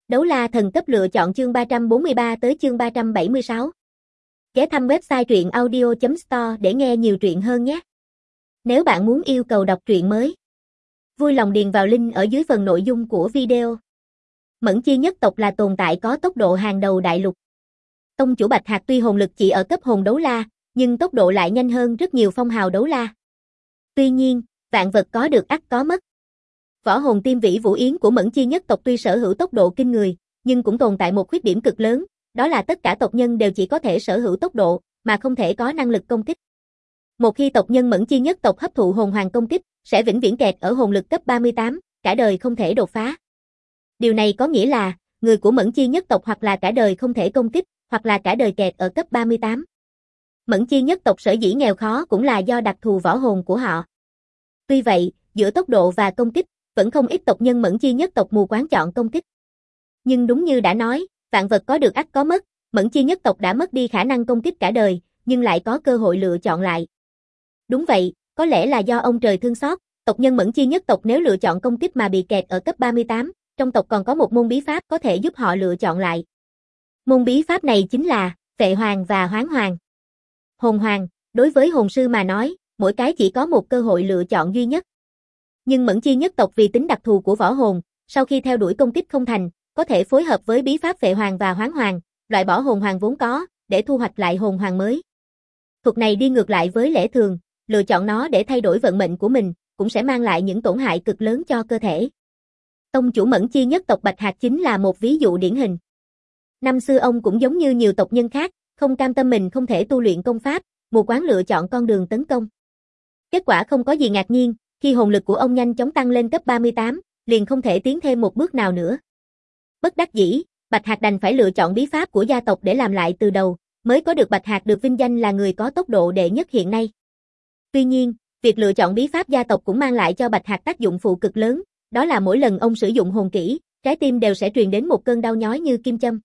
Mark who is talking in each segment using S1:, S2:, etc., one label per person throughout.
S1: Đấu la thần cấp lựa chọn chương 343 tới chương 376. Ghé thăm website truyện audio.store để nghe nhiều truyện hơn nhé. Nếu bạn muốn yêu cầu đọc truyện mới, vui lòng điền vào link ở dưới phần nội dung của video. Mẫn Chi nhất tộc là tồn tại có tốc độ hàng đầu đại lục. Tông chủ Bạch Hạc tuy hồn lực chỉ ở cấp hồn đấu la, nhưng tốc độ lại nhanh hơn rất nhiều phong hào đấu la. Tuy nhiên, vạn vật có được ắt có mất. Võ hồn Tiêm Vĩ Vũ Yến của Mẫn Chi nhất tộc tuy sở hữu tốc độ kinh người, nhưng cũng tồn tại một khuyết điểm cực lớn, đó là tất cả tộc nhân đều chỉ có thể sở hữu tốc độ, mà không thể có năng lực công kích. Một khi tộc nhân Mẫn Chi nhất tộc hấp thụ hồn hoàng công kích, sẽ vĩnh viễn kẹt ở hồn lực cấp 38, cả đời không thể đột phá. Điều này có nghĩa là, người của Mẫn Chi nhất tộc hoặc là cả đời không thể công kích, hoặc là cả đời kẹt ở cấp 38. Mẫn Chi nhất tộc sở dĩ nghèo khó cũng là do đặc thù võ hồn của họ. Tuy vậy, giữa tốc độ và công kích, vẫn không ít tộc nhân Mẫn Chi nhất tộc mù quáng chọn công kích. Nhưng đúng như đã nói, vạn vật có được ắt có mất, Mẫn Chi nhất tộc đã mất đi khả năng công kích cả đời, nhưng lại có cơ hội lựa chọn lại. Đúng vậy, có lẽ là do ông trời thương xót, tộc nhân Mẫn Chi nhất tộc nếu lựa chọn công kích mà bị kẹt ở cấp 38, trong tộc còn có một môn bí pháp có thể giúp họ lựa chọn lại. Môn bí pháp này chính là Phệ Hoàng và Hoán Hoàng. Hồn Hoàng, đối với hồn sư mà nói, mỗi cái chỉ có một cơ hội lựa chọn duy nhất. Nhưng Mẫn Chi nhất tộc vì tính đặc thù của võ hồn, sau khi theo đuổi công kích không thành, có thể phối hợp với bí pháp Phệ Hoàng và Hoán Hoàng, loại bỏ hồn hoàng vốn có, để thu hoạch lại hồn hoàng mới. Thuật này đi ngược lại với lẽ thường, lựa chọn nó để thay đổi vận mệnh của mình, cũng sẽ mang lại những tổn hại cực lớn cho cơ thể. Tông chủ Mẫn Chi nhất tộc Bạch Hạc chính là một ví dụ điển hình. Năm xưa ông cũng giống như nhiều tộc nhân khác, không cam tâm mình không thể tu luyện công pháp, mù quáng lựa chọn con đường tấn công. Kết quả không có gì ngạc nhiên, khi hồn lực của ông nhanh chóng tăng lên cấp 38, liền không thể tiến thêm một bước nào nữa. Bất đắc dĩ, Bạch Hạc đành phải lựa chọn bí pháp của gia tộc để làm lại từ đầu, mới có được Bạch Hạc được vinh danh là người có tốc độ đệ nhất hiện nay. Tuy nhiên, việc lựa chọn bí pháp gia tộc cũng mang lại cho Bạch Hạc tác dụng phụ cực lớn, đó là mỗi lần ông sử dụng hồn kỹ, trái tim đều sẽ truyền đến một cơn đau nhói như kim châm.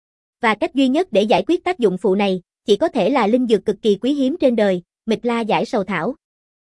S1: Và cách duy nhất để giải quyết tác dụng phụ này, chỉ có thể là linh dược cực kỳ quý hiếm trên đời, Mịch La Giải Sầu Thảo.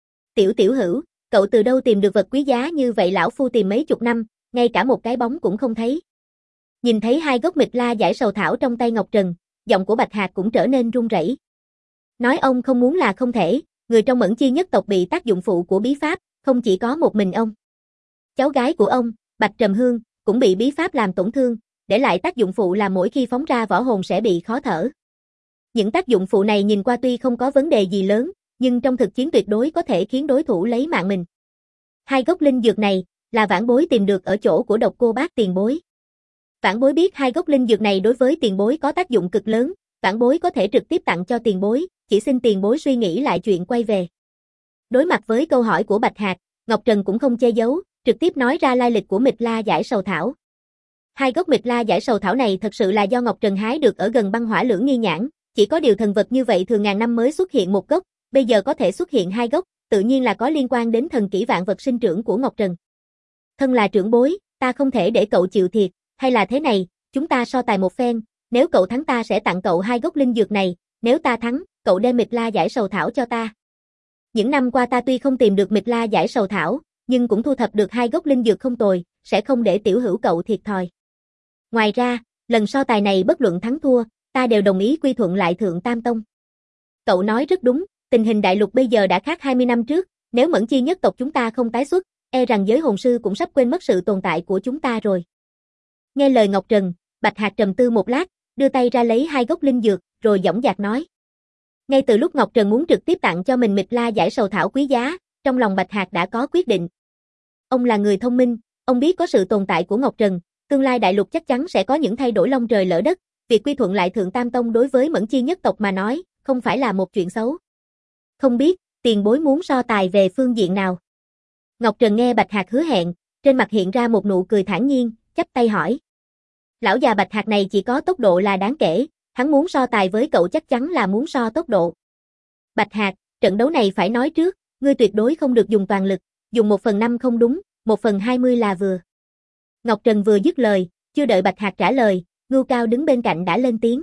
S1: Tiểu Hữu, cậu từ đâu tìm được vật quý giá như vậy? Lão phu tìm mấy chục năm, ngay cả một cái bóng cũng không thấy. Nhìn thấy hai gốc Mịch La Giải Sầu Thảo trong tay Ngọc Trần, giọng của Bạch Hạc cũng trở nên run rẩy. Nói ông không muốn là không thể, người trong Mẫn Chi nhất tộc bị tác dụng phụ của bí pháp, không chỉ có một mình ông. Cháu gái của ông, Bạch Trầm Hương, cũng bị bí pháp làm tổn thương, để lại tác dụng phụ là mỗi khi phóng ra võ hồn sẽ bị khó thở. Những tác dụng phụ này nhìn qua tuy không có vấn đề gì lớn, nhưng trong thực chiến tuyệt đối có thể khiến đối thủ lấy mạng mình. Hai gốc linh dược này là vãn bối tìm được ở chỗ của Độc Cô Bác tiền bối. Vãn bối biết hai gốc linh dược này đối với tiền bối có tác dụng cực lớn, vãn bối có thể trực tiếp tặng cho tiền bối, chỉ xin tiền bối suy nghĩ lại chuyện quay về. Đối mặt với câu hỏi của Bạch Hạc, Ngọc Trần cũng không che giấu, trực tiếp nói ra lai lịch của Mịch La Giải Sầu Thảo. Hai gốc Mịch La Giải Sầu Thảo này thật sự là do Ngọc Trần hái được ở gần băng hỏa lưỡng nghi nhãn, chỉ có điều thần vật như vậy thường ngàn năm mới xuất hiện một gốc, bây giờ có thể xuất hiện hai gốc, tự nhiên là có liên quan đến thần kỹ vạn vật sinh trưởng của Ngọc Trần. Thân là trưởng bối, ta không thể để cậu chịu thiệt, hay là thế này, chúng ta so tài một phen, nếu cậu thắng ta sẽ tặng cậu hai gốc linh dược này, nếu ta thắng, cậu đem Mịch La Giải Sầu Thảo cho ta. Những năm qua ta tuy không tìm được Mịch La Giải Sầu Thảo, nhưng cũng thu thập được hai gốc linh dược không tồi, sẽ không để Tiểu Hữu cậu thiệt thòi. Ngoài ra, lần so tài này bất luận thắng thua, ta đều đồng ý quy thuận lại Thượng Tam Tông. Cậu nói rất đúng, tình hình đại lục bây giờ đã khác 20 năm trước, nếu Mẫn Chi nhất tộc chúng ta không tái xuất, e rằng giới hồn sư cũng sắp quên mất sự tồn tại của chúng ta rồi. Nghe lời Ngọc Trần, Bạch Hạc trầm tư một lát, đưa tay ra lấy hai gốc linh dược, rồi dõng dạc nói. Ngay từ lúc Ngọc Trần muốn trực tiếp tặng cho mình Mịch La Giải Sầu Thảo quý giá, trong lòng Bạch Hạc đã có quyết định. Ông là người thông minh, ông biết có sự tồn tại của Ngọc Trần, tương lai đại lục chắc chắn sẽ có những thay đổi long trời lỡ đất, việc quy thuận lại Thượng Tam Tông đối với Mẫn Chi nhất tộc mà nói, không phải là một chuyện xấu. Không biết, tiền bối muốn so tài về phương diện nào? Ngọc Trần nghe Bạch Hạc hứa hẹn, trên mặt hiện ra một nụ cười thản nhiên, chắp tay hỏi. Lão già Bạch Hạc này chỉ có tốc độ là đáng kể, hắn muốn so tài với cậu chắc chắn là muốn so tốc độ. Bạch Hạc, trận đấu này phải nói trước, ngươi tuyệt đối không được dùng toàn lực, dùng 1/5 không đúng, 1/20 là vừa. Ngọc Trần vừa dứt lời, chưa đợi Bạch Hạc trả lời, Ngưu Cao đứng bên cạnh đã lên tiếng.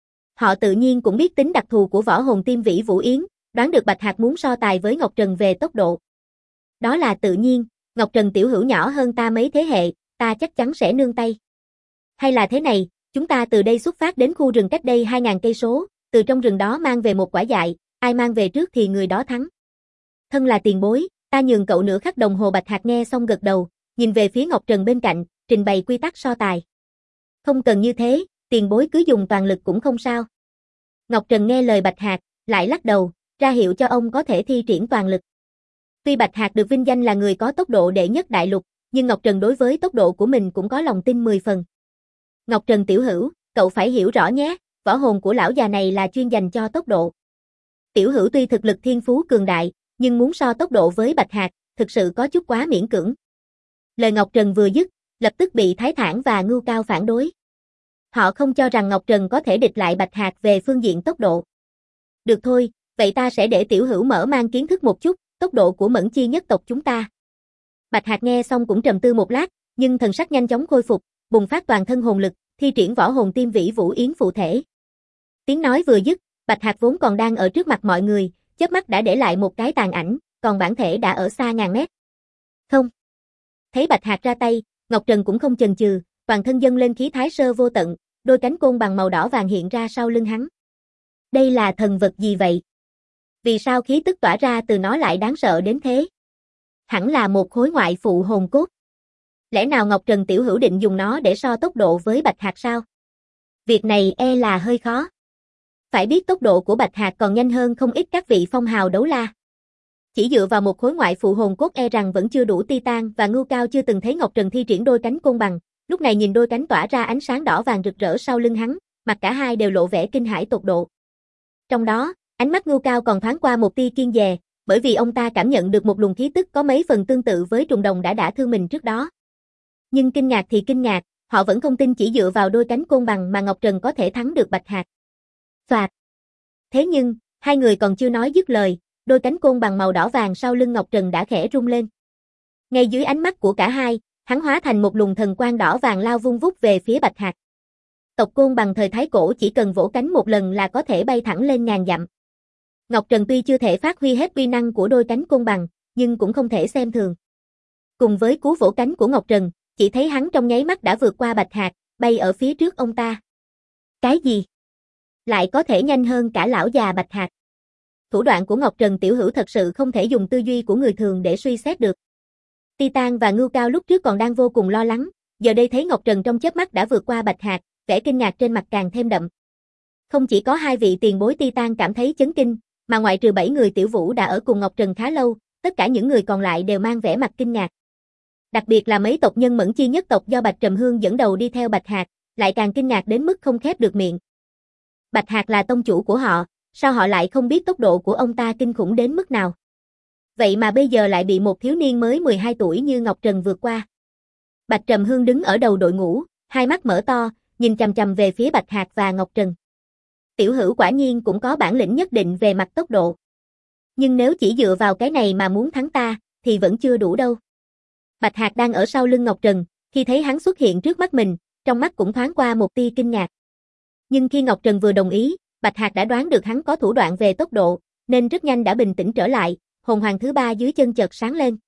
S1: Họ tự nhiên cũng biết tính đặc thù của võ hồn Tiêm Vĩ Vũ Yến, đoán được Bạch Hạc muốn so tài với Ngọc Trần về tốc độ. Đó là tự nhiên, Ngọc Trần Tiểu Hữu nhỏ hơn ta mấy thế hệ, ta chắc chắn sẽ nương tay. Hay là thế này, chúng ta từ đây xuất phát đến khu rừng cách đây 2.000 cây số, từ trong rừng đó mang về một quả dại, ai mang về trước thì người đó thắng. Thân là tiền bối, ta nhường cậu nửa khắc đồng hồ. Bạch Hạc nghe xong gật đầu, nhìn về phía Ngọc Trần bên cạnh, trình bày quy tắc so tài. Không cần như thế, tiền bối cứ dùng toàn lực cũng không sao. Ngọc Trần nghe lời Bạch Hạc, lại lắc đầu, ra hiệu cho ông có thể thi triển toàn lực. Tuy Bạch Hạc được vinh danh là người có tốc độ đệ nhất đại lục, nhưng Ngọc Trần đối với tốc độ của mình cũng có lòng tin 10 phần. Ngọc Trần tiểu hữu, cậu phải hiểu rõ nhé, võ hồn của lão già này là chuyên dành cho tốc độ. Tiểu hữu tuy thực lực thiên phú cường đại, nhưng muốn so tốc độ với Bạch Hạc, thực sự có chút quá miễn cưỡng. Lời Ngọc Trần vừa dứt, lập tức bị Thái Thản và Ngưu Cao phản đối. Họ không cho rằng Ngọc Trần có thể địch lại Bạch Hạc về phương diện tốc độ. Được thôi, vậy ta sẽ để tiểu hữu mở mang kiến thức một chút, tốc độ của Mẫn Chi nhất tộc chúng ta. Bạch Hạc nghe xong cũng trầm tư một lát, nhưng thần sắc nhanh chóng khôi phục, bùng phát toàn thân hồn lực, thi triển võ hồn Tiêm Vĩ Vũ Yến phụ thể. Tiếng nói vừa dứt, Bạch Hạc vốn còn đang ở trước mặt mọi người, chớp mắt đã để lại một cái tàn ảnh, còn bản thể đã ở xa ngàn mét. Không. Thấy Bạch Hạc ra tay, Ngọc Trần cũng không chần chừ, toàn thân dâng lên khí thái sơ vô tận, đôi cánh côn bằng màu đỏ vàng hiện ra sau lưng hắn. Đây là thần vật gì vậy? Vì sao khí tức tỏa ra từ nó lại đáng sợ đến thế? Hẳn là một khối ngoại phụ hồn cốt. Lẽ nào Ngọc Trần tiểu hữu định dùng nó để so tốc độ với Bạch Hạc sao? Việc này e là hơi khó. Phải biết tốc độ của Bạch Hạc còn nhanh hơn không ít các vị phong hào đấu la. Chỉ dựa vào một khối ngoại phụ hồn cốt e rằng vẫn chưa đủ. Titan và Ngưu Cao chưa từng thấy Ngọc Trần thi triển đôi cánh côn bằng, lúc này nhìn đôi cánh tỏa ra ánh sáng đỏ vàng rực rỡ sau lưng hắn, mặt cả hai đều lộ vẻ kinh hãi tột độ. Trong đó, ánh mắt Ngưu Cao còn thoáng qua một tia kiêng dè, bởi vì ông ta cảm nhận được một luồng khí tức có mấy phần tương tự với trùng đồng đã thương mình trước đó. Nhưng kinh ngạc thì kinh ngạc, họ vẫn không tin chỉ dựa vào đôi cánh côn bằng mà Ngọc Trần có thể thắng được Bạch Hạc. Soạt. Thế nhưng, hai người còn chưa nói dứt lời, đôi cánh côn bằng màu đỏ vàng sau lưng Ngọc Trần đã khẽ rung lên. Ngay dưới ánh mắt của cả hai, hắn hóa thành một luồng thần quang đỏ vàng lao vung vút về phía Bạch Hạc. Tộc côn bằng thời Thái Cổ chỉ cần vỗ cánh một lần là có thể bay thẳng lên ngàn dặm. Ngọc Trần tuy chưa thể phát huy hết uy năng của đôi cánh côn bằng, nhưng cũng không thể xem thường. Cùng với cú vỗ cánh của Ngọc Trần, chỉ thấy hắn trong nháy mắt đã vượt qua Bạch Hạc, bay ở phía trước ông ta. Cái gì? Lại có thể nhanh hơn cả lão già Bạch Hạc. Thủ đoạn của Ngọc Trần tiểu hữu thật sự không thể dùng tư duy của người thường để suy xét được. Titan và Ngưu Cao lúc trước còn đang vô cùng lo lắng, giờ đây thấy Ngọc Trần trong chớp mắt đã vượt qua Bạch Hạc, vẻ kinh ngạc trên mặt càng thêm đậm. Không chỉ có hai vị tiền bối Titan cảm thấy chấn kinh, mà ngoại trừ 7 người Tiểu Vũ đã ở cùng Ngọc Trần khá lâu, tất cả những người còn lại đều mang vẻ mặt kinh ngạc. Đặc biệt là mấy tộc nhân Mẫn Chi nhất tộc do Bạch Trầm Hương dẫn đầu đi theo Bạch Hạc, lại càng kinh ngạc đến mức không khép được miệng. Bạch Hạc là tông chủ của họ, sao họ lại không biết tốc độ của ông ta kinh khủng đến mức nào? Vậy mà bây giờ lại bị một thiếu niên mới 12 tuổi như Ngọc Trần vượt qua. Bạch Trầm Hương đứng ở đầu đội ngũ, hai mắt mở to, nhìn chằm chằm về phía Bạch Hạc và Ngọc Trần. Tiểu hữu quả nhiên cũng có bản lĩnh nhất định về mặt tốc độ. Nhưng nếu chỉ dựa vào cái này mà muốn thắng ta, thì vẫn chưa đủ đâu. Bạch Hạc đang ở sau lưng Ngọc Trần, khi thấy hắn xuất hiện trước mắt mình, trong mắt cũng thoáng qua một tia kinh ngạc. Nhưng khi Ngọc Trần vừa đồng ý, Bạch Hạc đã đoán được hắn có thủ đoạn về tốc độ, nên rất nhanh đã bình tĩnh trở lại, hồn hoàng thứ ba dưới chân chợt sáng lên.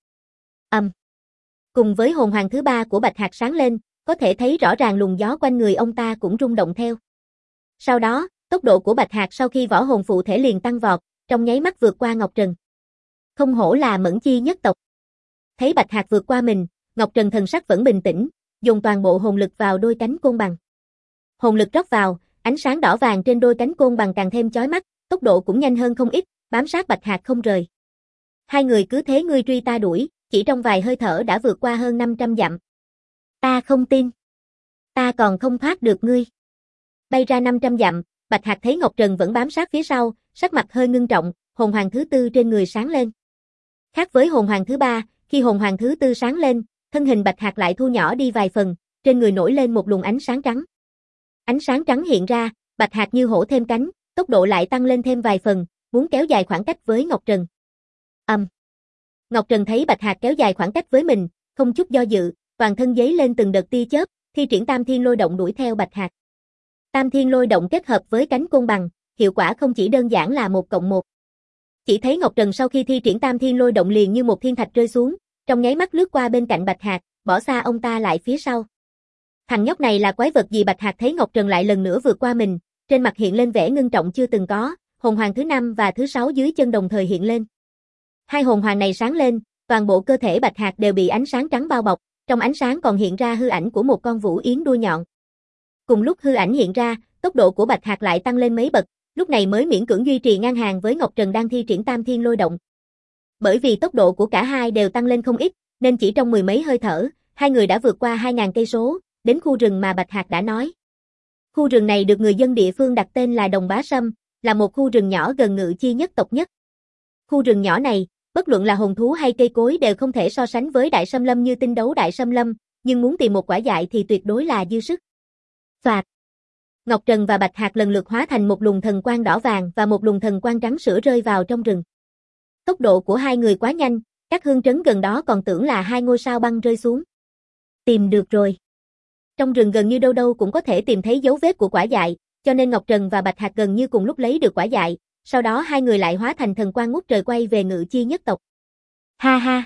S1: Cùng với hồn hoàng thứ ba của Bạch Hạc sáng lên, có thể thấy rõ ràng luồng gió quanh người ông ta cũng rung động theo. Sau đó, tốc độ của Bạch Hạc sau khi võ hồn phụ thể liền tăng vọt, trong nháy mắt vượt qua Ngọc Trần. Không hổ là Mẫn Chi nhất tộc. Thấy Bạch Hạc vượt qua mình, Ngọc Trần thần sắc vẫn bình tĩnh, dùng toàn bộ hồn lực vào đôi cánh côn bằng. Hồn lực rót vào, ánh sáng đỏ vàng trên đôi cánh côn bằng càng thêm chói mắt, tốc độ cũng nhanh hơn không ít, bám sát Bạch Hạc không rời. Hai người cứ thế ngươi truy ta đuổi, chỉ trong vài hơi thở đã vượt qua hơn 500 dặm. Ta không tin. Ta còn không thoát được ngươi. Bay ra 500 dặm, Bạch Hạc thấy Ngọc Trần vẫn bám sát phía sau, sắc mặt hơi ngưng trọng, hồn hoàng thứ tư trên người sáng lên. Khác với hồn hoàng thứ ba, khi hồn hoàng thứ tư sáng lên, thân hình Bạch Hạc lại thu nhỏ đi vài phần, trên người nổi lên một luồng ánh sáng trắng. Ánh sáng trắng hiện ra, Bạch Hạc như hổ thêm cánh, tốc độ lại tăng lên thêm vài phần, muốn kéo dài khoảng cách với Ngọc Trần. Ngọc Trần thấy Bạch Hạc kéo dài khoảng cách với mình, không chút do dự, toàn thân giấy lên từng đợt tia chớp, thi triển Tam Thiên Lôi Động đuổi theo Bạch Hạc. Tam Thiên Lôi Động kết hợp với cánh côn bằng, hiệu quả không chỉ đơn giản là 1+1. Chỉ thấy Ngọc Trần sau khi thi triển Tam Thiên Lôi Động liền như một thiên thạch rơi xuống, trong nháy mắt lướt qua bên cạnh Bạch Hạc, bỏ xa ông ta lại phía sau. Thằng nhóc này là quái vật gì? Bạch Hạc thấy Ngọc Trần lại lần nữa vượt qua mình, trên mặt hiện lên vẻ ngưng trọng chưa từng có, hồn hoàng thứ 5 và thứ 6 dưới chân đồng thời hiện lên. Hai hồn hoàng này sáng lên, toàn bộ cơ thể Bạch Hạc đều bị ánh sáng trắng bao bọc, trong ánh sáng còn hiện ra hư ảnh của một con vũ yến đuôi nhọn. Cùng lúc hư ảnh hiện ra, tốc độ của Bạch Hạc lại tăng lên mấy bậc, lúc này mới miễn cưỡng duy trì ngang hàng với Ngọc Trần đang thi triển Tam Thiên Lôi Động. Bởi vì tốc độ của cả hai đều tăng lên không ít, nên chỉ trong mười mấy hơi thở, hai người đã vượt qua 2000 cây số, đến khu rừng mà Bạch Hạc đã nói. Khu rừng này được người dân địa phương đặt tên là Đồng Bá Sâm, là một khu rừng nhỏ gần Ngự Chi nhất tộc nhất. Khu rừng nhỏ này, bất luận là hồn thú hay cây cối đều không thể so sánh với Đại Sâm Lâm như Tinh Đấu Đại Sâm Lâm, nhưng muốn tìm một quả dại thì tuyệt đối là dư sức. Soạt. Ngọc Trần và Bạch Hạc lần lượt hóa thành một luồng thần quang đỏ vàng và một luồng thần quang trắng sữa rơi vào trong rừng. Tốc độ của hai người quá nhanh, các hương trấn gần đó còn tưởng là hai ngôi sao băng rơi xuống. Tìm được rồi. Trong rừng gần như đâu đâu cũng có thể tìm thấy dấu vết của quả dại, cho nên Ngọc Trần và Bạch Hạc gần như cùng lúc lấy được quả dại, sau đó hai người lại hóa thành thần quang ngút trời quay về Ngự Chi nhất tộc. Ha ha!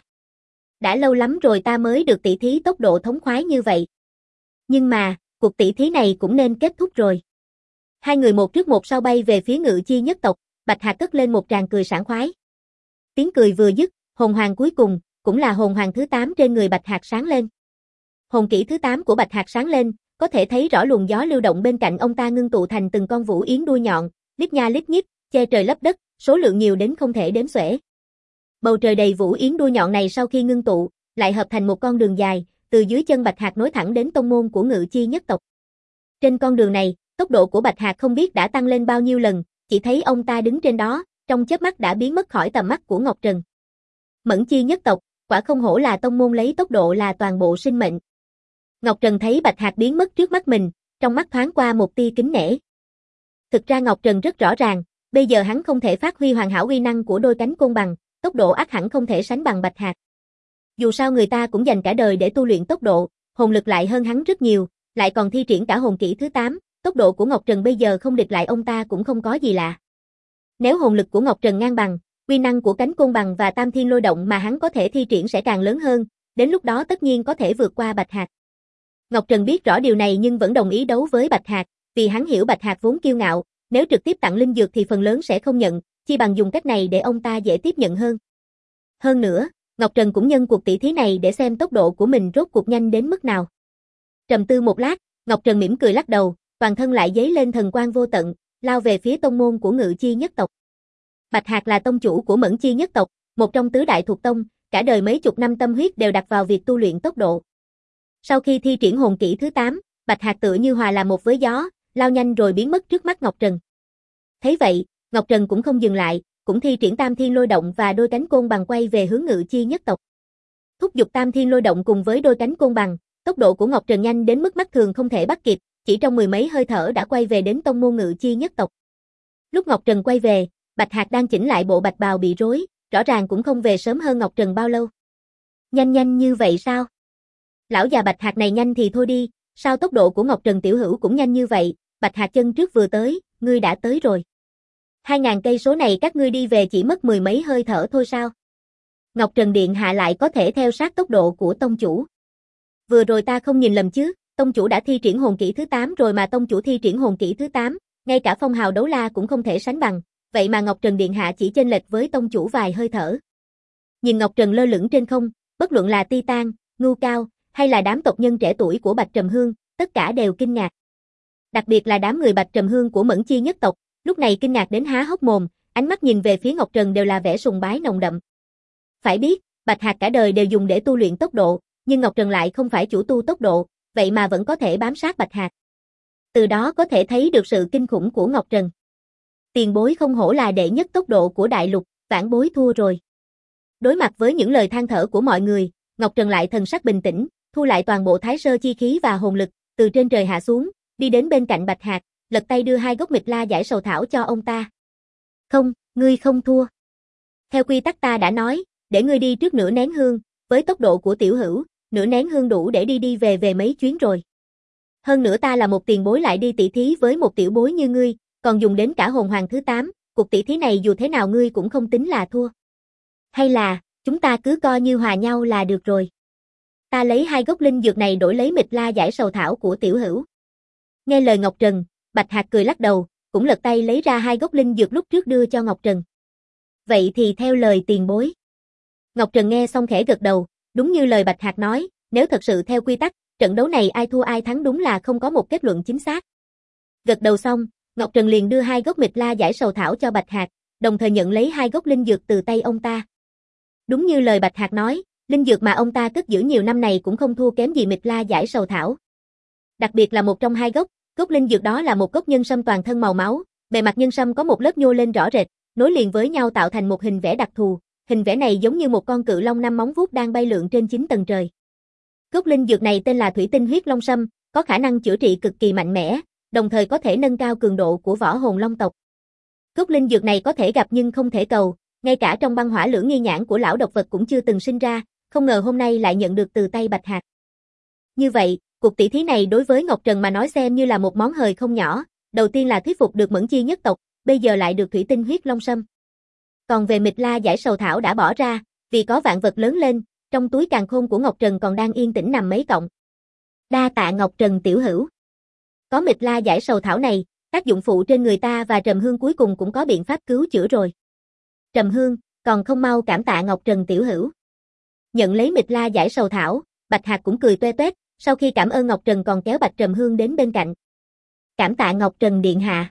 S1: Đã lâu lắm rồi ta mới được tỷ thí tốc độ thống khoái như vậy. Nhưng mà, cuộc tỷ thí này cũng nên kết thúc rồi. Hai người một trước một sau bay về phía Ngự Chi nhất tộc, Bạch Hạc cất lên một tràng cười sảng khoái. Tiếng cười vừa dứt, hồn hoàng cuối cùng, cũng là hồn hoàng thứ 8 trên người Bạch Hạc sáng lên. Hồn kỹ thứ 8 của Bạch Hạc sáng lên, có thể thấy rõ luồng gió lưu động bên cạnh ông ta ngưng tụ thành từng con vũ yến đuôi nhọn, lít nha lít nhít, che trời lấp đất, số lượng nhiều đến không thể đếm xuể. Bầu trời đầy vũ yến đuôi nhọn này sau khi ngưng tụ, lại hợp thành một con đường dài, từ dưới chân Bạch Hạc nối thẳng đến tông môn của Ngự Chi nhất tộc. Trên con đường này, tốc độ của Bạch Hạc không biết đã tăng lên bao nhiêu lần, chỉ thấy ông ta đứng trên đó, trong chớp mắt đã biến mất khỏi tầm mắt của Ngọc Trần. Mẫn Chi nhất tộc, quả không hổ là tông môn lấy tốc độ là toàn bộ sinh mệnh. Ngọc Trần thấy Bạch Hạc biến mất trước mắt mình, trong mắt thoáng qua một tia kính nể. Thực ra Ngọc Trần rất rõ ràng, bây giờ hắn không thể phát huy hoàn hảo uy năng của đôi cánh côn bằng, tốc độ ắt hẳn không thể sánh bằng Bạch Hạc. Dù sao người ta cũng dành cả đời để tu luyện tốc độ, hồn lực lại hơn hắn rất nhiều, lại còn thi triển cả hồn kỹ thứ 8, tốc độ của Ngọc Trần bây giờ không địch lại ông ta cũng không có gì lạ. Nếu hồn lực của Ngọc Trần ngang bằng, uy năng của cánh côn bằng và Tam Thiên Lôi Động mà hắn có thể thi triển sẽ càng lớn hơn, đến lúc đó tất nhiên có thể vượt qua Bạch Hạc. Ngọc Trần biết rõ điều này nhưng vẫn đồng ý đấu với Bạch Hạc, vì hắn hiểu Bạch Hạc vốn kiêu ngạo, nếu trực tiếp tặng linh dược thì phần lớn sẽ không nhận, chi bằng dùng cách này để ông ta dễ tiếp nhận hơn. Hơn nữa, Ngọc Trần cũng nhân cuộc tỷ thí này để xem tốc độ của mình rốt cuộc nhanh đến mức nào. Trầm tư một lát, Ngọc Trần mỉm cười lắc đầu, toàn thân lại giấy lên thần quang vô tận, lao về phía tông môn của Ngự Chi nhất tộc. Bạch Hạc là tông chủ của Mẫn Chi nhất tộc, một trong tứ đại thuộc tông, cả đời mấy chục năm tâm huyết đều đặt vào việc tu luyện tốc độ. Sau khi thi triển hồn kỹ thứ 8, Bạch Hạc tựa như hòa làm một với gió, lao nhanh rồi biến mất trước mắt Ngọc Trần. Thấy vậy, Ngọc Trần cũng không dừng lại, cũng thi triển Tam Thiên Lôi Động và đôi cánh côn bằng quay về hướng Ngự Chi nhất tộc. Thúc giục Tam Thiên Lôi Động cùng với đôi cánh côn bằng, tốc độ của Ngọc Trần nhanh đến mức mắt thường không thể bắt kịp, chỉ trong mười mấy hơi thở đã quay về đến tông môn Ngự Chi nhất tộc. Lúc Ngọc Trần quay về, Bạch Hạc đang chỉnh lại bộ bạch bào bị rối, rõ ràng cũng không về sớm hơn Ngọc Trần bao lâu. Nhanh như vậy sao? Lão già Bạch Hạc này nhanh thì thôi đi, sao tốc độ của Ngọc Trần tiểu hữu cũng nhanh như vậy? Bạch Hạc chân trước vừa tới, ngươi đã tới rồi. 2000 cây số này các ngươi đi về chỉ mất mười mấy hơi thở thôi sao? Ngọc Trần điện hạ lại có thể theo sát tốc độ của tông chủ. Vừa rồi ta không nhìn lầm chứ, tông chủ đã thi triển hồn kỹ thứ 8 rồi mà tông chủ thi triển hồn kỹ thứ 8, ngay cả phong hào đấu la cũng không thể sánh bằng, vậy mà Ngọc Trần điện hạ chỉ chênh lệch với tông chủ vài hơi thở. Nhìn Ngọc Trần lơ lửng trên không, bất luận là Titan, Ngưu Cao, hay là đám tộc nhân trẻ tuổi của Bạch Trầm Hương, tất cả đều kinh ngạc. Đặc biệt là đám người Bạch Trầm Hương của Mẫn Chi nhất tộc, lúc này kinh ngạc đến há hốc mồm, ánh mắt nhìn về phía Ngọc Trần đều là vẻ sùng bái nồng đậm. Phải biết, Bạch Hạc cả đời đều dùng để tu luyện tốc độ, nhưng Ngọc Trần lại không phải chủ tu tốc độ, vậy mà vẫn có thể bám sát Bạch Hạc. Từ đó có thể thấy được sự kinh khủng của Ngọc Trần. Tiền bối không hổ là đệ nhất tốc độ của đại lục, vãn bối thua rồi. Đối mặt với những lời than thở của mọi người, Ngọc Trần lại thần sắc bình tĩnh, thu lại toàn bộ thái sơ chi khí và hồn lực, từ trên trời hạ xuống, đi đến bên cạnh Bạch Hạc, lật tay đưa hai gốc mịch la giải sầu thảo cho ông ta. Không, ngươi không thua. Theo quy tắc ta đã nói, để ngươi đi trước nửa nén hương, với tốc độ của tiểu hữu, nửa nén hương đủ để đi về mấy chuyến rồi. Hơn nữa ta là một tiền bối lại đi tỷ thí với một tiểu bối như ngươi, còn dùng đến cả hồn hoàng thứ 8, cuộc tỷ thí này dù thế nào ngươi cũng không tính là thua. Hay là, chúng ta cứ coi như hòa nhau là được rồi. Ta lấy 2 gốc linh dược này đổi lấy Mịch La giải sầu thảo của tiểu hữu. Nghe lời Ngọc Trần, Bạch Hạc cười lắc đầu, cũng lật tay lấy ra 2 gốc linh dược lúc trước đưa cho Ngọc Trần. Vậy thì theo lời tiền bối. Ngọc Trần nghe xong khẽ gật đầu, đúng như lời Bạch Hạc nói, nếu thật sự theo quy tắc, trận đấu này ai thua ai thắng đúng là không có một kết luận chính xác. Gật đầu xong, Ngọc Trần liền đưa 2 gốc Mịch La giải sầu thảo cho Bạch Hạc, đồng thời nhận lấy 2 gốc linh dược từ tay ông ta. Đúng như lời Bạch Hạc nói, linh dược mà ông ta cất giữ nhiều năm này cũng không thua kém gì Mịch La giải sầu thảo. Đặc biệt là một trong 2 gốc, gốc linh dược đó là một gốc nhân sâm toàn thân màu máu, bề mặt nhân sâm có một lớp nhô lên rõ rệt, nối liền với nhau tạo thành một hình vẽ đặc thù, hình vẽ này giống như một con cự long 5 móng vuốt đang bay lượn trên 9 tầng trời. Gốc linh dược này tên là Thủy Tinh Huyết Long Sâm, có khả năng chữa trị cực kỳ mạnh mẽ, đồng thời có thể nâng cao cường độ của võ hồn long tộc. Gốc linh dược này có thể gặp nhưng không thể cầu, ngay cả trong băng hỏa lưỡng nghi nhãn của lão độc vật cũng chưa từng sinh ra, không ngờ hôm nay lại nhận được từ tay Bạch Hạc. Như vậy, cuộc tỷ thí này đối với Ngọc Trần mà nói xem như là một món hời không nhỏ, đầu tiên là thuyết phục được Mẫn Chi nhất tộc, bây giờ lại được Thủy Tinh Huyết Long Sâm. Còn về Mịch La giải sầu thảo đã bỏ ra, vì có vạn vật lớn lên, trong túi càn khôn của Ngọc Trần còn đang yên tĩnh nằm mấy cọng. Đa tạ Ngọc Trần tiểu hữu. Có Mịch La giải sầu thảo này, tác dụng phụ trên người ta và Trầm Hương cuối cùng cũng có biện pháp cứu chữa rồi. Trầm Hương, còn không mau cảm tạ Ngọc Trần tiểu hữu. Nhận lấy Mịch La giải sầu thảo, Bạch Hạc cũng cười toe toét, sau khi cảm ơn Ngọc Trần còn kéo Bạch Trầm Hương đến bên cạnh. Cảm tạ Ngọc Trần điện hạ.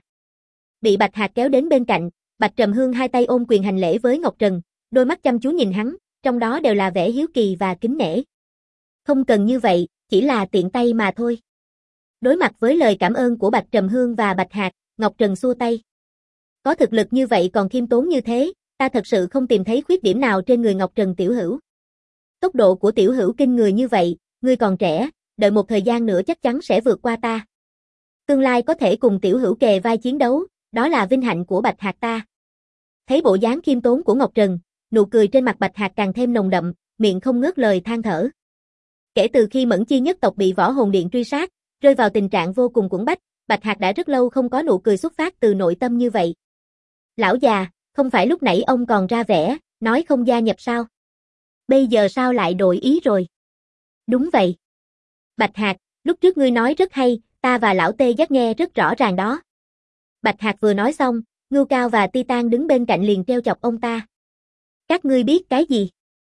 S1: Bị Bạch Hạc kéo đến bên cạnh, Bạch Trầm Hương hai tay ôm quyền hành lễ với Ngọc Trần, đôi mắt chăm chú nhìn hắn, trong đó đều là vẻ hiếu kỳ và kính nể. Không cần như vậy, chỉ là tiện tay mà thôi. Đối mặt với lời cảm ơn của Bạch Trầm Hương và Bạch Hạc, Ngọc Trần xua tay. Có thực lực như vậy còn khiêm tốn như thế, ta thật sự không tìm thấy khuyết điểm nào trên người Ngọc Trần tiểu hữu. Tốc độ của tiểu hữu kinh người như vậy, ngươi còn trẻ, đợi một thời gian nữa chắc chắn sẽ vượt qua ta. Tương lai có thể cùng tiểu hữu kề vai chiến đấu, đó là vinh hạnh của Bạch Hạc ta. Thấy bộ dáng khiêm tốn của Ngọc Trần, nụ cười trên mặt Bạch Hạc càng thêm nồng đậm, miệng không ngớt lời than thở. Kể từ khi Mẫn Chi nhất tộc bị Võ Hồn Điện truy sát, rơi vào tình trạng vô cùng quẫn bách, Bạch Hạc đã rất lâu không có nụ cười xuất phát từ nội tâm như vậy. Lão già, không phải lúc nãy ông còn ra vẻ, nói không gia nhập sao? Bây giờ sao lại đổi ý rồi? Đúng vậy. Bạch Hạc, lúc trước ngươi nói rất hay, ta và lão Tê Giác nghe rất rõ ràng đó. Bạch Hạc vừa nói xong, Ngưu Cao và Titan đứng bên cạnh liền trêu chọc ông ta. Các ngươi biết cái gì?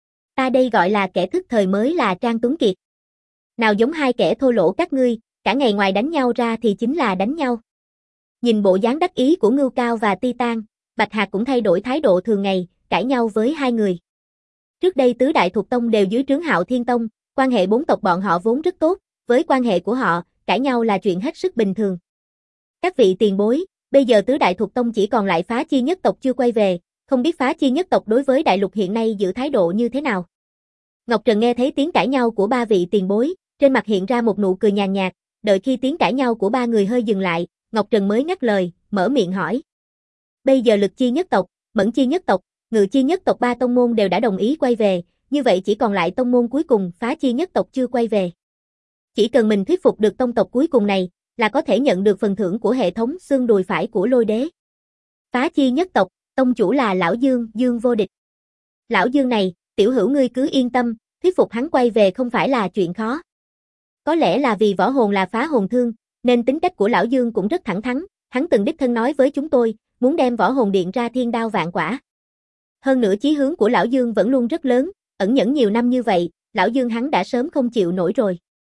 S1: Ta đây gọi là kẻ thức thời mới là Trang Tuấn Kiệt. Nào giống hai kẻ thô lỗ các ngươi, cả ngày ngoài đánh nhau ra thì chính là đánh nhau. Nhìn bộ dáng đắc ý của Ngưu Cao và Titan, Bạch Hạc cũng thay đổi thái độ thường ngày, cãi nhau với hai người. Trước đây tứ đại thuộc tông đều dưới trướng Hạo Thiên Tông, quan hệ bốn tộc bọn họ vốn rất tốt, với quan hệ của họ, cãi nhau là chuyện hết sức bình thường. Các vị tiền bối, bây giờ tứ đại thuộc tông chỉ còn lại Phá Chi nhất tộc chưa quay về, không biết Phá Chi nhất tộc đối với đại lục hiện nay giữ thái độ như thế nào. Ngọc Trần nghe thấy tiếng cãi nhau của ba vị tiền bối, trên mặt hiện ra một nụ cười nhàn nhạt, đợi khi tiếng cãi nhau của ba người hơi dừng lại, Ngọc Trần mới ngắt lời, mở miệng hỏi. Bây giờ Lực Chi nhất tộc, Mẫn Chi nhất tộc, Ngự Chi nhất tộc ba tông môn đều đã đồng ý quay về, như vậy chỉ còn lại tông môn cuối cùng Phá Chi nhất tộc chưa quay về. Chỉ cần mình thuyết phục được tông tộc cuối cùng này, là có thể nhận được phần thưởng của hệ thống xương đùi phải của Lôi Đế. Phá Chi nhất tộc, tông chủ là Lão Dương, Dương vô địch. Lão Dương này, tiểu hữu ngươi cứ yên tâm, thuyết phục hắn quay về không phải là chuyện khó. Có lẽ là vì võ hồn là phá hồn thương, nên tính cách của Lão Dương cũng rất thẳng thắn, hắn từng đích thân nói với chúng tôi, muốn đem võ hồn điện ra thiên đao vạn quả. Hơn nữa chí hướng của Lão Dương vẫn luôn rất lớn, ẩn nhẫn nhiều năm như vậy, Lão Dương hắn đã sớm không chịu nổi rồi.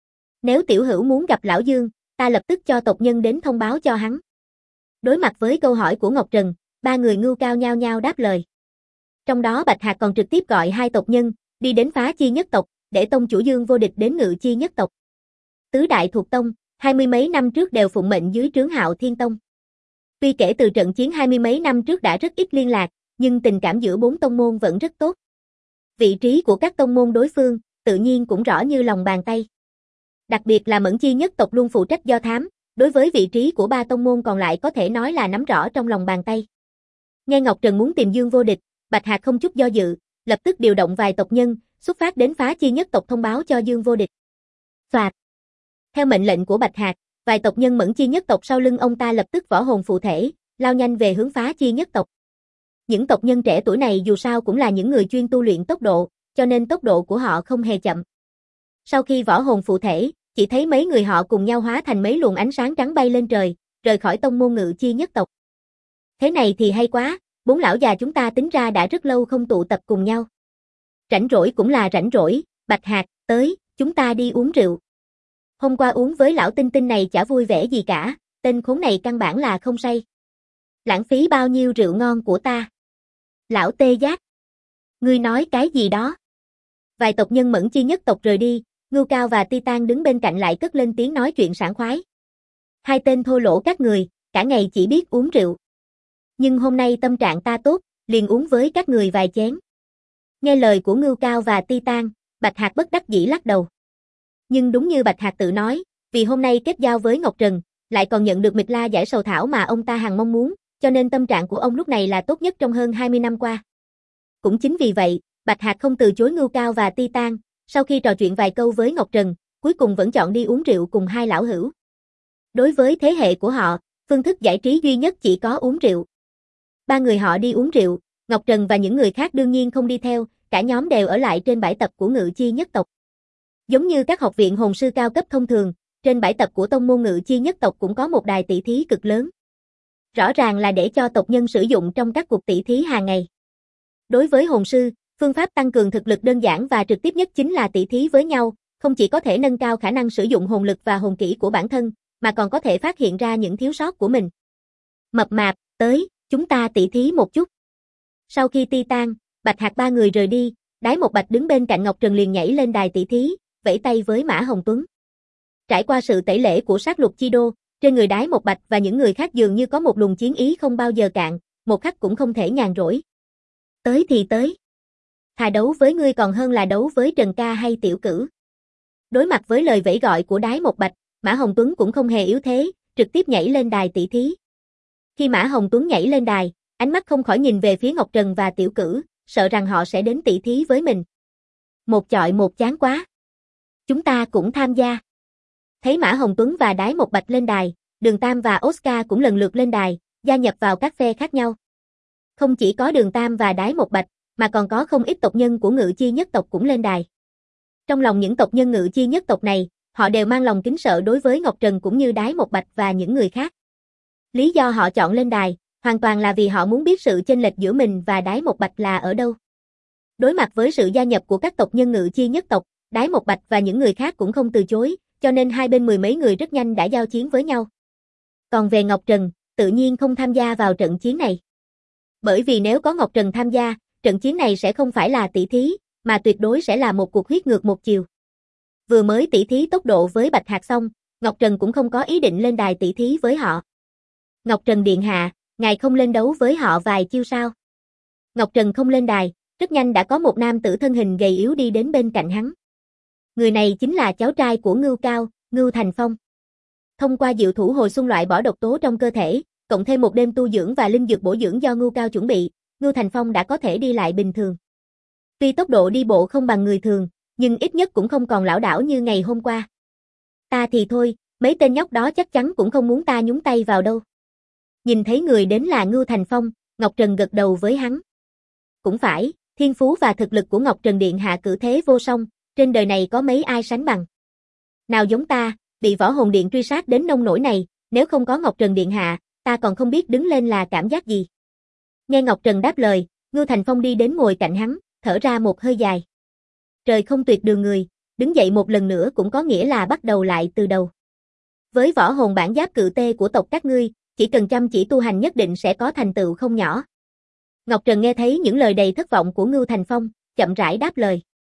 S1: Nếu tiểu hữu muốn gặp Lão Dương, ta lập tức cho tộc nhân đến thông báo cho hắn. Đối mặt với câu hỏi của Ngọc Trần, ba người Ngưu Cao nhao nhao đáp lời. Trong đó Bạch Hạc còn trực tiếp gọi hai tộc nhân, đi đến Phá Chi nhất tộc, để tông chủ Dương vô địch đến Ngự Chi nhất tộc. Tứ đại thuộc tông, 20 mấy năm trước đều phụng mệnh dưới trướng Hạo Thiên Tông. Tuy kể từ trận chiến 20 mấy năm trước đã rất ít liên lạc, nhưng tình cảm giữa bốn tông môn vẫn rất tốt. Vị trí của các tông môn đối phương, tự nhiên cũng rõ như lòng bàn tay. Đặc biệt là Mẫn Chi nhất tộc luôn phụ trách do thám, đối với vị trí của ba tông môn còn lại có thể nói là nắm rõ trong lòng bàn tay. Nghe Ngọc Trần muốn tìm Dương vô địch, Bạch Hạc không chút do dự, lập tức điều động vài tộc nhân, xuất phát đến Phá Chi nhất tộc thông báo cho Dương vô địch. Soạt. Theo mệnh lệnh của Bạch Hạc, vài tộc nhân Mẫn Chi nhất tộc sau lưng ông ta lập tức võ hồn phụ thể, lao nhanh về hướng Phá Chi nhất tộc. Những tộc nhân trẻ tuổi này dù sao cũng là những người chuyên tu luyện tốc độ, cho nên tốc độ của họ không hề chậm. Sau khi võ hồn phụ thể, chỉ thấy mấy người họ cùng nhau hóa thành mấy luồng ánh sáng trắng bay lên trời, rời khỏi tông môn Ngự Chi nhất tộc. Thế này thì hay quá, 4 lão già chúng ta tính ra đã rất lâu không tụ tập cùng nhau. Rảnh rỗi cũng là rảnh rỗi, Bạch Hạc, tới, chúng ta đi uống rượu. Hôm qua uống với lão tinh tinh này chả vui vẻ gì cả, tên khốn này căn bản là không say. Lãng phí bao nhiêu rượu ngon của ta. Lão Tê Giác. Ngươi nói cái gì đó? Vài tộc nhân Mẫn Chi nhất tộc rời đi, Ngưu Cao và Titan đứng bên cạnh lại cất lên tiếng nói chuyện sảng khoái. Hai tên thô lỗ các người, cả ngày chỉ biết uống rượu. Nhưng hôm nay tâm trạng ta tốt, liền uống với các người vài chén. Nghe lời của Ngưu Cao và Titan, Bạch Hạc bất đắc dĩ lắc đầu. Nhưng đúng như Bạch Hạc tự nói, vì hôm nay kết giao với Ngọc Trần, lại còn nhận được Mịch La giải sầu thảo mà ông ta hằng mong muốn, cho nên tâm trạng của ông lúc này là tốt nhất trong hơn 20 năm qua. Cũng chính vì vậy, Bạch Hạc không từ chối Ngưu Cao và Titan, sau khi trò chuyện vài câu với Ngọc Trần, cuối cùng vẫn chọn đi uống rượu cùng hai lão hữu. Đối với thế hệ của họ, phương thức giải trí duy nhất chỉ có uống rượu. Ba người họ đi uống rượu, Ngọc Trần và những người khác đương nhiên không đi theo, cả nhóm đều ở lại trên bãi tập của Ngự Chi nhất tộc. Giống như các học viện hồn sư cao cấp thông thường, trên bãi tập của tông môn Ngự Chi nhất tộc cũng có một đài tỷ thí cực lớn. Rõ ràng là để cho tộc nhân sử dụng trong các cuộc tỷ thí hàng ngày. Đối với hồn sư, phương pháp tăng cường thực lực đơn giản và trực tiếp nhất chính là tỷ thí với nhau, không chỉ có thể nâng cao khả năng sử dụng hồn lực và hồn kỹ của bản thân, mà còn có thể phát hiện ra những thiếu sót của mình. Mập mạp, tới, chúng ta tỷ thí một chút. Sau khi Titan, Bạch Hạc ba người rời đi, Đái Một Bạch đứng bên cạnh Ngọc Trần liền nhảy lên đài tỷ thí, vẫy tay với Mã Hồng Tuấn. Trải qua sự tẩy lễ của sát lục chi đô, trên người Đái Một Bạch và những người khác dường như có một luồng chiến ý không bao giờ cạn, một khắc cũng không thể nhàn rỗi. Tới thì tới. Thà đấu với ngươi còn hơn là đấu với Trần Ca hay Tiểu Cử. Đối mặt với lời vẫy gọi của Đái Một Bạch, Mã Hồng Tuấn cũng không hề yếu thế, trực tiếp nhảy lên đài tỷ thí. Khi Mã Hồng Tuấn nhảy lên đài, ánh mắt không khỏi nhìn về phía Ngọc Trần và Tiểu Cử, sợ rằng họ sẽ đến tỷ thí với mình. Một chọi một chán quá. Chúng ta cũng tham gia. Thấy Mã Hồng Tuấn và Đái Một Bạch lên đài, Đường Tam và Oscar cũng lần lượt lên đài, gia nhập vào các phe khác nhau. Không chỉ có Đường Tam và Đái Một Bạch, mà còn có không ít tộc nhân của Ngự Chi nhất tộc cũng lên đài. Trong lòng những tộc nhân Ngự Chi nhất tộc này, họ đều mang lòng kính sợ đối với Ngọc Trần cũng như Đái Một Bạch và những người khác. Lý do họ chọn lên đài, hoàn toàn là vì họ muốn biết sự chênh lệch giữa mình và Đái Một Bạch là ở đâu. Đối mặt với sự gia nhập của các tộc nhân Ngự Chi nhất tộc, Đái Một Bạch và những người khác cũng không từ chối, cho nên hai bên mười mấy người rất nhanh đã giao chiến với nhau. Còn về Ngọc Trần, tự nhiên không tham gia vào trận chiến này. Bởi vì nếu có Ngọc Trần tham gia, trận chiến này sẽ không phải là tỷ thí, mà tuyệt đối sẽ là một cuộc huyết ngược một chiều. Vừa mới tỷ thí tốc độ với Bạch Hạc xong, Ngọc Trần cũng không có ý định lên đài tỷ thí với họ. Ngọc Trần điện hạ, ngài không lên đấu với họ vài chiêu sao? Ngọc Trần không lên đài, rất nhanh đã có một nam tử thân hình gầy yếu đi đến bên cạnh hắn. Người này chính là cháu trai của Ngưu Cao, Ngưu Thành Phong. Thông qua diệu thủ hồi xuân loại bỏ độc tố trong cơ thể, cộng thêm một đêm tu dưỡng và linh dược bổ dưỡng do Ngưu Cao chuẩn bị, Ngưu Thành Phong đã có thể đi lại bình thường. Tuy tốc độ đi bộ không bằng người thường, nhưng ít nhất cũng không còn lảo đảo như ngày hôm qua. Ta thì thôi, mấy tên nhóc đó chắc chắn cũng không muốn ta nhúng tay vào đâu. Nhìn thấy người đến là Ngưu Thành Phong, Ngọc Trần gật đầu với hắn. Cũng phải, thiên phú và thực lực của Ngọc Trần điện hạ cử thế vô song, trên đời này có mấy ai sánh bằng. Nào giống ta, bị Võ Hồn Điện truy sát đến nông nỗi này, nếu không có Ngọc Trần điện hạ, ta còn không biết đứng lên là cảm giác gì. Nghe Ngọc Trần đáp lời, Ngưu Thành Phong đi đến ngồi cạnh hắn, thở ra một hơi dài. Trời không tuyệt đường người, đứng dậy một lần nữa cũng có nghĩa là bắt đầu lại từ đầu. Với võ hồn bản giáp cự tê của tộc các ngươi, chỉ cần chăm chỉ tu hành nhất định sẽ có thành tựu không nhỏ. Ngọc Trần nghe thấy những lời đầy thất vọng của Ngưu Thành Phong, chậm rãi đáp lời.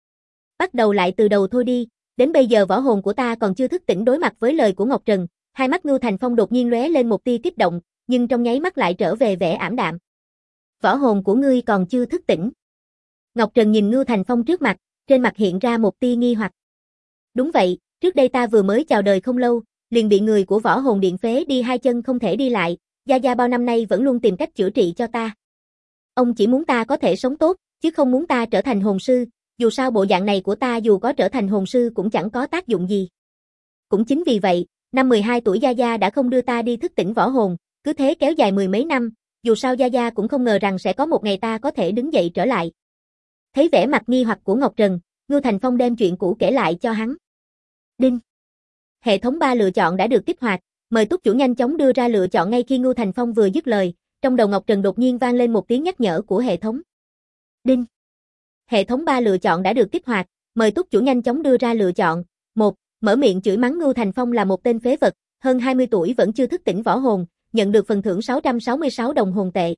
S1: Bắt đầu lại từ đầu thôi đi, đến bây giờ võ hồn của ta còn chưa thức tỉnh. Đối mặt với lời của Ngọc Trần, hai mắt Ngưu Thành Phong đột nhiên lóe lên một tia kích động, nhưng trong nháy mắt lại trở về vẻ ảm đạm. Võ hồn của ngươi còn chưa thức tỉnh. Ngọc Trần nhìn Ngưu Thành Phong trước mặt, trên mặt hiện ra một tia nghi hoặc. Đúng vậy, trước đây ta vừa mới chào đời không lâu, liền bị người của Võ Hồn Điện phế đi hai chân không thể đi lại, Gia Gia bao năm nay vẫn luôn tìm cách chữa trị cho ta. Ông chỉ muốn ta có thể sống tốt, chứ không muốn ta trở thành hồn sư, dù sao bộ dạng này của ta dù có trở thành hồn sư cũng chẳng có tác dụng gì. Cũng chính vì vậy, năm 12 tuổi Gia Gia đã không đưa ta đi thức tỉnh võ hồn, cứ thế kéo dài mười mấy năm, dù sao Gia Gia cũng không ngờ rằng sẽ có một ngày ta có thể đứng dậy trở lại. Thấy vẻ mặt nghi hoặc của Ngọc Trần, Ngưu Thành Phong đem chuyện cũ kể lại cho hắn. Đinh. Hệ thống 3 lựa chọn đã được kích hoạt, mời túc chủ nhanh chóng đưa ra lựa chọn. Ngay khi Ngưu Thành Phong vừa dứt lời, trong đầu Ngọc Trần đột nhiên vang lên một tiếng nhắc nhở của hệ thống. Đinh. Hệ thống 3 lựa chọn đã được kích hoạt, mời túc chủ nhanh chóng đưa ra lựa chọn. 1. Mở miệng chửi mắng Ngưu Thành Phong là một tên phế vật, hơn 20 tuổi vẫn chưa thức tỉnh võ hồn, nhận được phần thưởng 666 đồng hồn tệ.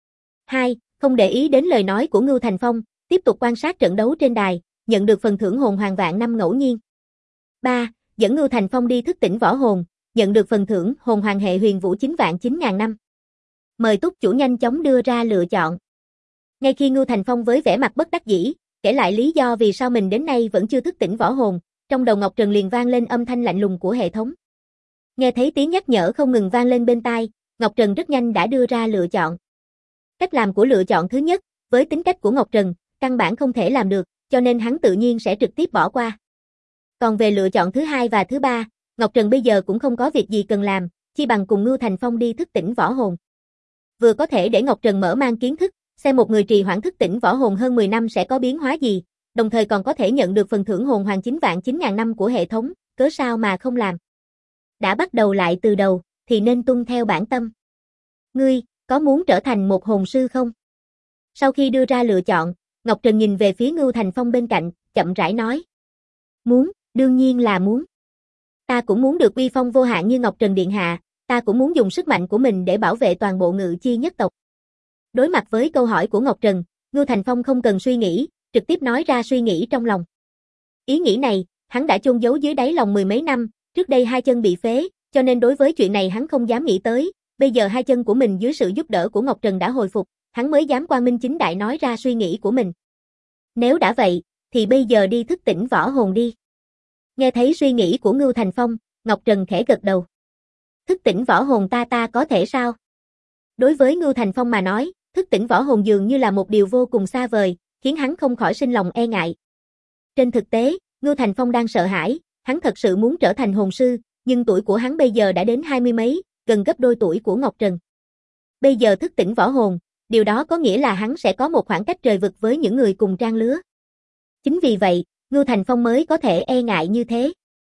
S1: 2. Không để ý đến lời nói của Ngưu Thành Phong, tiếp tục quan sát trận đấu trên đài, nhận được phần thưởng hồn hoàng vạn năm ngẫu nhiên. 3. Dẫn Ngưu Thành Phong đi thức tỉnh võ hồn, nhận được phần thưởng hồn hoàng hệ huyền vũ 9 vạn 9.000 năm. Mời túc chủ nhanh chóng đưa ra lựa chọn. Ngay khi Ngưu Thành Phong với vẻ mặt bất đắc dĩ, kể lại lý do vì sao mình đến nay vẫn chưa thức tỉnh võ hồn, trong đầu Ngọc Trần liền vang lên âm thanh lạnh lùng của hệ thống. Nghe thấy tiếng nhắc nhở không ngừng vang lên bên tai, Ngọc Trần rất nhanh đã đưa ra lựa chọn. Cách làm của lựa chọn thứ nhất, với tính cách của Ngọc Trần, căn bản không thể làm được, cho nên hắn tự nhiên sẽ trực tiếp bỏ qua. Còn về lựa chọn thứ hai và thứ ba, Ngọc Trần bây giờ cũng không có việc gì cần làm, chi bằng cùng Ngưu Thành Phong đi thức tỉnh võ hồn. Vừa có thể để Ngọc Trần mở mang kiến thức, xem một người trì hoãn thức tỉnh võ hồn hơn 10 năm sẽ có biến hóa gì, đồng thời còn có thể nhận được phần thưởng hồn hoàng 9 vạn 9.000 năm của hệ thống, cớ sao mà không làm. Đã bắt đầu lại từ đầu, thì nên tuân theo bản tâm. Ngươi, có muốn trở thành một hồn sư không? Sau khi đưa ra lựa chọn, Ngọc Trần nhìn về phía Ngưu Thành Phong bên cạnh, chậm rãi nói. Muốn, đương nhiên là muốn. Ta cũng muốn được uy phong vô hạn như Ngọc Trần Điện Hạ, ta cũng muốn dùng sức mạnh của mình để bảo vệ toàn bộ Ngự Chi nhất tộc. Đối mặt với câu hỏi của Ngọc Trần, Ngưu Thành Phong không cần suy nghĩ, trực tiếp nói ra suy nghĩ trong lòng. Ý nghĩ này, hắn đã chôn giấu dưới đáy lòng mười mấy năm, trước đây hai chân bị phế, cho nên đối với chuyện này hắn không dám nghĩ tới, bây giờ hai chân của mình dưới sự giúp đỡ của Ngọc Trần đã hồi phục, hắn mới dám quang minh chính đại nói ra suy nghĩ của mình. Nếu đã vậy, thì bây giờ đi thức tỉnh võ hồn đi. Nghe thấy suy nghĩ của Ngưu Thành Phong, Ngọc Trần khẽ gật đầu. Thức tỉnh võ hồn ta có thể sao? Đối với Ngưu Thành Phong mà nói, thức tỉnh võ hồn dường như là một điều vô cùng xa vời, khiến hắn không khỏi sinh lòng e ngại. Trên thực tế, Ngưu Thành Phong đang sợ hãi, hắn thật sự muốn trở thành hồn sư, nhưng tuổi của hắn bây giờ đã đến 20 mấy, gần gấp đôi tuổi của Ngọc Trần. Bây giờ thức tỉnh võ hồn, điều đó có nghĩa là hắn sẽ có một khoảng cách trời vực với những người cùng trang lứa. Chính vì vậy, Ngưu Thành Phong mới có thể e ngại như thế.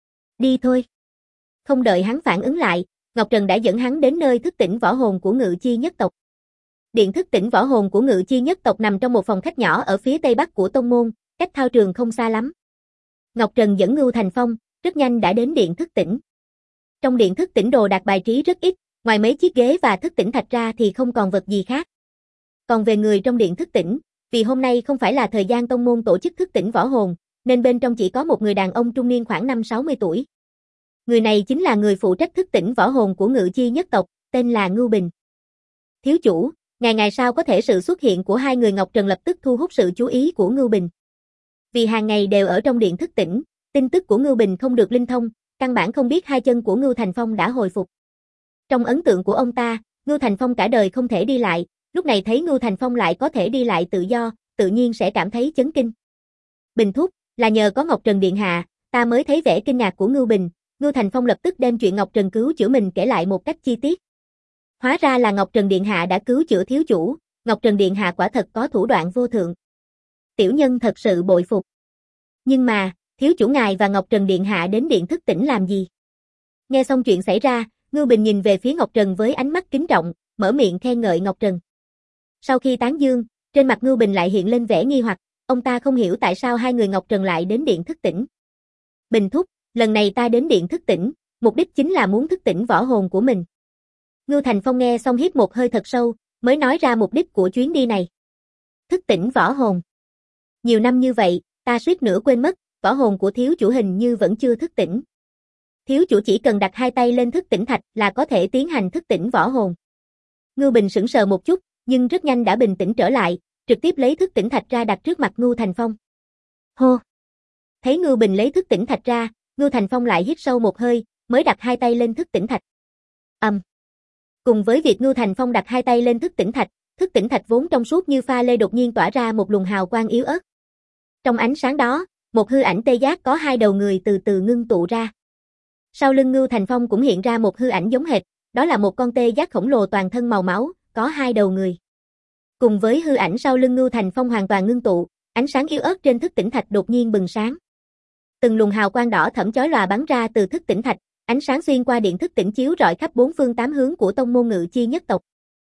S1: Đi thôi. Không đợi hắn phản ứng lại, Ngọc Trần đã dẫn hắn đến nơi thức tỉnh võ hồn của Ngự Chi nhất tộc. Điện thức tỉnh võ hồn của Ngự Chi nhất tộc nằm trong một phòng khách nhỏ ở phía tây bắc của tông môn, cách thao trường không xa lắm. Ngọc Trần dẫn Ngưu Thành Phong, rất nhanh đã đến điện thức tỉnh. Trong điện thức tỉnh đồ đạc bài trí rất ít, ngoài mấy chiếc ghế và thức tỉnh thạch ra thì không còn vật gì khác. Còn về người trong điện thức tỉnh, vì hôm nay không phải là thời gian tông môn tổ chức thức tỉnh võ hồn, nên bên trong chỉ có một người đàn ông trung niên khoảng 50-60 tuổi. Người này chính là người phụ trách thức tỉnh võ hồn của Ngự Chi nhất tộc, tên là Ngưu Bình. Thiếu chủ, ngày sau có thể sự xuất hiện của hai người Ngọc Trần lập tức thu hút sự chú ý của Ngưu Bình. Vì hàng ngày đều ở trong điện thức tỉnh, tin tức của Ngưu Bình không được linh thông, căn bản không biết hai chân của Ngưu Thành Phong đã hồi phục. Trong ấn tượng của ông ta, Ngưu Thành Phong cả đời không thể đi lại, lúc này thấy Ngưu Thành Phong lại có thể đi lại tự do, tự nhiên sẽ cảm thấy chấn kinh. Bình thúc, là nhờ có Ngọc Trần Điện Hạ, ta mới thấy vẻ kinh ngạc của Ngưu Bình. Ngưu Thành Phong lập tức đem chuyện Ngọc Trần cứu chữa mình kể lại một cách chi tiết. Hóa ra là Ngọc Trần Điện Hạ đã cứu chữa thiếu chủ, Ngọc Trần Điện Hạ quả thật có thủ đoạn vô thượng. Tiểu nhân thật sự bội phục. Nhưng mà, thiếu chủ ngài và Ngọc Trần Điện Hạ đến điện thức tỉnh làm gì? Nghe xong chuyện xảy ra, Ngưu Bình nhìn về phía Ngọc Trần với ánh mắt kính trọng, mở miệng khen ngợi Ngọc Trần. Sau khi tán dương, trên mặt Ngưu Bình lại hiện lên vẻ nghi hoặc, ông ta không hiểu tại sao hai người Ngọc Trần lại đến điện thức tỉnh. Bình thúc, lần này ta đến điện thức tỉnh, mục đích chính là muốn thức tỉnh võ hồn của mình. Ngưu Thành Phong nghe xong hít một hơi thật sâu, mới nói ra mục đích của chuyến đi này. Thức tỉnh võ hồn. Nhiều năm như vậy, ta suýt nữa quên mất, võ hồn của thiếu chủ hình như vẫn chưa thức tỉnh. Thiếu chủ chỉ cần đặt hai tay lên thức tỉnh thạch là có thể tiến hành thức tỉnh võ hồn. Ngưu Bình sững sờ một chút, nhưng rất nhanh đã bình tĩnh trở lại, trực tiếp lấy thức tỉnh thạch ra đặt trước mặt Ngưu Thành Phong. Hô! Thấy Ngưu Bình lấy thức tỉnh thạch ra, Ngưu Thành Phong lại hít sâu một hơi, mới đặt hai tay lên thức tỉnh thạch. Cùng với việc Ngưu Thành Phong đặt hai tay lên thức tỉnh thạch vốn trong suốt như pha lê đột nhiên tỏa ra một luồng hào quang yếu ớt. Trong ánh sáng đó, một hư ảnh tê giác có hai đầu người từ từ ngưng tụ ra. Sau lưng Ngưu Thành Phong cũng hiện ra một hư ảnh giống hệt, đó là một con tê giác khổng lồ toàn thân màu máu, có hai đầu người. Cùng với hư ảnh sau lưng Ngưu Thành Phong hoàn toàn ngưng tụ, Ánh sáng yếu ớt trên thức tỉnh thạch đột nhiên bừng sáng. Từng luồng hào quang đỏ thẫm chói lòa bắn ra từ thức tỉnh thạch, ánh sáng xuyên qua điện thức tỉnh chiếu rọi khắp bốn phương tám hướng của tông môn Ngự Chi nhất tộc.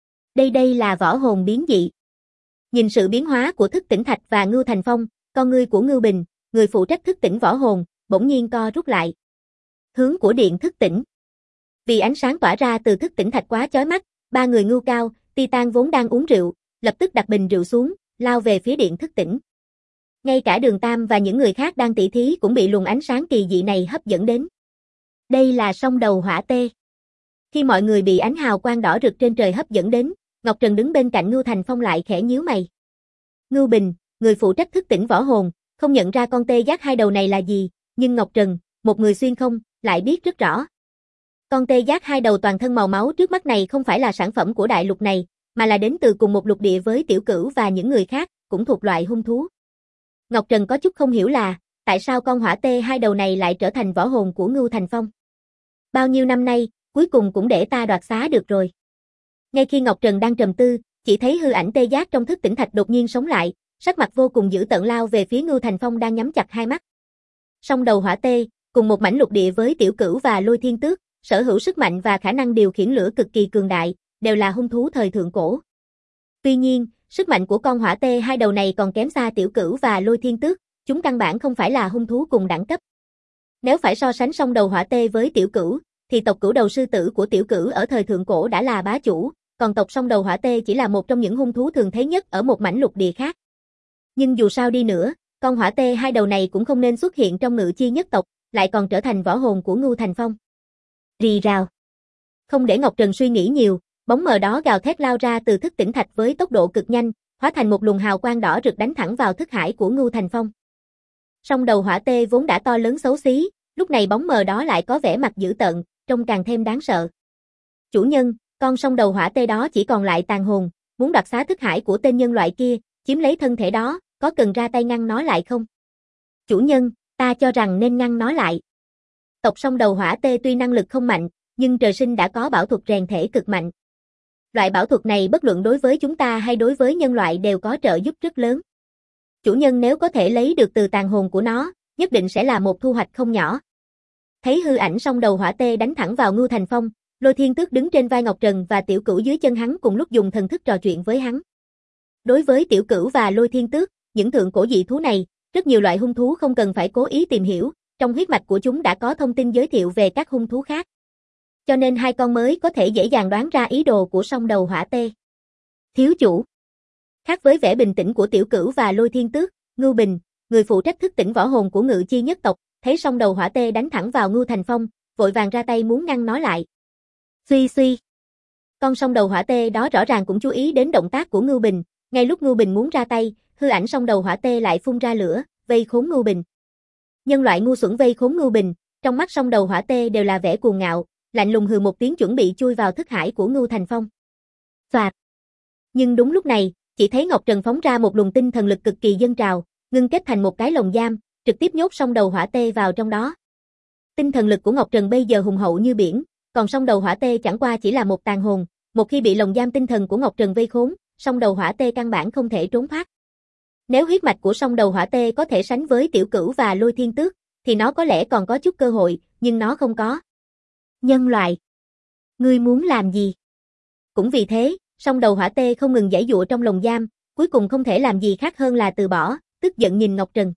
S1: Đây là võ hồn biến dị. Nhìn sự biến hóa của thức tỉnh thạch và Ngưu Thành Phong, con ngươi của Ngưu Bình, người phụ trách thức tỉnh võ hồn, bỗng nhiên co rút lại. Hướng của điện thức tỉnh. Vì ánh sáng tỏa ra từ thức tỉnh thạch quá chói mắt, ba người Ngưu Cao, Titan vốn đang uống rượu, lập tức đặt bình rượu xuống, lao về phía điện thức tỉnh. Ngay cả Đường Tam và những người khác đang tỉ thí cũng bị luồng ánh sáng kỳ dị này hấp dẫn đến. Đây là song đầu hỏa tê. Khi mọi người bị ánh hào quang đỏ rực trên trời hấp dẫn đến, Ngọc Trần đứng bên cạnh Ngưu Thành Phong lại khẽ nhíu mày. Ngưu Bình, người phụ trách thức tỉnh võ hồn, không nhận ra con tê giác hai đầu này là gì, nhưng Ngọc Trần, một người xuyên không, lại biết rất rõ. Con tê giác hai đầu toàn thân màu máu trước mắt này không phải là sản phẩm của đại lục này, mà là đến từ cùng một lục địa với Tiểu Cửu và những người khác, cũng thuộc loại hung thú. Ngọc Trần có chút không hiểu là, tại sao con hỏa tê hai đầu này lại trở thành võ hồn của Ngưu Thành Phong. Bao nhiêu năm nay, cuối cùng cũng để ta đoạt xá được rồi. Ngay khi Ngọc Trần đang trầm tư, chỉ thấy hư ảnh tê giác trong thức tỉnh thạch đột nhiên sống lại, sắc mặt vô cùng dữ tợn lao về phía Ngưu Thành Phong đang nhắm chặt hai mắt. Song đầu hỏa tê, cùng một mảnh lục địa với Tiểu Cửu và Lôi Thiên Tước, sở hữu sức mạnh và khả năng điều khiển lửa cực kỳ cường đại, đều là hung thú thời thượng cổ. Tuy nhiên, sức mạnh của con hỏa tê hai đầu này còn kém xa Tiểu Cửu và Lôi Thiên Tước, chúng căn bản không phải là hung thú cùng đẳng cấp. Nếu phải so sánh song đầu hỏa tê với Tiểu Cửu, thì tộc Cửu đầu sư tử của Tiểu Cửu ở thời thượng cổ đã là bá chủ, còn tộc song đầu hỏa tê chỉ là một trong những hung thú thường thấy nhất ở một mảnh lục địa khác. Nhưng dù sao đi nữa, con hỏa tê hai đầu này cũng không nên xuất hiện trong Ngự Chi nhất tộc, lại còn trở thành võ hồn của Ngưu Thành Phong. Rì rào. Không để Ngọc Trần suy nghĩ nhiều, bóng mờ đó gào thét lao ra từ thức tỉnh thạch với tốc độ cực nhanh, hóa thành một luồng hào quang đỏ rực đánh thẳng vào thức hải của Ngưu Thành Phong. Song đầu hỏa tê vốn đã to lớn xấu xí, lúc này bóng mờ đó lại có vẻ mặt dữ tợn, trông càng thêm đáng sợ. Chủ nhân, con song đầu hỏa tê đó chỉ còn lại tàn hồn, muốn đoạt xá thức hải của tên nhân loại kia, chiếm lấy thân thể đó, có cần ra tay ngăn nó lại không? Chủ nhân, ta cho rằng nên ngăn nó lại. Tộc song đầu hỏa tê tuy năng lực không mạnh, nhưng trời sinh đã có bảo thuật rèn thể cực mạnh. Loại bảo thuật này bất luận đối với chúng ta hay đối với nhân loại đều có trợ giúp rất lớn. Chủ nhân nếu có thể lấy được từ tàn hồn của nó, nhất định sẽ là một thu hoạch không nhỏ. Thấy hư ảnh song đầu hỏa tê đánh thẳng vào Ngưu Thành Phong, Lôi Thiên Tước đứng trên vai Ngọc Trần và Tiểu Cửu dưới chân hắn cùng lúc dùng thần thức trò chuyện với hắn. Đối với Tiểu Cửu và Lôi Thiên Tước, những thượng cổ dị thú này, rất nhiều loại hung thú không cần phải cố ý tìm hiểu, trong huyết mạch của chúng đã có thông tin giới thiệu về các hung thú khác. Cho nên hai con mới có thể dễ dàng đoán ra ý đồ của song đầu hỏa tê. Thiếu chủ. Khác với vẻ bình tĩnh của Tiểu Cửu và Lôi Thiên Tước, Ngưu Bình, người phụ trách thức tỉnh võ hồn của Ngự Chi nhất tộc, thấy song đầu hỏa tê đánh thẳng vào Ngưu Thành Phong, vội vàng ra tay muốn ngăn nó lại. Suy suy. Con song đầu hỏa tê đó rõ ràng cũng chú ý đến động tác của Ngưu Bình, ngay lúc Ngưu Bình muốn ra tay, hư ảnh song đầu hỏa tê lại phun ra lửa, vây khốn Ngưu Bình. Nhân loại ngu xuẩn vây khốn Ngưu Bình, trong mắt song đầu hỏa tê đều là vẻ cuồng ngạo, lạnh lùng hừ một tiếng chuẩn bị chui vào thức hải của Ngưu Thành Phong. Soạt. Nhưng đúng lúc này, chỉ thấy Ngọc Trần phóng ra một luồng tinh thần lực cực kỳ dâng trào, ngưng kết thành một cái lồng giam, trực tiếp nhốt song đầu hỏa tê vào trong đó. Tinh thần lực của Ngọc Trần bây giờ hùng hậu như biển, còn song đầu hỏa tê chẳng qua chỉ là một tàn hồn, một khi bị lồng giam tinh thần của Ngọc Trần vây khốn, song đầu hỏa tê căn bản không thể trốn thoát. Nếu huyết mạch của song đầu hỏa tê có thể sánh với Tiểu Cửu và Lôi Thiên Tước, thì nó có lẽ còn có chút cơ hội, nhưng nó không có. Nhân loại, ngươi muốn làm gì? Cũng vì thế, song đầu hỏa tê không ngừng giãy giụa trong lồng giam, cuối cùng không thể làm gì khác hơn là từ bỏ, tức giận nhìn Ngọc Trần.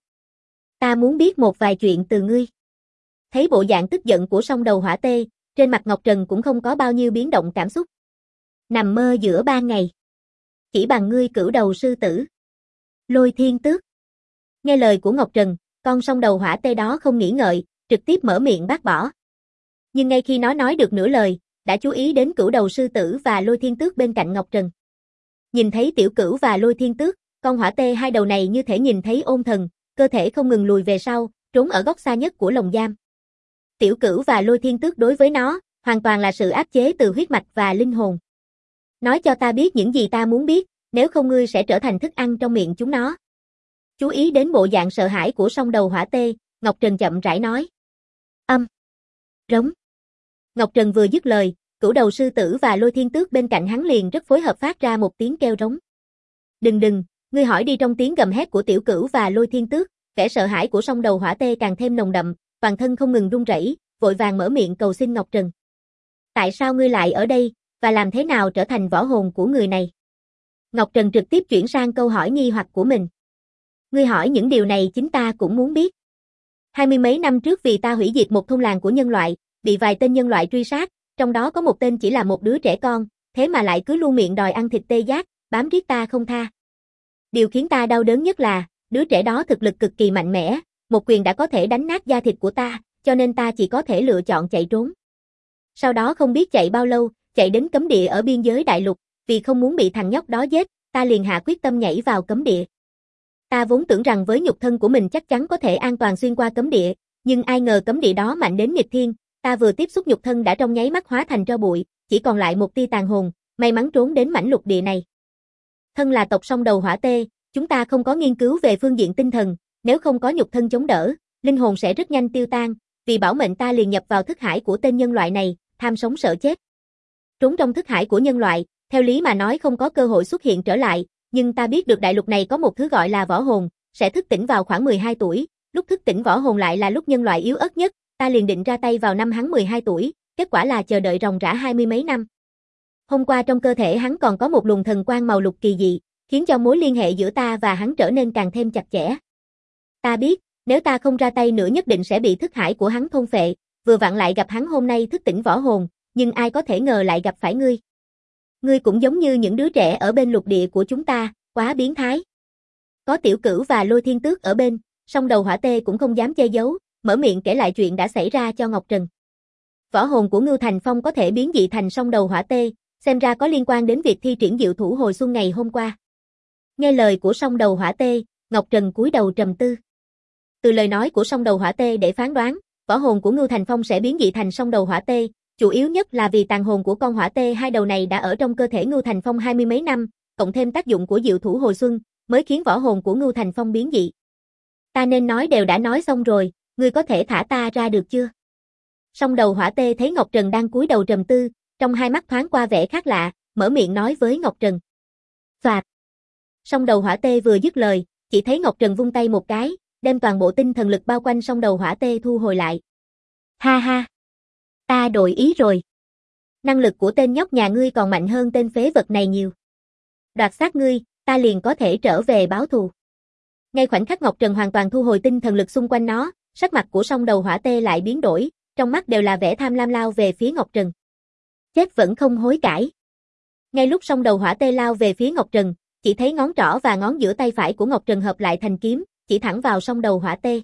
S1: Ta muốn biết một vài chuyện từ ngươi. Thấy bộ dạng tức giận của song đầu hỏa tê, trên mặt Ngọc Trần cũng không có bao nhiêu biến động cảm xúc. Nằm mơ giữa ban ngày. Chỉ bằng ngươi Cửu đầu sư tử. Lôi Thiên Tước. Nghe lời của Ngọc Trần, con song đầu hỏa tê đó không nghĩ ngợi, trực tiếp mở miệng bác bỏ. Nhưng ngay khi nó nói được nửa lời, đã chú ý đến Cửu đầu sư tử và Lôi Thiên Tước bên cạnh Ngọc Trần. Nhìn thấy Tiểu Cửu và Lôi Thiên Tước, con hỏa tê hai đầu này như thể nhìn thấy ôn thần, cơ thể không ngừng lùi về sau, trốn ở góc xa nhất của lồng giam. Tiểu Cửu và Lôi Thiên Tước đối với nó, hoàn toàn là sự áp chế từ huyết mạch và linh hồn. Nói cho ta biết những gì ta muốn biết, nếu không ngươi sẽ trở thành thức ăn trong miệng chúng nó. Chú ý đến bộ dạng sợ hãi của song đầu hỏa tê, Ngọc Trần chậm rãi nói. Rống. Ngọc Trần vừa dứt lời, Cửu đầu sư tử và Lôi Thiên Tước bên cạnh hắn liền rất phối hợp phát ra một tiếng kêu rống. Đừng, Ngươi hỏi đi, trong tiếng gầm hét của Tiểu Cửu và Lôi Thiên Tước, vẻ sợ hãi của Song Đầu Hỏa Tê càng thêm nồng đậm, toàn thân không ngừng run rẩy, vội vàng mở miệng cầu xin Ngọc Trần. Tại sao ngươi lại ở đây, và làm thế nào trở thành võ hồn của người này? Ngọc Trần trực tiếp chuyển sang câu hỏi nghi hoặc của mình. Ngươi hỏi những điều này chính ta cũng muốn biết. 20 mấy năm trước vì ta hủy diệt một thôn làng của nhân loại, bị vài tên nhân loại truy sát, trong đó có một tên chỉ là một đứa trẻ con, thế mà lại cứ luôn miệng đòi ăn thịt tê giác, bám riết ta không tha. Điều khiến ta đau đớn nhất là, đứa trẻ đó thực lực cực kỳ mạnh mẽ, một quyền đã có thể đánh nát da thịt của ta, cho nên ta chỉ có thể lựa chọn chạy trốn. Sau đó không biết chạy bao lâu, chạy đến cấm địa ở biên giới đại lục, vì không muốn bị thằng nhóc đó giết, ta liền hạ quyết tâm nhảy vào cấm địa. Ta vốn tưởng rằng với nhục thân của mình chắc chắn có thể an toàn xuyên qua cấm địa, nhưng ai ngờ cấm địa đó mạnh đến nghịch thiên, ta vừa tiếp xúc nhục thân đã trong nháy mắt hóa thành tro bụi, chỉ còn lại một tia tàn hồn, may mắn trốn đến mảnh lục địa này. Thân là tộc Song Đầu Hỏa Tê, chúng ta không có nghiên cứu về phương diện tinh thần, nếu không có nhục thân chống đỡ, linh hồn sẽ rất nhanh tiêu tan, vì bảo mệnh ta liền nhập vào thức hải của tên nhân loại này, tham sống sợ chết. Trốn trong thức hải của nhân loại, theo lý mà nói không có cơ hội xuất hiện trở lại, nhưng ta biết được đại lục này có một thứ gọi là võ hồn, sẽ thức tỉnh vào khoảng 12 tuổi, lúc thức tỉnh võ hồn lại là lúc nhân loại yếu ớt nhất, ta liền định ra tay vào năm hắn 12 tuổi, kết quả là chờ đợi ròng rã 20 mấy năm. Hôm qua trong cơ thể hắn còn có một luồng thần quang màu lục kỳ dị, khiến cho mối liên hệ giữa ta và hắn trở nên càng thêm chặt chẽ. Ta biết, nếu ta không ra tay nữa nhất định sẽ bị thức hải của hắn thôn phệ, vừa vặn lại gặp hắn hôm nay thức tỉnh võ hồn, nhưng ai có thể ngờ lại gặp phải ngươi. Ngươi cũng giống như những đứa trẻ ở bên lục địa của chúng ta, quá biến thái. Có Tiểu Cửu và Lôi Thiên Tước ở bên, Song Đầu Hỏa Tê cũng không dám che giấu, mở miệng kể lại chuyện đã xảy ra cho Ngọc Trần. Võ hồn của Ngưu Thành Phong có thể biến dị thành Song Đầu Hỏa Tê, xem ra có liên quan đến việc thi triển diệu thủ hồi xuân ngày hôm qua. Nghe lời của Song Đầu Hỏa Tê, Ngọc Trần cúi đầu trầm tư. Từ lời nói của Song Đầu Hỏa Tê để phán đoán, võ hồn của Ngưu Thành Phong sẽ biến dị thành Song Đầu Hỏa Tê, chủ yếu nhất là vì tàn hồn của con hỏa tê hai đầu này đã ở trong cơ thể Ngưu Thành Phong 20 mấy năm, cộng thêm tác dụng của diệu thủ hồi xuân, mới khiến võ hồn của Ngưu Thành Phong biến dị. Ta nên nói đều đã nói xong rồi, ngươi có thể thả ta ra được chưa? Song Đầu Hỏa Tê thấy Ngọc Trần đang cúi đầu trầm tư, trong hai mắt thoáng qua vẻ khác lạ, mở miệng nói với Ngọc Trần. Phạt. Song Đầu Hỏa Tê vừa dứt lời, chỉ thấy Ngọc Trần vung tay một cái, đem toàn bộ tinh thần lực bao quanh Song Đầu Hỏa Tê thu hồi lại. Ha ha. Ta đổi ý rồi. Năng lực của tên nhóc nhà ngươi còn mạnh hơn tên phế vật này nhiều. Đoạt xác ngươi, ta liền có thể trở về báo thù. Ngay khoảnh khắc Ngọc Trần hoàn toàn thu hồi tinh thần lực xung quanh nó, sắc mặt của Song Đầu Hỏa Tê lại biến đổi, trong mắt đều là vẻ tham lam lao về phía Ngọc Trần. Chết vẫn không hối cải. Ngay lúc Song Đầu Hỏa Tê lao về phía Ngọc Trần, chỉ thấy ngón trỏ và ngón giữa tay phải của Ngọc Trần hợp lại thành kiếm, chỉ thẳng vào Song Đầu Hỏa Tê.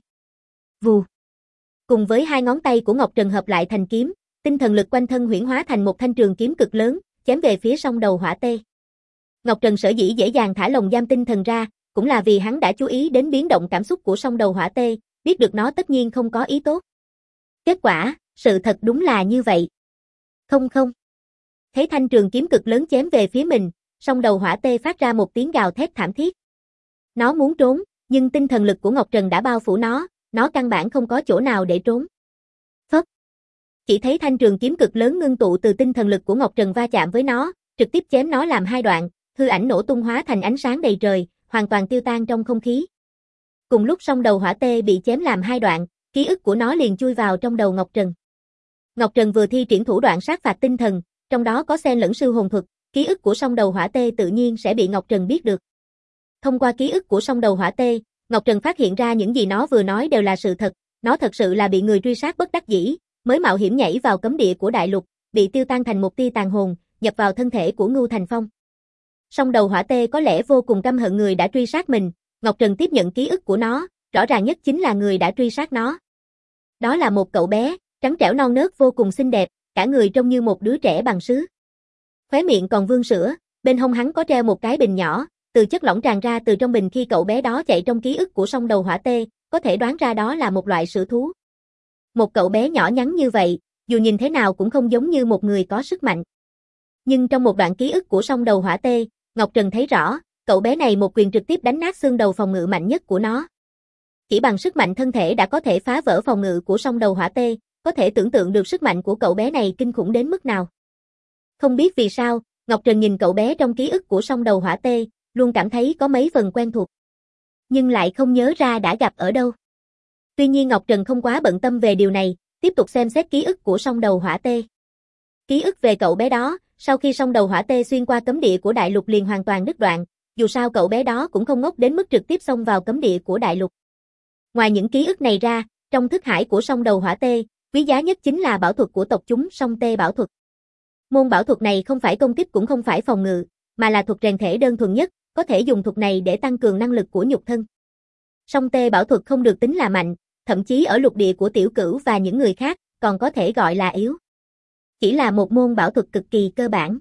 S1: Vù. Cùng với hai ngón tay của Ngọc Trần hợp lại thành kiếm, tinh thần lực quanh thân huyễn hóa thành một thanh trường kiếm cực lớn, chém về phía Song Đầu Hỏa Tê. Ngọc Trần sở dĩ dễ dàng thả lồng giam tinh thần ra, cũng là vì hắn đã chú ý đến biến động cảm xúc của Song Đầu Hỏa Tê, biết được nó tất nhiên không có ý tốt. Kết quả, sự thật đúng là như vậy. Không không. Thấy thanh trường kiếm cực lớn chém về phía mình, Song Đầu Hỏa Tê phát ra một tiếng gào thét thảm thiết. Nó muốn trốn, nhưng tinh thần lực của Ngọc Trần đã bao phủ nó căn bản không có chỗ nào để trốn. Phất. Chỉ thấy thanh trường kiếm cực lớn ngưng tụ từ tinh thần lực của Ngọc Trần va chạm với nó, trực tiếp chém nó làm hai đoạn, hư ảnh nổ tung hóa thành ánh sáng đầy trời, hoàn toàn tiêu tan trong không khí. Cùng lúc Song Đầu Hỏa Tê bị chém làm hai đoạn, ký ức của nó liền chui vào trong đầu Ngọc Trần. Ngọc Trần vừa thi triển thủ đoạn sát phạt tinh thần, trong đó có xen lẫn sư hồn thuật, ký ức của Song Đầu Hỏa Tê tự nhiên sẽ bị Ngọc Trần biết được. Thông qua ký ức của Song Đầu Hỏa Tê, Ngọc Trần phát hiện ra những gì nó vừa nói đều là sự thật, nó thật sự là bị người truy sát bất đắc dĩ, mới mạo hiểm nhảy vào cấm địa của đại lục, bị tiêu tan thành một tia tàn hồn, nhập vào thân thể của Ngưu Thành Phong. Song Đầu Hỏa Tê có lẽ vô cùng căm hận người đã truy sát mình, Ngọc Trần tiếp nhận ký ức của nó, rõ ràng nhất chính là người đã truy sát nó. Đó là một cậu bé, trắng trẻo non nớt vô cùng xinh đẹp, cả người trông như một đứa trẻ bằng sứ. Khóe miệng còn vương sữa, bên hông hắn có treo một cái bình nhỏ, từ chất lỏng tràn ra từ trong bình khi cậu bé đó chạy trong ký ức của Song Đầu Hỏa Tê, có thể đoán ra đó là một loại sữa thú. Một cậu bé nhỏ nhắn như vậy, dù nhìn thế nào cũng không giống như một người có sức mạnh. Nhưng trong một đoạn ký ức của Song Đầu Hỏa Tê, Ngọc Trần thấy rõ, cậu bé này một quyền trực tiếp đánh nát xương đầu phòng ngự mạnh nhất của nó. Chỉ bằng sức mạnh thân thể đã có thể phá vỡ phòng ngự của Song Đầu Hỏa Tê, có thể tưởng tượng được sức mạnh của cậu bé này kinh khủng đến mức nào. Không biết vì sao, Ngọc Trần nhìn cậu bé trong ký ức của Song Đầu Hỏa Tê, luôn cảm thấy có mấy phần quen thuộc. Nhưng lại không nhớ ra đã gặp ở đâu. Tuy nhiên Ngọc Trần không quá bận tâm về điều này, tiếp tục xem xét ký ức của song đầu hỏa tê. Ký ức về cậu bé đó, sau khi song đầu hỏa tê xuyên qua cấm địa của đại lục liền hoàn toàn đứt đoạn, dù sao cậu bé đó cũng không ngốc đến mức trực tiếp xông vào cấm địa của đại lục. Ngoài những ký ức này ra, trong thức hải của song đầu hỏa tê, quý giá nhất chính là bảo thuật của tộc chúng song tê bảo thuật. Môn bảo thuật này không phải công kích cũng không phải phòng ngự, mà là thuật rèn thể đơn thuần nhất, có thể dùng thuật này để tăng cường năng lực của nhục thân. Song tê bảo thuật không được tính là mạnh, thậm chí ở lục địa của Tiểu Cửu và những người khác, còn có thể gọi là yếu. Chỉ là một môn bảo thuật cực kỳ cơ bản.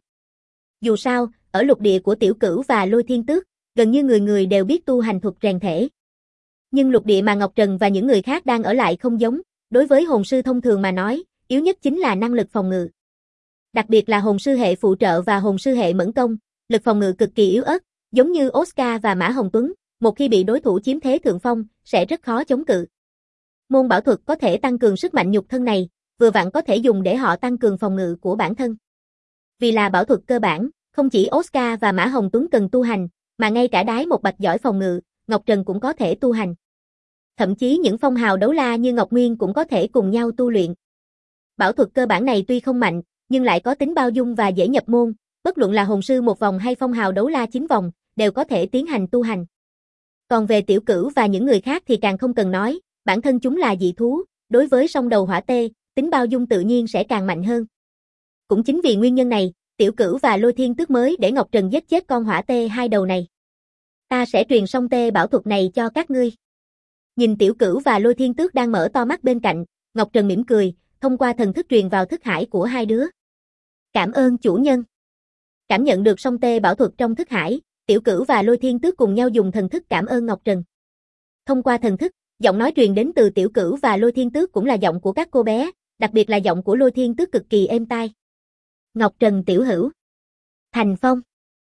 S1: Dù sao, ở lục địa của Tiểu Cửu và Lôi Thiên Tước, gần như người người đều biết tu hành thuật rèn thể. Nhưng lục địa mà Ngọc Trần và những người khác đang ở lại không giống, đối với hồn sư thông thường mà nói, yếu nhất chính là năng lực phòng ngự. Đặc biệt là hồn sư hệ phụ trợ và hồn sư hệ mẫn công, lực phòng ngự cực kỳ yếu ớt, giống như Oscar và Mã Hồng Tuấn, một khi bị đối thủ chiếm thế thượng phong, sẽ rất khó chống cự. Môn bảo thuật có thể tăng cường sức mạnh nhục thân này, vừa vặn có thể dùng để họ tăng cường phòng ngự của bản thân. Vì là bảo thuật cơ bản, không chỉ Oscar và Mã Hồng Tuấn cần tu hành, mà ngay cả Đái Một Bạch giỏi phòng ngự, Ngọc Trần cũng có thể tu hành. Thậm chí những phong hào đấu la như Ngọc Nguyên cũng có thể cùng nhau tu luyện. Bảo thuật cơ bản này tuy không mạnh, nhưng lại có tính bao dung và dễ nhập môn, bất luận là hồn sư một vòng hay phong hào đấu la 9 vòng, đều có thể tiến hành tu hành. Còn về Tiểu Cửu và những người khác thì càng không cần nói, bản thân chúng là dị thú, đối với song đầu hỏa tê, tính bao dung tự nhiên sẽ càng mạnh hơn. Cũng chính vì nguyên nhân này, Tiểu Cửu và Lôi Thiên Tước mới để Ngọc Trần giết chết con hỏa tê hai đầu này. Ta sẽ truyền song tê bảo thuật này cho các ngươi. Nhìn Tiểu Cửu và Lôi Thiên Tước đang mở to mắt bên cạnh, Ngọc Trần mỉm cười, thông qua thần thức truyền vào thức hải của hai đứa. Cảm ơn chủ nhân. Cảm nhận được song tê bảo thuật trong thức hải, Tiểu Cửu và Lôi Thiên Tước cùng nhau dùng thần thức cảm ơn Ngọc Trần. Thông qua thần thức, giọng nói truyền đến từ Tiểu Cửu và Lôi Thiên Tước cũng là giọng của các cô bé, đặc biệt là giọng của Lôi Thiên Tước cực kỳ êm tai. Ngọc Trần tiểu hữu. Thành Phong.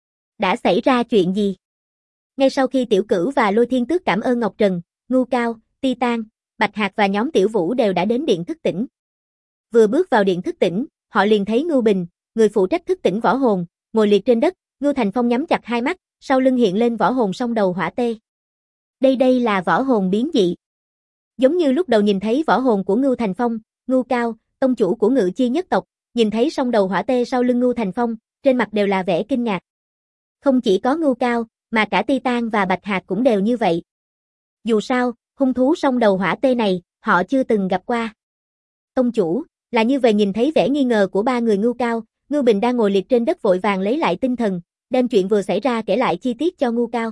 S1: Đã xảy ra chuyện gì? Ngay sau khi Tiểu Cửu và Lôi Thiên Tước cảm ơn Ngọc Trần, Ngưu Cao, Titan, Bạch Hạc và nhóm Tiểu Vũ đều đã đến điện thức tỉnh. Vừa bước vào điện thức tỉnh, họ liền thấy Ngưu Bình, người phụ trách thức tỉnh võ hồn, ngồi liệt trên đất, Ngưu Thành Phong nhắm chặt hai mắt, sau lưng hiện lên võ hồn song đầu hỏa tê. Đây là võ hồn biến dị. Giống như lúc đầu nhìn thấy võ hồn của Ngưu Thành Phong, Ngưu Cao, tông chủ của Ngự Chi nhất tộc, nhìn thấy song đầu hỏa tê sau lưng Ngưu Thành Phong, trên mặt đều là vẻ kinh ngạc. Không chỉ có Ngưu Cao, mà cả Titan và Bạch Hạc cũng đều như vậy. Dù sao, hung thú song đầu hỏa tê này, họ chưa từng gặp qua. Tông chủ, là như vậy. Nhìn thấy vẻ nghi ngờ của ba người Ngưu Cao, Ngưu Bình đang ngồi liệt trên đất vội vàng lấy lại tinh thần, đem chuyện vừa xảy ra kể lại chi tiết cho Ngưu Cao.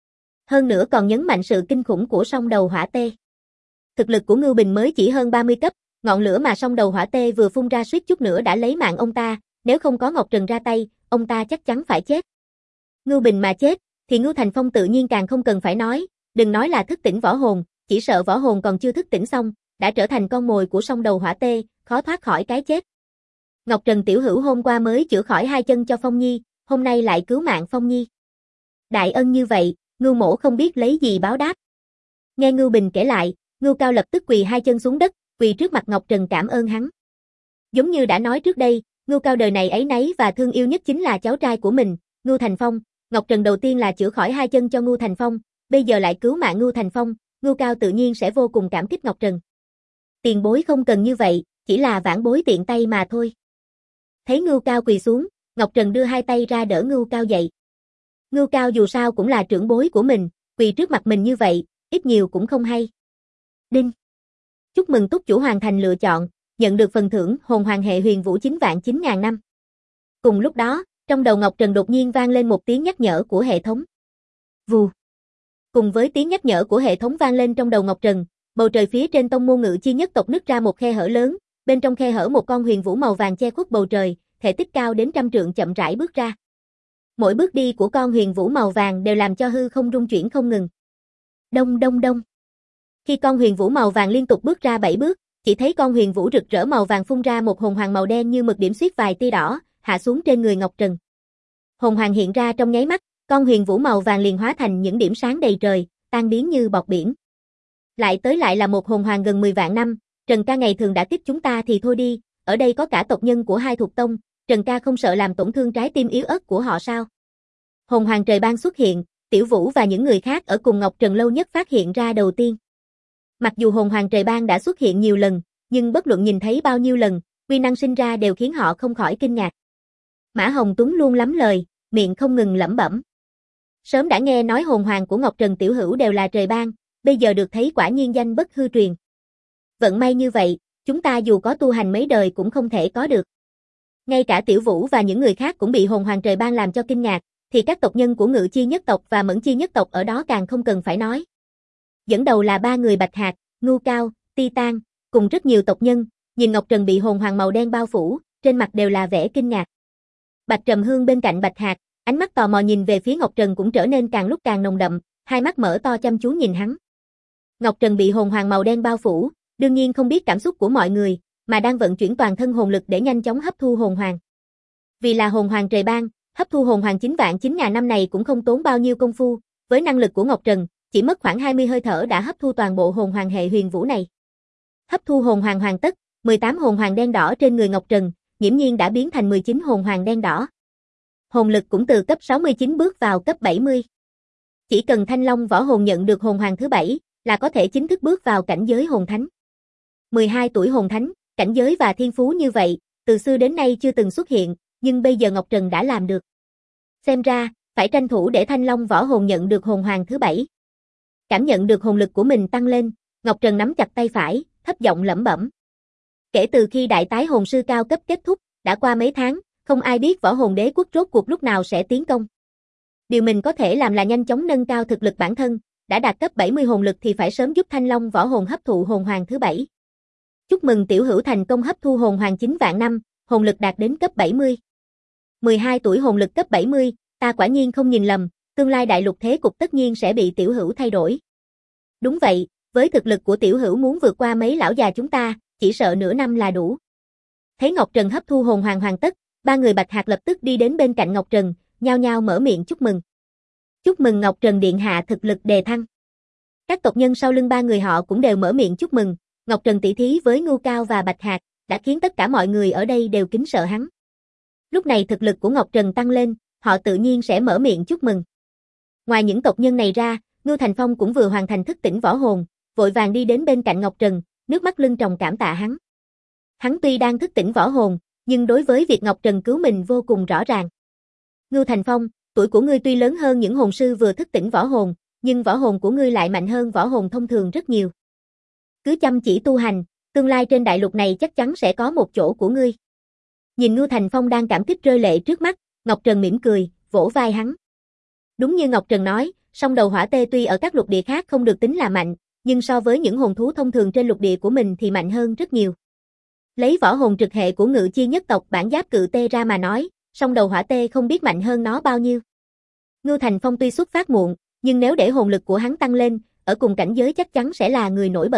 S1: Hơn nữa còn nhấn mạnh sự kinh khủng của song đầu hỏa tê. Thực lực của Ngưu Bình mới chỉ hơn 30 cấp, ngọn lửa mà song đầu hỏa tê vừa phun ra suýt chút nữa đã lấy mạng ông ta, nếu không có Ngọc Trần ra tay, ông ta chắc chắn phải chết. Ngưu Bình mà chết, thì Ngưu Thành Phong tự nhiên càng không cần phải nói, đừng nói là thức tỉnh võ hồn, chỉ sợ võ hồn còn chưa thức tỉnh xong, đã trở thành con mồi của song đầu hỏa tê, khó thoát khỏi cái chết. Ngọc Trần tiểu hữu hôm qua mới chữa khỏi hai chân cho Phong Nhi, hôm nay lại cứu mạng Phong Nhi. Đại ân như vậy, Ngưu mỗ không biết lấy gì báo đáp. Nghe Ngưu Bình kể lại, Ngưu Cao lập tức quỳ hai chân xuống đất, quỳ trước mặt Ngọc Trần cảm ơn hắn. Giống như đã nói trước đây, Ngưu Cao đời này áy náy và thương yêu nhất chính là cháu trai của mình, Ngưu Thành Phong. Ngọc Trần đầu tiên là chữa khỏi hai chân cho Ngưu Thành Phong, bây giờ lại cứu mạng Ngưu Thành Phong, Ngưu Cao tự nhiên sẽ vô cùng cảm kích Ngọc Trần. Tiền bối không cần như vậy, chỉ là vãn bối tiện tay mà thôi. Thấy Ngưu Cao quỳ xuống, Ngọc Trần đưa hai tay ra đỡ Ngưu Cao dậy. Ngưu Cao dù sao cũng là trưởng bối của mình, quỳ trước mặt mình như vậy, ít nhiều cũng không hay. Đinh. Chúc mừng túc chủ hoàn thành lựa chọn, nhận được phần thưởng hồn hoàng hệ huyền vũ 9.000 năm. Cùng lúc đó, trong đầu Ngọc Trần đột nhiên vang lên một tiếng nhắc nhở của hệ thống. Vù. Cùng với tiếng nhắc nhở của hệ thống vang lên trong đầu Ngọc Trần, bầu trời phía trên tông môn Ngự Chi nhất tộc nứt ra một khe hở lớn, bên trong khe hở một con huyền vũ màu vàng che khuất bầu trời, thể tích cao đến 100 trượng chậm rãi bước ra. Mỗi bước đi của con huyền vũ màu vàng đều làm cho hư không rung chuyển không ngừng. Đông đông đông. Khi con huyền vũ màu vàng liên tục bước ra 7 bước, chỉ thấy con huyền vũ rực rỡ màu vàng phun ra một hồn hoàng màu đen như mực điểm xuyết vài tia đỏ, hạ xuống trên người Ngọc Trần. Hồn hoàng hiện ra trong nháy mắt, con huyền vũ màu vàng liền hóa thành những điểm sáng đầy trời, tan biến như bọt biển. Lại là một hồn hoàng gần 10 vạn năm, Trần ca ngày thường đã kích chúng ta thì thôi đi, ở đây có cả tộc nhân của hai thuộc tông, Trần ca không sợ làm tổn thương trái tim yếu ớt của họ sao? Hồn Hoàng Trời Ban xuất hiện, Tiểu Vũ và những người khác ở cùng Ngọc Trần lâu nhất phát hiện ra đầu tiên. Mặc dù Hồn Hoàng Trời Ban đã xuất hiện nhiều lần, nhưng bất luận nhìn thấy bao nhiêu lần, uy năng sinh ra đều khiến họ không khỏi kinh ngạc. Mã Hồng Tuấn luôn lắm lời, miệng không ngừng lẩm bẩm. Sớm đã nghe nói hồn hoàng của Ngọc Trần Tiểu Hữu đều là trời ban, bây giờ được thấy quả nhiên danh bất hư truyền. Vận may như vậy, chúng ta dù có tu hành mấy đời cũng không thể có được. Ngay cả Tiểu Vũ và những người khác cũng bị hồn hoàng trời ban làm cho kinh ngạc, thì các tộc nhân của Ngự Chi nhất tộc và Mẫn Chi nhất tộc ở đó càng không cần phải nói. Dẫn đầu là ba người Bạch Hạc, Ngưu Cao, Titan, cùng rất nhiều tộc nhân, nhìn Ngọc Trần bị hồn hoàng màu đen bao phủ, trên mặt đều là vẻ kinh ngạc. Bạch Trầm Hương bên cạnh Bạch Hạc, ánh mắt tò mò nhìn về phía Ngọc Trần cũng trở nên càng lúc càng nồng đậm, hai mắt mở to chăm chú nhìn hắn. Ngọc Trần bị hồn hoàng màu đen bao phủ, đương nhiên không biết cảm xúc của mọi người, mà đang vận chuyển toàn thân hồn lực để nhanh chóng hấp thu hồn hoàng. Vì là hồn hoàng trời ban, hấp thu hồn hoàng 9.000 năm này cũng không tốn bao nhiêu công phu, với năng lực của Ngọc Trần, chỉ mất khoảng 20 hơi thở đã hấp thu toàn bộ hồn hoàng hệ huyền vũ này. Hấp thu hồn hoàng hoàn tất, 18 hồn hoàng đen đỏ trên người Ngọc Trần, nghiễm nhiên đã biến thành 19 hồn hoàng đen đỏ. Hồn lực cũng từ cấp 69 bước vào cấp 70. Chỉ cần Thanh Long võ hồn nhận được hồn hoàng thứ 7, là có thể chính thức bước vào cảnh giới hồn thánh. 12 tuổi hồn thánh, cảnh giới và thiên phú như vậy, từ xưa đến nay chưa từng xuất hiện, nhưng bây giờ Ngọc Trần đã làm được. Xem ra, phải tranh thủ để Thanh Long võ hồn nhận được hồn hoàng thứ 7. Cảm nhận được hồn lực của mình tăng lên, Ngọc Trần nắm chặt tay phải, thấp giọng lẩm bẩm. Kể từ khi đại tái hồn sư cao cấp kết thúc, đã qua mấy tháng, không ai biết võ hồn đế quốc rốt cuộc lúc nào sẽ tiến công. Điều mình có thể làm là nhanh chóng nâng cao thực lực bản thân, đã đạt cấp 70 hồn lực thì phải sớm giúp Thanh Long võ hồn hấp thụ hồn hoàng thứ 7. Chúc mừng Tiểu Hữu thành công hấp thu hồn hoàng 9 vạn năm, hồn lực đạt đến cấp 70. 12 tuổi hồn lực cấp 70, ta quả nhiên không nhìn lầm, tương lai đại lục thế cục tất nhiên sẽ bị Tiểu Hữu thay đổi. Đúng vậy, với thực lực của Tiểu Hữu muốn vượt qua mấy lão già chúng ta, chỉ sợ nửa năm là đủ. Thấy Ngọc Trần hấp thu hồn hoàng hoàn tất, ba người Bạch Hạc lập tức đi đến bên cạnh Ngọc Trần, nhao nhao mở miệng chúc mừng. Chúc mừng Ngọc Trần điện hạ thực lực đề thăng. Các tộc nhân sau lưng ba người họ cũng đều mở miệng chúc mừng, Ngọc Trần tỷ thí với Ngưu Cao và Bạch Hạc, đã khiến tất cả mọi người ở đây đều kính sợ hắn. Lúc này thực lực của Ngọc Trần tăng lên, họ tự nhiên sẽ mở miệng chúc mừng. Ngoài những tộc nhân này ra, Ngưu Thành Phong cũng vừa hoàn thành thức tỉnh võ hồn, vội vàng đi đến bên cạnh Ngọc Trần, nước mắt lưng tròng cảm tạ hắn. Hắn tuy đang thức tỉnh võ hồn, nhưng đối với việc Ngọc Trần cứu mình vô cùng rõ ràng. Ngưu Thành Phong, tuổi của ngươi tuy lớn hơn những hồn sư vừa thức tỉnh võ hồn, nhưng võ hồn của ngươi lại mạnh hơn võ hồn thông thường rất nhiều. Cứ chăm chỉ tu hành, tương lai trên đại lục này chắc chắn sẽ có một chỗ của ngươi. Nhìn Ngưu Thành Phong đang cảm kích rơi lệ trước mắt, Ngọc Trần mỉm cười, vỗ vai hắn. Đúng như Ngọc Trần nói, song đầu hỏa tê tuy ở các lục địa khác không được tính là mạnh, nhưng so với những hồn thú thông thường trên lục địa của mình thì mạnh hơn rất nhiều. Lấy võ hồn trực hệ của Ngự Chi nhất tộc bản giáp cự tê ra mà nói, song đầu hỏa tê không biết mạnh hơn nó bao nhiêu. Ngưu Thành Phong tuy xuất phát muộn, nhưng nếu để hồn lực của hắn tăng lên, ở cùng cảnh giới chắc chắn sẽ là người nổi bật.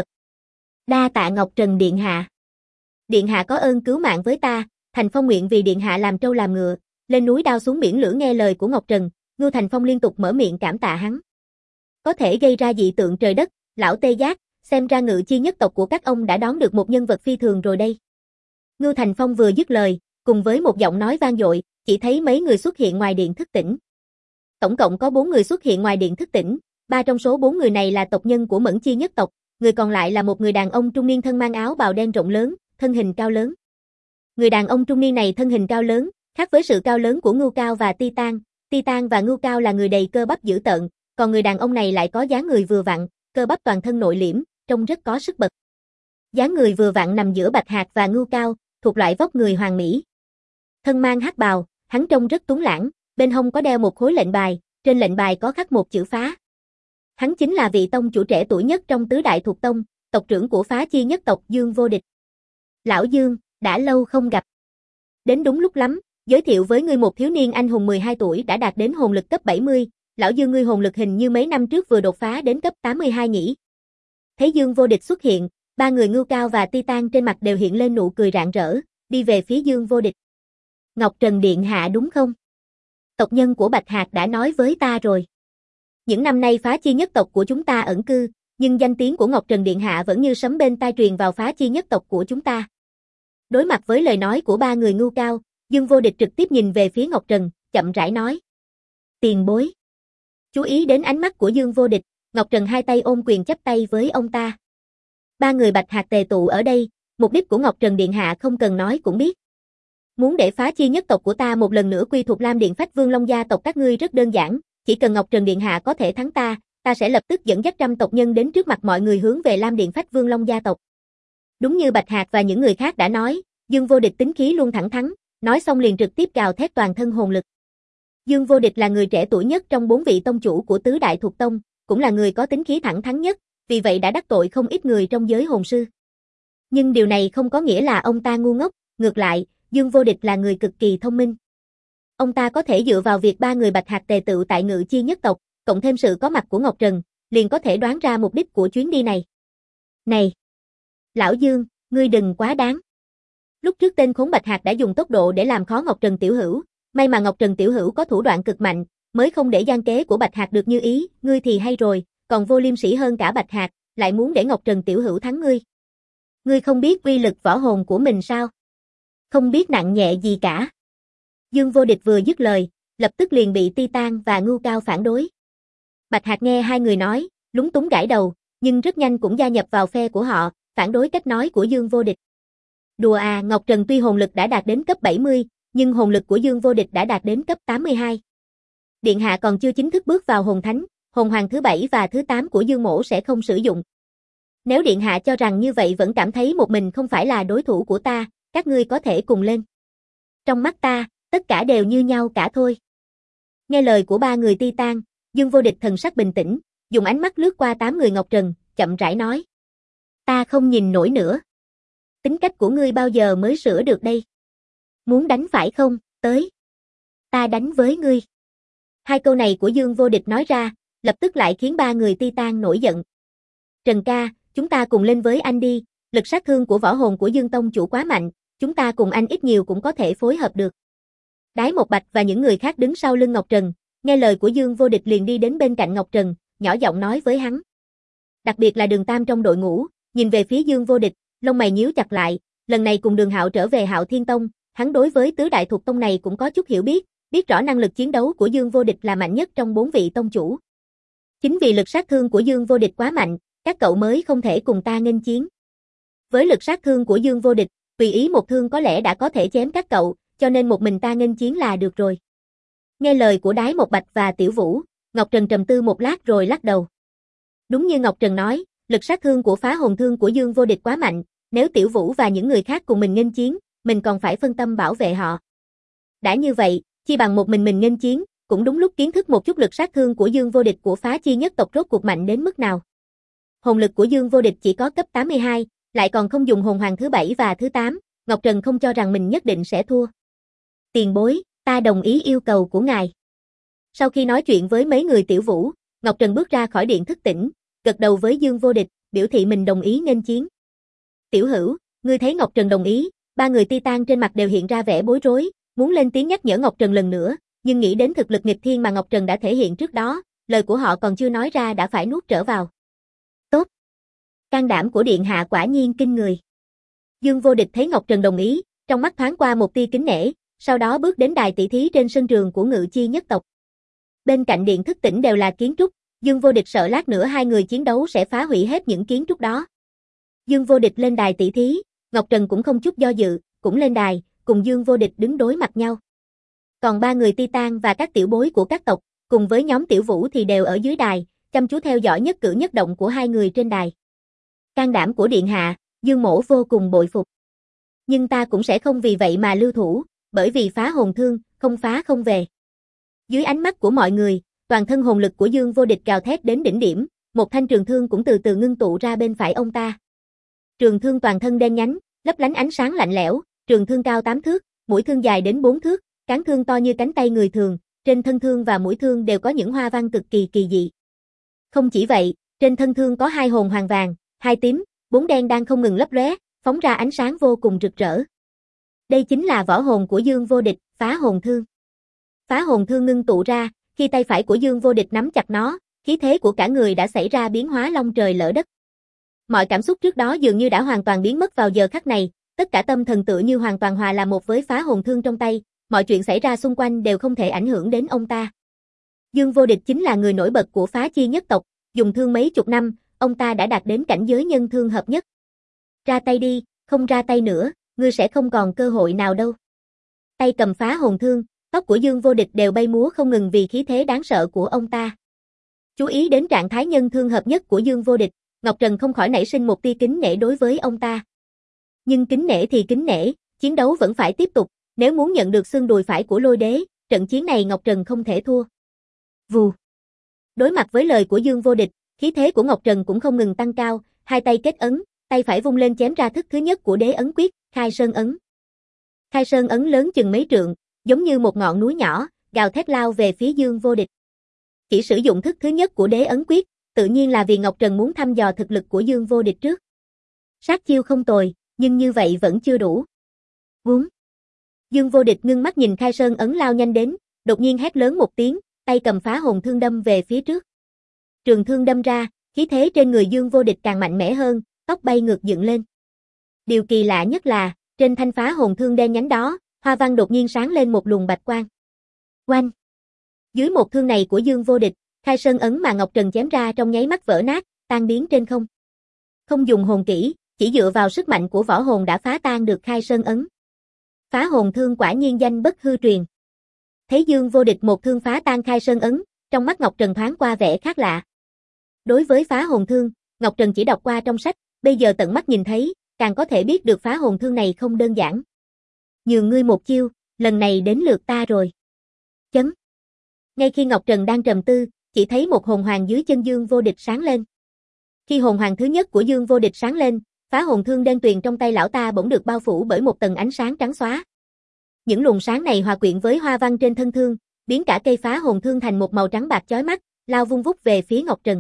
S1: Đa tạ Ngọc Trần điện hạ. Điện hạ có ơn cứu mạng với ta, Thành Phong nguyện vì điện hạ làm trâu làm ngựa, lên núi đao xuống biển lửa nghe lời của Ngọc Trần, Ngưu Thành Phong liên tục mở miệng cảm tạ hắn. Có thể gây ra dị tượng trời đất, lão tê giác, xem ra Ngự Chi nhất tộc của các ông đã đón được một nhân vật phi thường rồi đây. Ngưu Thành Phong vừa dứt lời, cùng với một giọng nói vang dội, chỉ thấy mấy người xuất hiện ngoài điện thức tỉnh. Tổng cộng có 4 người xuất hiện ngoài điện thức tỉnh, 3 trong số 4 người này là tộc nhân của Mẫn Chi nhất tộc, người còn lại là một người đàn ông trung niên thân mang áo bào đen rộng lớn, thân hình cao lớn. Người đàn ông trung niên này thân hình cao lớn, khác với sự cao lớn của Ngưu Cao và Titan, Titan và Ngưu Cao là người đầy cơ bắp dữ tợn, còn người đàn ông này lại có dáng người vừa vặn, cơ bắp toàn thân nội liễm, trông rất có sức bật. Dáng người vừa vặn nằm giữa Bạch Hạc và Ngưu Cao, thuộc loại vóc người hoàn mỹ. Thân mang hắc bào, hắn trông rất tuấn lãng, bên hông có đeo một khối lệnh bài, trên lệnh bài có khắc một chữ phá. Hắn chính là vị tông chủ trẻ tuổi nhất trong tứ đại thuộc tông, tộc trưởng của Phá Chi nhất tộc Dương Vô Địch. Lão Dương, đã lâu không gặp. Đến đúng lúc lắm, giới thiệu với ngươi một thiếu niên anh hùng 12 tuổi đã đạt đến hồn lực cấp 70, lão Dương ngươi hồn lực hình như mấy năm trước vừa đột phá đến cấp 82 nhỉ. Thấy Dương Vô Địch xuất hiện, ba người Ngưu Cao và Titan trên mặt đều hiện lên nụ cười rạng rỡ, đi về phía Dương Vô Địch. Ngọc Trần điện hạ đúng không? Tộc nhân của Bạch Hạc đã nói với ta rồi. Những năm nay Phá Chi nhất tộc của chúng ta ẩn cư, nhưng danh tiếng của Ngọc Trần điện hạ vẫn như sấm bên tai truyền vào Phá Chi nhất tộc của chúng ta. Đối mặt với lời nói của ba người Ngưu Cao, Dương Vô Địch trực tiếp nhìn về phía Ngọc Trần, chậm rãi nói. Tiền bối. Chú ý đến ánh mắt của Dương Vô Địch, Ngọc Trần hai tay ôm quyền chắp tay với ông ta. Ba người Bạch Hạc tề tụ ở đây, mục đích của Ngọc Trần Điện Hạ không cần nói cũng biết. Muốn để phá chi nhất tộc của ta một lần nữa quy thuộc Lam Điện Phách Vương Long gia tộc các ngươi rất đơn giản, chỉ cần Ngọc Trần Điện Hạ có thể thắng ta sẽ lập tức dẫn dắt trăm tộc nhân đến trước mặt mọi người hướng về Lam Điện Phách Vương Long gia tộc. Đúng như Bạch Hạc và những người khác đã nói, Dương Vô Địch tính khí luôn thẳng thắn, nói xong liền trực tiếp gào thét toàn thân hồn lực. Dương Vô Địch là người trẻ tuổi nhất trong 4 vị tông chủ của tứ đại thuộc tông, cũng là người có tính khí thẳng thắn nhất, vì vậy đã đắc tội không ít người trong giới hồn sư. Nhưng điều này không có nghĩa là ông ta ngu ngốc, ngược lại, Dương Vô Địch là người cực kỳ thông minh. Ông ta có thể dựa vào việc ba người Bạch Hạc tề tựu tại Ngự Chi nhất tộc, cộng thêm sự có mặt của Ngọc Trần, liền có thể đoán ra mục đích của chuyến đi này. Này! Lão Dương, ngươi đừng quá đáng. Lúc trước tên khốn Bạch Hạc đã dùng tốc độ để làm khó Ngọc Trần tiểu hữu, may mà Ngọc Trần tiểu hữu có thủ đoạn cực mạnh, mới không để gian kế của Bạch Hạc được như ý, ngươi thì hay rồi, còn vô liêm sỉ hơn cả Bạch Hạc, lại muốn để Ngọc Trần tiểu hữu thắng ngươi. Ngươi không biết uy lực võ hồn của mình sao? Không biết nặng nhẹ gì cả. Dương Vô Địch vừa dứt lời, lập tức liền bị Titan và Ngưu Cao phản đối. Bạch Hạc nghe hai người nói, lúng túng gãi đầu, nhưng rất nhanh cũng gia nhập vào phe của họ, phản đối cách nói của Dương Vô Địch. Đùa à, Ngọc Trần tuy hồn lực đã đạt đến cấp 70, nhưng hồn lực của Dương Vô Địch đã đạt đến cấp 82. Điện hạ còn chưa chính thức bước vào hồn thánh, hồn hoàng thứ 7 và thứ 8 của Dương Mỗ sẽ không sử dụng. Nếu điện hạ cho rằng như vậy vẫn cảm thấy một mình không phải là đối thủ của ta, các ngươi có thể cùng lên. Trong mắt ta, tất cả đều như nhau cả thôi. Nghe lời của ba người Titan, Dương Vô Địch thần sắc bình tĩnh, dùng ánh mắt lướt qua 8 người Ngọc Trần, chậm rãi nói. Ta không nhìn nổi nữa. Tính cách của ngươi bao giờ mới sửa được đây? Muốn đánh phải không? Tới. Ta đánh với ngươi. Hai câu này của Dương Vô Địch nói ra, lập tức lại khiến ba người Titan nổi giận. Trần ca, chúng ta cùng lên với anh đi, lực sát thương của võ hồn của Dương Tông chủ quá mạnh, chúng ta cùng anh ít nhiều cũng có thể phối hợp được. Đái Một Bạch và những người khác đứng sau lưng Ngọc Trần, nghe lời của Dương Vô Địch liền đi đến bên cạnh Ngọc Trần, nhỏ giọng nói với hắn. Đặc biệt là Đường Tam trong đội ngũ, nhìn về phía Dương Vô Địch, lông mày nhíu chặt lại, lần này cùng Đường Hạo trở về Hạo Thiên Tông, hắn đối với tứ đại thuộc tông này cũng có chút hiểu biết rõ năng lực chiến đấu của Dương Vô Địch là mạnh nhất trong 4 vị tông chủ. Chính vì lực sát thương của Dương Vô Địch quá mạnh, các cậu mới không thể cùng ta nghênh chiến. Với lực sát thương của Dương Vô Địch, tùy ý một thương có lẽ đã có thể chém các cậu, cho nên một mình ta nghênh chiến là được rồi. Nghe lời của Đái Một Bạch và Tiểu Vũ, Ngọc Trần trầm tư một lát rồi lắc đầu. Đúng như Ngọc Trần nói, lực sát thương của phá hồn thương của Dương Vô Địch quá mạnh, nếu Tiểu Vũ và những người khác cùng mình nghênh chiến, mình còn phải phân tâm bảo vệ họ. Đã như vậy, chi bằng một mình nghênh chiến, cũng đúng lúc kiến thức một chút lực sát thương của Dương Vô Địch của phá chi nhất tộc rốt cuộc mạnh đến mức nào. Hồn lực của Dương Vô Địch chỉ có cấp 82, lại còn không dùng hồn hoàng thứ 7 và thứ 8, Ngọc Trần không cho rằng mình nhất định sẽ thua. Tiền bối, ta đồng ý yêu cầu của ngài. Sau khi nói chuyện với mấy người Tiểu Vũ, Ngọc Trần bước ra khỏi điện thức tỉnh, gật đầu với Dương Vô Địch, biểu thị mình đồng ý nghênh chiến. Tiểu Hữu, ngươi thấy Ngọc Trần đồng ý, ba người Titan trên mặt đều hiện ra vẻ bối rối, muốn lên tiếng nhắc nhở Ngọc Trần lần nữa, nhưng nghĩ đến thực lực nghịch thiên mà Ngọc Trần đã thể hiện trước đó, lời của họ còn chưa nói ra đã phải nuốt trở vào. Tốt. Can đảm của điện hạ quả nhiên kinh người. Dương Vô Địch thấy Ngọc Trần đồng ý, trong mắt thoáng qua một tia kính nể, sau đó bước đến đài tỷ thí trên sân trường của Ngự Chi nhất tộc. Bên cạnh điện thức tỉnh đều là kiến trúc, Dương Vô Địch sợ lát nữa hai người chiến đấu sẽ phá hủy hết những kiến trúc đó. Dương Vô Địch lên đài tỷ thí, Ngọc Trần cũng không chút do dự, cũng lên đài, cùng Dương Vô Địch đứng đối mặt nhau. Còn ba người Titan và các tiểu bối của các tộc, cùng với nhóm Tiểu Vũ thì đều ở dưới đài, chăm chú theo dõi nhất cử nhất động của hai người trên đài. Can đảm của điện hạ, Dương Mỗ vô cùng bội phục. Nhưng ta cũng sẽ không vì vậy mà lưu thủ, bởi vì phá hồn thương, không phá không về. Dưới ánh mắt của mọi người, toàn thân hồn lực của Dương Vô Địch gào thét đến đỉnh điểm, một thanh trường thương cũng từ từ ngưng tụ ra bên phải ông ta. Trường thương toàn thân đen nhánh, lấp lánh ánh sáng lạnh lẽo, trường thương cao 8 thước, mũi thương dài đến 4 thước, cán thương to như cánh tay người thường, trên thân thương và mũi thương đều có những hoa văn cực kỳ kỳ dị. Không chỉ vậy, trên thân thương có 2 hồn hoàng vàng, 2 tím, 4 đen đang không ngừng lấp lóe, phóng ra ánh sáng vô cùng rực rỡ. Đây chính là võ hồn của Dương Vô Địch, phá hồn thương. Phá hồn thương ngưng tụ ra, khi tay phải của Dương Vô Địch nắm chặt nó, khí thế của cả người đã xảy ra biến hóa long trời lỡ đất. Mọi cảm xúc trước đó dường như đã hoàn toàn biến mất vào giờ khắc này, tất cả tâm thần tựa như hoàn toàn hòa làm một với phá hồn thương trong tay, mọi chuyện xảy ra xung quanh đều không thể ảnh hưởng đến ông ta. Dương Vô Địch chính là người nổi bật của Phá Chi nhất tộc, dùng thương mấy chục năm, ông ta đã đạt đến cảnh giới nhân thương hợp nhất. Ra tay đi, không ra tay nữa, ngươi sẽ không còn cơ hội nào đâu. Tay cầm phá hồn thương, tóc của Dương Vô Địch đều bay múa không ngừng vì khí thế đáng sợ của ông ta. Chú ý đến trạng thái nhân thương hợp nhất của Dương Vô Địch, Ngọc Trần không khỏi nảy sinh một tia kính nể đối với ông ta. Nhưng kính nể thì kính nể, chiến đấu vẫn phải tiếp tục, nếu muốn nhận được xương đùi phải của Lôi Đế, trận chiến này Ngọc Trần không thể thua. Vù. Đối mặt với lời của Dương Vô Địch, khí thế của Ngọc Trần cũng không ngừng tăng cao, hai tay kết ấn, tay phải vung lên chém ra thức thứ nhất của Đế ấn quyết, Khai Sơn ấn. Khai Sơn ấn lớn chừng mấy trượng, giống như một ngọn núi nhỏ, gào thét lao về phía Dương Vô Địch. Chỉ sử dụng thức thứ nhất của Đế ấn quyết, tự nhiên là vì Ngọc Trần muốn thăm dò thực lực của Dương Vô Địch trước. Sát chiêu không tồi, nhưng như vậy vẫn chưa đủ. Vúng. Dương Vô Địch ngưng mắt nhìn Khai Sơn ấn lao nhanh đến, đột nhiên hét lớn một tiếng, tay cầm phá hồn thương đâm về phía trước. Trường thương đâm ra, khí thế trên người Dương Vô Địch càng mạnh mẽ hơn, tóc bay ngược dựng lên. Điều kỳ lạ nhất là, trên thanh phá hồn thương đen nhánh đó, hoa văn đột nhiên sáng lên một luồng bạch quang. Oanh! Dưới một thương này của Dương Vô Địch, Khai Sơn ấn mà Ngọc Trần chém ra trong nháy mắt vỡ nát, tan biến trên không. Không dùng hồn kỹ, chỉ dựa vào sức mạnh của võ hồn đã phá tan được Khai Sơn ấn. Phá hồn thương quả nhiên danh bất hư truyền. Thấy Dương Vô Địch một thương phá tan Khai Sơn ấn, trong mắt Ngọc Trần thoáng qua vẻ khác lạ. Đối với phá hồn thương, Ngọc Trần chỉ đọc qua trong sách, bây giờ tận mắt nhìn thấy, càng có thể biết được phá hồn thương này không đơn giản. Nhường ngươi một chiêu, lần này đến lượt ta rồi. Chấm. Ngay khi Ngọc Trần đang trầm tư, chỉ thấy một hồn hoàng dưới chân Dương Vô Địch sáng lên. Khi hồn hoàng thứ nhất của Dương Vô Địch sáng lên, phá hồn thương đen tuyền trong tay lão ta bỗng được bao phủ bởi một tầng ánh sáng trắng xóa. Những luồng sáng này hòa quyện với hoa văn trên thân thương, biến cả cây phá hồn thương thành một màu trắng bạc chói mắt, lao vung vút về phía Ngọc Trần.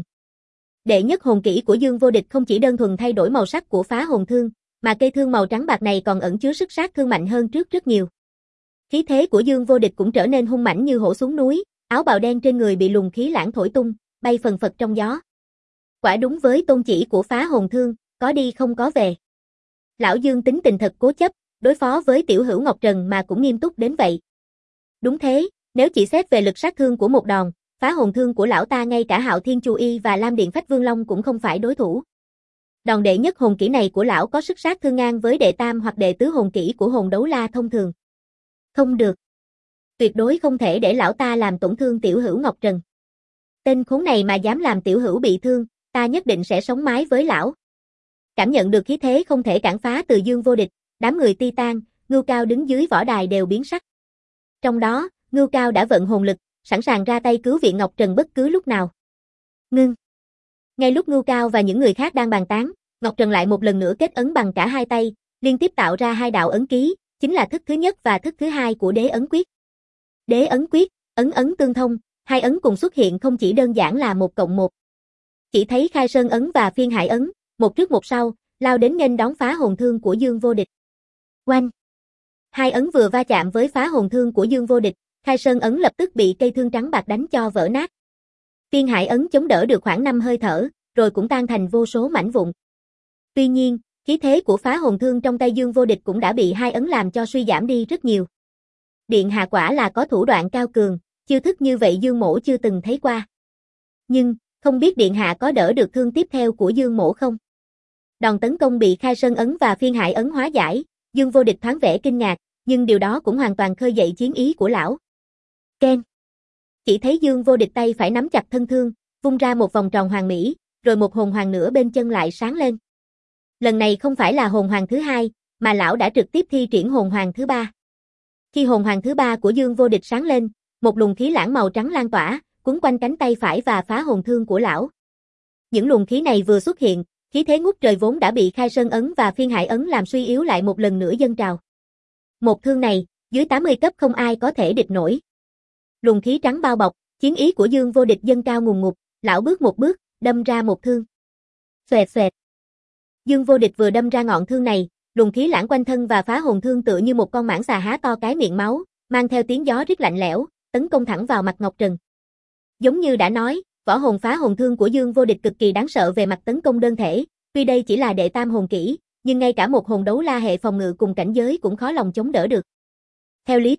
S1: Đệ nhất hồn kỹ của Dương Vô Địch không chỉ đơn thuần thay đổi màu sắc của phá hồn thương, mà cây thương màu trắng bạc này còn ẩn chứa sức sát thương mạnh hơn trước rất nhiều. Khí thế của Dương Vô Địch cũng trở nên hung mãnh như hổ xuống núi, áo bào đen trên người bị luồng khí lãng thổi tung, bay phần phật trong gió. Quả đúng với tôn chỉ của phá hồn thương, có đi không có về. Lão Dương tính tình thật cố chấp, đối phó với tiểu hữu Ngọc Trần mà cũng nghiêm túc đến vậy. Đúng thế, nếu chỉ xét về lực sát thương của một đòn, phá hồn thương của lão ta ngay cả Hạo Thiên Chu Y và Lam Điện Phách Vương Long cũng không phải đối thủ. Đòn đệ nhất hồn kỹ này của lão có sức sát thương ngang với đệ tam hoặc đệ tứ hồn kỹ của hồn đấu la thông thường. Không được. Tuyệt đối không thể để lão ta làm tổn thương tiểu hữu Ngọc Trần. Tên khốn này mà dám làm tiểu hữu bị thương, ta nhất định sẽ sống mái với lão. Cảm nhận được khí thế không thể cản phá từ Dương Vô Địch, đám người Titan, Ngưu Cao đứng dưới võ đài đều biến sắc. Trong đó, Ngưu Cao đã vận hồn lực, sẵn sàng ra tay cứu viện Ngọc Trần bất cứ lúc nào. Ngưng. Ngay lúc Ngưu Cao và những người khác đang bàn tán, Ngọc Trần lại một lần nữa kết ấn bằng cả hai tay, liên tiếp tạo ra hai đạo ấn ký, chính là thức thứ nhất và thức thứ hai của Đế ấn quyết. Đế ấn quyết, ấn ấn tương thông, hai ấn cùng xuất hiện không chỉ đơn giản là 1+1. Chỉ thấy Khai Sơn ấn và Phiên Hải ấn, một trước một sau, lao đến nghênh đón phá hồn thương của Dương Vô Địch. Oanh! Hai ấn vừa va chạm với phá hồn thương của Dương Vô Địch, Khai Sơn ấn lập tức bị cây thương trắng bạc đánh cho vỡ nát. Phiên Hải ấn chống đỡ được khoảng 5 hơi thở, rồi cũng tan thành vô số mảnh vụn. Tuy nhiên, khí thế của phá hồn thương trong tay Dương Vô Địch cũng đã bị hai ấn làm cho suy giảm đi rất nhiều. Điện hạ quả là có thủ đoạn cao cường, chiêu thức như vậy Dương Mỗ chưa từng thấy qua. Nhưng, không biết điện hạ có đỡ được thương tiếp theo của Dương Mỗ không? Đòn tấn công bị Khai Sơn ấn và Phiên Hải ấn hóa giải, Dương Vô Địch thoáng vẻ kinh ngạc, nhưng điều đó cũng hoàn toàn khơi dậy chiến ý của lão. Ken. Chỉ thấy Dương Vô Địch tay phải nắm chặt thân thương, vung ra một vòng tròn hoàng mỹ, rồi một hồn hoàng nữa bên chân lại sáng lên. Lần này không phải là hồn hoàng thứ hai, mà lão đã trực tiếp thi triển hồn hoàng thứ ba. Khi hồn hoàng thứ ba của Dương Vô Địch sáng lên, một luồng khí lãng màu trắng lan tỏa, quấn quanh cánh tay phải và phá hồn thương của lão. Những luồng khí này vừa xuất hiện, khí thế ngút trời vốn đã bị Khai Sơn ấn và Phiên Hải ấn làm suy yếu lại một lần nữa dâng trào. Một thương này, dưới 80 cấp không ai có thể địch nổi. Luồng khí trắng bao bọc, chiến ý của Dương Vô Địch dâng cao ngùn ngụt, lão bước một bước, đâm ra một thương. Xoẹt xoẹt. Dương Vô Địch vừa đâm ra ngọn thương này, luồng khí lãng quanh thân và phá hồn thương tựa như một con mãng xà há to cái miệng máu, mang theo tiếng gió rít lạnh lẽo, tấn công thẳng vào mặt Ngọc Trần. Giống như đã nói, võ hồn phá hồn thương của Dương Vô Địch cực kỳ đáng sợ về mặt tấn công đơn thể, tuy đây chỉ là đệ tam hồn kỹ, nhưng ngay cả một hồn đấu la hệ phòng ngự cùng cảnh giới cũng khó lòng chống đỡ được. Theo lý thuyết,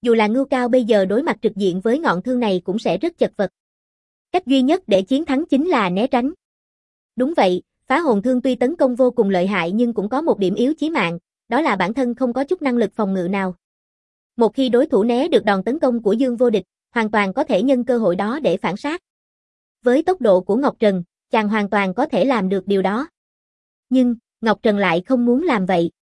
S1: Dù là Ngưu Cao bây giờ đối mặt trực diện với ngọn thương này cũng sẽ rất chật vật. Cách duy nhất để chiến thắng chính là né tránh. Đúng vậy, phá hồn thương tuy tấn công vô cùng lợi hại nhưng cũng có một điểm yếu chí mạng, đó là bản thân không có chút năng lực phòng ngự nào. Một khi đối thủ né được đòn tấn công của Dương Vô Địch, hoàn toàn có thể nhân cơ hội đó để phản sát. Với tốc độ của Ngọc Trần, chàng hoàn toàn có thể làm được điều đó. Nhưng, Ngọc Trần lại không muốn làm vậy.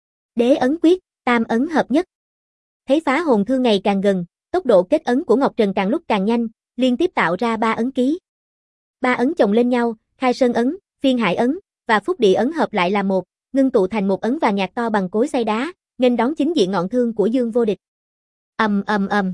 S1: Đế ấn quyết, tam ấn hợp nhất. Thấy phá hồn thương ngày càng gần, tốc độ kết ấn của Ngọc Trần càng lúc càng nhanh, liên tiếp tạo ra 3 ấn ký. 3 ấn chồng lên nhau, Khai Sơn ấn, Phiên Hải ấn và Phúc Địa ấn hợp lại là một, ngưng tụ thành một ấn vàng nhạt to bằng cối xay đá, nghênh đón chính diện ngọn thương của Dương Vô Địch. Ầm ầm ầm.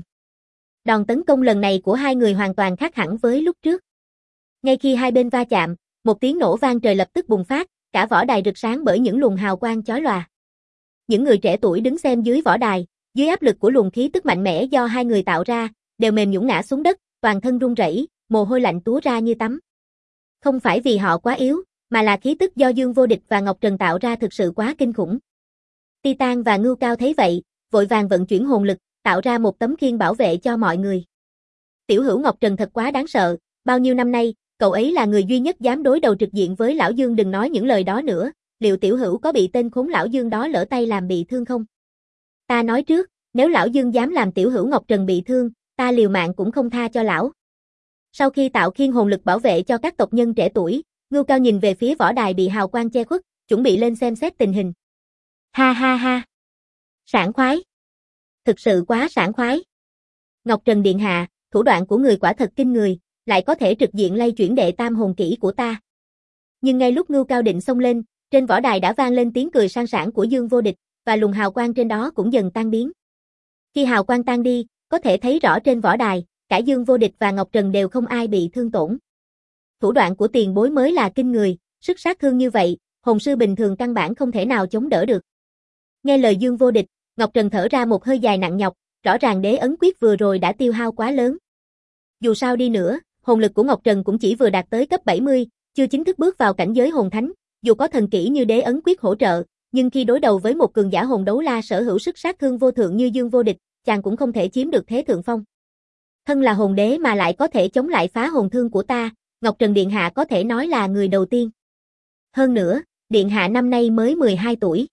S1: Đòn tấn công lần này của hai người hoàn toàn khác hẳn với lúc trước. Ngay khi hai bên va chạm, một tiếng nổ vang trời lập tức bùng phát, cả võ đài rực sáng bởi những luồng hào quang chói lòa. Những người trẻ tuổi đứng xem dưới võ đài, dưới áp lực của luồng khí tức mạnh mẽ do hai người tạo ra, đều mềm nhũn ngã xuống đất, toàn thân run rẩy, mồ hôi lạnh túa ra như tắm. Không phải vì họ quá yếu, mà là khí tức do Dương Vô Địch và Ngọc Trần tạo ra thực sự quá kinh khủng. Titan và Ngưu Cao thấy vậy, vội vàng vận chuyển hồn lực, tạo ra một tấm khiên bảo vệ cho mọi người. Tiểu hữu Ngọc Trần thật quá đáng sợ, bao nhiêu năm nay, cậu ấy là người duy nhất dám đối đầu trực diện với lão Dương, đừng nói những lời đó nữa, liệu tiểu hữu có bị tên khốn lão Dương đó lỡ tay làm bị thương không? Ta nói trước, nếu lão Dương dám làm tiểu hữu Ngọc Trần bị thương, ta liều mạng cũng không tha cho lão. Sau khi tạo khiên hồn lực bảo vệ cho các tộc nhân trẻ tuổi, Ngưu Cao nhìn về phía võ đài bị hào quang che khuất, chuẩn bị lên xem xét tình hình. Ha ha ha. Sảng khoái. Thực sự quá sảng khoái. Ngọc Trần điện hạ, thủ đoạn của người quả thật kinh người, lại có thể trực diện lay chuyển đệ tam hồn kỹ của ta. Nhưng ngay lúc Ngưu Cao định xông lên, trên võ đài đã vang lên tiếng cười sang sảng của Dương Vô Địch, và luồng hào quang trên đó cũng dần tan biến. Khi hào quang tan đi, có thể thấy rõ trên võ đài, cả Dương Vô Địch và Ngọc Trần đều không ai bị thương tổn. Thủ đoạn của tiền bối mới là kinh người, sức sát thương như vậy, hồn sư bình thường căn bản không thể nào chống đỡ được. Nghe lời Dương Vô Địch, Ngọc Trần thở ra một hơi dài nặng nhọc, rõ ràng đế ấn quyết vừa rồi đã tiêu hao quá lớn. Dù sao đi nữa, hồn lực của Ngọc Trần cũng chỉ vừa đạt tới cấp 70, chưa chính thức bước vào cảnh giới hồn thánh, dù có thần kỹ như đế ấn quyết hỗ trợ, nhưng khi đối đầu với một cường giả hồn đấu la sở hữu sức sát thương vô thượng như Dương Vô Địch, chàng cũng không thể chiếm được thế thượng phong. Thân là hồn đế mà lại có thể chống lại phá hồn thương của ta, Ngọc Trần điện hạ có thể nói là người đầu tiên. Hơn nữa, điện hạ năm nay mới 12 tuổi.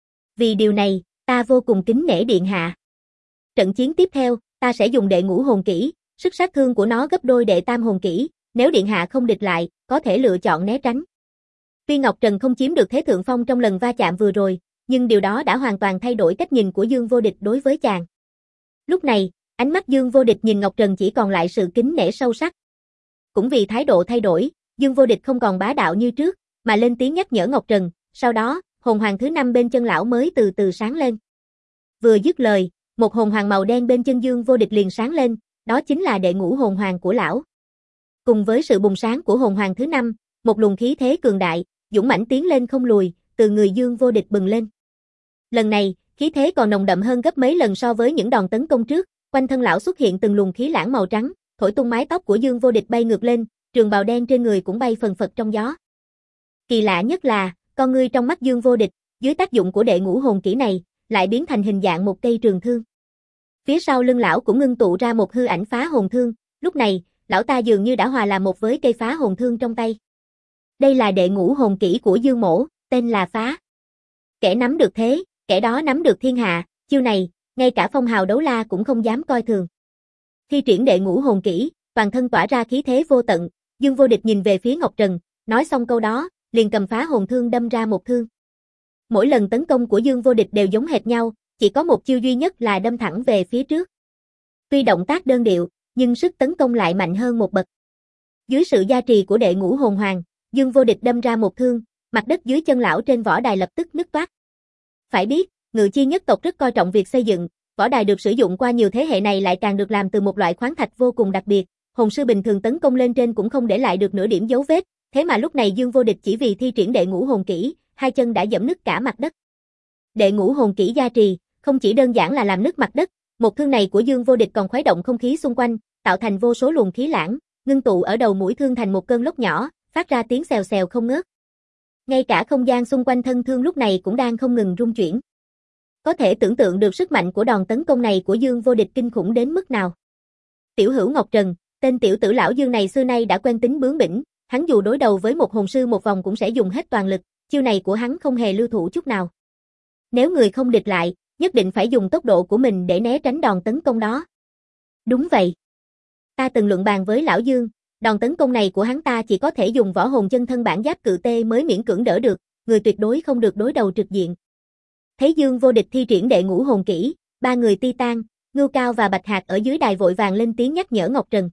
S1: Vì điều này, ta vô cùng kính nể điện hạ. Trận chiến tiếp theo, ta sẽ dùng đệ ngũ hồn kỹ, sức sát thương của nó gấp đôi đệ tam hồn kỹ, nếu điện hạ không địch lại, có thể lựa chọn né tránh. Tuy Ngọc Trần không chiếm được thế thượng phong trong lần va chạm vừa rồi, nhưng điều đó đã hoàn toàn thay đổi cách nhìn của Dương Vô Địch đối với chàng. Lúc này, ánh mắt Dương Vô Địch nhìn Ngọc Trần chỉ còn lại sự kính nể sâu sắc. Cũng vì thái độ thay đổi, Dương Vô Địch không còn bá đạo như trước, mà lên tiếng nhắc nhở Ngọc Trần, sau đó, hồn hoàng thứ 5 bên chân lão mới từ từ sáng lên. Vừa dứt lời, một hồn hoàng màu đen bên chân Dương Vô Địch liền sáng lên, đó chính là đệ ngũ hồn hoàng của lão. Cùng với sự bùng sáng của hồn hoàng thứ 5, một luồng khí thế cường đại, dũng mãnh tiến lên không lùi, từ người Dương Vô Địch bừng lên. Lần này, khí thế còn nồng đậm hơn gấp mấy lần so với những đòn tấn công trước, quanh thân lão xuất hiện từng luồng khí lãng màu trắng, thổi tung mái tóc của Dương Vô Địch bay ngược lên, trường bào đen trên người cũng bay phần phật trong gió. Kỳ lạ nhất là, con ngươi trong mắt Dương Vô Địch, dưới tác dụng của đệ ngũ hồn kỹ này, lại biến thành hình dạng một cây trường thương. Phía sau lưng lão cũng ngưng tụ ra một hư ảnh phá hồn thương, lúc này, lão ta dường như đã hòa làm một với cây phá hồn thương trong tay. Đây là đệ ngũ hồn kỹ của Dương Mỗ, tên là phá. Kẻ nắm được thế, kẻ đó nắm được thiên hạ, chiêu này, ngay cả phong hào đấu la cũng không dám coi thường. Khi triển đệ ngũ hồn kỹ, toàn thân tỏa ra khí thế vô tận, Dương Vô Địch nhìn về phía Ngọc Trần, nói xong câu đó, liền cầm phá hồn thương đâm ra một thương. Mỗi lần tấn công của Dương Vô Địch đều giống hệt nhau, chỉ có một chiêu duy nhất là đâm thẳng về phía trước. Tuy động tác đơn điệu, nhưng sức tấn công lại mạnh hơn một bậc. Dưới sự gia trì của đệ ngũ hồn hoàng, Dương Vô Địch đâm ra một thương, mặt đất dưới chân lão trên võ đài lập tức nứt toác. Phải biết, Ngự Chi nhất tộc rất coi trọng việc xây dựng, võ đài được sử dụng qua nhiều thế hệ này lại càng được làm từ một loại khoáng thạch vô cùng đặc biệt, hồn sư bình thường tấn công lên trên cũng không để lại được nửa điểm dấu vết, thế mà lúc này Dương Vô Địch chỉ vì thi triển đệ ngũ hồn kỹ, hai chân đã giẫm nứt cả mặt đất. Đệ ngũ hồn kỹ gia trì, không chỉ đơn giản là làm nứt mặt đất, một thương này của Dương Vô Địch còn khuấy động không khí xung quanh, tạo thành vô số luồng khí lãng, ngưng tụ ở đầu mũi thương thành một cơn lốc nhỏ, phát ra tiếng xèo xèo không ngớt. Ngay cả không gian xung quanh thân thương lúc này cũng đang không ngừng rung chuyển. Có thể tưởng tượng được sức mạnh của đòn tấn công này của Dương Vô Địch kinh khủng đến mức nào. Tiểu hữu Ngọc Trần, tên tiểu tử lão Dương này xưa nay đã quen tính bướng bỉnh, hắn dù đối đầu với một hồn sư một vòng cũng sẽ dùng hết toàn lực, chiêu này của hắn không hề lưu thủ chút nào. Nếu người không địch lại, nhất định phải dùng tốc độ của mình để né tránh đòn tấn công đó. Đúng vậy. Ta từng luận bàn với lão Dương, đòn tấn công này của hắn ta chỉ có thể dùng võ hồn chân thân bản giáp cự tê mới miễn cưỡng đỡ được, người tuyệt đối không được đối đầu trực diện. Thấy Dương Vô Địch thi triển đệ ngũ hồn kỹ, ba người Titan, Ngưu Cao và Bạch Hạc ở dưới đài vội vàng lên tiếng nhắc nhở Ngọc Trần.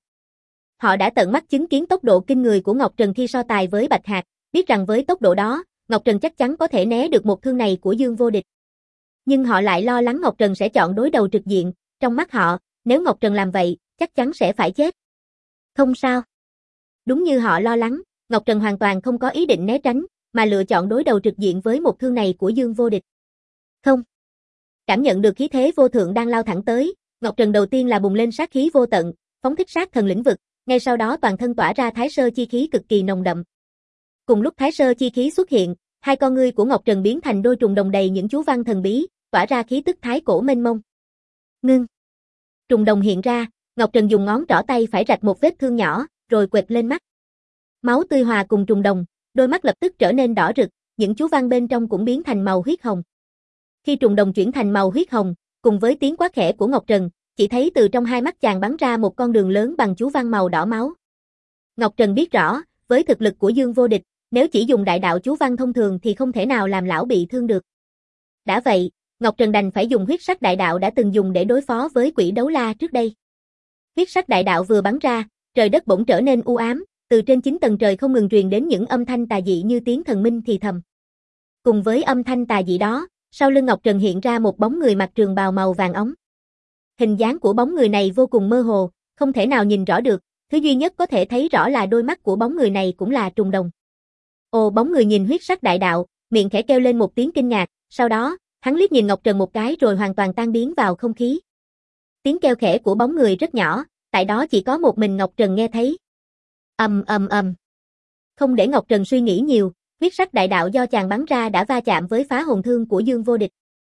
S1: Họ đã tận mắt chứng kiến tốc độ kinh người của Ngọc Trần khi so tài với Bạch Hạc, biết rằng với tốc độ đó, Ngọc Trần chắc chắn có thể né được một thương này của Dương Vô Địch. Nhưng họ lại lo lắng Ngọc Trần sẽ chọn đối đầu trực diện, trong mắt họ, nếu Ngọc Trần làm vậy, chắc chắn sẽ phải chết. Không sao. Đúng như họ lo lắng, Ngọc Trần hoàn toàn không có ý định né tránh, mà lựa chọn đối đầu trực diện với một thương này của Dương Vô Địch. Không. Cảm nhận được khí thế vô thượng đang lao thẳng tới, Ngọc Trần đầu tiên là bùng lên sát khí vô tận, phóng thích sát thần lĩnh vực, ngay sau đó toàn thân tỏa ra thái sơ chi khí cực kỳ nồng đậm. Cùng lúc thái sơ chi khí xuất hiện, hai con ngươi của Ngọc Trần biến thành đôi trùng đồng đầy những chú văn thần bí, tỏa ra khí tức thái cổ mênh mông. Ngưng. Trùng đồng hiện ra, Ngọc Trần dùng ngón trỏ tay phải rạch một vết thương nhỏ, rồi quệt lên mắt. Máu tươi hòa cùng trùng đồng, đôi mắt lập tức trở nên đỏ rực, những chú văn bên trong cũng biến thành màu huyết hồng. Khi trùng đồng chuyển thành màu huyết hồng, cùng với tiếng quát khẽ của Ngọc Trần, chỉ thấy từ trong hai mắt chàng bắn ra một con đường lớn bằng chú văn màu đỏ máu. Ngọc Trần biết rõ, với thực lực của Dương Vô Địch, nếu chỉ dùng đại đạo chú văn thông thường thì không thể nào làm lão bị thương được. Đã vậy, Ngọc Trần đành phải dùng huyết sắc đại đạo đã từng dùng để đối phó với quỷ đấu la trước đây. Huyết sắc đại đạo vừa bắn ra, trời đất bỗng trở nên u ám, từ trên 9 tầng trời không ngừng truyền đến những âm thanh tà dị như tiếng thần minh thì thầm. Cùng với âm thanh tà dị đó, sau lưng Ngọc Trần hiện ra một bóng người mặc trường bào màu vàng óng. Hình dáng của bóng người này vô cùng mơ hồ, không thể nào nhìn rõ được, thứ duy nhất có thể thấy rõ là đôi mắt của bóng người này cũng là trùng đồng. Ồ, bóng người nhìn huyết sắc đại đạo, miệng khẽ kêu lên một tiếng kinh ngạc, sau đó, hắn liếc nhìn Ngọc Trần một cái rồi hoàn toàn tan biến vào không khí. Tiếng kêu khẽ của bóng người rất nhỏ, tại đó chỉ có một mình Ngọc Trần nghe thấy. Ầm ầm ầm. Không để Ngọc Trần suy nghĩ nhiều, huyết sắc đại đạo do chàng bắn ra đã va chạm với phá hồn thương của Dương Vô Địch.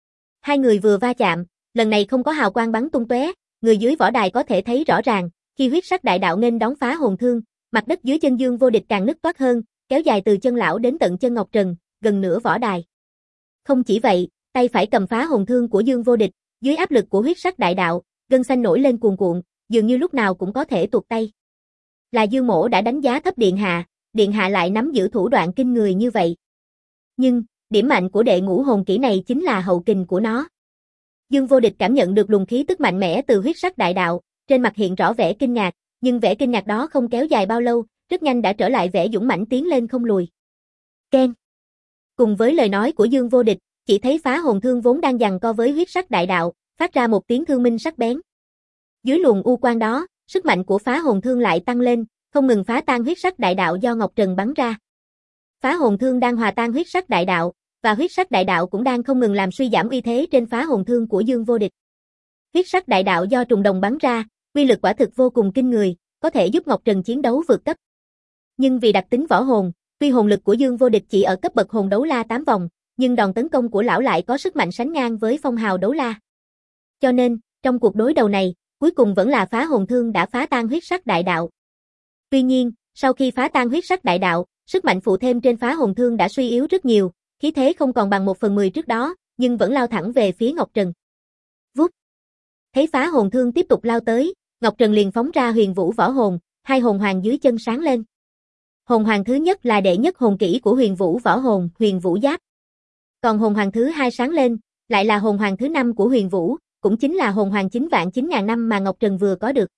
S1: Hai người vừa va chạm, lần này không có hào quang bắn tung tóe, người dưới võ đài có thể thấy rõ ràng, khi huyết sắc đại đạo nghênh đón phá hồn thương, mặt đất dưới chân Dương Vô Địch càng nứt toác hơn, kéo dài từ chân lão đến tận chân Ngọc Trần, gần nửa võ đài. Không chỉ vậy, tay phải cầm phá hồn thương của Dương Vô Địch, dưới áp lực của huyết sắc đại đạo, gân xanh nổi lên cuồn cuộn, dường như lúc nào cũng có thể tuột tay. Là Dương Mỗ đã đánh giá thấp Điện hạ lại nắm giữ thủ đoạn kinh người như vậy. Nhưng, điểm mạnh của đệ ngũ hồn kỹ này chính là hậu kình của nó. Dương Vô Địch cảm nhận được luồng khí tức mạnh mẽ từ huyết sắc đại đạo, trên mặt hiện rõ vẻ kinh ngạc, nhưng vẻ kinh ngạc đó không kéo dài bao lâu, rất nhanh đã trở lại vẻ dũng mãnh tiến lên không lùi. Keng. Cùng với lời nói của Dương Vô Địch, chỉ thấy phá hồn thương vốn đang giằng co với huyết sắc đại đạo, phát ra một tiếng thương minh sắc bén. Dưới luồng u quang đó, sức mạnh của phá hồn thương lại tăng lên, không ngừng phá tan huyết sắc đại đạo do Ngọc Trần bắn ra. Phá hồn thương đang hòa tan huyết sắc đại đạo, và huyết sắc đại đạo cũng đang không ngừng làm suy giảm uy thế trên phá hồn thương của Dương Vô Địch. Huyết sắc đại đạo do trùng đồng bắn ra, uy lực quả thực vô cùng kinh người, có thể giúp Ngọc Trần chiến đấu vượt cấp. Nhưng vì đặc tính võ hồn, tuy hồn lực của Dương Vô Địch chỉ ở cấp bậc hồn đấu la 8 vòng, nhưng đòn tấn công của lão lại có sức mạnh sánh ngang với phong hào đấu la. Cho nên, trong cuộc đối đầu này, cuối cùng vẫn là phá hồn thương đã phá tan huyết sắc đại đạo. Tuy nhiên, sau khi phá tan huyết sắc đại đạo, sức mạnh phụ thêm trên phá hồn thương đã suy yếu rất nhiều, khí thế không còn bằng 1/10 trước đó, nhưng vẫn lao thẳng về phía Ngọc Trần. Vút. Thấy phá hồn thương tiếp tục lao tới, Ngọc Trần liền phóng ra huyền vũ võ hồn, hai hồn hoàng dưới chân sáng lên. Hồn hoàng thứ nhất là đệ nhất hồn kỹ của huyền vũ võ hồn, huyền vũ giáp. Còn hồn hoàng thứ hai sáng lên, lại là hồn hoàng thứ 5 của huyền vũ, cũng chính là hồn hoàng 9.900.000 năm mà Ngọc Trần vừa có được.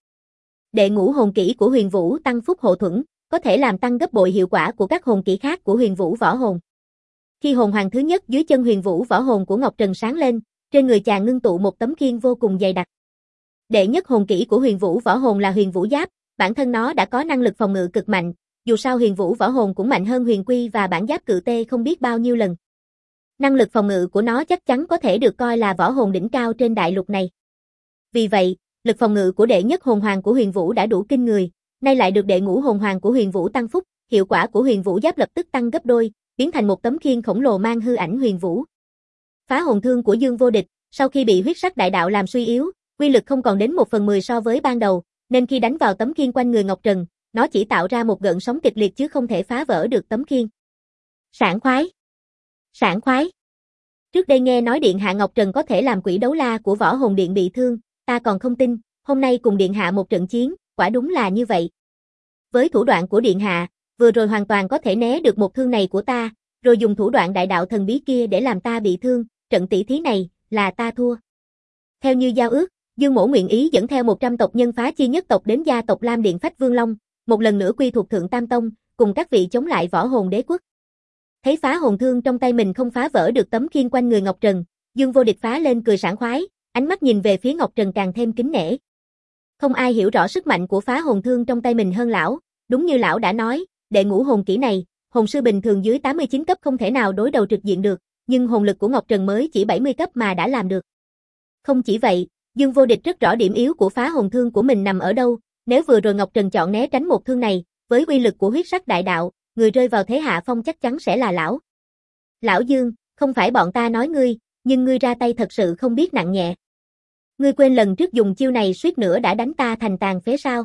S1: Đệ ngũ hồn kỹ của huyền vũ tăng phúc hộ thuẫn, có thể làm tăng gấp bội hiệu quả của các hồn kỹ khác của huyền vũ võ hồn. Khi hồn hoàng thứ nhất dưới chân huyền vũ võ hồn của Ngọc Trần sáng lên, trên người chàng ngưng tụ một tấm khiên vô cùng dày đặc. Đệ nhất hồn kỹ của huyền vũ võ hồn là huyền vũ giáp, bản thân nó đã có năng lực phòng ngự cực mạnh, dù sao huyền vũ võ hồn cũng mạnh hơn huyền quy và bản giáp cự tê không biết bao nhiêu lần. Năng lực phòng ngự của nó chắc chắn có thể được coi là võ hồn đỉnh cao trên đại lục này. Vì vậy, lực phòng ngự của đệ nhất hồn hoàng của huyền vũ đã đủ kinh người, nay lại được đệ ngũ hồn hoàng của huyền vũ tăng phúc, hiệu quả của huyền vũ giáp lập tức tăng gấp đôi, biến thành một tấm khiên khổng lồ mang hư ảnh huyền vũ. Phá hồn thương của Dương Vô Địch, sau khi bị huyết sắc đại đạo làm suy yếu, uy lực không còn đến 1/10 so với ban đầu, nên khi đánh vào tấm khiên quanh người Ngọc Trần, nó chỉ tạo ra một gợn sóng kịch liệt chứ không thể phá vỡ được tấm khiên. Sảng khoái! Sảng khoái! Trước đây nghe nói Điện Hạ Ngọc Trần có thể làm quỷ đấu la của Võ Hồn Điện bị thương, ta còn không tin, hôm nay cùng Điện Hạ một trận chiến, quả đúng là như vậy. Với thủ đoạn của Điện Hạ, vừa rồi hoàn toàn có thể né được một thương này của ta, rồi dùng thủ đoạn đại đạo thần bí kia để làm ta bị thương, trận tỷ thí này, là ta thua. Theo như giao ước, Dương Mỗ nguyện ý dẫn theo 100 tộc nhân phá chi nhất tộc đến gia tộc Lam Điện Phách Vương Long, một lần nữa quy thuộc Thượng Tam Tông, cùng các vị chống lại Võ Hồn Đế Quốc. Thấy phá hồn thương trong tay mình không phá vỡ được tấm khiên quanh người Ngọc Trần, Dương Vô Địch phá lên cười sảng khoái, ánh mắt nhìn về phía Ngọc Trần càng thêm kính nể. Không ai hiểu rõ sức mạnh của phá hồn thương trong tay mình hơn lão, đúng như lão đã nói, đệ ngũ hồn kỹ này, hồn sư bình thường dưới 89 cấp không thể nào đối đầu trực diện được, nhưng hồn lực của Ngọc Trần mới chỉ 70 cấp mà đã làm được. Không chỉ vậy, Dương Vô Địch rất rõ điểm yếu của phá hồn thương của mình nằm ở đâu, nếu vừa rồi Ngọc Trần chọn né tránh một thương này, với uy lực của huyết sắc đại đạo, người rơi vào thế hạ phong chắc chắn sẽ là lão. Lão Dương, không phải bọn ta nói ngươi, nhưng ngươi ra tay thật sự không biết nặng nhẹ. Ngươi quên lần trước dùng chiêu này suýt nữa đã đánh ta thành tàn phế sao?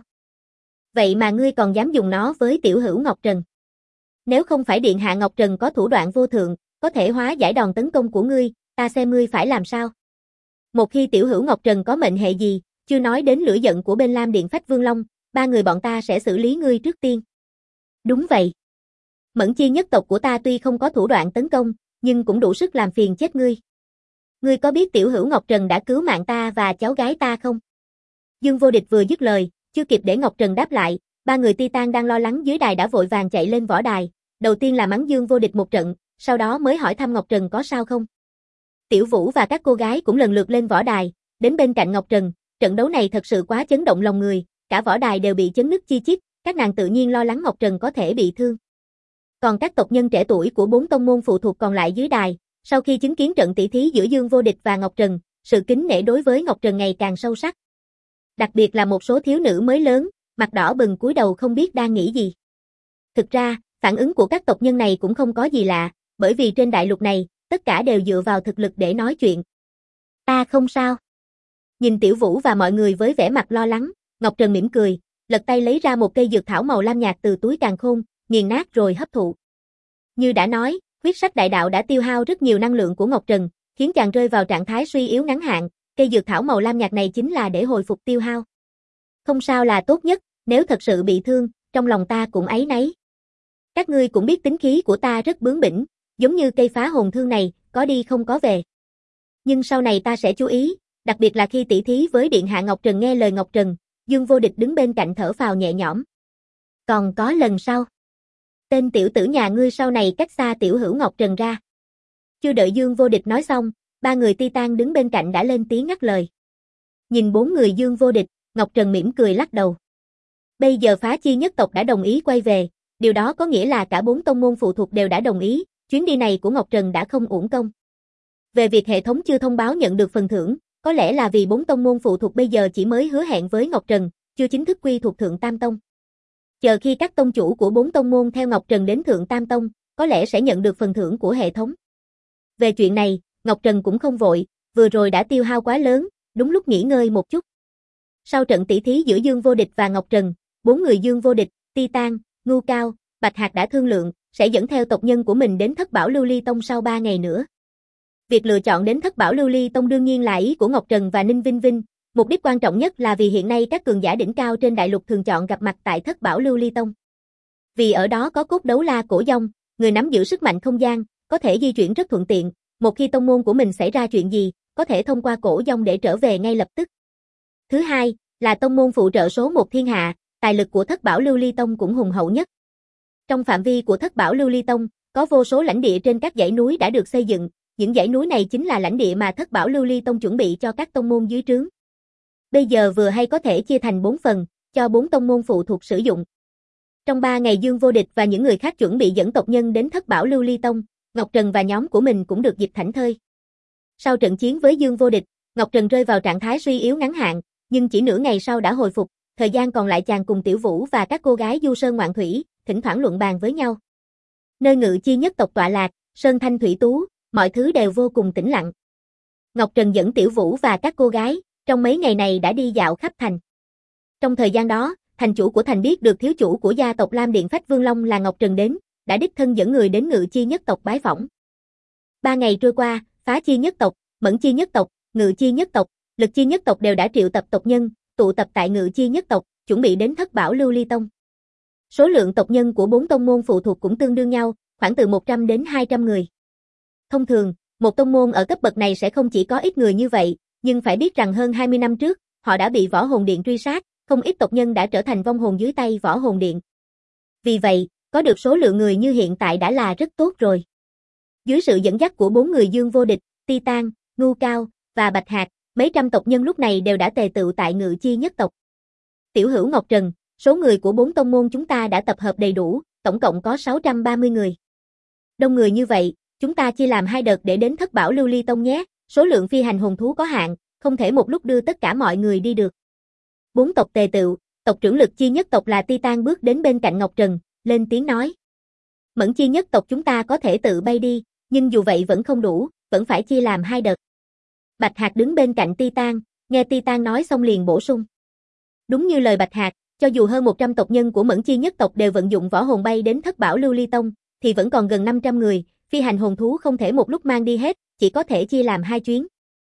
S1: Vậy mà ngươi còn dám dùng nó với tiểu hữu Ngọc Trần. Nếu không phải Điện Hạ Ngọc Trần có thủ đoạn vô thượng, có thể hóa giải đòn tấn công của ngươi, ta xem ngươi phải làm sao? Một khi tiểu hữu Ngọc Trần có mệnh hệ gì, chưa nói đến lửa giận của bên Lam Điện Phách Vương Long, ba người bọn ta sẽ xử lý ngươi trước tiên. Đúng vậy. Mẫn chi nhất tộc của ta tuy không có thủ đoạn tấn công, nhưng cũng đủ sức làm phiền chết ngươi. Ngươi có biết tiểu hữu Ngọc Trần đã cứu mạng ta và cháu gái ta không? Dương Vô Địch vừa dứt lời, chưa kịp để Ngọc Trần đáp lại, ba người Titan đang lo lắng dưới đài đã vội vàng chạy lên võ đài, đầu tiên là mắng Dương Vô Địch một trận, sau đó mới hỏi thăm Ngọc Trần có sao không. Tiểu Vũ và các cô gái cũng lần lượt lên võ đài, đến bên cạnh Ngọc Trần, trận đấu này thật sự quá chấn động lòng người, cả võ đài đều bị chấn nứt chi chít, các nàng tự nhiên lo lắng Ngọc Trần có thể bị thương. Còn các tộc nhân trẻ tuổi của 4 tông môn phụ thuộc còn lại dưới đài, sau khi chứng kiến trận tỷ thí giữa Dương Vô Địch và Ngọc Trần, sự kính nể đối với Ngọc Trần ngày càng sâu sắc. Đặc biệt là một số thiếu nữ mới lớn, mặt đỏ bừng cúi đầu không biết đang nghĩ gì. Thực ra, phản ứng của các tộc nhân này cũng không có gì lạ, bởi vì trên đại lục này, tất cả đều dựa vào thực lực để nói chuyện. Ta không sao. Nhìn Tiểu Vũ và mọi người với vẻ mặt lo lắng, Ngọc Trần mỉm cười, lật tay lấy ra một cây dược thảo màu lam nhạt từ túi càn khôn, nghiền nát rồi hấp thụ. Như đã nói, huyết sắc đại đạo đã tiêu hao rất nhiều năng lượng của Ngọc Trần, khiến chàng rơi vào trạng thái suy yếu ngắn hạn, cây dược thảo màu lam nhạt này chính là để hồi phục tiêu hao. Không sao là tốt nhất, nếu thật sự bị thương, trong lòng ta cũng áy náy. Các ngươi cũng biết tính khí của ta rất bướng bỉnh, giống như cây phá hồn thương này, có đi không có về. Nhưng sau này ta sẽ chú ý, đặc biệt là khi tỷ thí với Điện Hạ Ngọc Trần. Nghe lời Ngọc Trần, Dương Vô Địch đứng bên cạnh thở phào nhẹ nhõm. Còn có lần sau. Tên tiểu tử nhà ngươi sau này cách xa tiểu hữu Ngọc Trần ra. Chưa đợi Dương Vô Địch nói xong, ba người Titan đứng bên cạnh đã lên tiếng ngắt lời. Nhìn 4 người Dương Vô Địch, Ngọc Trần mỉm cười lắc đầu. Bây giờ phá chi nhất tộc đã đồng ý quay về, điều đó có nghĩa là cả 4 tông môn phụ thuộc đều đã đồng ý, chuyến đi này của Ngọc Trần đã không uổng công. Về việc hệ thống chưa thông báo nhận được phần thưởng, có lẽ là vì 4 tông môn phụ thuộc bây giờ chỉ mới hứa hẹn với Ngọc Trần, chưa chính thức quy thuộc Thượng Tam Tông. Chờ khi các tông chủ của 4 tông môn theo Ngọc Trần đến Thượng Tam Tông, có lẽ sẽ nhận được phần thưởng của hệ thống. Về chuyện này, Ngọc Trần cũng không vội, vừa rồi đã tiêu hao quá lớn, đúng lúc nghỉ ngơi một chút. Sau trận tỷ thí giữa Dương Vô Địch và Ngọc Trần, 4 người Dương Vô Địch, Titan, Ngưu Cao, Bạch Hạc đã thương lượng, sẽ dẫn theo tộc nhân của mình đến Thất Bảo Lưu Ly Tông sau 3 ngày nữa. Việc lựa chọn đến Thất Bảo Lưu Ly Tông đương nhiên là ý của Ngọc Trần và Ninh Vinh Vinh, mục đích quan trọng nhất là vì hiện nay các cường giả đỉnh cao trên đại lục thường chọn gặp mặt tại Thất Bảo Lưu Ly Tông. Vì ở đó có cốt đấu la cổ dông, người nắm giữ sức mạnh không gian, có thể di chuyển rất thuận tiện, một khi tông môn của mình xảy ra chuyện gì, có thể thông qua cổ dông để trở về ngay lập tức. Thứ hai, là tông môn phụ trợ số 1 thiên hạ, tài lực của Thất Bảo Lưu Ly Tông cũng hùng hậu nhất. Trong phạm vi của Thất Bảo Lưu Ly Tông, có vô số lãnh địa trên các dãy núi đã được xây dựng, những dãy núi này chính là lãnh địa mà Thất Bảo Lưu Ly Tông chuẩn bị cho các tông môn dưới trướng. Bây giờ vừa hay có thể chia thành 4 phần, cho 4 tông môn phụ thuộc sử dụng. Trong 3 ngày Dương Vô Địch và những người khác chuẩn bị dẫn tộc nhân đến Thất Bảo Lưu Ly Tông, Ngọc Trần và nhóm của mình cũng được dịp thảnh thơi. Sau trận chiến với Dương Vô Địch, Ngọc Trần rơi vào trạng thái suy yếu ngắn hạn, nhưng chỉ nửa ngày sau đã hồi phục, thời gian còn lại chàng cùng Tiểu Vũ và các cô gái du sơn ngoạn thủy, thỉnh thoảng luận bàn với nhau. Nơi ngự chi nhất tộc tọa lạc, sơn thanh thủy tú, mọi thứ đều vô cùng tĩnh lặng. Ngọc Trần dẫn Tiểu Vũ và các cô gái, trong mấy ngày này đã đi dạo khắp thành. Trong thời gian đó, thành chủ của thành biết được thiếu chủ của gia tộc Lam Điện Phách Vương Long là Ngọc Trần đến, đã đích thân dẫn người đến Ngự Chi nhất tộc bái phỏng. 3 ngày trôi qua, Phá Chi nhất tộc, Mẫn Chi nhất tộc, Ngự Chi nhất tộc, Lực Chi nhất tộc đều đã triệu tập tộc nhân, tụ tập tại Ngự Chi nhất tộc, chuẩn bị đến Thất Bảo Lưu Ly Tông. Số lượng tộc nhân của 4 tông môn phụ thuộc cũng tương đương nhau, khoảng từ 100 đến 200 người. Thông thường, một tông môn ở cấp bậc này sẽ không chỉ có ít người như vậy, nhưng phải biết rằng hơn 20 năm trước, họ đã bị Võ Hồn Điện truy sát, không ít tộc nhân đã trở thành vong hồn dưới tay Võ Hồn Điện. Vì vậy, có được số lượng người như hiện tại đã là rất tốt rồi. Dưới sự dẫn dắt của 4 người Dương Vô Địch, Titan, Ngưu Cao và Bạch Hạc, mấy trăm tộc nhân lúc này đều đã tề tựu tại Ngự Chi nhất tộc. Tiểu hữu Ngọc Trần, số người của 4 tông môn chúng ta đã tập hợp đầy đủ, tổng cộng có 630 người. Đông người như vậy, chúng ta chia làm 2 đợt để đến Thất Bảo Lưu Ly Tông nhé, số lượng phi hành hồn thú có hạn, không thể một lúc đưa tất cả mọi người đi được. 4 tộc tề tựu, tộc trưởng Lực Chi nhất tộc là Titan bước đến bên cạnh Ngọc Trần, lên tiếng nói. Mẫn Chi nhất tộc chúng ta có thể tự bay đi, nhưng dù vậy vẫn không đủ, vẫn phải chia làm 2 đợt. Bạch Hạc đứng bên cạnh Titan, nghe Titan nói xong liền bổ sung. Đúng như lời Bạch Hạc, cho dù hơn 100 tộc nhân của Mẫn Chi nhất tộc đều vận dụng võ hồn bay đến Thất Bảo Lưu Ly Tông, thì vẫn còn gần 500 người, phi hành hồn thú không thể một lúc mang đi hết, chỉ có thể chia làm 2 chuyến.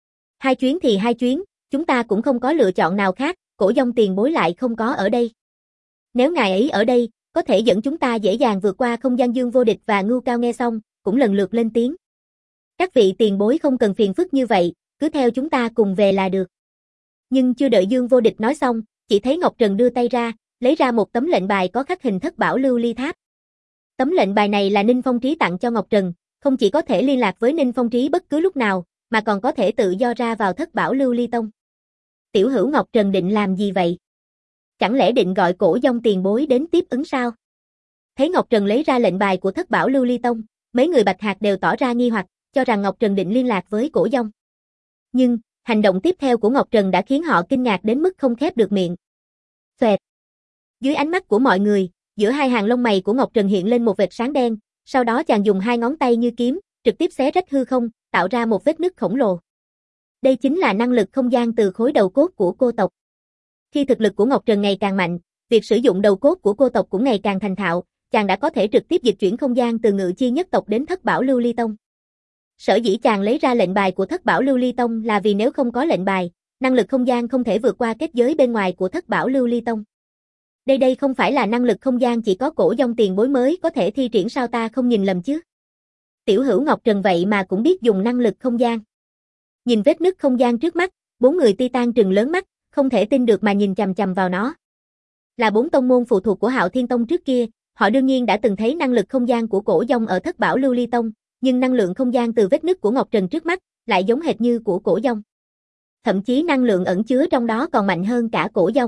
S1: 2 chuyến thì 2 chuyến, chúng ta cũng không có lựa chọn nào khác, Cổ Dông tiền bối lại không có ở đây. Nếu ngài ấy ở đây, có thể dẫn chúng ta dễ dàng vượt qua không gian. Dương Vô Địch và Ngưu Cao nghe xong, cũng lần lượt lên tiếng. Các vị tiền bối không cần phiền phức như vậy, cứ theo chúng ta cùng về là được. Nhưng chưa đợi Dương Vô Địch nói xong, chỉ thấy Ngọc Trần đưa tay ra, lấy ra một tấm lệnh bài có khắc hình Thất Bảo Lưu Ly Tháp. Tấm lệnh bài này là Ninh Phong Trí tặng cho Ngọc Trần, không chỉ có thể liên lạc với Ninh Phong Trí bất cứ lúc nào, mà còn có thể tự do ra vào Thất Bảo Lưu Ly Tông. Tiểu hữu Ngọc Trần định làm gì vậy? Chẳng lẽ định gọi Cổ Dông tiền bối đến tiếp ứng sao? Thấy Ngọc Trần lấy ra lệnh bài của Thất Bảo Lưu Ly Tông, mấy người Bạch Hạc đều tỏ ra nghi hoặc, cho rằng Ngọc Trần định liên lạc với Cổ Dông. Nhưng, hành động tiếp theo của Ngọc Trần đã khiến họ kinh ngạc đến mức không khép được miệng. Xoẹt. Dưới ánh mắt của mọi người, giữa hai hàng lông mày của Ngọc Trần hiện lên một vệt sáng đen, sau đó chàng dùng 2 ngón tay như kiếm, trực tiếp xé rách hư không, tạo ra một vết nứt khổng lồ. Đây chính là năng lực không gian từ khối đầu cốt của cô tộc. Khi thực lực của Ngọc Trần ngày càng mạnh, việc sử dụng đầu cốt của cô tộc cũng ngày càng thành thạo, chàng đã có thể trực tiếp dịch chuyển không gian từ Ngự Chi nhất tộc đến Thất Bảo Lưu Ly Tông. Sở dĩ chàng lấy ra lệnh bài của Thất Bảo Lưu Ly Tông là vì nếu không có lệnh bài, năng lực không gian không thể vượt qua kết giới bên ngoài của Thất Bảo Lưu Ly Tông. Đây không phải là năng lực không gian chỉ có Cổ Dông tiền bối mới có thể thi triển sao, ta không nhìn lầm chứ? Tiểu hữu Ngọc Trần vậy mà cũng biết dùng năng lực không gian. Nhìn vết nứt không gian trước mắt, 4 người Titan trừng lớn mắt, không thể tin được mà nhìn chằm chằm vào nó. Là 4 tông môn phụ thuộc của Hạo Thiên Tông trước kia, họ đương nhiên đã từng thấy năng lực không gian của Cổ Dông ở Thất Bảo Lưu Ly Tông, nhưng năng lượng không gian từ vết nứt của Ngọc Trần trước mắt lại giống hệt như của Cổ Dông. Thậm chí năng lượng ẩn chứa trong đó còn mạnh hơn cả Cổ Dông.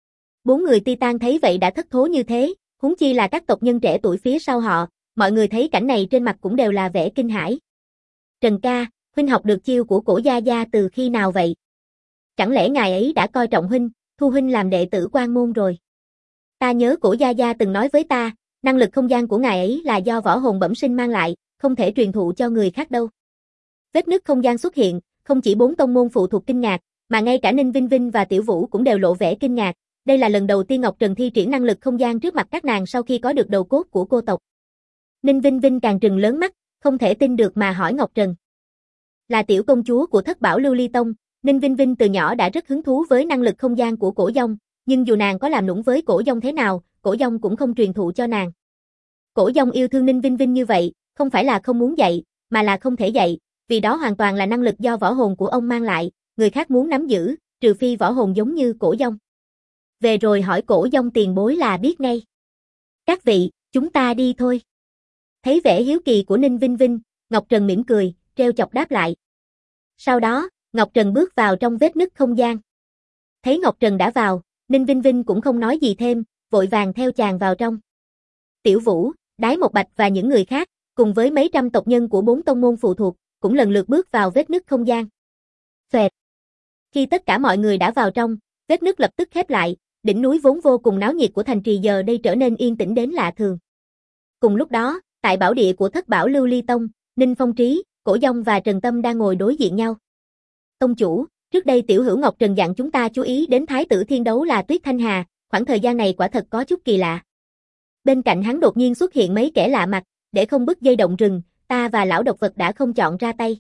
S1: 4 người Titan thấy vậy đã thất thố như thế, huống chi là các tộc nhân trẻ tuổi phía sau họ, mọi người thấy cảnh này trên mặt cũng đều là vẻ kinh hãi. Trần ca, huynh học được chiêu của Cổ gia gia từ khi nào vậy? Chẳng lẽ ngài ấy đã coi trọng huynh, thu huynh làm đệ tử Quan môn rồi? Ta nhớ Cổ gia gia từng nói với ta, năng lực không gian của ngài ấy là do võ hồn bẩm sinh mang lại, không thể truyền thụ cho người khác đâu. Vết nứt không gian xuất hiện, không chỉ 4 tông môn phụ thuộc kinh ngạc, mà ngay cả Ninh Vinh Vinh và Tiểu Vũ cũng đều lộ vẻ kinh ngạc. Đây là lần đầu tiên Ngọc Trần thi triển năng lực không gian trước mặt các nàng sau khi có được đầu cốt của cô tộc. Ninh Vinh Vinh càng trừng lớn mắt, không thể tin được mà hỏi Ngọc Trần. Là tiểu công chúa của Thất Bảo Lưu Ly Tông, Ninh Vinh Vinh từ nhỏ đã rất hứng thú với năng lực không gian của Cổ Dông, nhưng dù nàng có làm nũng với Cổ Dông thế nào, Cổ Dông cũng không truyền thụ cho nàng. Cổ Dông yêu thương Ninh Vinh Vinh như vậy, không phải là không muốn dạy, mà là không thể dạy, vì đó hoàn toàn là năng lực do võ hồn của ông mang lại, người khác muốn nắm giữ, trừ phi võ hồn giống như Cổ Dông. Về rồi hỏi Cổ Dông tiền bối là biết ngay. Các vị, chúng ta đi thôi. Thấy vẻ hiếu kỳ của Ninh Vinh Vinh, Ngọc Trần mỉm cười, trêu chọc đáp lại. Sau đó, Ngọc Trần bước vào trong vết nứt không gian. Thấy Ngọc Trần đã vào, Ninh Vinh Vinh cũng không nói gì thêm, vội vàng theo chàng vào trong. Tiểu Vũ, Đái Một Bạch và những người khác, cùng với mấy trăm tộc nhân của 4 tông môn phụ thuộc, cũng lần lượt bước vào vết nứt không gian. Xoẹt. Khi tất cả mọi người đã vào trong, vết nứt lập tức khép lại, đỉnh núi vốn vô cùng náo nhiệt của thành trì giờ đây trở nên yên tĩnh đến lạ thường. Cùng lúc đó, tại bảo địa của Thất Bảo Lưu Ly Tông, Ninh Phong Trí, Cổ Dông và Trần Tâm đang ngồi đối diện nhau. Tông chủ, trước đây tiểu hữu Ngọc Trần dặn chúng ta chú ý đến thái tử thiên đấu là Tuyết Thanh Hà, khoảng thời gian này quả thật có chút kỳ lạ. Bên cạnh hắn đột nhiên xuất hiện mấy kẻ lạ mặt, để không bứt dây động rừng, ta và lão độc vật đã không chọn ra tay.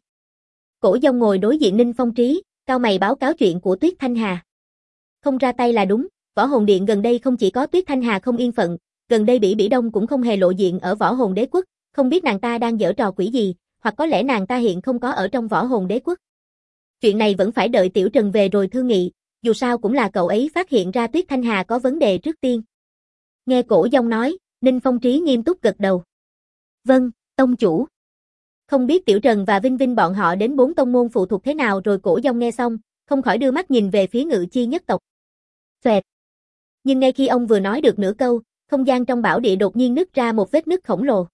S1: Cổ Dông ngồi đối diện Ninh Phong Trí, cau mày báo cáo chuyện của Tuyết Thanh Hà. Không ra tay là đúng, Võ Hồn Điện gần đây không chỉ có Tuyết Thanh Hà không yên phận, gần đây Bỉ Đông cũng không hề lộ diện ở Võ Hồn Đế Quốc, không biết nàng ta đang giở trò quỷ gì, hoặc có lẽ nàng ta hiện không có ở trong Võ Hồn Đế Quốc. Chuyện này vẫn phải đợi Tiểu Trần về rồi thương nghị, dù sao cũng là cậu ấy phát hiện ra Tuyết Thanh Hà có vấn đề trước tiên. Nghe Cổ Dông nói, Ninh Phong Trí nghiêm túc gật đầu. Vâng, tông chủ. Không biết Tiểu Trần và Vinh Vinh bọn họ đến 4 tông môn phụ thuộc thế nào rồi. Cổ Dông nghe xong, không khỏi đưa mắt nhìn về phía Ngự Chi nhất tộc. Xoẹt. Nhưng ngay khi ông vừa nói được nửa câu, không gian trong bảo địa đột nhiên nứt ra một vết nứt khổng lồ.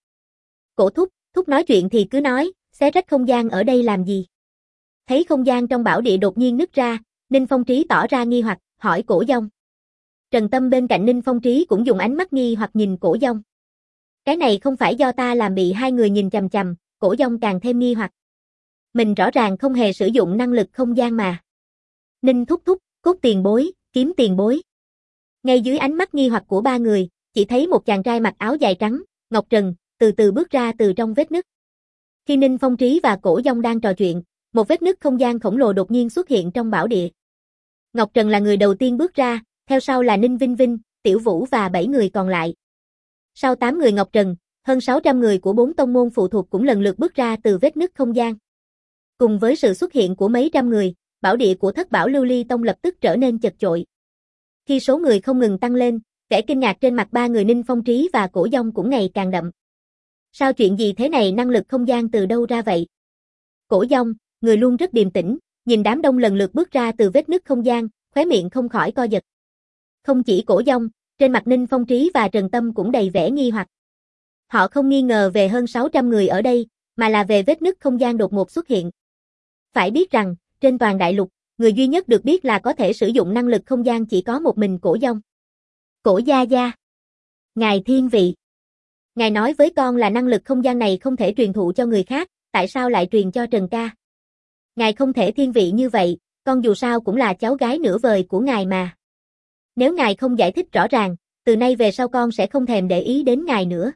S1: Cổ thúc nói chuyện thì cứ nói, xé rách không gian ở đây làm gì? Thấy không gian trong bảo địa đột nhiên nứt ra, Ninh Phong Trí tỏ ra nghi hoặc, hỏi Cổ Dông. Trần Tâm bên cạnh Ninh Phong Trí cũng dùng ánh mắt nghi hoặc nhìn Cổ Dông. Cái này không phải do ta làm bị hai người nhìn chằm chằm, Cổ Dông càng thêm nghi hoặc. Mình rõ ràng không hề sử dụng năng lực không gian mà. Ninh thúc, cốt tiền bối, kiếm tiền bối. Ngay dưới ánh mắt nghi hoặc của ba người, chỉ thấy một chàng trai mặc áo dài trắng, Ngọc Trần, từ từ bước ra từ trong vết nứt. Khi Ninh Phong Trí và Cổ Dông đang trò chuyện, một vết nứt không gian khổng lồ đột nhiên xuất hiện trong bảo địa. Ngọc Trần là người đầu tiên bước ra, theo sau là Ninh Vinh Vinh, Tiểu Vũ và 7 người còn lại. Sau 8 người Ngọc Trần, hơn 600 người của 4 tông môn phụ thuộc cũng lần lượt bước ra từ vết nứt không gian. Cùng với sự xuất hiện của mấy trăm người, bảo địa của Thất Bảo Lưu Ly Tông lập tức trở nên chật chội. Khi số người không ngừng tăng lên, vẻ kinh ngạc trên mặt ba người Ninh Phong Trí và Cổ Dông cũng ngày càng đậm. Sao chuyện gì thế này, năng lực không gian từ đâu ra vậy? Cổ Dông, người luôn rất điềm tĩnh, nhìn đám đông lần lượt bước ra từ vết nứt không gian, khóe miệng không khỏi co giật. Không chỉ Cổ Dông, trên mặt Ninh Phong Trí và Trần Tâm cũng đầy vẻ nghi hoặc. Họ không nghi ngờ về hơn 600 người ở đây, mà là về vết nứt không gian đột ngột xuất hiện. Phải biết rằng, trên toàn đại lục, người duy nhất được biết là có thể sử dụng năng lực không gian chỉ có một mình Cổ Dông. Cổ gia gia. Ngài thiên vị. Ngài nói với con là năng lực không gian này không thể truyền thụ cho người khác, tại sao lại truyền cho Trần ca? Ngài không thể thiên vị như vậy, con dù sao cũng là cháu gái nửa vời của ngài mà. Nếu ngài không giải thích rõ ràng, từ nay về sau con sẽ không thèm để ý đến ngài nữa.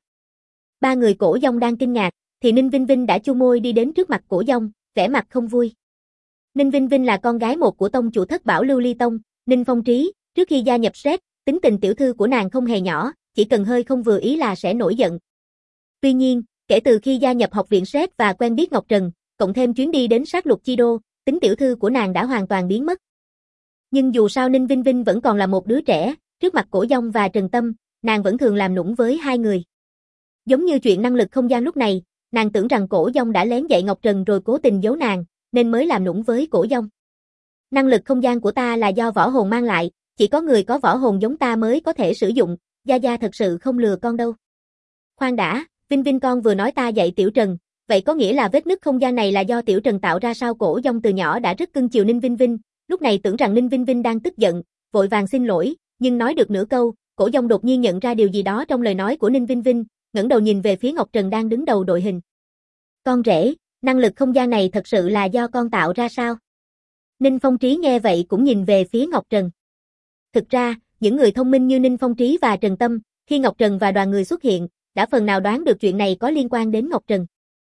S1: Ba người Cổ Dông đang kinh ngạc, thì Ninh Vinh Vinh đã chu môi đi đến trước mặt Cổ Dông, vẻ mặt không vui. Ninh Vinh Vinh là con gái một của tông chủ Thất Bảo Lưu Ly Tông, Ninh Phong Trí, trước khi gia nhập SET, tính tình tiểu thư của nàng không hề nhỏ, chỉ cần hơi không vừa ý là sẽ nổi giận. Tuy nhiên, kể từ khi gia nhập học viện SET và quen biết Ngọc Trần, cộng thêm chuyến đi đến sát lục chi đô, tính tiểu thư của nàng đã hoàn toàn biến mất. Nhưng dù sao Ninh Vinh Vinh vẫn còn là một đứa trẻ, trước mặt Cổ Dông và Trần Tâm, nàng vẫn thường làm nũng với hai người. Giống như chuyện năng lực không gian lúc này, nàng tưởng rằng Cổ Dông đã lén dạy Ngọc Trần rồi cố tình giấu nàng, nên mới làm nũng với Cổ Dông. Năng lực không gian của ta là do võ hồn mang lại, chỉ có người có võ hồn giống ta mới có thể sử dụng, gia gia thật sự không lừa con đâu. Khoan đã, Vinh Vinh con vừa nói ta dạy Tiểu Trần, vậy có nghĩa là vết nứt không gian này là do Tiểu Trần tạo ra sao? Cổ Dông từ nhỏ đã rất cưng chiều Ninh Vinh Vinh, lúc này tưởng rằng Ninh Vinh Vinh đang tức giận, vội vàng xin lỗi, nhưng nói được nửa câu, Cổ Dông đột nhiên nhận ra điều gì đó trong lời nói của Ninh Vinh Vinh, ngẩng đầu nhìn về phía Ngọc Trần đang đứng đầu đội hình. Con rể, năng lực không gian này thật sự là do con tạo ra sao? Ninh Phong Trí nghe vậy cũng nhìn về phía Ngọc Trần. Thực ra, những người thông minh như Ninh Phong Trí và Trần Tâm, khi Ngọc Trần và đoàn người xuất hiện, đã phần nào đoán được chuyện này có liên quan đến Ngọc Trần.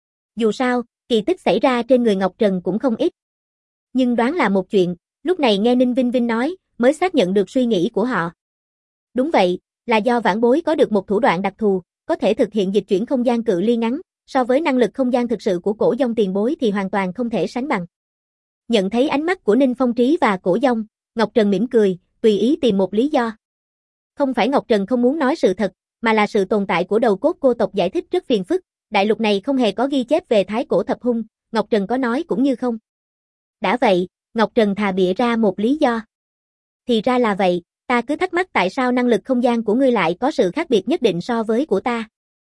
S1: Dù sao, kỳ tích xảy ra trên người Ngọc Trần cũng không ít. Nhưng đoán là một chuyện, lúc này nghe Ninh Vinh Vinh nói, mới xác nhận được suy nghĩ của họ. Đúng vậy, là do vãn bối có được một thủ đoạn đặc thù, có thể thực hiện dịch chuyển không gian cự ly ngắn, so với năng lực không gian thực sự của Cổ Dông tiền bối thì hoàn toàn không thể sánh bằng. Nhận thấy ánh mắt của Ninh Phong Trí và Cổ Dông, Ngọc Trần mỉm cười, tùy ý tìm một lý do. Không phải Ngọc Trần không muốn nói sự thật, mà là sự tồn tại của đầu cốt cô tộc giải thích rất phiền phức, đại lục này không hề có ghi chép về thái cổ thập hung, Ngọc Trần có nói cũng như không. Đã vậy, Ngọc Trần thà bịa ra một lý do. Thì ra là vậy, ta cứ thắc mắc tại sao năng lực không gian của ngươi lại có sự khác biệt nhất định so với của ta.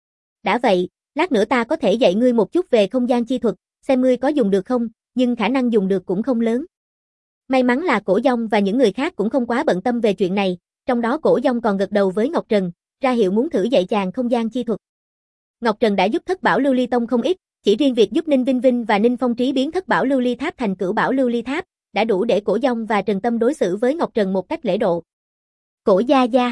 S1: Đã vậy, lát nữa ta có thể dạy ngươi một chút về không gian chi thuật, xem ngươi có dùng được không, nhưng khả năng dùng được cũng không lớn. May mắn là Cổ Dông và những người khác cũng không quá bận tâm về chuyện này, trong đó Cổ Dông còn gật đầu với Ngọc Trần, ra hiệu muốn thử dạy chàng không gian chi thuật. Ngọc Trần đã giúp Thất Bảo Lưu Ly Tông không ít, Chỉ riêng việc giúp Ninh Vinh Vinh và Ninh Phong Trí biến thất bảo lưu ly tháp thành cửu bảo lưu ly tháp, đã đủ để Cổ Dông và Trần Tâm đối xử với Ngọc Trần một cách lễ độ. Cổ gia gia.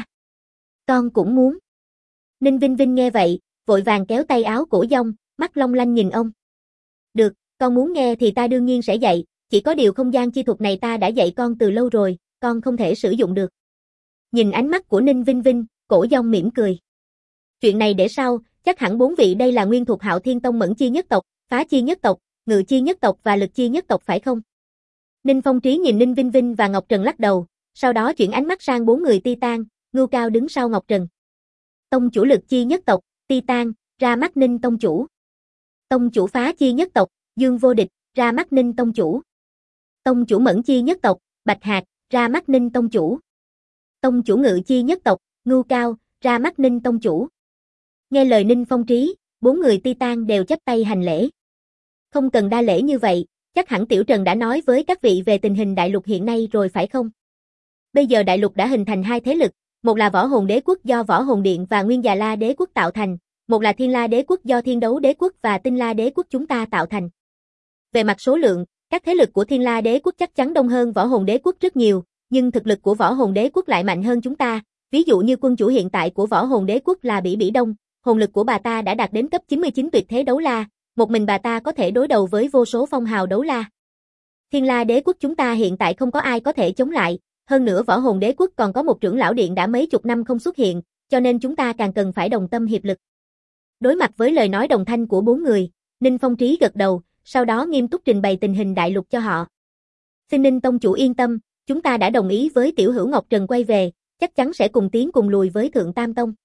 S1: Con cũng muốn. Ninh Vinh Vinh nghe vậy, vội vàng kéo tay áo Cổ Dông, mắt long lanh nhìn ông. Được, con muốn nghe thì ta đương nhiên sẽ dạy, chỉ có điều không gian chi thuật này ta đã dạy con từ lâu rồi, con không thể sử dụng được. Nhìn ánh mắt của Ninh Vinh Vinh, Cổ Dông mỉm cười. Chuyện này để sau, chắc hẳn bốn vị đây là nguyên thuộc Hạo Thiên Tông Mẫn Chi nhất tộc, Phá Chi nhất tộc, Ngự Chi nhất tộc và Lực Chi nhất tộc phải không? Ninh Phong Trí nhìn Ninh Vinh Vinh và Ngọc Trần lắc đầu, sau đó chuyển ánh mắt sang bốn người Titan, Ngưu Cao đứng sau Ngọc Trần. Tông chủ Lực Chi nhất tộc, Titan, ra mắt Ninh tông chủ. Tông chủ Phá Chi nhất tộc, Dương Vô Địch, ra mắt Ninh tông chủ. Tông chủ Mẫn Chi nhất tộc, Bạch Hạc, ra mắt Ninh tông chủ. Tông chủ Ngự Chi nhất tộc, Ngưu Cao, ra mắt Ninh tông chủ. Nghe lời Ninh Phong Trí, bốn người Titan đều chắp tay hành lễ. Không cần đa lễ như vậy, chắc hẳn Tiểu Trần đã nói với các vị về tình hình đại lục hiện nay rồi phải không? Bây giờ đại lục đã hình thành hai thế lực, một là Võ Hồn Đế quốc do Võ Hồn Điện và Nguyên Già La Đế quốc tạo thành, một là Thiên La Đế quốc do Thiên Đấu Đế quốc và Tinh La Đế quốc chúng ta tạo thành. Về mặt số lượng, các thế lực của Thiên La Đế quốc chắc chắn đông hơn Võ Hồn Đế quốc rất nhiều, nhưng thực lực của Võ Hồn Đế quốc lại mạnh hơn chúng ta, ví dụ như quân chủ hiện tại của Võ Hồn Đế quốc là Bỉ Bỉ Đông, hồn lực của bà ta đã đạt đến cấp 99 tuyệt thế đấu la, một mình bà ta có thể đối đầu với vô số phong hào đấu la. Thiên La Đế quốc chúng ta hiện tại không có ai có thể chống lại, hơn nữa Võ Hồn Đế quốc còn có một trưởng lão điện đã mấy chục năm không xuất hiện, cho nên chúng ta càng cần phải đồng tâm hiệp lực. Đối mặt với lời nói đồng thanh của bốn người, Ninh Phong Trí gật đầu, sau đó nghiêm túc trình bày tình hình đại lục cho họ. Xin Ninh tông chủ yên tâm, chúng ta đã đồng ý với tiểu hữu Ngọc Trần quay về, chắc chắn sẽ cùng tiến cùng lùi với Thượng Tam Tông.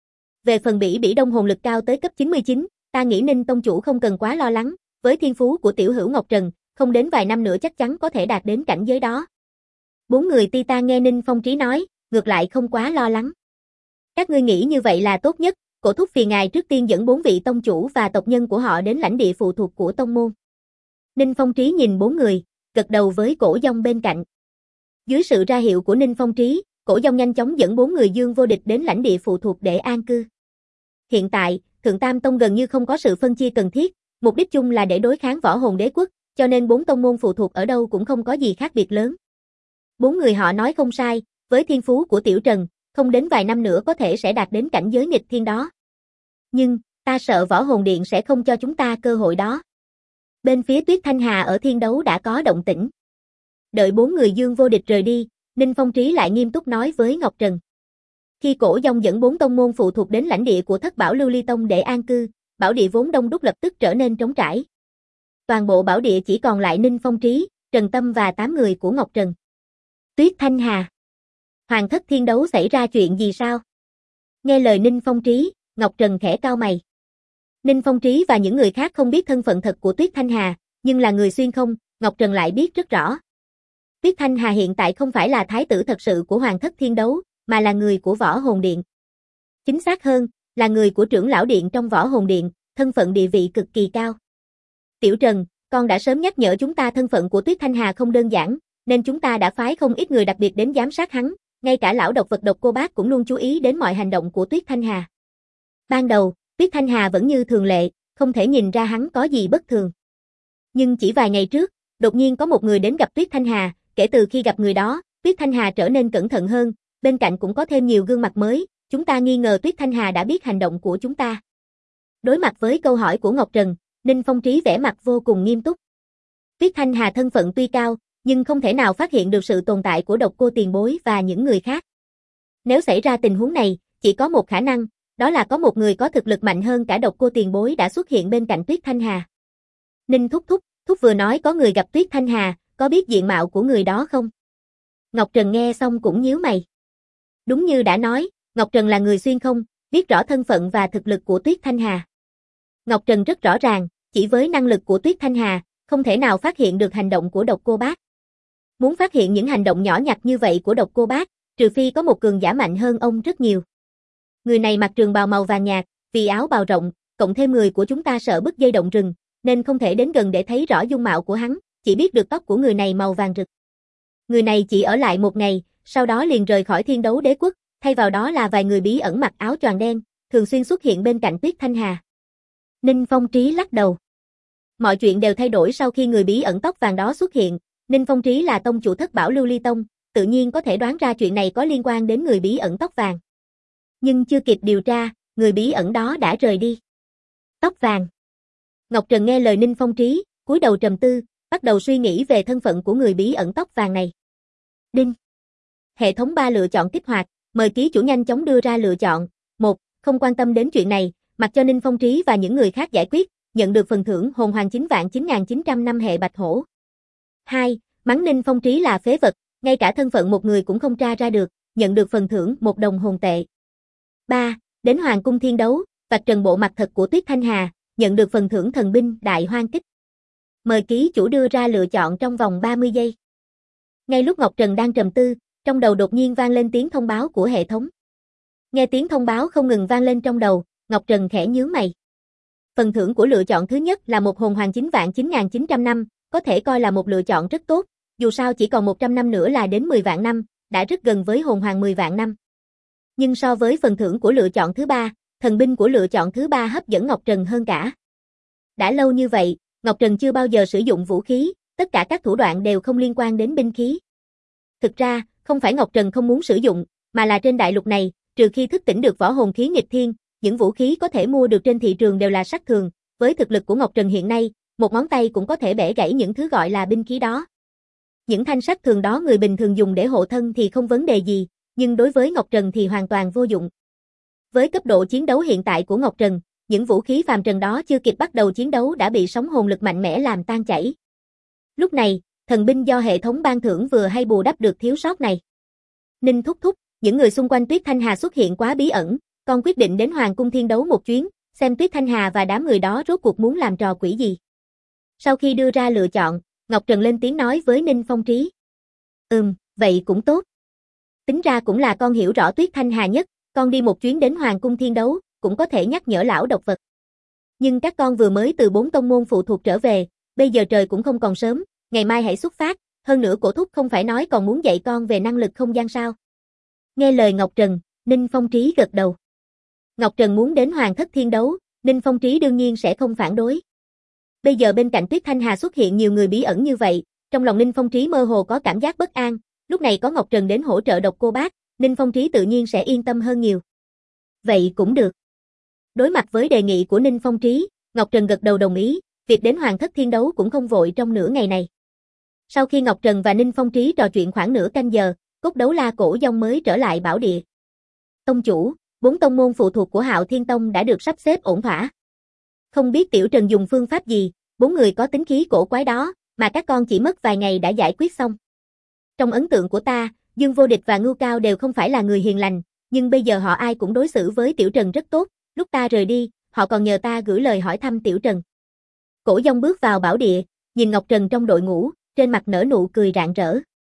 S1: Về phần Bỉ Bỉ Đông hồn lực cao tới cấp 99, ta nghĩ Ninh tông chủ không cần quá lo lắng, với thiên phú của tiểu hữu Ngọc Trần, không đến vài năm nữa chắc chắn có thể đạt đến cảnh giới đó. Bốn người Titan nghe Ninh Phong Trí nói, ngược lại không quá lo lắng. Các ngươi nghĩ như vậy là tốt nhất, Cổ thúc phiền ngài trước tiên dẫn bốn vị tông chủ và tộc nhân của họ đến lãnh địa phụ thuộc của tông môn. Ninh Phong Trí nhìn bốn người, gật đầu với Cổ Dông bên cạnh. Dưới sự ra hiệu của Ninh Phong Trí, Cổ Dông nhanh chóng dẫn bốn người Dương Vô Địch đến lãnh địa phụ thuộc để an cư. Hiện tại, Thượng Tam Tông gần như không có sự phân chia cần thiết, mục đích chung là để đối kháng Võ Hồn Đế quốc, cho nên bốn tông môn phụ thuộc ở đâu cũng không có gì khác biệt lớn. Bốn người họ nói không sai, với thiên phú của Tiểu Trần, không đến vài năm nữa có thể sẽ đạt đến cảnh giới nghịch thiên đó. Nhưng, ta sợ Võ Hồn Điện sẽ không cho chúng ta cơ hội đó. Bên phía Tuyết Thanh Hà ở Thiên Đấu đã có động tĩnh. Đợi bốn người Dương Vô Địch rời đi, Ninh Phong Trí lại nghiêm túc nói với Ngọc Trần. Khi Cổ Dông dẫn bốn tông môn phụ thuộc đến lãnh địa của Thất Bảo Lưu Ly Tông để an cư, bảo địa vốn đông đúc lập tức trở nên trống trải. Toàn bộ bảo địa chỉ còn lại Ninh Phong Trí, Trần Tâm và 8 người của Ngọc Trần. Tuyết Thanh Hà. Hoàng thất Thiên Đấu xảy ra chuyện gì sao? Nghe lời Ninh Phong Trí, Ngọc Trần khẽ cau mày. Ninh Phong Trí và những người khác không biết thân phận thật của Tuyết Thanh Hà, nhưng là người xuyên không, Ngọc Trần lại biết rất rõ. Tuyết Thanh Hà hiện tại không phải là thái tử thật sự của Hoàng thất Thiên Đấu, mà là người của Võ Hồn Điện. Chính xác hơn, là người của trưởng lão điện trong Võ Hồn Điện, thân phận địa vị cực kỳ cao. Tiểu Trần, con đã sớm nhắc nhở chúng ta thân phận của Tuyết Thanh Hà không đơn giản, nên chúng ta đã phái không ít người đặc biệt đến giám sát hắn, ngay cả lão độc vật Độc Cô Bác cũng luôn chú ý đến mọi hành động của Tuyết Thanh Hà. Ban đầu, Tuyết Thanh Hà vẫn như thường lệ, không thể nhìn ra hắn có gì bất thường. Nhưng chỉ vài ngày trước, đột nhiên có một người đến gặp Tuyết Thanh Hà, kể từ khi gặp người đó, Tuyết Thanh Hà trở nên cẩn thận hơn, bên cạnh cũng có thêm nhiều gương mặt mới, chúng ta nghi ngờ Tuyết Thanh Hà đã biết hành động của chúng ta. Đối mặt với câu hỏi của Ngọc Trần, Ninh Phong Trí vẻ mặt vô cùng nghiêm túc. Tuyết Thanh Hà thân phận tuy cao, nhưng không thể nào phát hiện được sự tồn tại của Độc Cô tiền bối và những người khác. Nếu xảy ra tình huống này, chỉ có một khả năng, đó là có một người có thực lực mạnh hơn cả Độc Cô tiền bối đã xuất hiện bên cạnh Tuyết Thanh Hà. Ninh Thúc vừa nói có người gặp Tuyết Thanh Hà, có biết diện mạo của người đó không? Ngọc Trần nghe xong cũng nhíu mày. Đúng như đã nói, Ngọc Trần là người xuyên không, biết rõ thân phận và thực lực của Tuyết Thanh Hà. Ngọc Trần rất rõ ràng, chỉ với năng lực của Tuyết Thanh Hà, không thể nào phát hiện được hành động của Độc Cô Bác. Muốn phát hiện những hành động nhỏ nhặt như vậy của Độc Cô Bác, trừ phi có một cường giả mạnh hơn ông rất nhiều. Người này mặc trường bào màu vàng nhạt, vì áo bào rộng, cộng thêm người của chúng ta sợ bứt dây động rừng, nên không thể đến gần để thấy rõ dung mạo của hắn, chỉ biết được tóc của người này màu vàng rực. Người này chỉ ở lại một ngày, sau đó liền rời khỏi Thiên Đấu Đế quốc, thay vào đó là vài người bí ẩn mặc áo choàng đen, thường xuyên xuất hiện bên cạnh Tuyết Thanh Hà. Ninh Phong Trí lắc đầu. Mọi chuyện đều thay đổi sau khi người bí ẩn tóc vàng đó xuất hiện. Ninh Phong Trí là tông chủ Thất Bảo Lưu Ly Tông, tự nhiên có thể đoán ra chuyện này có liên quan đến người bí ẩn tóc vàng. Nhưng chưa kịp điều tra, người bí ẩn đó đã rời đi. Tóc vàng. Ngọc Trần nghe lời Ninh Phong Trí, cúi đầu trầm tư, bắt đầu suy nghĩ về thân phận của người bí ẩn tóc vàng này. Đinh. Hệ thống 3 lựa chọn kích hoạt, mời ký chủ nhanh chóng đưa ra lựa chọn. 1. Không quan tâm đến chuyện này, mặc cho Ninh Phong Trí và những người khác giải quyết, nhận được phần thưởng hồn hoàng 9.9900 năm hệ bạch hổ. 2. Mắng Ninh Phong Trí là phế vật, ngay cả thân phận một người cũng không tra ra được, nhận được phần thưởng 1 đồng hồn tệ. 3. Đến Hoàng cung thiên đấu, vạch trần bộ mặt thật của Tuyết Thanh Hà, nhận được phần thưởng thần binh đại hoang kích. Mời ký chủ đưa ra lựa chọn trong vòng 30 giây. Ngay lúc Ngọc Trần đang trầm tư, trong đầu đột nhiên vang lên tiếng thông báo của hệ thống. Nghe tiếng thông báo không ngừng vang lên trong đầu, Ngọc Trần khẽ nhướng mày. Phần thưởng của lựa chọn thứ nhất là một hồn hoàng 9.9900 năm, có thể coi là một lựa chọn rất tốt, dù sao chỉ còn 100 năm nữa là đến 10 vạn năm, đã rất gần với hồn hoàng 10 vạn năm. Nhưng so với phần thưởng của lựa chọn thứ ba, thần binh của lựa chọn thứ ba hấp dẫn Ngọc Trần hơn cả. Đã lâu như vậy, Ngọc Trần chưa bao giờ sử dụng vũ khí, tất cả các thủ đoạn đều không liên quan đến binh khí. Thực ra, không phải Ngọc Trần không muốn sử dụng, mà là trên đại lục này, trừ khi thức tỉnh được võ hồn khí nghịch thiên, những vũ khí có thể mua được trên thị trường đều là sát thường, với thực lực của Ngọc Trần hiện nay, một ngón tay cũng có thể bẻ gãy những thứ gọi là binh khí đó. Những thanh sát thường đó người bình thường dùng để hộ thân thì không vấn đề gì, nhưng đối với Ngọc Trần thì hoàn toàn vô dụng. Với cấp độ chiến đấu hiện tại của Ngọc Trần, những vũ khí phàm trần đó chưa kịp bắt đầu chiến đấu đã bị sóng hồn lực mạnh mẽ làm tan chảy. Lúc này, thần binh do hệ thống ban thưởng vừa hay bù đắp được thiếu sót này. Ninh thúc thúc, những người xung quanh Tuyết Thanh Hà xuất hiện quá bí ẩn, con quyết định đến Hoàng cung thiên đấu một chuyến, xem Tuyết Thanh Hà và đám người đó rốt cuộc muốn làm trò quỷ gì. Sau khi đưa ra lựa chọn, Ngọc Trần lên tiếng nói với Ninh Phong Trí. Vậy cũng tốt. Tính ra cũng là con hiểu rõ Tuyết Thanh Hà nhất, con đi một chuyến đến Hoàng cung thiên đấu, cũng có thể nhắc nhở lão độc vật. Nhưng các con vừa mới từ 4 tông môn phụ thuộc trở về, bây giờ trời cũng không còn sớm, ngày mai hãy xuất phát, hơn nữa cổ thúc không phải nói còn muốn dạy con về năng lực không gian sao. Nghe lời Ngọc Trần, Ninh Phong Trí gật đầu. Ngọc Trần muốn đến Hoàng thất thiên đấu, Ninh Phong Trí đương nhiên sẽ không phản đối. Bây giờ bên cạnh Tuyết Thanh Hà xuất hiện nhiều người bí ẩn như vậy, trong lòng Ninh Phong Trí mơ hồ có cảm giác bất an, lúc này có Ngọc Trần đến hỗ trợ độc cô bác, Ninh Phong Trí tự nhiên sẽ yên tâm hơn nhiều. Vậy cũng được. Đối mặt với đề nghị của Ninh Phong Trí, Ngọc Trần gật đầu đồng ý, việc đến Hoàng thất thiên đấu cũng không vội trong nửa ngày này. Sau khi Ngọc Trần và Ninh Phong Trí trò chuyện khoảng nửa canh giờ, Cốt Đấu La Cổ Dông mới trở lại bảo địa. Tông chủ, 4 tông môn phụ thuộc của Hạo Thiên Tông đã được sắp xếp ổn thỏa. Không biết Tiểu Trần dùng phương pháp gì, 4 người có tính khí cổ quái đó, mà các con chỉ mất vài ngày đã giải quyết xong. Trong ấn tượng của ta, Dương Vô Địch và Ngưu Cao đều không phải là người hiền lành, nhưng bây giờ họ ai cũng đối xử với Tiểu Trần rất tốt, lúc ta rời đi, họ còn nhờ ta gửi lời hỏi thăm Tiểu Trần. Cổ Dông bước vào bảo địa, nhìn Ngọc Trần trong đội ngũ, trên mặt nở nụ cười rạng rỡ.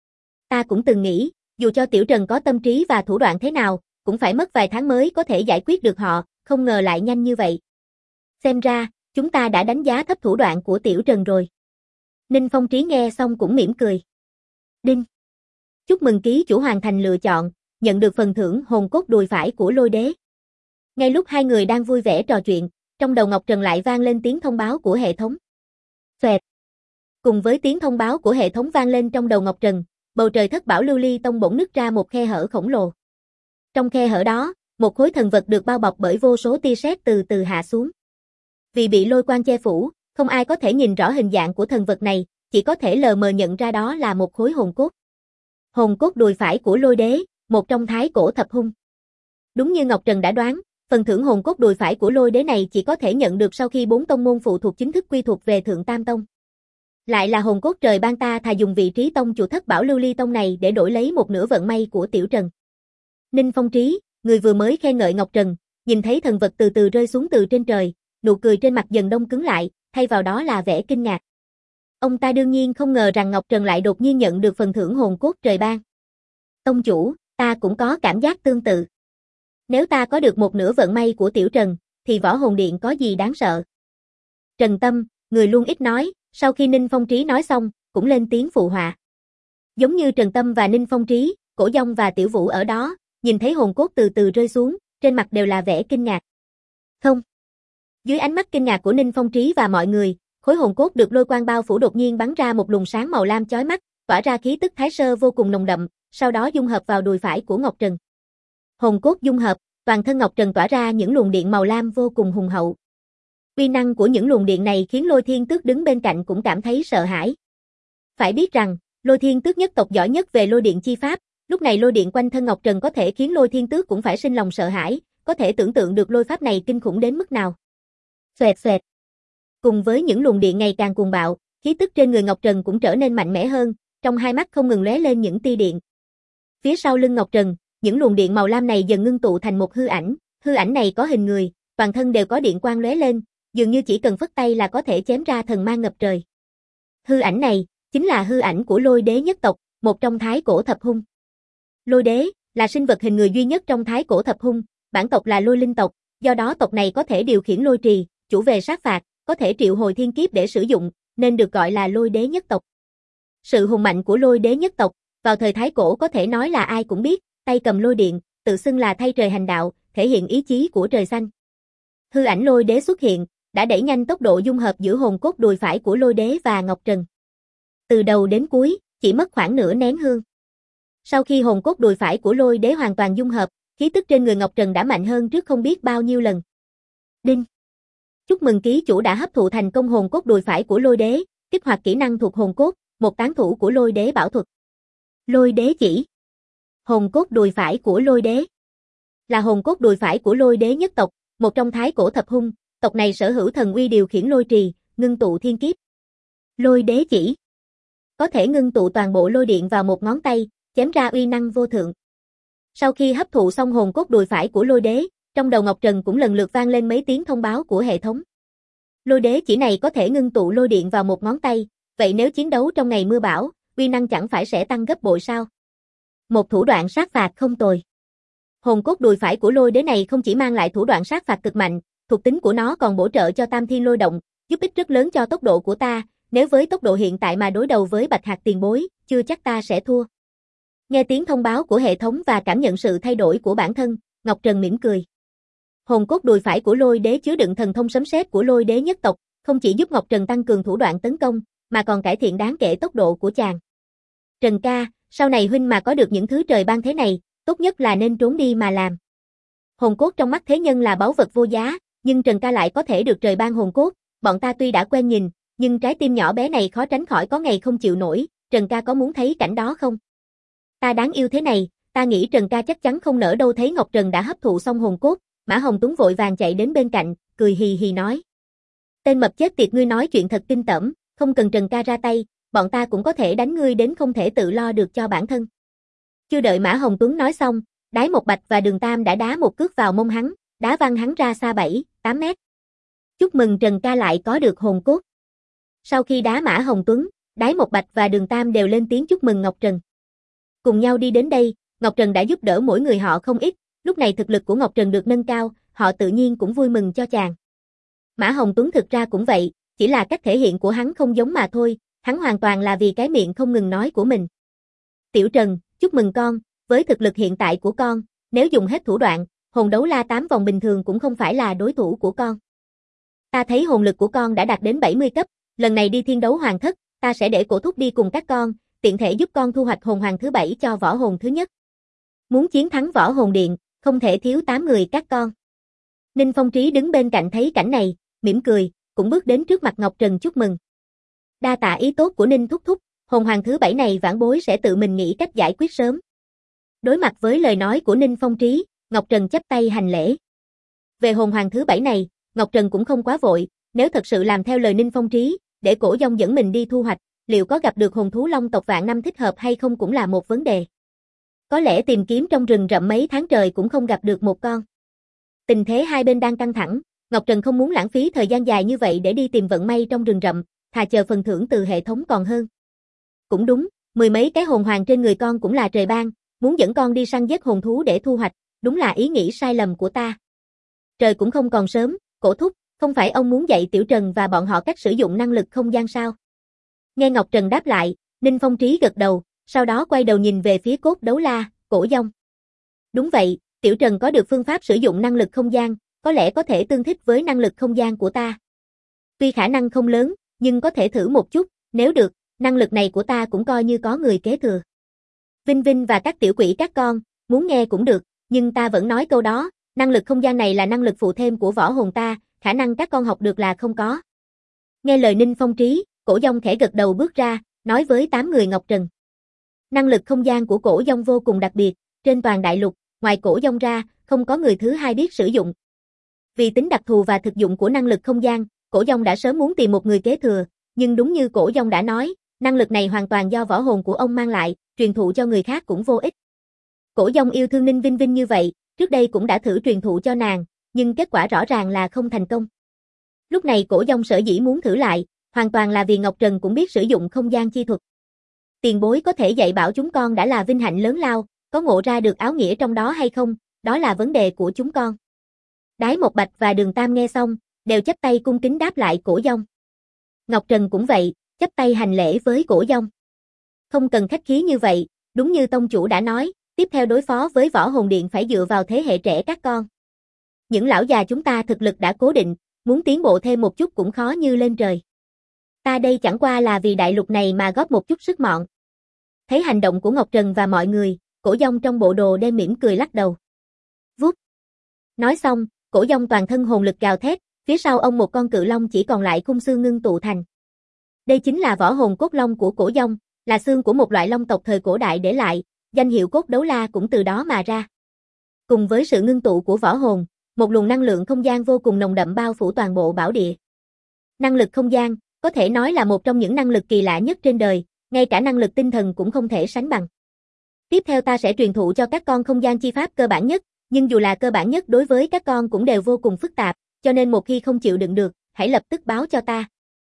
S1: Ta cũng từng nghĩ, dù cho Tiểu Trần có tâm trí và thủ đoạn thế nào, cũng phải mất vài tháng mới có thể giải quyết được họ, không ngờ lại nhanh như vậy. Xem ra, chúng ta đã đánh giá thấp thủ đoạn của Tiểu Trần rồi. Ninh Phong Trí nghe xong cũng mỉm cười. Đinh. Chúc mừng ký chủ hoàn thành lựa chọn, nhận được phần thưởng hồn cốt đùi phải của Lôi Đế. Ngay lúc hai người đang vui vẻ trò chuyện, trong đầu Ngọc Trần lại vang lên tiếng thông báo của hệ thống. Xoẹt. Cùng với tiếng thông báo của hệ thống vang lên trong đầu Ngọc Trần, bầu trời Thất Bảo Lưu Ly Tông bỗng nứt ra một khe hở khổng lồ. Trong khe hở đó, một khối thần vật được bao bọc bởi vô số tia sét từ từ hạ xuống. Vì bị lôi quang che phủ, không ai có thể nhìn rõ hình dạng của thần vật này, chỉ có thể lờ mờ nhận ra đó là một khối hồn cốt. Hồn cốt đùi phải của Lôi Đế, một trong thái cổ thập hung. Đúng như Ngọc Trần đã đoán, phần thưởng hồn cốt đùi phải của Lôi Đế này chỉ có thể nhận được sau khi 4 tông môn phụ thuộc chính thức quy thuộc về Thượng Tam Tông. Lại là hồn cốt trời ban, ta thà dùng vị trí tông chủ Thất Bảo Lưu Ly Tông này để đổi lấy một nửa vận may của Tiểu Trần. Ninh Phong Trí, người vừa mới khen ngợi Ngọc Trần, nhìn thấy thần vật từ từ rơi xuống từ trên trời, nụ cười trên mặt dần đông cứng lại, thay vào đó là vẻ kinh ngạc. Ông ta đương nhiên không ngờ rằng Ngọc Trần lại đột nhiên nhận được phần thưởng hồn cốt trời ban. Tông chủ, ta cũng có cảm giác tương tự. Nếu ta có được một nửa vận may của Tiểu Trần, thì Võ Hồn Điện có gì đáng sợ. Trần Tâm, người luôn ít nói, sau khi Ninh Phong Trí nói xong, cũng lên tiếng phụ họa. Giống như Trần Tâm và Ninh Phong Trí, Cổ Dông và Tiểu Vũ ở đó, nhìn thấy hồn cốt từ từ rơi xuống, trên mặt đều là vẻ kinh ngạc. Không. Dưới ánh mắt kinh ngạc của Ninh Phong Trí và mọi người, Khối hồn cốt được lôi quang bao phủ đột nhiên bắn ra một luồng sáng màu lam chói mắt, tỏa ra khí tức thái sơ vô cùng nồng đậm, sau đó dung hợp vào đùi phải của Ngọc Trần. Hồn cốt dung hợp, toàn thân Ngọc Trần tỏa ra những luồng điện màu lam vô cùng hùng hậu. Uy năng của những luồng điện này khiến Lôi Thiên Tước đứng bên cạnh cũng cảm thấy sợ hãi. Phải biết rằng, Lôi Thiên Tước nhất tộc giỏi nhất về lôi điện chi pháp, lúc này lôi điện quanh thân Ngọc Trần có thể khiến Lôi Thiên Tước cũng phải sinh lòng sợ hãi, có thể tưởng tượng được lôi pháp này kinh khủng đến mức nào. Xoẹt xoẹt. Cùng với những luồng điện ngày càng cuồng bạo, khí tức trên người Ngọc Trần cũng trở nên mạnh mẽ hơn, trong hai mắt không ngừng lóe lên những tia điện. Phía sau lưng Ngọc Trần, những luồng điện màu lam này dần ngưng tụ thành một hư ảnh này có hình người, toàn thân đều có điện quang lóe lên, dường như chỉ cần phất tay là có thể chém ra thần mang ngập trời. Hư ảnh này chính là hư ảnh của Lôi Đế nhất tộc, một trong thái cổ thập hung. Lôi Đế là sinh vật hình người duy nhất trong thái cổ thập hung, bản tộc là Lôi Linh tộc, do đó tộc này có thể điều khiển lôi trì, chủ về sát phạt, có thể triệu hồi thiên kiếp để sử dụng, nên được gọi là Lôi Đế nhất tộc. Sự hùng mạnh của Lôi Đế nhất tộc, vào thời thái cổ có thể nói là ai cũng biết, tay cầm lôi điện, tự xưng là thay trời hành đạo, thể hiện ý chí của trời xanh. Hư ảnh Lôi Đế xuất hiện, đã đẩy nhanh tốc độ dung hợp giữa hồn cốt đùi phải của Lôi Đế và Ngọc Trần. Từ đầu đến cuối, chỉ mất khoảng nửa nén hương. Sau khi hồn cốt đùi phải của Lôi Đế hoàn toàn dung hợp, khí tức trên người Ngọc Trần đã mạnh hơn trước không biết bao nhiêu lần. Đinh. Chúc mừng ký chủ đã hấp thụ thành công hồn cốt đùi phải của Lôi Đế, kích hoạt kỹ năng thuộc hồn cốt, một tán thủ của Lôi Đế bảo thuật. Lôi Đế chỉ. Hồn cốt đùi phải của Lôi Đế là hồn cốt đùi phải của Lôi Đế nhất tộc, một trong thái cổ thập hung, tộc này sở hữu thần uy điều khiển lôi trì, ngưng tụ thiên kiếp. Lôi Đế chỉ có thể ngưng tụ toàn bộ lôi điện vào một ngón tay, chém ra uy năng vô thượng. Sau khi hấp thụ xong hồn cốt đùi phải của Lôi Đế, trong đầu Ngọc Trần cũng lần lượt vang lên mấy tiếng thông báo của hệ thống. Lôi Đế chỉ này có thể ngưng tụ lôi điện vào một ngón tay, vậy nếu chiến đấu trong ngày mưa bão, uy năng chẳng phải sẽ tăng gấp bội sao? Một thủ đoạn sát phạt không tồi. Hồn cốt đùi phải của Lôi Đế này không chỉ mang lại thủ đoạn sát phạt cực mạnh, thuộc tính của nó còn bổ trợ cho Tam Thiên Lôi Động, giúp ích rất lớn cho tốc độ của ta, nếu với tốc độ hiện tại mà đối đầu với Bạch Hạc tiền bối, chưa chắc ta sẽ thua. Nghe tiếng thông báo của hệ thống và cảm nhận sự thay đổi của bản thân, Ngọc Trần mỉm cười. Hồn cốt đùi phải của Lôi Đế chứa đựng thần thông sấm sét của Lôi Đế nhất tộc, không chỉ giúp Ngọc Trần tăng cường thủ đoạn tấn công, mà còn cải thiện đáng kể tốc độ của chàng. Trần ca, sau này huynh mà có được những thứ trời ban thế này, tốt nhất là nên trốn đi mà làm. Hồn cốt trong mắt thế nhân là báu vật vô giá, nhưng Trần ca lại có thể được trời ban hồn cốt, bọn ta tuy đã quen nhìn, nhưng trái tim nhỏ bé này khó tránh khỏi có ngày không chịu nổi, Trần ca có muốn thấy cảnh đó không? Ta đáng yêu thế này, ta nghĩ Trần ca chắc chắn không nỡ đâu. Thấy Ngọc Trần đã hấp thụ xong hồn cốt, Mã Hồng Tuấn vội vàng chạy đến bên cạnh, cười hì hì nói. Tên mập chết tiệt ngươi nói chuyện thật kinh tởm, không cần Trần ca ra tay, bọn ta cũng có thể đánh ngươi đến không thể tự lo được cho bản thân. Chưa đợi Mã Hồng Tuấn nói xong, Đái Một Bạch và Đường Tam đã đá một cước vào mông hắn, đá văng hắn ra xa 7-8 mét. Chúc mừng Trần ca lại có được hồn cốt. Sau khi đá Mã Hồng Tuấn, Đái Một Bạch và Đường Tam đều lên tiếng chúc mừng Ngọc Trần. Cùng nhau đi đến đây, Ngọc Trần đã giúp đỡ mỗi người họ không ít, lúc này thực lực của Ngọc Trần được nâng cao, họ tự nhiên cũng vui mừng cho chàng. Mã Hồng Tuấn thực ra cũng vậy, chỉ là cách thể hiện của hắn không giống mà thôi, hắn hoàn toàn là vì cái miệng không ngừng nói của mình. Tiểu Trần, chúc mừng con, với thực lực hiện tại của con, nếu dùng hết thủ đoạn, hồn đấu la 8 vòng bình thường cũng không phải là đối thủ của con. Ta thấy hồn lực của con đã đạt đến 70 cấp, lần này đi thiên đấu hoàng thất, ta sẽ để cổ thúc đi cùng các con, tiện thể giúp con thu hoạch hồn hoàng thứ 7 cho võ hồn thứ nhất. Muốn chiến thắng võ hồn điện, không thể thiếu 8 người các con. Ninh Phong Trí đứng bên cạnh thấy cảnh này, mỉm cười, cũng bước đến trước mặt Ngọc Trần chúc mừng. Đa tạ ý tốt của Ninh thúc thúc, hồn hoàng thứ 7 này vãn bối sẽ tự mình nghĩ cách giải quyết sớm. Đối mặt với lời nói của Ninh Phong Trí, Ngọc Trần chắp tay hành lễ. Về hồn hoàng thứ 7 này, Ngọc Trần cũng không quá vội, nếu thật sự làm theo lời Ninh Phong Trí, để Cổ Dông dẫn mình đi thu hoạch, liệu có gặp được hồn thú long tộc Vạn Năm thích hợp hay không cũng là một vấn đề. Có lẽ tìm kiếm trong rừng rậm mấy tháng trời cũng không gặp được một con. Tình thế hai bên đang căng thẳng, Ngọc Trần không muốn lãng phí thời gian dài như vậy để đi tìm vận may trong rừng rậm, thà chờ phần thưởng từ hệ thống còn hơn. Cũng đúng, 10 mấy cái hồn hoàng trên người con cũng là trời ban, muốn dẫn con đi săn giết hồn thú để thu hoạch, đúng là ý nghĩ sai lầm của ta. Trời cũng không còn sớm, Cổ thúc, không phải ông muốn dạy Tiểu Trần và bọn họ cách sử dụng năng lực không gian sao? Nghe Ngọc Trần đáp lại, Ninh Phong Trí gật đầu, sau đó quay đầu nhìn về phía cốt đấu la, Cổ Dông. Đúng vậy, Tiểu Trần có được phương pháp sử dụng năng lực không gian, có lẽ có thể tương thích với năng lực không gian của ta. Tuy khả năng không lớn, nhưng có thể thử một chút, nếu được, năng lực này của ta cũng coi như có người kế thừa. Vinh Vinh và các tiểu quỷ các con, muốn nghe cũng được, nhưng ta vẫn nói câu đó, năng lực không gian này là năng lực phụ thêm của võ hồn ta, khả năng các con học được là không có. Nghe lời Ninh Phong Trí, Cổ Dông khẽ gật đầu bước ra, nói với 8 người Ngọc Trần. Năng lực không gian của Cổ Dông vô cùng đặc biệt, trên toàn đại lục, ngoài Cổ Dông ra, không có người thứ hai biết sử dụng. Vì tính đặc thù và thực dụng của năng lực không gian, Cổ Dông đã sớm muốn tìm một người kế thừa, nhưng đúng như Cổ Dông đã nói, năng lực này hoàn toàn do võ hồn của ông mang lại, truyền thụ cho người khác cũng vô ích. Cổ Dông yêu thương Ninh Vinh Vinh như vậy, trước đây cũng đã thử truyền thụ cho nàng, nhưng kết quả rõ ràng là không thành công. Lúc này Cổ Dông sở dĩ muốn thử lại, hoàn toàn là vì Ngọc Trần cũng biết sử dụng không gian chi thuật. Tiền bối có thể dạy bảo chúng con đã là vinh hạnh lớn lao, có ngộ ra được áo nghĩa trong đó hay không, đó là vấn đề của chúng con. Đái Một Bạch và Đường Tam nghe xong, đều chắp tay cung kính đáp lại Cổ Dông. Ngọc Trần cũng vậy, chắp tay hành lễ với Cổ Dông. Không cần khách khí như vậy, đúng như tông chủ đã nói, tiếp theo đối phó với Võ Hồn Điện phải dựa vào thế hệ trẻ các con. Những lão già chúng ta thực lực đã cố định, muốn tiến bộ thêm một chút cũng khó như lên trời. Ta đây chẳng qua là vì đại lục này mà góp một chút sức mọn. Thấy hành động của Ngọc Trần và mọi người, Cổ Dông trong bộ đồ đen mỉm cười lắc đầu. Vút. Nói xong, Cổ Dông toàn thân hồn lực gào thét, phía sau ông một con cự long chỉ còn lại khung xương ngưng tụ thành. Đây chính là võ hồn cốt long của Cổ Dông, là xương của một loại long tộc thời cổ đại để lại, danh hiệu cốt đấu la cũng từ đó mà ra. Cùng với sự ngưng tụ của võ hồn, một luồng năng lượng không gian vô cùng nồng đậm bao phủ toàn bộ bảo địa. Năng lực không gian, có thể nói là một trong những năng lực kỳ lạ nhất trên đời, ngay cả năng lực tinh thần cũng không thể sánh bằng. Tiếp theo ta sẽ truyền thụ cho các con không gian chi pháp cơ bản nhất, nhưng dù là cơ bản nhất đối với các con cũng đều vô cùng phức tạp, cho nên một khi không chịu đựng được, hãy lập tức báo cho ta.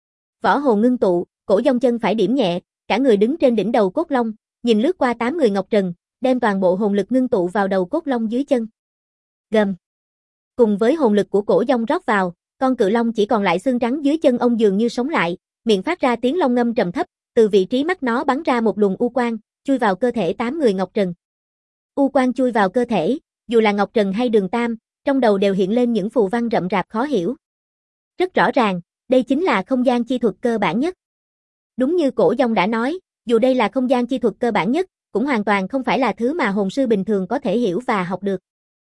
S1: Võ hồn ngưng tụ, Cổ Dông chân phải điểm nhẹ, cả người đứng trên đỉnh đầu cốt long, nhìn lướt qua 8 người Ngọc Trần, đem toàn bộ hồn lực ngưng tụ vào đầu cốt long dưới chân. Gầm. Cùng với hồn lực của Cổ Dông rót vào, con cự long chỉ còn lại xương trắng dưới chân ông dường như sống lại, miệng phát ra tiếng long ngâm trầm thấp, từ vị trí mắt nó bắn ra một luồng u quang, chui vào cơ thể 8 người Ngọc Trần. U quang chui vào cơ thể, dù là Ngọc Trần hay Đường Tam, trong đầu đều hiện lên những phù văn rậm rạp khó hiểu. Rất rõ ràng, đây chính là không gian chi thuật cơ bản nhất. Đúng như Cổ Dông đã nói, dù đây là không gian chi thuật cơ bản nhất, cũng hoàn toàn không phải là thứ mà hồn sư bình thường có thể hiểu và học được.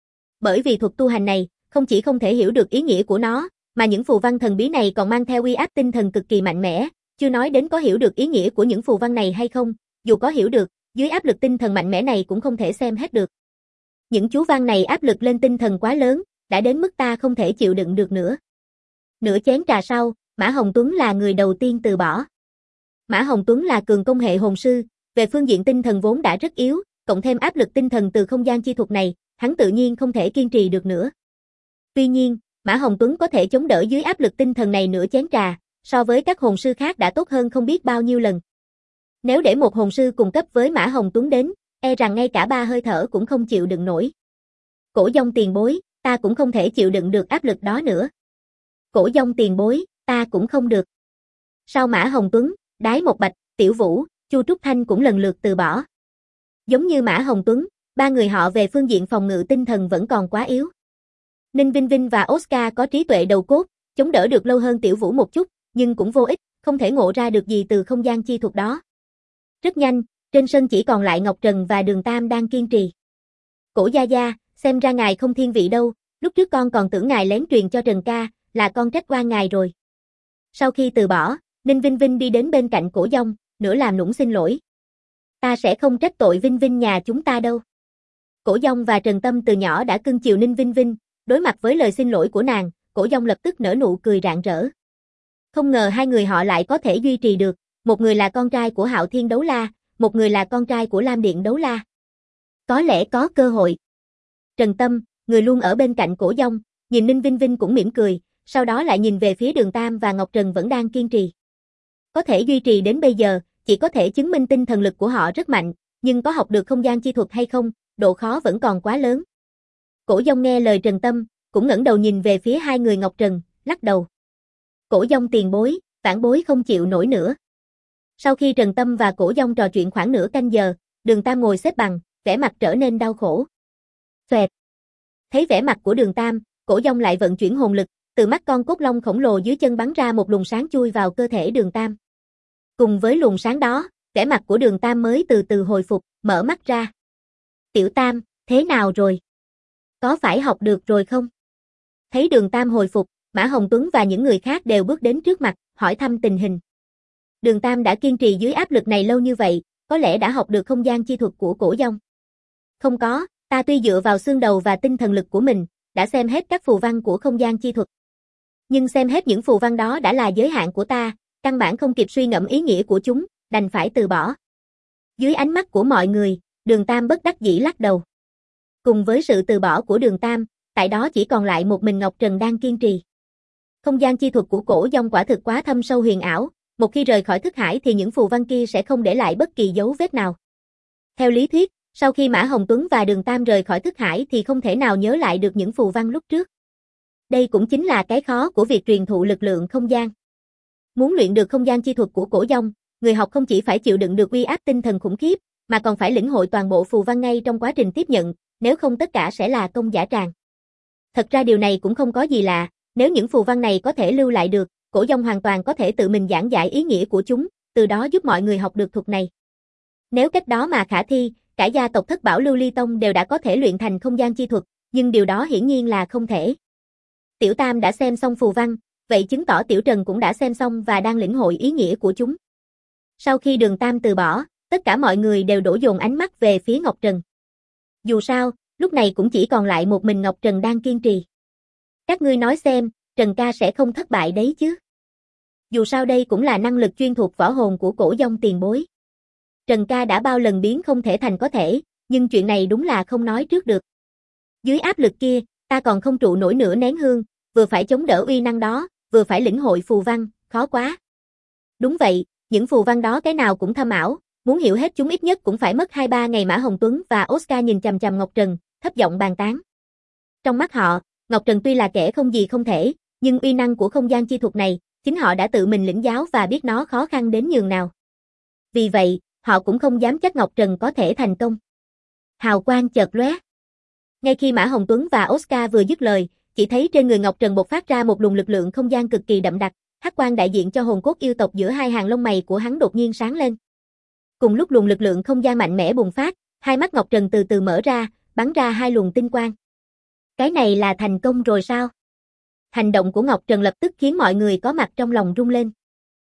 S1: Bởi vì thuật tu hành này, không chỉ không thể hiểu được ý nghĩa của nó, mà những phù văn thần bí này còn mang theo uy áp tinh thần cực kỳ mạnh mẽ, chưa nói đến có hiểu được ý nghĩa của những phù văn này hay không, dù có hiểu được, dưới áp lực tinh thần mạnh mẽ này cũng không thể xem hết được. Những chú văn này áp lực lên tinh thần quá lớn, đã đến mức ta không thể chịu đựng được nữa. Nửa chén trà sau, Mã Hồng Tuấn là người đầu tiên từ bỏ. Mã Hồng Tuấn là cường công hệ hồn sư, về phương diện tinh thần vốn đã rất yếu, cộng thêm áp lực tinh thần từ không gian chi thuật này, hắn tự nhiên không thể kiên trì được nữa. Tuy nhiên, Mã Hồng Tuấn có thể chống đỡ dưới áp lực tinh thần này nửa chén trà, so với các hồn sư khác đã tốt hơn không biết bao nhiêu lần. Nếu để một hồn sư cùng cấp với Mã Hồng Tuấn đến, e rằng ngay cả 3 hơi thở cũng không chịu đựng nổi. Cổ Dông tiền bối, ta cũng không thể chịu đựng được áp lực đó nữa. Cổ Dông tiền bối, ta cũng không được. Sau Mã Hồng Tuấn, Đái Một Bạch, Tiểu Vũ, Chu Trúc Thanh cũng lần lượt từ bỏ. Giống như Mã Hồng Tuấn, 3 người họ về phương diện phòng ngự tinh thần vẫn còn quá yếu. Ninh Vinh Vinh và Oscar có trí tuệ đầu cốt, chống đỡ được lâu hơn Tiểu Vũ một chút, nhưng cũng vô ích, không thể ngộ ra được gì từ không gian chi thuật đó. Rất nhanh, trên sân chỉ còn lại Ngọc Trần và Đường Tam đang kiên trì. Cổ gia gia, xem ra ngài không thiên vị đâu, lúc trước con còn tưởng ngài lén truyền cho Trần ca, là con trách oan ngài rồi. Sau khi từ bỏ, Ninh Vinh Vinh đi đến bên cạnh Cổ Dông, nửa làm nũng xin lỗi. Ta sẽ không trách tội Vinh Vinh nhà chúng ta đâu. Cổ Dông và Trần Tâm từ nhỏ đã cưng chiều Ninh Vinh Vinh, đối mặt với lời xin lỗi của nàng, Cổ Dông lập tức nở nụ cười rạng rỡ. Không ngờ hai người họ lại có thể duy trì được, một người là con trai của Hạo Thiên Đấu La, một người là con trai của Lam Điện Đấu La. Có lẽ có cơ hội. Trần Tâm, người luôn ở bên cạnh Cổ Dông, nhìn Ninh Vinh Vinh cũng mỉm cười, sau đó lại nhìn về phía Đường Tam và Ngọc Trần vẫn đang kiên trì. Có thể duy trì đến bây giờ, chỉ có thể chứng minh tinh thần lực của họ rất mạnh, nhưng có học được không gian chi thuật hay không, độ khó vẫn còn quá lớn. Cổ Dông nghe lời Trần Tâm, cũng ngẩng đầu nhìn về phía hai người Ngọc Trần, lắc đầu. Cổ Dông tiền bối, vãn bối không chịu nổi nữa. Sau khi Trần Tâm và Cổ Dông trò chuyện khoảng nửa canh giờ, Đường Tam ngồi xếp bằng, vẻ mặt trở nên đau khổ. Xoẹt. Thấy vẻ mặt của Đường Tam, Cổ Dông lại vận chuyển hồn lực, Từ mắt con cốt long khổng lồ dưới chân bắn ra một luồng sáng chui vào cơ thể Đường Tam. Cùng với luồng sáng đó, vẻ mặt của Đường Tam mới từ từ hồi phục, mở mắt ra. Tiểu Tam, thế nào rồi? Có phải học được rồi không? Thấy Đường Tam hồi phục, Mã Hồng Tuấn và những người khác đều bước đến trước mặt, hỏi thăm tình hình. Đường Tam đã kiên trì dưới áp lực này lâu như vậy, có lẽ đã học được không gian chi thuật của Cổ Dông. Không có, ta tuy dựa vào xương đầu và tinh thần lực của mình, đã xem hết các phù văn của không gian chi thuật. Nhưng xem hết những phù văn đó đã là giới hạn của ta, căn bản không kịp suy ngẫm ý nghĩa của chúng, đành phải từ bỏ. Dưới ánh mắt của mọi người, Đường Tam bất đắc dĩ lắc đầu. Cùng với sự từ bỏ của Đường Tam, tại đó chỉ còn lại một mình Ngọc Trần đang kiên trì. Không gian chi thuật của Cổ Dông quả thực quá thâm sâu huyền ảo, một khi rời khỏi thức hải thì những phù văn kia sẽ không để lại bất kỳ dấu vết nào. Theo lý thuyết, sau khi Mã Hồng Tuấn và Đường Tam rời khỏi thức hải thì không thể nào nhớ lại được những phù văn lúc trước. Đây cũng chính là cái khó của việc truyền thụ lực lượng không gian. Muốn luyện được không gian chi thuật của Cổ Dông, người học không chỉ phải chịu đựng được uy áp tinh thần khủng khiếp, mà còn phải lĩnh hội toàn bộ phù văn ngay trong quá trình tiếp nhận, nếu không tất cả sẽ là công dã tràng. Thật ra điều này cũng không có gì lạ, nếu những phù văn này có thể lưu lại được, Cổ Dông hoàn toàn có thể tự mình giảng giải ý nghĩa của chúng, từ đó giúp mọi người học được thuật này. Nếu cách đó mà khả thi, cả gia tộc Thất Bảo Lưu Ly Tông đều đã có thể luyện thành không gian chi thuật, nhưng điều đó hiển nhiên là không thể. Tiểu Tam đã xem xong phù văn, vậy chứng tỏ Tiểu Trần cũng đã xem xong và đang lĩnh hội ý nghĩa của chúng. Sau khi Đường Tam từ bỏ, tất cả mọi người đều đổ dồn ánh mắt về phía Ngọc Trần. Dù sao, lúc này cũng chỉ còn lại một mình Ngọc Trần đang kiên trì. Các ngươi nói xem, Trần ca sẽ không thất bại đấy chứ? Dù sao đây cũng là năng lực chuyên thuộc võ hồn của Cổ Dông tiền bối. Trần ca đã bao lần biến không thể thành có thể, nhưng chuyện này đúng là không nói trước được. Dưới áp lực kia, ta còn không trụ nổi nửa nén hương, vừa phải chống đỡ uy năng đó, vừa phải lĩnh hội phù văn, khó quá. Đúng vậy, những phù văn đó cái nào cũng thâm ảo, muốn hiểu hết chúng ít nhất cũng phải mất 2-3 ngày. Mã Hồng Tuấn và Oscar nhìn chằm chằm Ngọc Trần, thấp giọng bàn tán. Trong mắt họ, Ngọc Trần tuy là kẻ không gì không thể, nhưng uy năng của không gian chi thuật này, chính họ đã tự mình lĩnh giáo và biết nó khó khăn đến nhường nào. Vì vậy, họ cũng không dám chắc Ngọc Trần có thể thành công. Hào quang chợt lóe. Ngay khi Mã Hồng Tuấn và Oscar vừa dứt lời, chỉ thấy trên người Ngọc Trần bộc phát ra một luồng lực lượng không gian cực kỳ đậm đặc, hắc quang đại diện cho hồn cốt yêu tộc giữa hai hàng lông mày của hắn đột nhiên sáng lên. Cùng lúc luồng lực lượng không gian mạnh mẽ bùng phát, hai mắt Ngọc Trần từ từ mở ra, bắn ra hai luồng tinh quang. Cái này là thành công rồi sao? Hành động của Ngọc Trần lập tức khiến mọi người có mặt trong lòng rung lên.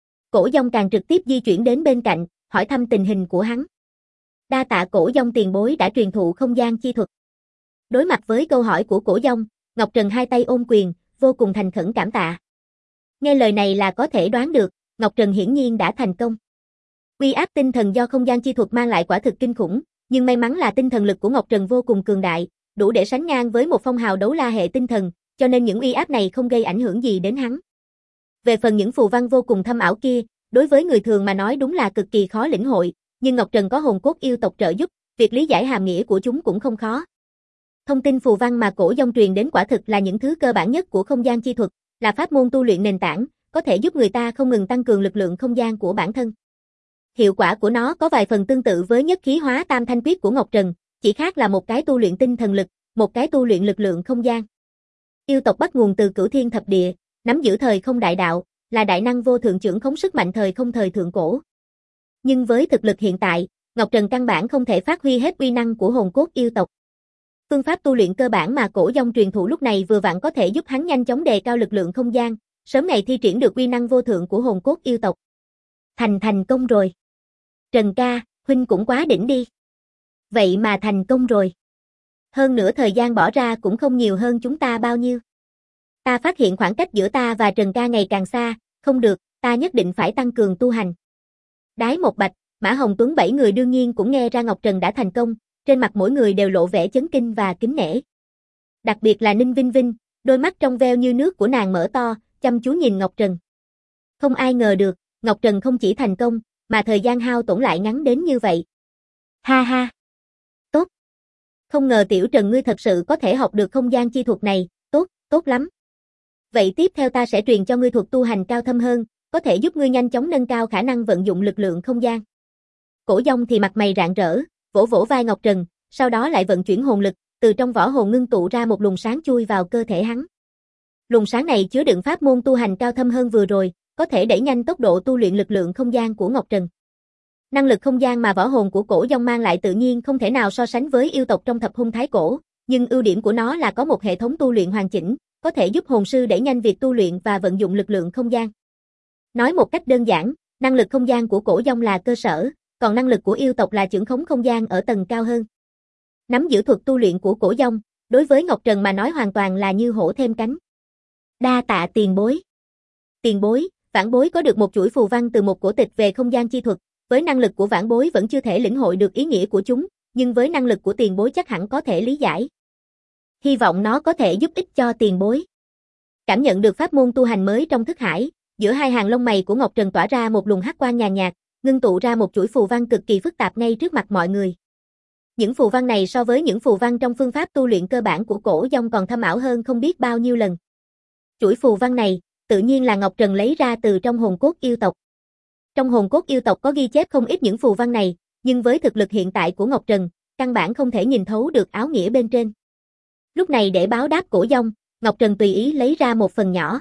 S1: Cổ Dông càng trực tiếp di chuyển đến bên cạnh, hỏi thăm tình hình của hắn. Đa tạ Cổ Dông tiền bối đã truyền thụ không gian chi thuật. Đối mặt với câu hỏi của Cổ Dông, Ngọc Trần hai tay ôm quyền, vô cùng thành khẩn cảm tạ. Nghe lời này là có thể đoán được, Ngọc Trần hiển nhiên đã thành công. Uy áp tinh thần do không gian chi thuật mang lại quả thực kinh khủng, nhưng may mắn là tinh thần lực của Ngọc Trần vô cùng cường đại, đủ để sánh ngang với một phong hào đấu la hệ tinh thần, cho nên những uy áp này không gây ảnh hưởng gì đến hắn. Về phần những phù văn vô cùng thâm ảo kia, đối với người thường mà nói đúng là cực kỳ khó lĩnh hội, nhưng Ngọc Trần có hồn cốt yêu tộc trợ giúp, việc lý giải hàm nghĩa của chúng cũng không khó. Thông tin phù văn mà Cổ Dông truyền đến quả thực là những thứ cơ bản nhất của không gian chi thuật, là pháp môn tu luyện nền tảng, có thể giúp người ta không ngừng tăng cường lực lượng không gian của bản thân. Hiệu quả của nó có vài phần tương tự với nhất khí hóa tam thanh quyết của Ngọc Trần, chỉ khác là một cái tu luyện tinh thần lực, một cái tu luyện lực lượng không gian. Yêu tộc bắt nguồn từ Cửu Thiên Thập Địa, nắm giữ thời không đại đạo, là đại năng vô thượng trưởng khống sức mạnh thời không thời thượng cổ. Nhưng với thực lực hiện tại, Ngọc Trần căn bản không thể phát huy hết uy năng của hồn cốt yêu tộc. Phương pháp tu luyện cơ bản mà Cổ Dông truyền thụ lúc này vừa vặn có thể giúp hắn nhanh chóng đề cao lực lượng không gian, sớm ngày thi triển được uy năng vô thượng của hồn cốt yêu tộc. Thành công rồi. Trần ca, huynh cũng quá đỉnh đi. Vậy mà thành công rồi. Hơn nữa thời gian bỏ ra cũng không nhiều hơn chúng ta bao nhiêu. Ta phát hiện khoảng cách giữa ta và Trần ca ngày càng xa, không được, ta nhất định phải tăng cường tu hành. Đái Một Bạch, Mã Hồng Tuấn 7 người đương nhiên cũng nghe ra Ngọc Trần đã thành công, trên mặt mỗi người đều lộ vẻ chấn kinh và kính nể. Đặc biệt là Ninh Vinh Vinh, đôi mắt trong veo như nước của nàng mở to, chăm chú nhìn Ngọc Trần. Không ai ngờ được, Ngọc Trần không chỉ thành công, mà thời gian hao tổn lại ngắn đến như vậy. Ha ha. Tốt. Không ngờ Tiểu Trần ngươi thật sự có thể học được không gian chi thuật này, tốt lắm. Vậy tiếp theo ta sẽ truyền cho ngươi thuật tu hành cao thâm hơn, có thể giúp ngươi nhanh chóng nâng cao khả năng vận dụng lực lượng không gian. Cổ Dông thì mặt mày rạng rỡ, vỗ vỗ vai Ngọc Trần, sau đó lại vận chuyển hồn lực, từ trong võ hồn ngưng tụ ra một luồng sáng chui vào cơ thể hắn. Luồng sáng này chứa đựng pháp môn tu hành cao thâm hơn vừa rồi, có thể đẩy nhanh tốc độ tu luyện lực lượng không gian của Ngọc Trần. Năng lực không gian mà võ hồn của cổ dông mang lại tự nhiên không thể nào so sánh với yêu tộc trong thập hung thái cổ, nhưng ưu điểm của nó là có một hệ thống tu luyện hoàn chỉnh, có thể giúp hồn sư đẩy nhanh việc tu luyện và vận dụng lực lượng không gian. Nói một cách đơn giản, năng lực không gian của cổ dông là cơ sở, còn năng lực của yêu tộc là chưởng khống không gian ở tầng cao hơn. Nắm giữ thuật tu luyện của cổ dông, đối với Ngọc Trần mà nói hoàn toàn là như hổ thêm cánh. Đa tạ tiền bối. Tiền bối, vãn bối có được một chuỗi phù văn từ một cổ tịch về không gian chi thuật, với năng lực của vãn bối vẫn chưa thể lĩnh hội được ý nghĩa của chúng, nhưng với năng lực của tiền bối chắc hẳn có thể lý giải. Hy vọng nó có thể giúp ích cho tiền bối. Cảm nhận được pháp môn tu hành mới trong thức hải, giữa hai hàng lông mày của Ngọc Trần tỏa ra một luồng hắc quang nhàn nhạt, ngưng tụ ra một chuỗi phù văn cực kỳ phức tạp ngay trước mặt mọi người. Những phù văn này so với những phù văn trong phương pháp tu luyện cơ bản của cổ dông còn thâm ảo hơn không biết bao nhiêu lần. Chuỗi phù văn này, tự nhiên là Ngọc Trần lấy ra từ trong hồn cốt yêu tộc. Trong hồn cốt yêu tộc có ghi chép không ít những phù văn này, nhưng với thực lực hiện tại của Ngọc Trần, căn bản không thể nhìn thấu được áo nghĩa bên trên. Lúc này để báo đáp cổ dông, Ngọc Trần tùy ý lấy ra một phần nhỏ.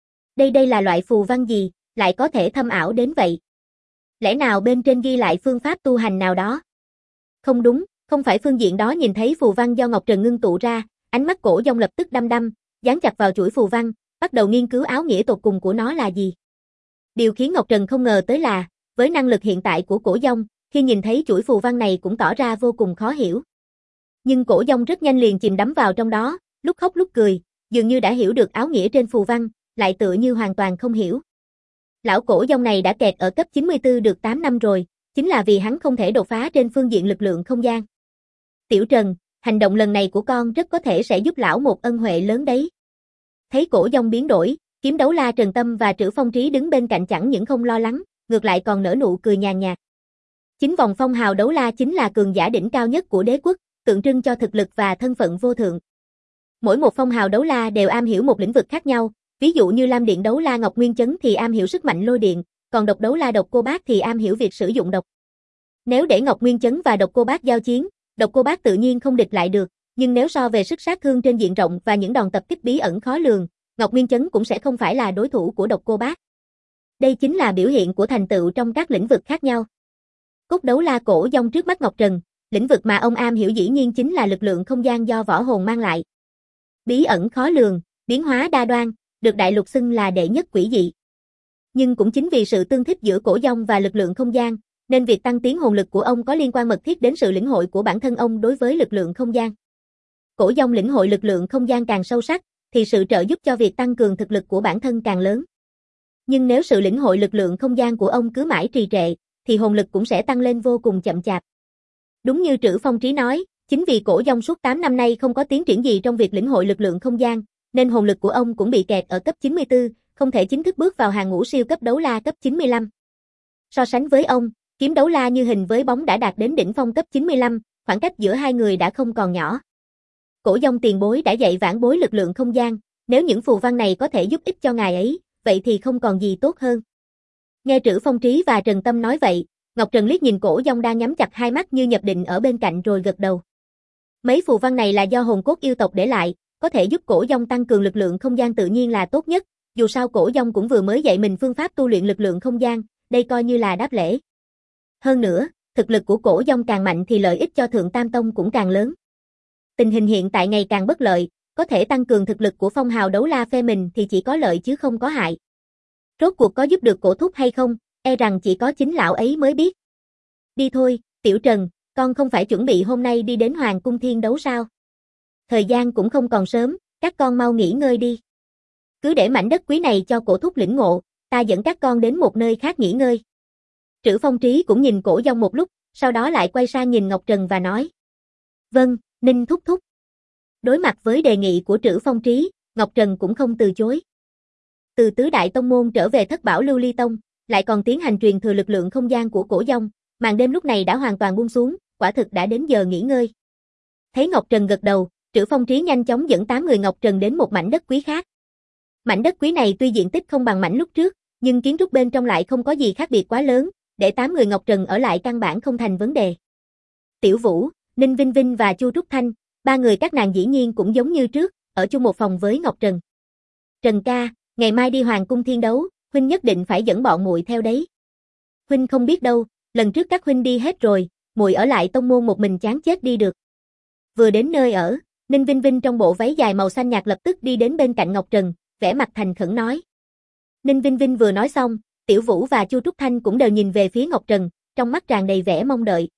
S1: Đây là loại phù văn gì, lại có thể thâm ảo đến vậy? Lẽ nào bên trên ghi lại phương pháp tu hành nào đó? Không đúng, không phải phương diện đó. Nhìn thấy phù văn do Ngọc Trần ngưng tụ ra, ánh mắt cổ dông lập tức đăm đăm, dán chặt vào chuỗi phù văn, bắt đầu nghiên cứu áo nghĩa tột cùng của nó là gì. Điều khiến Ngọc Trần không ngờ tới là, với năng lực hiện tại của cổ dông, khi nhìn thấy chuỗi phù văn này cũng tỏ ra vô cùng khó hiểu. Nhưng cổ dông rất nhanh liền chìm đắm vào trong đó, lúc khóc lúc cười, dường như đã hiểu được áo nghĩa trên phù văn, lại tựa như hoàn toàn không hiểu. Lão cổ dông này đã kẹt ở cấp 94 được 8 năm rồi, chính là vì hắn không thể đột phá trên phương diện lực lượng không gian. Tiểu Trần, hành động lần này của con rất có thể sẽ giúp lão một ân huệ lớn đấy. Thấy cổ dông biến đổi, Kiếm Đấu La Trần Tâm và Trữ Phong Trí đứng bên cạnh chẳng những không lo lắng, ngược lại còn nở nụ cười nhàn nhạt. Chính vòng phong hào đấu la chính là cường giả đỉnh cao nhất của đế quốc, tượng trưng cho thực lực và thân phận vô thượng. Mỗi một phong hào đấu la đều am hiểu một lĩnh vực khác nhau, ví dụ như Lam Điện Đấu La Ngọc Nguyên Chấn thì am hiểu sức mạnh lôi điện, còn Độc Đấu La Độc Cô Bác thì am hiểu việc sử dụng độc. Nếu để Ngọc Nguyên Chấn và Độc Cô Bác giao chiến, Độc Cô Bác tự nhiên không địch lại được, nhưng nếu so về sức sát thương trên diện rộng và những đòn tập kích bí ẩn khó lường, Ngọc Nguyên Chấn cũng sẽ không phải là đối thủ của Độc Cô Bác. Đây chính là biểu hiện của thành tựu trong các lĩnh vực khác nhau. Cốt đấu la cổ dông trước mắt Ngọc Trần, lĩnh vực mà ông am hiểu dĩ nhiên chính là lực lượng không gian do võ hồn mang lại. Bí ẩn khó lường, biến hóa đa đoan, được đại lục xưng là đệ nhất quỷ dị. Nhưng cũng chính vì sự tương thích giữa cổ dông và lực lượng không gian, nên việc tăng tiến hồn lực của ông có liên quan mật thiết đến sự lĩnh hội của bản thân ông đối với lực lượng không gian. Cổ dông lĩnh hội lực lượng không gian càng sâu sắc, thì sự trợ giúp cho việc tăng cường thực lực của bản thân càng lớn. Nhưng nếu sự lĩnh hội lực lượng không gian của ông cứ mãi trì trệ, thì hồn lực cũng sẽ tăng lên vô cùng chậm chạp. Đúng như Trữ Phong Trí nói, chính vì cổ dông suốt 8 năm nay không có tiến triển gì trong việc lĩnh hội lực lượng không gian, nên hồn lực của ông cũng bị kẹt ở cấp 94, không thể chính thức bước vào hàng ngũ siêu cấp đấu la cấp 95. So sánh với ông, Kiếm Đấu La như hình với bóng đã đạt đến đỉnh phong cấp 95, khoảng cách giữa hai người đã không còn nhỏ. Cổ dông tiền bối đã dạy vãn bối lực lượng không gian, nếu những phù văn này có thể giúp ích cho ngài ấy, vậy thì không còn gì tốt hơn. Nghe Trữ Phong Trí và Trần Tâm nói vậy, Ngọc Trần liếc nhìn cổ dông đang nhắm chặt hai mắt như nhập định ở bên cạnh rồi gật đầu. Mấy phù văn này là do hồn cốt yêu tộc để lại, có thể giúp cổ dông tăng cường lực lượng không gian tự nhiên là tốt nhất, dù sao cổ dông cũng vừa mới dạy mình phương pháp tu luyện lực lượng không gian, đây coi như là đáp lễ. Hơn nữa, thực lực của cổ dông càng mạnh thì lợi ích cho Thượng Tam Tông cũng càng lớn. Tình hình hiện tại ngày càng bất lợi, có thể tăng cường thực lực của phong hào đấu la phe mình thì chỉ có lợi chứ không có hại. Rốt cuộc có giúp được cổ thúc hay không, e rằng chỉ có chính lão ấy mới biết. Đi thôi, Tiểu Trần, con không phải chuẩn bị hôm nay đi đến Hoàng Cung Thiên Đấu sao? Thời gian cũng không còn sớm, các con mau nghỉ ngơi đi. Cứ để mảnh đất quý này cho cổ thúc lĩnh ngộ, ta dẫn các con đến một nơi khác nghỉ ngơi. Trữ Phong Trí cũng nhìn cổ dông một lúc, sau đó lại quay sang nhìn Ngọc Trần và nói. Vâng, Ninh thúc thúc. Đối mặt với đề nghị của Trữ Phong Trí, Ngọc Trần cũng không từ chối. Từ tứ đại tông môn trở về thất bảo Lưu Ly Tông, lại còn tiến hành truyền thừa lực lượng không gian của cổ dông, màn đêm lúc này đã hoàn toàn buông xuống, quả thực đã đến giờ nghỉ ngơi. Thấy Ngọc Trần gật đầu, Trữ Phong Trí nhanh chóng dẫn 8 người Ngọc Trần đến một mảnh đất quý khác. Mảnh đất quý này tuy diện tích không bằng mảnh lúc trước, nhưng kiến trúc bên trong lại không có gì khác biệt quá lớn, để 8 người Ngọc Trần ở lại căn bản không thành vấn đề. Tiểu Vũ, Ninh Vinh Vinh và Chu Trúc Thanh, ba người các nàng dĩ nhiên cũng giống như trước, ở chung một phòng với Ngọc Trần. Trần ca, ngày mai đi Hoàng cung thiên đấu, huynh nhất định phải dẫn bọn muội theo đấy. Huynh không biết đâu, lần trước các huynh đi hết rồi, muội ở lại tông môn một mình chán chết đi được. Vừa đến nơi ở, Ninh Vinh Vinh trong bộ váy dài màu xanh nhạt lập tức đi đến bên cạnh Ngọc Trần, vẻ mặt thành khẩn nói. Ninh Vinh Vinh vừa nói xong, Tiểu Vũ và Chu Trúc Thanh cũng đều nhìn về phía Ngọc Trần, trong mắt tràn đầy vẻ mong đợi.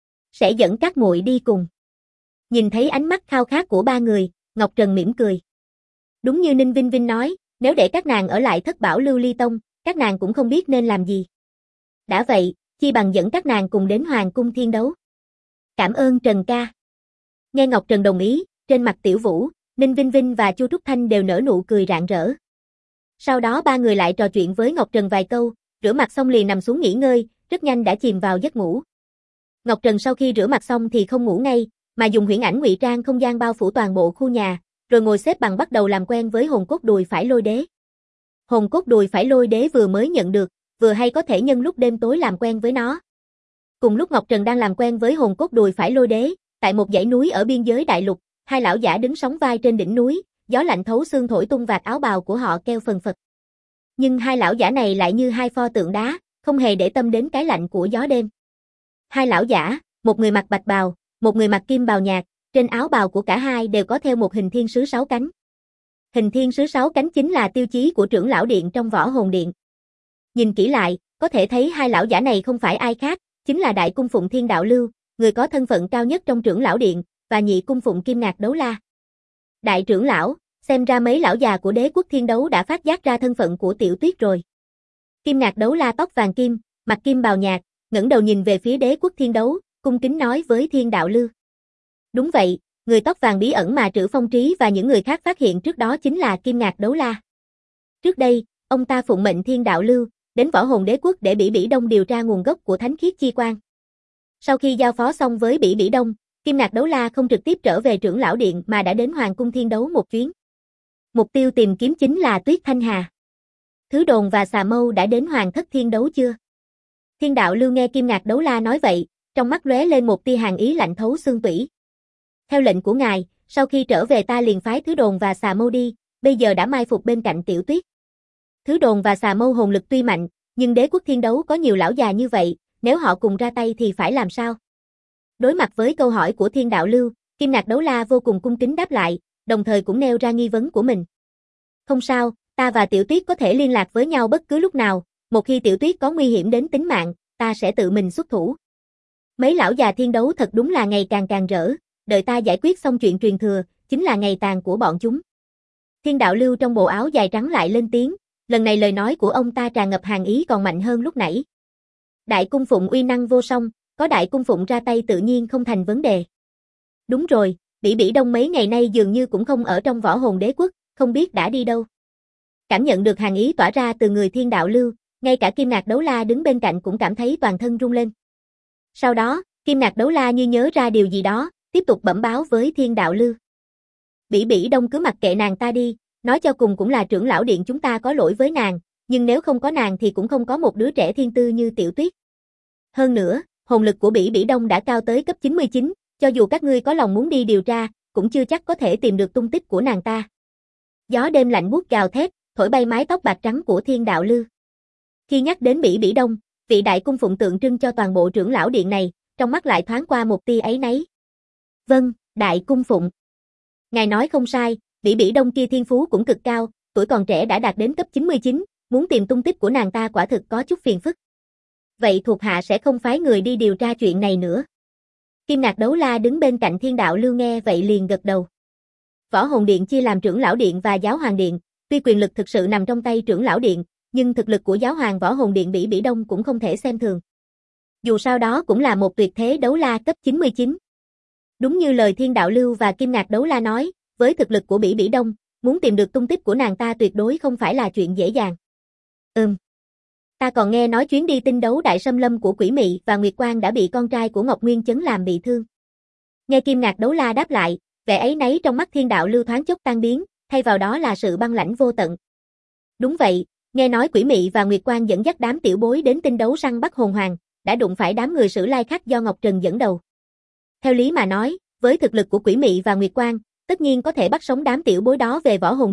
S1: Sẽ dẫn các muội đi cùng. Nhìn thấy ánh mắt khao khát của ba người, Ngọc Trần mỉm cười. Đúng như Ninh Vinh Vinh nói, nếu để các nàng ở lại Thất Bảo Lưu Ly Tông, các nàng cũng không biết nên làm gì. Đã vậy, chi bằng dẫn các nàng cùng đến Hoàng cung thiên đấu. Cảm ơn Trần ca. Nghe Ngọc Trần đồng ý, trên mặt Tiểu Vũ, Ninh Vinh Vinh và Chu Trúc Thanh đều nở nụ cười rạng rỡ. Sau đó ba người lại trò chuyện với Ngọc Trần vài câu, rửa mặt xong liền nằm xuống nghỉ ngơi, rất nhanh đã chìm vào giấc ngủ. Ngọc Trần sau khi rửa mặt xong thì không ngủ ngay, mà dùng huyễn ảnh ngụy trang không gian bao phủ toàn bộ khu nhà, rồi ngồi xếp bằng bắt đầu làm quen với hồn cốt đùi phải lôi đế. Hồn cốt đùi phải lôi đế vừa mới nhận được, vừa hay có thể nhân lúc đêm tối làm quen với nó. Cùng lúc Ngọc Trần đang làm quen với hồn cốt đùi phải lôi đế, tại một dãy núi ở biên giới đại lục, hai lão giả đứng sóng vai trên đỉnh núi, gió lạnh thấu xương thổi tung vạt áo bào của họ kêu phần phật. Nhưng hai lão giả này lại như hai pho tượng đá, không hề để tâm đến cái lạnh của gió đêm. Hai lão giả, một người mặc bạch bào, một người mặc kim bào nhạt, trên áo bào của cả hai đều có theo một hình thiên sứ 6 cánh. Hình thiên sứ 6 cánh chính là tiêu chí của trưởng lão điện trong Võ Hồn Điện. Nhìn kỹ lại, có thể thấy hai lão giả này không phải ai khác, chính là Đại Cung Phụng Thiên Đạo Lưu, người có thân phận cao nhất trong trưởng lão điện, và Nhị Cung Phụng Kim Ngạc Đấu La. Đại trưởng lão, xem ra mấy lão già của Đế quốc thiên đấu đã phát giác ra thân phận của Tiểu Tuyết rồi. Kim Ngạc Đấu La tóc vàng kim, mặc kim bào nhạt, ngẩng đầu nhìn về phía Đế quốc thiên đấu, cung kính nói với Thiên Đạo Lưu. Đúng vậy, người tóc vàng bí ẩn mà Trữ Phong Trí và những người khác phát hiện trước đó chính là Kim Ngạc Đấu La. Trước đây, ông ta phụng mệnh Thiên Đạo Lưu, đến Võ Hồn Đế quốc để Bỉ Bỉ Đông điều tra nguồn gốc của thánh khiết chi quan. Sau khi giao phó xong với Bỉ Bỉ Đông, Kim Ngạc Đấu La không trực tiếp trở về trưởng lão điện mà đã đến Hoàng cung thiên đấu một chuyến. Mục tiêu tìm kiếm chính là Tuyết Thanh Hà. Thứ Đồn và Xà Mâu đã đến Hoàng thất thiên đấu chưa? Thiên Đạo Lưu nghe Kim Ngạc Đấu La nói vậy, trong mắt lóe lên một tia hàn ý lạnh thấu xương tủy. Theo lệnh của ngài, sau khi trở về ta liền phái Thứ Đồn và Xà Mâu đi, bây giờ đã mai phục bên cạnh Tiểu Tuyết. Thứ Đồn và Xà Mâu hồn lực tuy mạnh, nhưng Đế quốc thiên đấu có nhiều lão già như vậy, nếu họ cùng ra tay thì phải làm sao? Đối mặt với câu hỏi của Thiên Đạo Lưu, Kim Ngạc Đấu La vô cùng cung kính đáp lại, đồng thời cũng nêu ra nghi vấn của mình. Không sao, ta và Tiểu Tuyết có thể liên lạc với nhau bất cứ lúc nào, một khi Tiểu Tuyết có nguy hiểm đến tính mạng, ta sẽ tự mình xuất thủ. Mấy lão già thiên đấu thật đúng là ngày càng rỡ, đợi ta giải quyết xong chuyện truyền thừa, chính là ngày tàn của bọn chúng. Thiên Đạo Lưu trong bộ áo dài trắng lại lên tiếng, lần này lời nói của ông ta tràn ngập hàn ý còn mạnh hơn lúc nãy. Đại Cung Phụng uy năng vô song, có Đại Cung Phụng ra tay tự nhiên không thành vấn đề. Đúng rồi, Bỉ Bỉ Đông mấy ngày nay dường như cũng không ở trong Võ Hồn Đế quốc, không biết đã đi đâu. Cảm nhận được hàn ý tỏa ra từ người Thiên Đạo Lưu, ngay cả Kim Ngạc Đấu La đứng bên cạnh cũng cảm thấy toàn thân rung lên. Sau đó, Kim Ngạc Đấu La như nhớ ra điều gì đó, tiếp tục bẩm báo với Thiên Đạo Lưu. Bỉ Bỉ Đông cứ mặc kệ nàng ta đi, nói cho cùng cũng là trưởng lão điện chúng ta có lỗi với nàng, nhưng nếu không có nàng thì cũng không có một đứa trẻ thiên tư như Tiểu Tuyết. Hơn nữa, hồn lực của Bỉ Bỉ Đông đã cao tới cấp 99, cho dù các ngươi có lòng muốn đi điều tra, cũng chưa chắc có thể tìm được tung tích của nàng ta. Gió đêm lạnh buốt gào thét, thổi bay mái tóc bạc trắng của Thiên Đạo Lưu. Khi nhắc đến Bỉ Bỉ Đông, vị Đại Cung Phụng tượng trưng cho toàn bộ trưởng lão điện này, trong mắt lại thoáng qua một tia áy náy. Vâng, Đại Cung Phụng. Ngài nói không sai, Bỉ Bỉ Đông kia thiên phú cũng cực cao, tuổi còn trẻ đã đạt đến cấp 99, muốn tìm tung tích của nàng ta quả thực có chút phiền phức. Vậy thuộc hạ sẽ không phái người đi điều tra chuyện này nữa. Kim Ngạc Đấu La đứng bên cạnh Thiên Đạo Lưu nghe vậy liền gật đầu. Võ Hồn Điện chia làm trưởng lão điện và giáo hoàng điện, tuy quyền lực thực sự nằm trong tay trưởng lão điện, nhưng thực lực của giáo hoàng Võ Hồn Điện Bỉ Bỉ Đông cũng không thể xem thường. Dù sao đó cũng là một tuyệt thế đấu la cấp 99. Đúng như lời Thiên Đạo Lưu và Kim Ngạc Đấu La nói, với thực lực của Bỉ Bỉ Đông, muốn tìm được tung tích của nàng ta tuyệt đối không phải là chuyện dễ dàng. Ta còn nghe nói chuyến đi tinh đấu đại xâm lâm của Quỷ Mị và Nguyệt Quang đã bị con trai của Ngọc Nguyên Chấn làm bị thương. Nghe Kim Ngạc Đấu La đáp lại, vẻ áy náy trong mắt Thiên Đạo Lưu thoáng chốc tan biến, thay vào đó là sự băng lãnh vô tận. Đúng vậy, nghe nói Quỷ Mị và Nguyệt Quang dẫn dắt đám tiểu bối đến tinh đấu săn bắt hồn hoàng, đã đụng phải đám người Sử Lai Khắc do Ngọc Trần dẫn đầu. Theo lý mà nói, với thực lực của Quỷ Mị và Nguyệt Quang, tất nhiên có thể bắt sống đám tiểu bối đó về Võ Hồn Điện,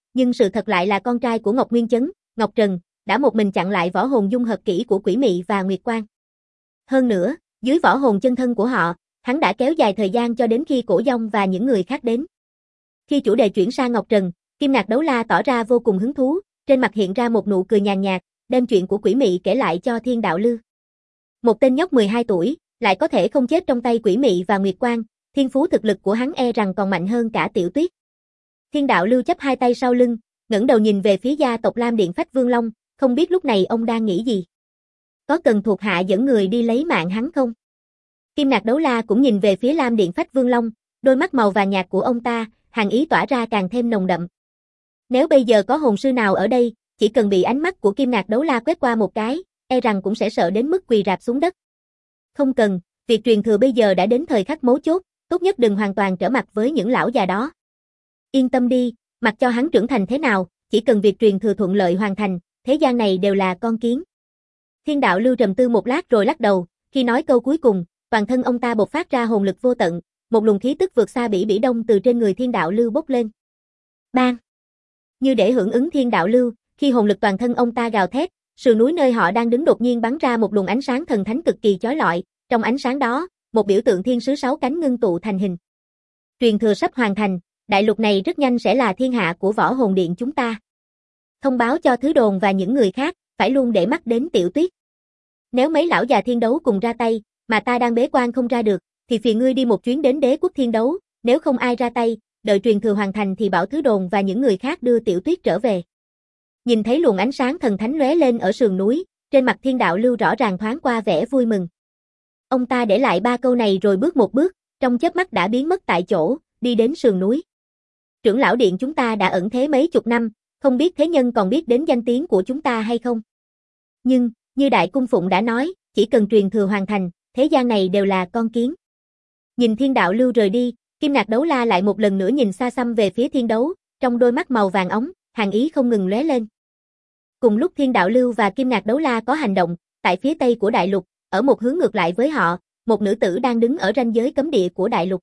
S1: nhưng sự thật lại là con trai của Ngọc Nguyên Chấn, Ngọc Trần, đã một mình chặn lại võ hồn dung hợp kỹ của Quỷ Mị và Nguyệt Quang. Hơn nữa, dưới võ hồn chân thân của họ, hắn đã kéo dài thời gian cho đến khi Cổ Dông và những người khác đến. Khi chủ đề chuyển sang Ngọc Trần, Kim Ngạc Đấu La tỏ ra vô cùng hứng thú, trên mặt hiện ra một nụ cười nhàn nhạt, đem chuyện của Quỷ Mị kể lại cho Thiên Đạo Lưu. Một tên nhóc 12 tuổi, lại có thể không chết trong tay Quỷ Mị và Nguyệt Quang, thiên phú thực lực của hắn e rằng còn mạnh hơn cả Tiểu Tuyết. Thiên Đạo Lưu chắp hai tay sau lưng, ngẩng đầu nhìn về phía gia tộc Lam Điện Phách Vương Long, không biết lúc này ông đang nghĩ gì. Có cần thuộc hạ dẫn người đi lấy mạng hắn không? Kim Ngạc Đấu La cũng nhìn về phía Lam Điện Phách Vương Long, đôi mắt màu vàng nhạt của ông ta, hàn ý tỏa ra càng thêm nồng đậm. Nếu bây giờ có hồn sư nào ở đây, chỉ cần bị ánh mắt của Kim Ngạc Đấu La quét qua một cái, e rằng cũng sẽ sợ đến mức quỳ rạp xuống đất. Không cần, việc truyền thừa bây giờ đã đến thời khắc mấu chốt, tốt nhất đừng hoàn toàn trở mặt với những lão già đó. Yên tâm đi, mặc cho hắn trưởng thành thế nào, chỉ cần việc truyền thừa thuận lợi hoàn thành, thế gian này đều là con kiến. Thiên Đạo Lưu trầm tư một lát rồi lắc đầu, khi nói câu cuối cùng, toàn thân ông ta bộc phát ra hồn lực vô tận, một luồng khí tức vượt xa Bỉ Bỉ Đông từ trên người Thiên Đạo Lưu bốc lên. Bang! Như để hưởng ứng Thiên Đạo Lưu, khi hồn lực toàn thân ông ta gào thét, sườn núi nơi họ đang đứng đột nhiên bắn ra một luồng ánh sáng thần thánh cực kỳ chói lọi, trong ánh sáng đó, một biểu tượng thiên sứ 6 cánh ngưng tụ thành hình. Truyền thừa sắp hoàn thành, đại lục này rất nhanh sẽ là thiên hạ của Võ Hồn Điện chúng ta. Thông báo cho Thứ Đồn và những người khác, phải luôn để mắt đến Tiểu Tuyết. Nếu mấy lão già thiên đấu cùng ra tay, mà ta đang bế quan không ra được, thì phiền ngươi đi một chuyến đến Đế Quốc Thiên Đấu, nếu không ai ra tay, đợi truyền thừa hoàn thành thì bảo Thứ Đồn và những người khác đưa Tiểu Tuyết trở về. Nhìn thấy luồng ánh sáng thần thánh lóe lên ở sườn núi, trên mặt Thiên Đạo Lưu rõ ràng thoáng qua vẻ vui mừng. Ông ta để lại 3 câu này rồi bước một bước, trong chớp mắt đã biến mất tại chỗ, đi đến sườn núi. Trưởng lão điện chúng ta đã ẩn thế mấy chục năm, không biết thế nhân còn biết đến danh tiếng của chúng ta hay không. Nhưng, như Đại Cung Phụng đã nói, chỉ cần truyền thừa hoàn thành, thế gian này đều là con kiến. Nhìn Thiên Đạo Lưu rời đi, Kim Ngạc Đấu La lại một lần nữa nhìn xa xăm về phía Thiên Đấu, trong đôi mắt màu vàng óng, hàn ý không ngừng lóe lên. Cùng lúc Thiên Đạo Lưu và Kim Ngạc Đấu La có hành động, tại phía tây của đại lục, ở một hướng ngược lại với họ, một nữ tử đang đứng ở ranh giới cấm địa của đại lục.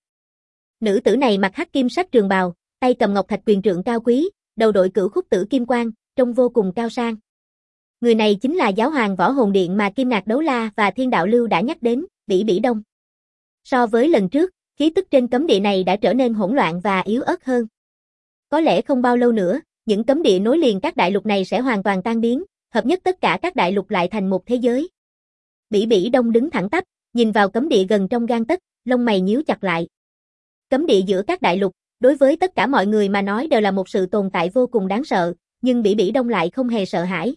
S1: Nữ tử này mặc hắc kim sắc trường bào, tay cầm ngọc thạch quyền trượng cao quý, đầu đội cửu khúc tử kim quang, trông vô cùng cao sang. Người này chính là giáo hoàng Võ Hồn Điện mà Kim Ngạc Đấu La và Thiên Đạo Lưu đã nhắc đến, Bỉ Bỉ Đông. So với lần trước, khí tức trên cấm địa này đã trở nên hỗn loạn và yếu ớt hơn. Có lẽ không bao lâu nữa, những cấm địa nối liền các đại lục này sẽ hoàn toàn tan biến, hợp nhất tất cả các đại lục lại thành một thế giới. Bỉ Bỉ Đông đứng thẳng tắp, nhìn vào cấm địa gần trong gang tấc, lông mày nhíu chặt lại. Cấm địa giữa các đại lục, đối với tất cả mọi người mà nói đều là một sự tồn tại vô cùng đáng sợ, nhưng Bỉ Bỉ Đông lại không hề sợ hãi.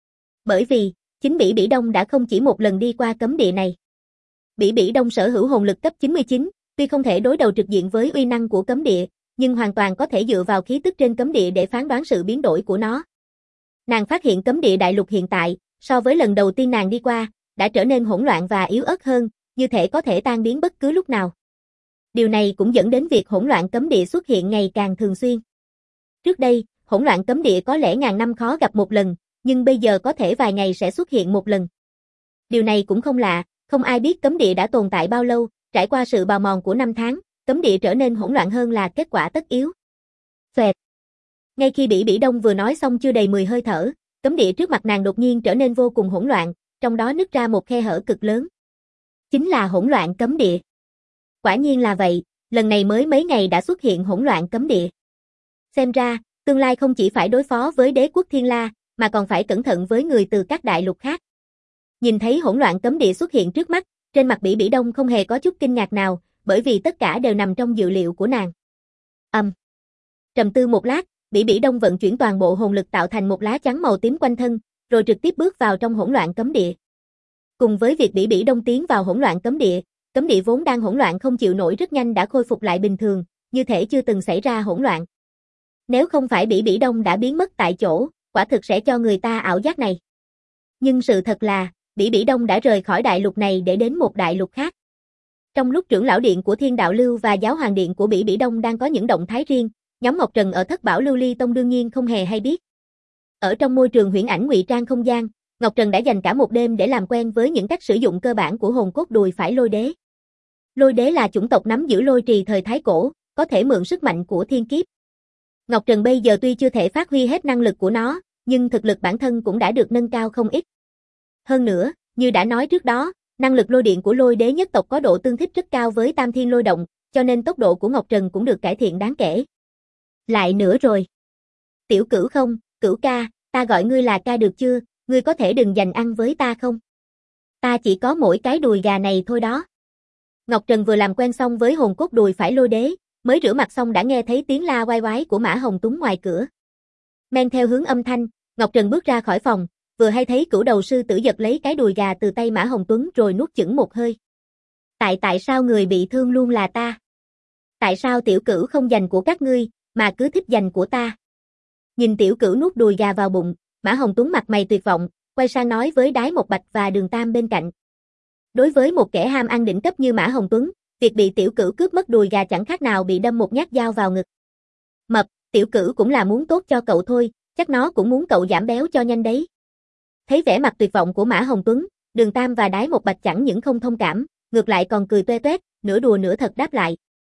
S1: Bởi vì, chính Bỉ Bỉ Đông đã không chỉ một lần đi qua cấm địa này. Bỉ Bỉ Đông sở hữu hồn lực cấp 99, tuy không thể đối đầu trực diện với uy năng của cấm địa, nhưng hoàn toàn có thể dựa vào khí tức trên cấm địa để phán đoán sự biến đổi của nó. Nàng phát hiện cấm địa đại lục hiện tại, so với lần đầu tiên nàng đi qua, đã trở nên hỗn loạn và yếu ớt hơn, như thể có thể tan biến bất cứ lúc nào. Điều này cũng dẫn đến việc hỗn loạn cấm địa xuất hiện ngày càng thường xuyên. Trước đây, hỗn loạn cấm địa có lẽ ngàn năm khó gặp một lần, nhưng bây giờ có thể vài ngày sẽ xuất hiện một lần. Điều này cũng không lạ, không ai biết cấm địa đã tồn tại bao lâu, trải qua sự bào mòn của năm tháng, cấm địa trở nên hỗn loạn hơn là kết quả tất yếu. Xoẹt. Ngay khi Bỉ Bỉ Đông vừa nói xong chưa đầy 10 hơi thở, cấm địa trước mặt nàng đột nhiên trở nên vô cùng hỗn loạn, trong đó nứt ra một khe hở cực lớn. Chính là hỗn loạn cấm địa. Quả nhiên là vậy, lần này mới mấy ngày đã xuất hiện hỗn loạn cấm địa. Xem ra, tương lai không chỉ phải đối phó với Đế Quốc Thiên La, mà còn phải cẩn thận với người từ các đại lục khác. Nhìn thấy hỗn loạn cấm địa xuất hiện trước mắt, trên mặt Bỉ Bỉ Đông không hề có chút kinh ngạc nào, bởi vì tất cả đều nằm trong dự liệu của nàng. Trầm tư một lát, Bỉ Bỉ Đông vận chuyển toàn bộ hồn lực tạo thành một lá chắn màu tím quanh thân, rồi trực tiếp bước vào trong hỗn loạn cấm địa. Cùng với việc Bỉ Bỉ Đông tiến vào hỗn loạn cấm địa vốn đang hỗn loạn không chịu nổi rất nhanh đã khôi phục lại bình thường, như thể chưa từng xảy ra hỗn loạn. Nếu không phải Bỉ Bỉ Đông đã biến mất tại chỗ, quả thực sẽ cho người ta ảo giác này. Nhưng sự thật là, Bỉ Bỉ Đông đã rời khỏi đại lục này để đến một đại lục khác. Trong lúc trưởng lão điện của Thiên Đạo Lưu và giáo hoàng điện của Bỉ Bỉ Đông đang có những động thái riêng, nhóm Ngọc Trần ở Thất Bảo Lưu Ly Tông đương nhiên không hề hay biết. Ở trong môi trường huyễn ảnh ngụy trang không gian, Ngọc Trần đã dành cả một đêm để làm quen với những cách sử dụng cơ bản của hồn cốt đùi phải lôi đế. Lôi đế là chủng tộc nắm giữ lôi trì thời Thái Cổ, có thể mượn sức mạnh của thiên kiếp. Ngọc Trần bây giờ tuy chưa thể phát huy hết năng lực của nó, nhưng thực lực bản thân cũng đã được nâng cao không ít. Hơn nữa, như đã nói trước đó, năng lực lôi điện của lôi đế nhất tộc có độ tương thích rất cao với tam thiên lôi động, cho nên tốc độ của Ngọc Trần cũng được cải thiện đáng kể. Lại nữa rồi. Tiểu Cửu không, Cửu ca, ta gọi ngươi là ca được chưa, ngươi có thể đừng giành ăn với ta không? Ta chỉ có mỗi cái đùi gà này thôi đó. Ngọc Trần vừa làm quen xong với hồn cốt đùi phải lôi đế, mới rửa mặt xong đã nghe thấy tiếng la oai oái của Mã Hồng Tuấn ngoài cửa. Men theo hướng âm thanh, Ngọc Trần bước ra khỏi phòng, vừa hay thấy Cửu đầu sư tử giật lấy cái đùi gà từ tay Mã Hồng Tuấn rồi nuốt chửng một hơi. Tại sao người bị thương luôn là ta? Tại sao Tiểu Cửu không giành của các ngươi, mà cứ thích giành của ta? Nhìn Tiểu Cửu nuốt đùi gà vào bụng, Mã Hồng Tuấn mặt mày tuyệt vọng, quay sang nói với Đái Một Bạch và Đường Tam bên cạnh. Đối với một kẻ ham ăn đỉnh cấp như Mã Hồng Tuấn, việc bị Tiểu Cửu cướp mất đùi gà chẳng khác nào bị đâm một nhát dao vào ngực. Mập, Tiểu Cửu cũng là muốn tốt cho cậu thôi, chắc nó cũng muốn cậu giảm béo cho nhanh đấy. Thấy vẻ mặt tuyệt vọng của Mã Hồng Tuấn, Đường Tam và Đái Một Bạch chẳng những không thông cảm, ngược lại còn cười toe toét, nửa đùa nửa thật đáp lại.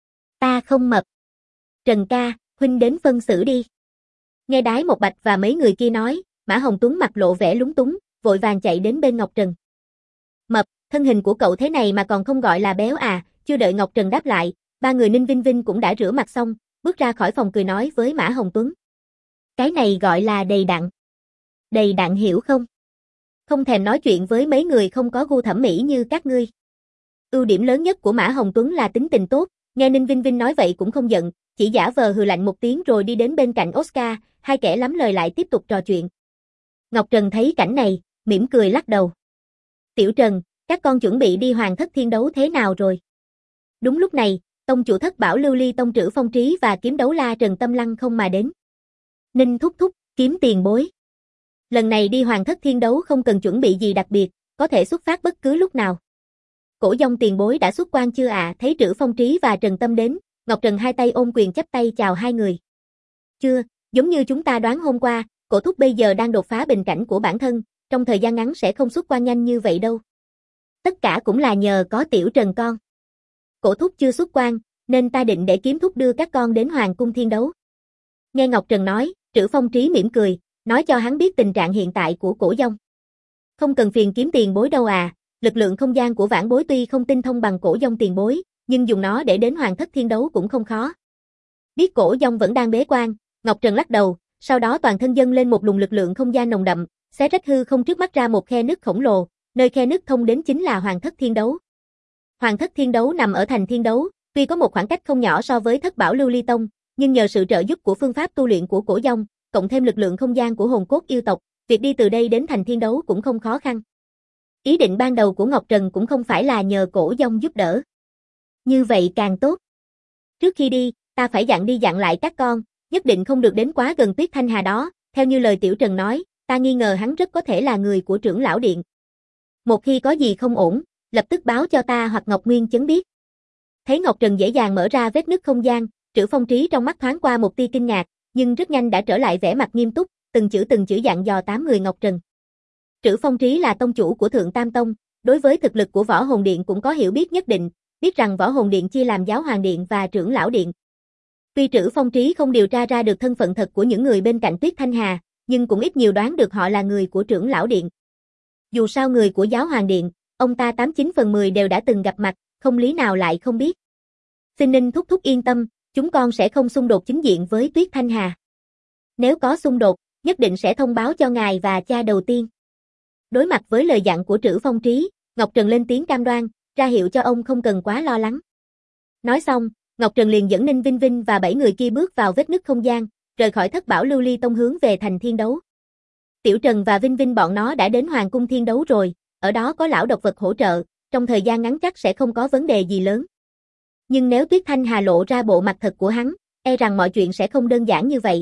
S1: Ta không mập. Trần ca, huynh đến phân xử đi. Nghe Đái Một Bạch và mấy người kia nói, Mã Hồng Tuấn mặt lộ vẻ lúng túng, vội vàng chạy đến bên Ngọc Trần. Mập, thân hình của cậu thế này mà còn không gọi là béo à? Chưa đợi Ngọc Trần đáp lại, ba người Ninh Vinh Vinh cũng đã rửa mặt xong, bước ra khỏi phòng cười nói với Mã Hồng Tuấn. Cái này gọi là đầy đặn. Đầy đặn hiểu không? Không thèm nói chuyện với mấy người không có gu thẩm mỹ như các ngươi. Ưu điểm lớn nhất của Mã Hồng Tuấn là tính tình tốt, nghe Ninh Vinh Vinh nói vậy cũng không giận, chỉ giả vờ hừ lạnh một tiếng rồi đi đến bên cạnh Oscar, hai kẻ lắm lời lại tiếp tục trò chuyện. Ngọc Trần thấy cảnh này, mỉm cười lắc đầu. Tiểu Trần, các con chuẩn bị đi Hoàng Thất Thiên Đấu thế nào rồi? Đúng lúc này, tông chủ Thất Bảo Lưu Ly tông Trữ Phong Trí và kiếm đấu la Trần Tâm Lăng không mà đến. Ninh thúc thúc, kiếm tiền bối. Lần này đi Hoàng Thất Thiên Đấu không cần chuẩn bị gì đặc biệt, có thể xuất phát bất cứ lúc nào. Cổ Dông tiền bối đã xuất quan chưa ạ? Thấy Trữ Phong Trí và Trần Tâm đến, Ngọc Trần hai tay ôm quyền chắp tay chào hai người. Chưa, giống như chúng ta đoán hôm qua, cổ thúc bây giờ đang đột phá bình cảnh của bản thân, trong thời gian ngắn sẽ không xuất quan nhanh như vậy đâu. Tất cả cũng là nhờ có Tiểu Trần con. Cổ thúc chưa xuất quan, nên ta định để kiếm thúc đưa các con đến Hoàng Cung Thiên Đấu. Nghe Ngọc Trần nói, Trữ Phong Trí mỉm cười, nói cho hắn biết tình trạng hiện tại của Cổ Dông. Không cần phiền kiếm tiền bối đâu à, lực lượng không gian của vãn bối tuy không tinh thông bằng Cổ Dông tiền bối, nhưng dùng nó để đến Hoàng Thất Thiên Đấu cũng không khó. Biết Cổ Dông vẫn đang bế quan, Ngọc Trần lắc đầu, sau đó toàn thân dâng lên một luồng lực lượng không gian nồng đậm, xé rách hư không trước mắt ra một khe nứt khổng lồ, nơi khe nứt thông đến chính là Hoàng Thất Thiên Đấu. Hoàng Thất Thiên Đấu nằm ở thành Thiên Đấu, tuy có một khoảng cách không nhỏ so với Thất Bảo Lưu Ly Tông, nhưng nhờ sự trợ giúp của phương pháp tu luyện của Cổ Dông, cộng thêm lực lượng không gian của hồn cốt yêu tộc, việc đi từ đây đến thành Thiên Đấu cũng không khó khăn. Ý định ban đầu của Ngọc Trần cũng không phải là nhờ Cổ Dông giúp đỡ. Như vậy càng tốt. Trước khi đi, ta phải dặn đi dặn lại các con, nhất định không được đến quá gần Tuyết Thanh Hà đó, theo như lời Tiểu Trần nói, ta nghi ngờ hắn rất có thể là người của trưởng lão điện. Một khi có gì không ổn, lập tức báo cho ta hoặc Ngọc Nguyên Chấn biết. Thấy Ngọc Trần dễ dàng mở ra vết nứt không gian, Trữ Phong Trí trong mắt thoáng qua một tia kinh ngạc, nhưng rất nhanh đã trở lại vẻ mặt nghiêm túc, từng chữ dặn dò 8 người Ngọc Trần. Trữ Phong Trí là tông chủ của Thượng Tam Tông, đối với thực lực của Võ Hồn Điện cũng có hiểu biết nhất định, biết rằng Võ Hồn Điện chia làm Giáo Hoàng Điện và Trưởng Lão Điện. Tuy Trữ Phong Trí không điều tra ra được thân phận thật của những người bên cạnh Tuyết Thanh Hà, nhưng cũng ít nhiều đoán được họ là người của Trưởng Lão Điện. Dù sao người của Giáo Hoàng Điện, ông ta 89 phần 10 đều đã từng gặp mặt, không lý nào lại không biết. Xin Ninh thúc thúc yên tâm, chúng con sẽ không xung đột chính diện với Tuyết Thanh Hà. Nếu có xung đột, nhất định sẽ thông báo cho ngài và cha đầu tiên. Đối mặt với lời dặn của Trữ Phong Trí, Ngọc Trần lên tiếng cam đoan, ra hiệu cho ông không cần quá lo lắng. Nói xong, Ngọc Trần liền dẫn Ninh Vinh Vinh và 7 người kia bước vào vết nứt không gian, rời khỏi Thất Bảo Lưu Ly Tông hướng về thành Thiên Đấu. Tiểu Trần và Vinh Vinh bọn nó đã đến Hoàng Cung Thiên Đấu rồi, ở đó có lão độc vật hỗ trợ, trong thời gian ngắn chắc sẽ không có vấn đề gì lớn. Nhưng nếu Tuyết Thanh Hà lộ ra bộ mặt thật của hắn, e rằng mọi chuyện sẽ không đơn giản như vậy.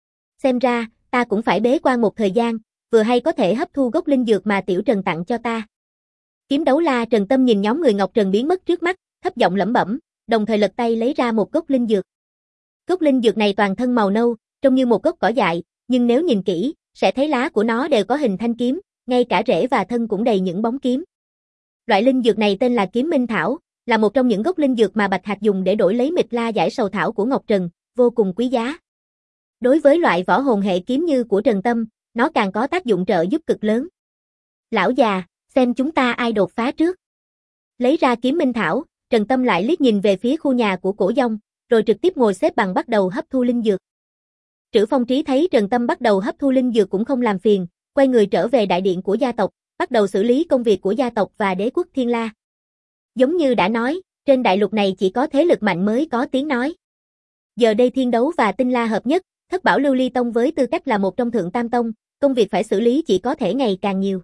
S1: Xem ra, ta cũng phải bế quan một thời gian, vừa hay có thể hấp thu gốc linh dược mà Tiểu Trần tặng cho ta. Kiếm đấu la Trần Tâm nhìn nhóm người Ngọc Trần biến mất trước mắt, thấp giọng lẩm bẩm, đồng thời lật tay lấy ra một gốc linh dược. Gốc linh dược này toàn thân màu nâu, trông như một gốc cỏ dại, nhưng nếu nhìn kỹ, sẽ thấy lá của nó đều có hình thanh kiếm, ngay cả rễ và thân cũng đầy những bóng kiếm. Loại linh dược này tên là Kiếm Minh Thảo, là một trong những gốc linh dược mà Bạch Hạc dùng để đổi lấy Mịch La Giải Sầu Thảo của Ngọc Trần, vô cùng quý giá. Đối với loại võ hồn hệ kiếm như của Trần Tâm, nó càng có tác dụng trợ giúp cực lớn. Lão già, xem chúng ta ai đột phá trước. Lấy ra kiếm minh thảo, Trần Tâm lại liếc nhìn về phía khu nhà của Cổ Dông, rồi trực tiếp ngồi xếp bằng bắt đầu hấp thu linh dược. Trữ Phong Trí thấy Trần Tâm bắt đầu hấp thu linh dược cũng không làm phiền, quay người trở về đại điện của gia tộc, bắt đầu xử lý công việc của gia tộc và đế quốc Thiên La. Giống như đã nói, trên đại lục này chỉ có thế lực mạnh mới có tiếng nói. Giờ đây Thiên Đấu và Tinh La hợp nhất, Thất Bảo Lưu Ly Tông với tư cách là một trong Thượng Tam Tông, công việc phải xử lý chỉ có thể ngày càng nhiều.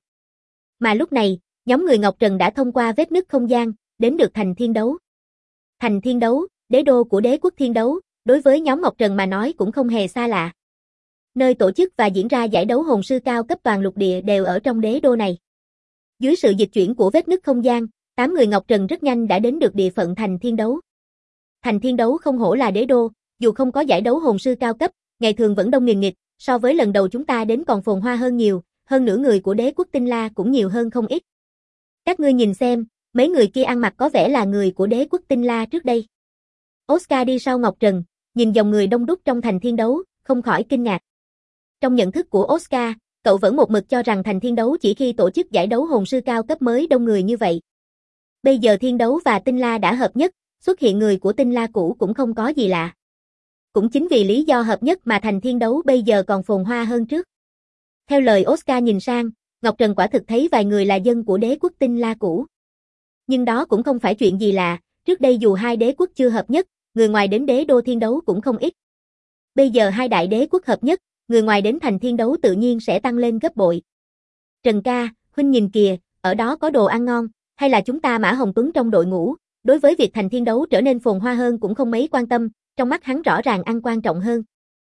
S1: Mà lúc này, nhóm người Ngọc Trần đã thông qua vết nứt không gian, đến được thành Thiên Đấu. Thành Thiên Đấu, đế đô của đế quốc Thiên Đấu, đối với nhóm Ngọc Trần mà nói cũng không hề xa lạ. Nơi tổ chức và diễn ra giải đấu hồn sư cao cấp toàn lục địa đều ở trong đế đô này. Dưới sự dịch chuyển của vết nứt không gian, 8 người Ngọc Trần rất nhanh đã đến được địa phận thành Thiên Đấu. Thành Thiên Đấu không hổ là đế đô, dù không có giải đấu hồn sư cao cấp, ngày thường vẫn đông nghìn nghịt, so với lần đầu chúng ta đến còn phồn hoa hơn nhiều, hơn nữa người của đế quốc Tinh La cũng nhiều hơn không ít. Các ngươi nhìn xem, mấy người kia ăn mặc có vẻ là người của đế quốc Tinh La trước đây. Oscar đi sau Ngọc Trần, nhìn dòng người đông đúc trong thành Thiên Đấu, không khỏi kinh ngạc. Trong nhận thức của Oscar, cậu vẫn một mực cho rằng thành Thiên Đấu chỉ khi tổ chức giải đấu hồn sư cao cấp mới đông người như vậy. Bây giờ Thiên Đấu và Tinh La đã hợp nhất, xuất hiện người của Tinh La cũ cũng không có gì lạ. Cũng chính vì lý do hợp nhất mà thành Thiên Đấu bây giờ còn phồn hoa hơn trước. Theo lời Oscar nhìn sang, Ngọc Trần quả thực thấy vài người là dân của đế quốc Tinh La cũ. Nhưng đó cũng không phải chuyện gì lạ, trước đây dù hai đế quốc chưa hợp nhất, người ngoài đến đế đô Thiên Đấu cũng không ít. Bây giờ hai đại đế quốc hợp nhất, người ngoài đến thành Thiên Đấu tự nhiên sẽ tăng lên gấp bội. Trần ca, huynh nhìn kìa, ở đó có đồ ăn ngon, hay là chúng ta Mã Hồng Tuấn trong đội ngũ, đối với việc thành Thiên Đấu trở nên phồn hoa hơn cũng không mấy quan tâm, trong mắt hắn rõ ràng ăn quan trọng hơn.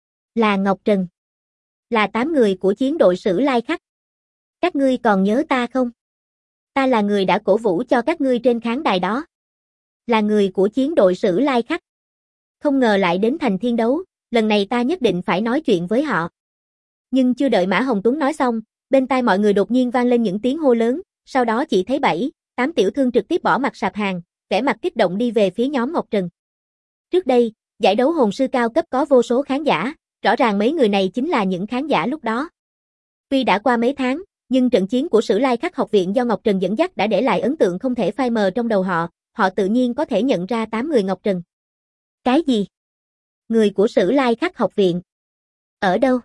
S1: Là Ngọc Trần. Là 8 người của chiến đội Sử Lai Khắc. Các ngươi còn nhớ ta không? Ta là người đã cổ vũ cho các ngươi trên khán đài đó. Là người của chiến đội Sử Lai Khắc. Không ngờ lại đến thành Thiên Đấu, lần này ta nhất định phải nói chuyện với họ. Nhưng chưa đợi Mã Hồng Tuấn nói xong, bên tai mọi người đột nhiên vang lên những tiếng hô lớn, sau đó chỉ thấy 7-8 tiểu thương trực tiếp bỏ mặt sạp hàng, vẻ mặt kích động đi về phía nhóm Ngọc Trần. Trước đây, giải đấu hồn sư cao cấp có vô số khán giả, rõ ràng mấy người này chính là những khán giả lúc đó. Tuy đã qua mấy tháng, nhưng trận chiến của Sử Lai Khắc học viện do Ngọc Trần dẫn dắt đã để lại ấn tượng không thể phai mờ trong đầu họ, họ tự nhiên có thể nhận ra 8 người Ngọc Trần. Cái gì? Người của Sử Lai Khắc học viện? Ở đâu?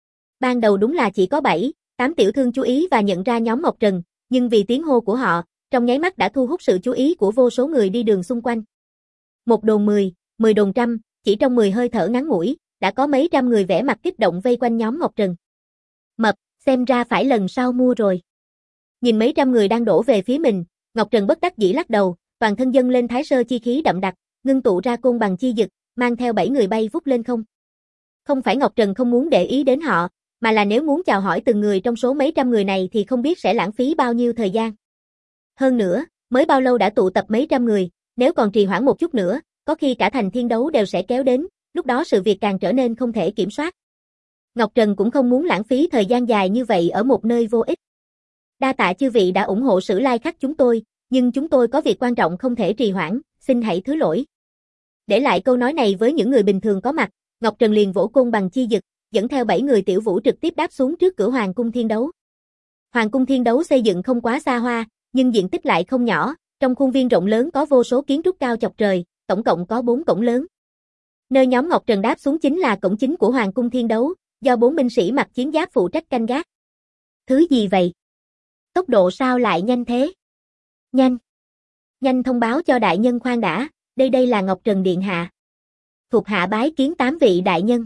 S1: Ban đầu đúng là chỉ có 7-8 tiểu thương chú ý và nhận ra nhóm Ngọc Trần, nhưng vì tiếng hô của họ, trong nháy mắt đã thu hút sự chú ý của vô số người đi đường xung quanh. Một đồn 10, 10 đồn trăm, chỉ trong 10 hơi thở ngắn ngủi, đã có mấy trăm người vẻ mặt kích động vây quanh nhóm Ngọc Trần. Mập, xem ra phải lần sau mua rồi. Nhìn mấy trăm người đang đổ về phía mình, Ngọc Trần bất đắc dĩ lắc đầu, toàn thân dâng lên thái sơ chi khí đậm đặc, ngưng tụ ra côn bằng chi dực, mang theo 7 người bay vút lên không. Không phải Ngọc Trần không muốn để ý đến họ, mà là nếu muốn chào hỏi từng người trong số mấy trăm người này thì không biết sẽ lãng phí bao nhiêu thời gian. Hơn nữa, mới bao lâu đã tụ tập mấy trăm người, nếu còn trì hoãn một chút nữa, có khi cả thành Thiên Đấu đều sẽ kéo đến, lúc đó sự việc càng trở nên không thể kiểm soát. Ngọc Trần cũng không muốn lãng phí thời gian dài như vậy ở một nơi vô ích. Đa tạ chư vị đã ủng hộ Sử Lai Khắc chúng tôi, nhưng chúng tôi có việc quan trọng không thể trì hoãn, xin hãy thứ lỗi. Để lại câu nói này với những người bình thường có mặt, Ngọc Trần liền vỗ côn bằng chi dực, dẫn theo 7 người tiểu vũ trực tiếp đáp xuống trước cửa Hoàng cung Thiên Đấu. Hoàng cung Thiên Đấu xây dựng không quá xa hoa, nhưng diện tích lại không nhỏ, trong khuôn viên rộng lớn có vô số kiến trúc cao chọc trời, tổng cộng có 4 cổng lớn. Nơi nhóm Ngọc Trần đáp xuống chính là cổng chính của Hoàng cung Thiên Đấu, do 4 binh sĩ mặc chiến giáp phụ trách canh gác. Thứ gì vậy? Tốc độ sao lại nhanh thế? Nhanh! Nhanh thông báo cho đại nhân khoan đã, đây là Ngọc Trần điện hạ. Thuộc hạ bái kiến 8 vị đại nhân.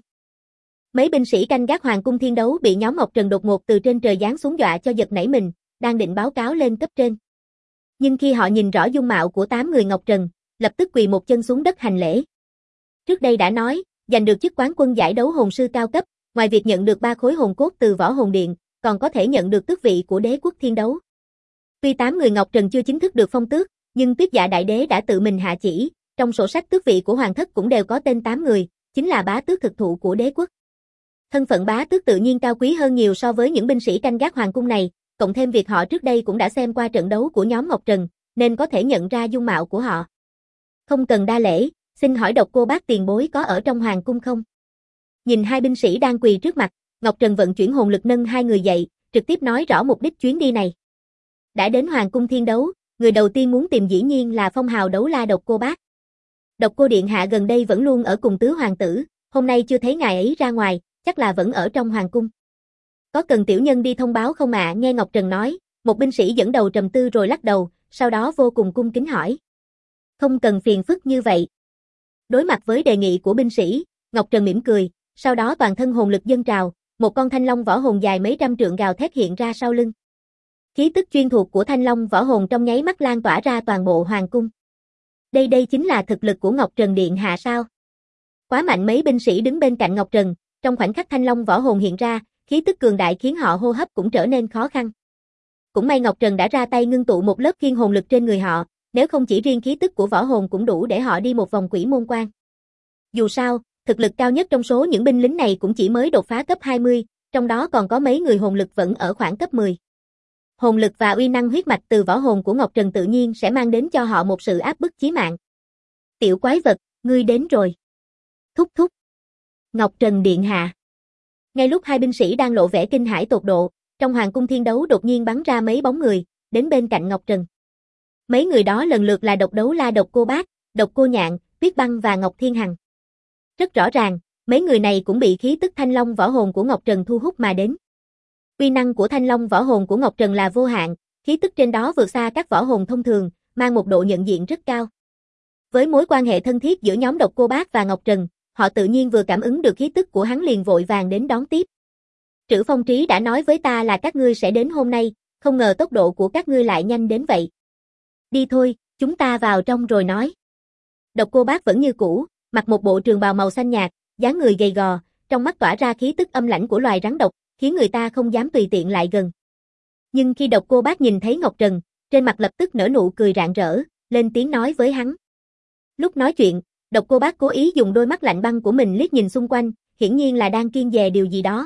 S1: Mấy binh sĩ canh gác Hoàng cung Thiên Đấu bị nhóm Ngọc Trần đột ngột từ trên trời giáng xuống dọa cho giật nảy mình, đang định báo cáo lên cấp trên. Nhưng khi họ nhìn rõ dung mạo của 8 người Ngọc Trần, lập tức quỳ một chân xuống đất hành lễ. Trước đây đã nói, giành được chức quán quân giải đấu hồn sư cao cấp, ngoài việc nhận được 3 khối hồn cốt từ Võ Hồn Điện, còn có thể nhận được tước vị của đế quốc Thiên Đấu. Tuy 8 người Ngọc Trần chưa chính thức được phong tước, nhưng Tuyết Dạ Đại Đế đã tự mình hạ chỉ, trong sổ sách tước vị của hoàng thất cũng đều có tên 8 người, chính là bá tước thực thụ của đế quốc. Thân phận bá tước tự nhiên cao quý hơn nhiều so với những binh sĩ canh gác hoàng cung này, cộng thêm việc họ trước đây cũng đã xem qua trận đấu của nhóm Ngọc Trần, nên có thể nhận ra dung mạo của họ. Không cần đa lễ, xin hỏi Độc Cô Bác tiền bối có ở trong hoàng cung không? Nhìn hai binh sĩ đang quỳ trước mặt, Ngọc Trần vận chuyển hồn lực nâng hai người dậy, trực tiếp nói rõ mục đích chuyến đi này. Đã đến Hoàng cung thiên đấu, người đầu tiên muốn tìm dĩ nhiên là phong hào đấu la Độc Cô Bác. Độc Cô điện hạ gần đây vẫn luôn ở cùng tứ hoàng tử, hôm nay chưa thấy ngài ấy ra ngoài, chắc là vẫn ở trong hoàng cung. Có cần tiểu nhân đi thông báo không ạ? Nghe Ngọc Trần nói, một binh sĩ dẫn đầu trầm tư rồi lắc đầu, sau đó vô cùng cung kính hỏi. Không cần phiền phức như vậy. Đối mặt với đề nghị của binh sĩ, Ngọc Trần mỉm cười, sau đó toàn thân hồn lực dâng trào, một con thanh long võ hồn dài mấy trăm trượng gào thét hiện ra sau lưng. Khí tức chuyên thuộc của thanh long võ hồn trong nháy mắt lan tỏa ra toàn bộ hoàng cung. Đây chính là thực lực của Ngọc Trần điện hạ sao? Quá mạnh. Mấy binh sĩ đứng bên cạnh Ngọc Trần, trong khoảnh khắc thanh long võ hồn hiện ra, khí tức cường đại khiến họ hô hấp cũng trở nên khó khăn. Cũng may Ngọc Trần đã ra tay ngưng tụ một lớp thiên hồn lực trên người họ, nếu không chỉ riêng khí tức của võ hồn cũng đủ để họ đi một vòng quỷ môn quan. Dù sao, thực lực cao nhất trong số những binh lính này cũng chỉ mới đột phá cấp 20, trong đó còn có mấy người hồn lực vẫn ở khoảng cấp 10. Hồn lực và uy năng huyết mạch từ võ hồn của Ngọc Trần tự nhiên sẽ mang đến cho họ một sự áp bức chí mạng. Tiểu quái vật, ngươi đến rồi. Thúc thúc. Ngọc Trần điện hạ. Ngay lúc hai binh sĩ đang lộ vẻ kinh hãi tột độ, trong hoàng cung thiên đấu đột nhiên bắn ra mấy bóng người, đến bên cạnh Ngọc Trần. Mấy người đó lần lượt là Độc Đấu La Độc Cô Bác, Độc Cô Nhạn, Tuyết Băng và Ngọc Thiên Hằng. Rất rõ ràng, mấy người này cũng bị khí tức thanh long võ hồn của Ngọc Trần thu hút mà đến. Uy năng của thanh long võ hồn của Ngọc Trần là vô hạn, khí tức trên đó vượt xa các võ hồn thông thường, mang một độ nhận diện rất cao. Với mối quan hệ thân thiết giữa nhóm Độc Cô Bác và Ngọc Trần, họ tự nhiên vừa cảm ứng được khí tức của hắn liền vội vàng đến đón tiếp. Trữ Phong Trí đã nói với ta là các ngươi sẽ đến hôm nay, không ngờ tốc độ của các ngươi lại nhanh đến vậy. Đi thôi, chúng ta vào trong rồi nói. Độc Cô Bác vẫn như cũ, mặc một bộ trường bào màu xanh nhạt, dáng người gầy gò, trong mắt tỏa ra khí tức âm lãnh của loài rắn độc, khiến người ta không dám tùy tiện lại gần. Nhưng khi Độc Cô Bác nhìn thấy Ngọc Trần, trên mặt lập tức nở nụ cười rạng rỡ, lên tiếng nói với hắn. Lúc nói chuyện, Độc Cô Bác cố ý dùng đôi mắt lạnh băng của mình liếc nhìn xung quanh, hiển nhiên là đang kiêng dè điều gì đó.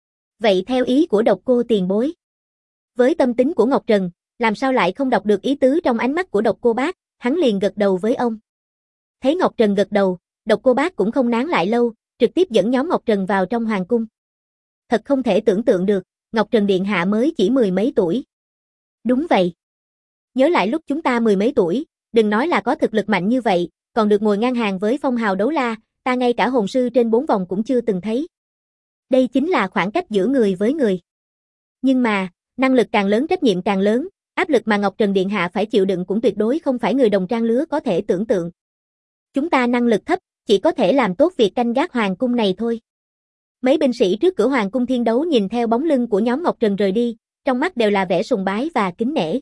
S1: Vậy theo ý của Độc Cô tiền bối. Với tâm tính của Ngọc Trần, làm sao lại không đọc được ý tứ trong ánh mắt của Độc Cô Bác, hắn liền gật đầu với ông. Thấy Ngọc Trần gật đầu, Độc Cô Bác cũng không nán lại lâu, trực tiếp dẫn nhóm Ngọc Trần vào trong hoàng cung. Thật không thể tưởng tượng được, Ngọc Trần điện hạ mới chỉ mười mấy tuổi. Đúng vậy. Nhớ lại lúc chúng ta mười mấy tuổi, đừng nói là có thực lực mạnh như vậy, còn được ngồi ngang hàng với phong hào đấu la, ta ngay cả hồn sư trên 4 vòng cũng chưa từng thấy. Đây chính là khoảng cách giữa người với người. Nhưng mà, năng lực càng lớn trách nhiệm càng lớn, áp lực mà Ngọc Trần điện hạ phải chịu đựng cũng tuyệt đối không phải người đồng trang lứa có thể tưởng tượng. Chúng ta năng lực thấp, chỉ có thể làm tốt việc canh gác hoàng cung này thôi. Mấy binh sĩ trước cửa hoàng cung thiên đấu nhìn theo bóng lưng của nhóm Ngọc Trần rời đi, trong mắt đều là vẻ sùng bái và kính nể.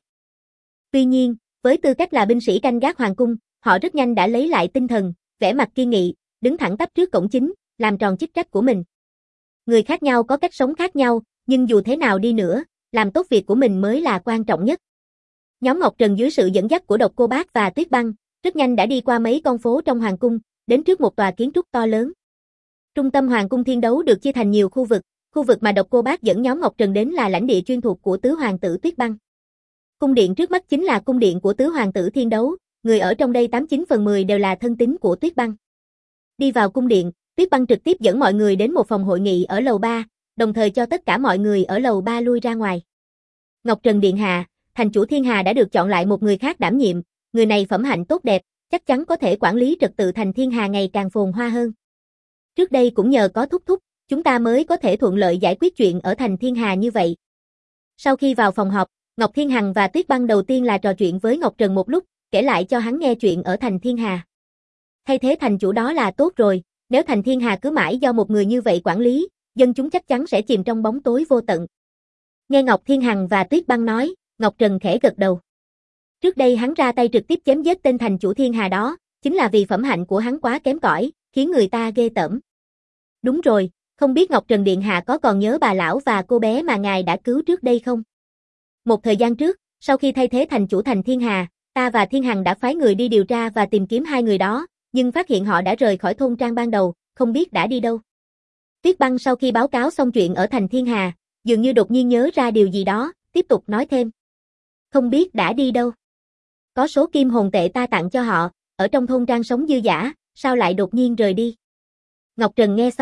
S1: Tuy nhiên, với tư cách là binh sĩ canh gác hoàng cung, họ rất nhanh đã lấy lại tinh thần, vẻ mặt kiên nghị, đứng thẳng tắp trước cổng chính, làm tròn chức trách của mình. Người khác nhau có cách sống khác nhau, nhưng dù thế nào đi nữa, làm tốt việc của mình mới là quan trọng nhất. Nhóm Ngọc Trần dưới sự dẫn dắt của Độc Cô Bác và Tuyết Băng, rất nhanh đã đi qua mấy con phố trong hoàng cung, đến trước một tòa kiến trúc to lớn. Trung tâm hoàng cung thiên đấu được chia thành nhiều khu vực mà Độc Cô Bác dẫn nhóm Ngọc Trần đến là lãnh địa chuyên thuộc của tứ hoàng tử Tuyết Băng. Cung điện trước mắt chính là cung điện của tứ hoàng tử thiên đấu, người ở trong đây 89/10 đều là thân tín của Tuyết Băng. Đi vào cung điện, Tuyết Băng trực tiếp dẫn mọi người đến một phòng hội nghị ở lầu 3, đồng thời cho tất cả mọi người ở lầu 3 lui ra ngoài. Ngọc Trần điện hạ, thành chủ Thiên Hà đã được chọn lại một người khác đảm nhiệm, người này phẩm hạnh tốt đẹp, chắc chắn có thể quản lý trật tự thành Thiên Hà ngày càng phồn hoa hơn. Trước đây cũng nhờ có thúc thúc, chúng ta mới có thể thuận lợi giải quyết chuyện ở thành Thiên Hà như vậy. Sau khi vào phòng họp, Ngọc Thiên Hằng và Tuyết Băng đầu tiên là trò chuyện với Ngọc Trần một lúc, kể lại cho hắn nghe chuyện ở thành Thiên Hà. Thay thế thành chủ đó là tốt rồi, nếu thành Thiên Hà cứ mãi do một người như vậy quản lý, dân chúng chắc chắn sẽ chìm trong bóng tối vô tận. Nghe Ngọc Thiên Hằng và Tuyết Băng nói, Ngọc Trần khẽ gật đầu. Trước đây hắn ra tay trực tiếp chém giết tên thành chủ Thiên Hà đó, chính là vì phẩm hạnh của hắn quá kém cỏi, khiến người ta ghê tởm. Đúng rồi, không biết Ngọc Trần điện hạ có còn nhớ bà lão và cô bé mà ngài đã cứu trước đây không? Một thời gian trước, sau khi thay thế thành chủ thành Thiên Hà, ta và Thiên Hằng đã phái người đi điều tra và tìm kiếm hai người đó, nhưng phát hiện họ đã rời khỏi thôn trang ban đầu, không biết đã đi đâu. Tuyết Băng sau khi báo cáo xong chuyện ở thành Thiên Hà, dường như đột nhiên nhớ ra điều gì đó, tiếp tục nói thêm. Không biết đã đi đâu. Có số kim hồn tệ ta tặng cho họ, ở trong thôn trang sống dư dả, sao lại đột nhiên rời đi? Ngọc Trần nghe xong,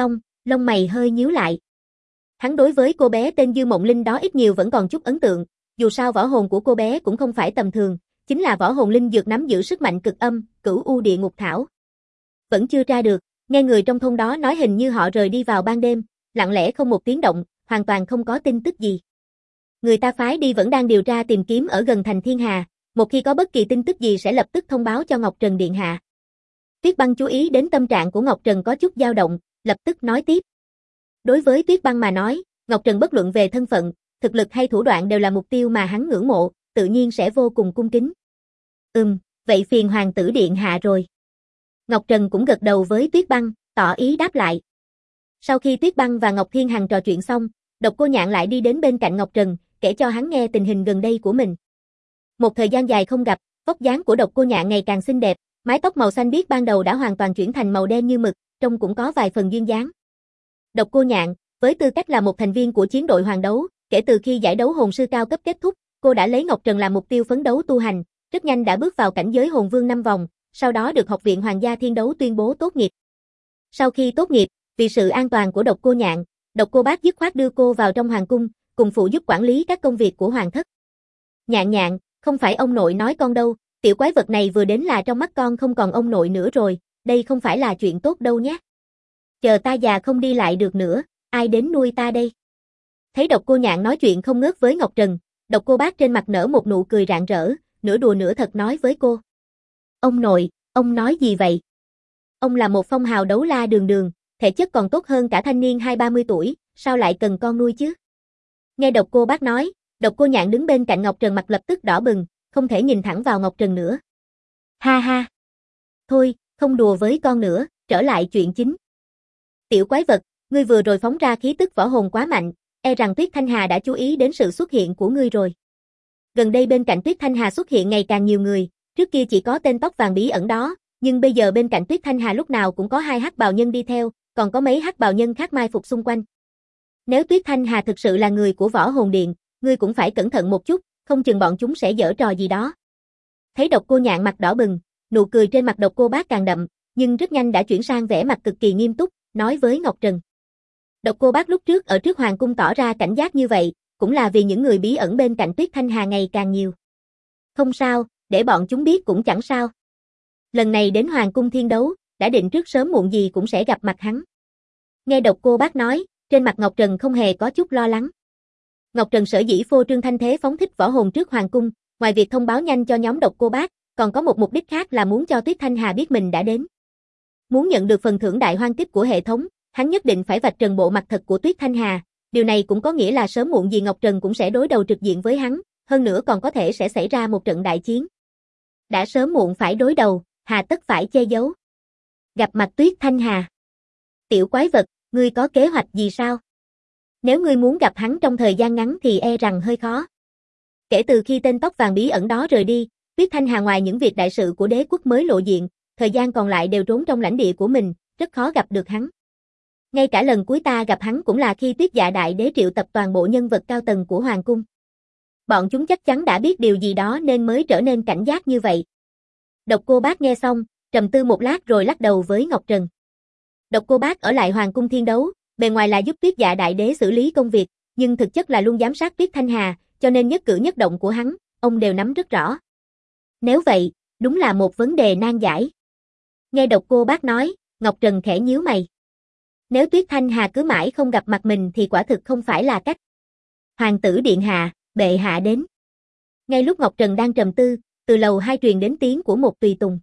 S1: Lông mày hơi nhíu lại. Hắn đối với cô bé tên Dư Mộng Linh đó ít nhiều vẫn còn chút ấn tượng, dù sao võ hồn của cô bé cũng không phải tầm thường, chính là võ hồn linh dược nắm giữ sức mạnh cực âm, Cửu U Địa Ngục Thảo. Vẫn chưa tra được, nghe người trong thôn đó nói hình như họ rời đi vào ban đêm, lặng lẽ không một tiếng động, hoàn toàn không có tin tức gì. Người ta phái đi vẫn đang điều tra tìm kiếm ở gần thành Thiên Hà, một khi có bất kỳ tin tức gì sẽ lập tức thông báo cho Ngọc Trần điện hạ. Tuyết Băng chú ý đến tâm trạng của Ngọc Trần có chút dao động, lập tức nói tiếp. Đối với Tuyết Băng mà nói, Ngọc Trần bất luận về thân phận, thực lực hay thủ đoạn đều là mục tiêu mà hắn ngưỡng mộ, tự nhiên sẽ vô cùng cung kính. Vậy phiền hoàng tử điện hạ rồi. Ngọc Trần cũng gật đầu với Tuyết Băng, tỏ ý đáp lại. Sau khi Tuyết Băng và Ngọc Thiên Hằng trò chuyện xong, Độc Cô Nhạn lại đi đến bên cạnh Ngọc Trần, kể cho hắn nghe tình hình gần đây của mình. Một thời gian dài không gặp, vóc dáng của Độc Cô Nhạn ngày càng xinh đẹp, mái tóc màu xanh biếc ban đầu đã hoàn toàn chuyển thành màu đen như mực, trông cũng có vài phần duyên dáng. Độc Cô Nhạn, với tư cách là một thành viên của chiến đội hoàng đấu, kể từ khi giải đấu hồn sư cao cấp kết thúc, cô đã lấy Ngọc Trần làm mục tiêu phấn đấu tu hành, rất nhanh đã bước vào cảnh giới hồn vương 5 vòng, sau đó được Học viện Hoàng gia Thiên đấu tuyên bố tốt nghiệp. Sau khi tốt nghiệp, vì sự an toàn của Độc Cô Nhạn, Độc Cô Bác dứt khoát đưa cô vào trong hoàng cung, cùng phụ giúp quản lý các công việc của hoàng thất. Nhạn Nhạn, không phải ông nội nói con đâu, tiểu quái vật này vừa đến là trong mắt con không còn ông nội nữa rồi, đây không phải là chuyện tốt đâu nhé. Chờ ta già không đi lại được nữa, ai đến nuôi ta đây? Thấy Độc Cô Nhạn nói chuyện không ngớt với Ngọc Trần, Độc Cô Bác trên mặt nở một nụ cười rạng rỡ, nửa đùa nửa thật nói với cô. Ông nội, ông nói gì vậy? Ông là một phong hào đấu la đường đường, thể chất còn tốt hơn cả thanh niên 20-30 tuổi, sao lại cần con nuôi chứ? Nghe Độc Cô Bác nói, Độc Cô Nhạn đứng bên cạnh Ngọc Trần mặt lập tức đỏ bừng, không thể nhìn thẳng vào Ngọc Trần nữa. Ha ha. Thôi, không đùa với con nữa, trở lại chuyện chính. Tiểu quái vật, ngươi vừa rồi phóng ra khí tức võ hồn quá mạnh, e rằng Tuyết Thanh Hà đã chú ý đến sự xuất hiện của ngươi rồi. Gần đây bên cạnh Tuyết Thanh Hà xuất hiện ngày càng nhiều người, trước kia chỉ có tên tóc vàng bí ẩn đó, nhưng bây giờ bên cạnh Tuyết Thanh Hà lúc nào cũng có 2 hắc bào nhân đi theo, còn có mấy hắc bào nhân khác mai phục xung quanh. Nếu Tuyết Thanh Hà thực sự là người của Võ Hồn Điện, ngươi cũng phải cẩn thận một chút, không chừng bọn chúng sẽ giở trò gì đó. Thấy Độc Cô Nhạn mặt đỏ bừng, nụ cười trên mặt Độc Cô Bác càng đậm, nhưng rất nhanh đã chuyển sang vẻ mặt cực kỳ nghiêm túc, nói với Ngọc Trần. Độc Cô Bác lúc trước ở trước hoàng cung tỏ ra cảnh giác như vậy, cũng là vì những người bí ẩn bên cạnh Tuyết Thanh Hà ngày càng nhiều. Không sao, để bọn chúng biết cũng chẳng sao. Lần này đến hoàng cung thiên đấu, đã định trước sớm muộn gì cũng sẽ gặp mặt hắn. Nghe Độc Cô Bác nói, trên mặt Ngọc Trần không hề có chút lo lắng. Ngọc Trần sở dĩ phô trương thanh thế phóng thích võ hồn trước hoàng cung, ngoài việc thông báo nhanh cho nhóm Độc Cô Bác, còn có một mục đích khác là muốn cho Tuyết Thanh Hà biết mình đã đến. Muốn nhận được phần thưởng đại hoan kích của hệ thống, hắn nhất định phải vạch trần bộ mặt thật của Tuyết Thanh Hà, điều này cũng có nghĩa là sớm muộn gì Ngọc Trần cũng sẽ đối đầu trực diện với hắn, hơn nữa còn có thể sẽ xảy ra một trận đại chiến. Đã sớm muộn phải đối đầu, hà tất phải che giấu. Gặp mặt Tuyết Thanh Hà. Tiểu quái vật, ngươi có kế hoạch gì sao? Nếu ngươi muốn gặp hắn trong thời gian ngắn thì e rằng hơi khó. Kể từ khi tên tóc vàng bí ẩn đó rời đi, Tuyết Thanh Hà ngoài những việc đại sự của đế quốc mới lộ diện, thời gian còn lại đều trốn trong lãnh địa của mình, rất khó gặp được hắn. Ngay cả lần cuối ta gặp hắn cũng là khi Tuyết Dạ Đại Đế triệu tập toàn bộ nhân vật cao tầng của hoàng cung. Bọn chúng chắc chắn đã biết điều gì đó nên mới trở nên cảnh giác như vậy. Độc Cô Bác nghe xong, trầm tư một lát rồi lắc đầu với Ngọc Trần. Độc Cô Bác ở lại hoàng cung thiên đấu, bề ngoài là giúp Tuyết Dạ Đại Đế xử lý công việc, nhưng thực chất là luôn giám sát Tuyết Thanh Hà, cho nên nhất cử nhất động của hắn, ông đều nắm rất rõ. Nếu vậy, đúng là một vấn đề nan giải. Nghe Độc Cô Bác nói, Ngọc Trần khẽ nhíu mày. Nếu Tuyết Thanh Hà cứ mãi không gặp mặt mình thì quả thực không phải là cách. Hoàng tử điện hạ, bệ hạ đến. Ngay lúc Ngọc Trần đang trầm tư, từ lầu 2 truyền đến tiếng của một tùy tùng.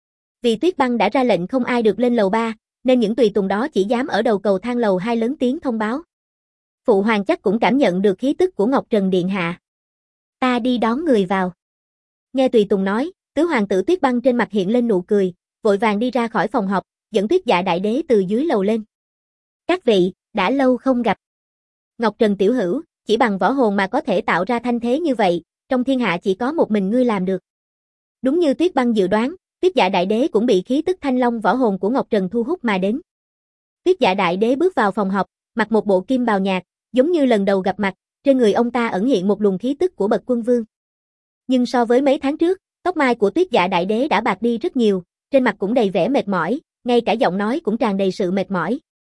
S1: Vì Tuyết Băng đã ra lệnh không ai được lên lầu 3, nên những tùy tùng đó chỉ dám ở đầu cầu thang lầu 2 lớn tiếng thông báo. Phụ hoàng chắc cũng cảm nhận được khí tức của Ngọc Trần điện hạ. Ta đi đón người vào. Nghe tùy tùng nói, tứ hoàng tử Tuyết Băng trên mặt hiện lên nụ cười, vội vàng đi ra khỏi phòng họp, dẫn Tuyết Dạ Đại Đế từ dưới lầu lên. Các vị, đã lâu không gặp. Ngọc Trần tiểu hữu, chỉ bằng võ hồn mà có thể tạo ra thanh thế như vậy, trong thiên hạ chỉ có một mình ngươi làm được. Đúng như Tuyết Băng dự đoán, Tuyết Dạ Đại Đế cũng bị khí tức thanh long võ hồn của Ngọc Trần thu hút mà đến. Tuyết Dạ Đại Đế bước vào phòng họp, mặc một bộ kim bào nhạt, giống như lần đầu gặp mặt, trên người ông ta ẩn hiện một luồng khí tức của bậc quân vương. Nhưng so với mấy tháng trước, tóc mai của Tuyết Dạ Đại Đế đã bạc đi rất nhiều, trên mặt cũng đầy vẻ mệt mỏi, ngay cả giọng nói cũng tràn đầy sự mệt mỏi.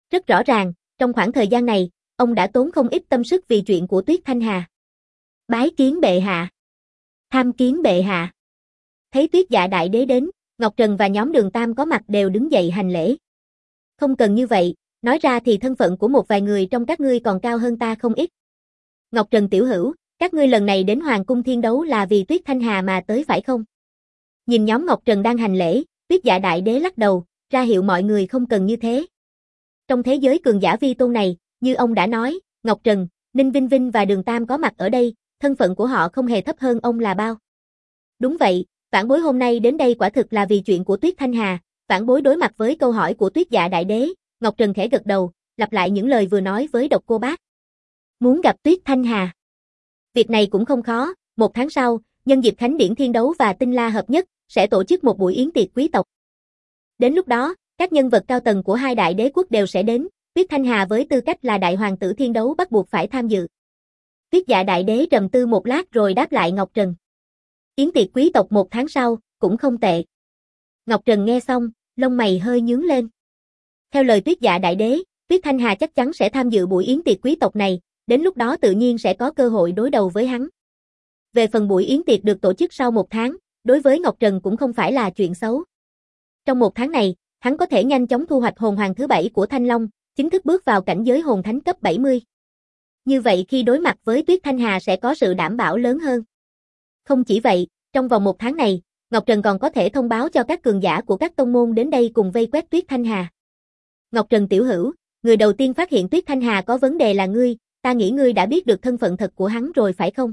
S1: Rất rõ ràng, trong khoảng thời gian này, ông đã tốn không ít tâm sức vì chuyện của Tuyết Thanh Hà. Bái kiến bệ hạ. Tham kiến bệ hạ. Thấy Tuyết Dạ Đại Đế đến, Ngọc Trần và nhóm Đường Tam có mặt đều đứng dậy hành lễ. Không cần như vậy, nói ra thì thân phận của một vài người trong các ngươi còn cao hơn ta không ít. Ngọc Trần tiểu hữu, các ngươi lần này đến Hoàng cung Thiên Đấu là vì Tuyết Thanh Hà mà tới phải không? Nhìn nhóm Ngọc Trần đang hành lễ, Tuyết Dạ Đại Đế lắc đầu, ra hiệu mọi người không cần như thế. Trong thế giới cường giả vi tôn này, như ông đã nói, Ngọc Trần, Ninh Vinh Vinh và Đường Tam có mặt ở đây, thân phận của họ không hề thấp hơn ông là bao. Đúng vậy, vãn bối hôm nay đến đây quả thực là vì chuyện của Tuyết Thanh Hà. Vãn bối đối mặt với câu hỏi của Tuyết Dạ Đại Đế, Ngọc Trần khẽ gật đầu, lặp lại những lời vừa nói với Độc Cô Bác. Muốn gặp Tuyết Thanh Hà. Việc này cũng không khó, 1 tháng sau, nhân dịp Khánh Điển Thiên Đấu và Tinh La hợp nhất, sẽ tổ chức một buổi yến tiệc quý tộc. Đến lúc đó, các nhân vật cao tầng của hai đại đế quốc đều sẽ đến, Tuyết Thanh Hà với tư cách là đại hoàng tử Thiên Đấu bắt buộc phải tham dự. Tuyết Dạ Đại Đế trầm tư một lát rồi đáp lại Ngọc Trần. Yến tiệc quý tộc 1 tháng sau, cũng không tệ. Ngọc Trần nghe xong, lông mày hơi nhướng lên. Theo lời Tuyết Dạ Đại Đế, Tuyết Thanh Hà chắc chắn sẽ tham dự buổi yến tiệc quý tộc này, đến lúc đó tự nhiên sẽ có cơ hội đối đầu với hắn. Về phần buổi yến tiệc được tổ chức sau 1 tháng, đối với Ngọc Trần cũng không phải là chuyện xấu. Trong 1 tháng này, hắn có thể nhanh chóng thu hoạch hồn hoàng thứ 7 của Thanh Long, chính thức bước vào cảnh giới hồn thánh cấp 70. Như vậy khi đối mặt với Tuyết Thanh Hà sẽ có sự đảm bảo lớn hơn. Không chỉ vậy, trong vòng 1 tháng này, Ngọc Trần còn có thể thông báo cho các cường giả của các tông môn đến đây cùng vây quét Tuyết Thanh Hà. Ngọc Trần tiểu hữu, người đầu tiên phát hiện Tuyết Thanh Hà có vấn đề là ngươi, ta nghĩ ngươi đã biết được thân phận thật của hắn rồi phải không?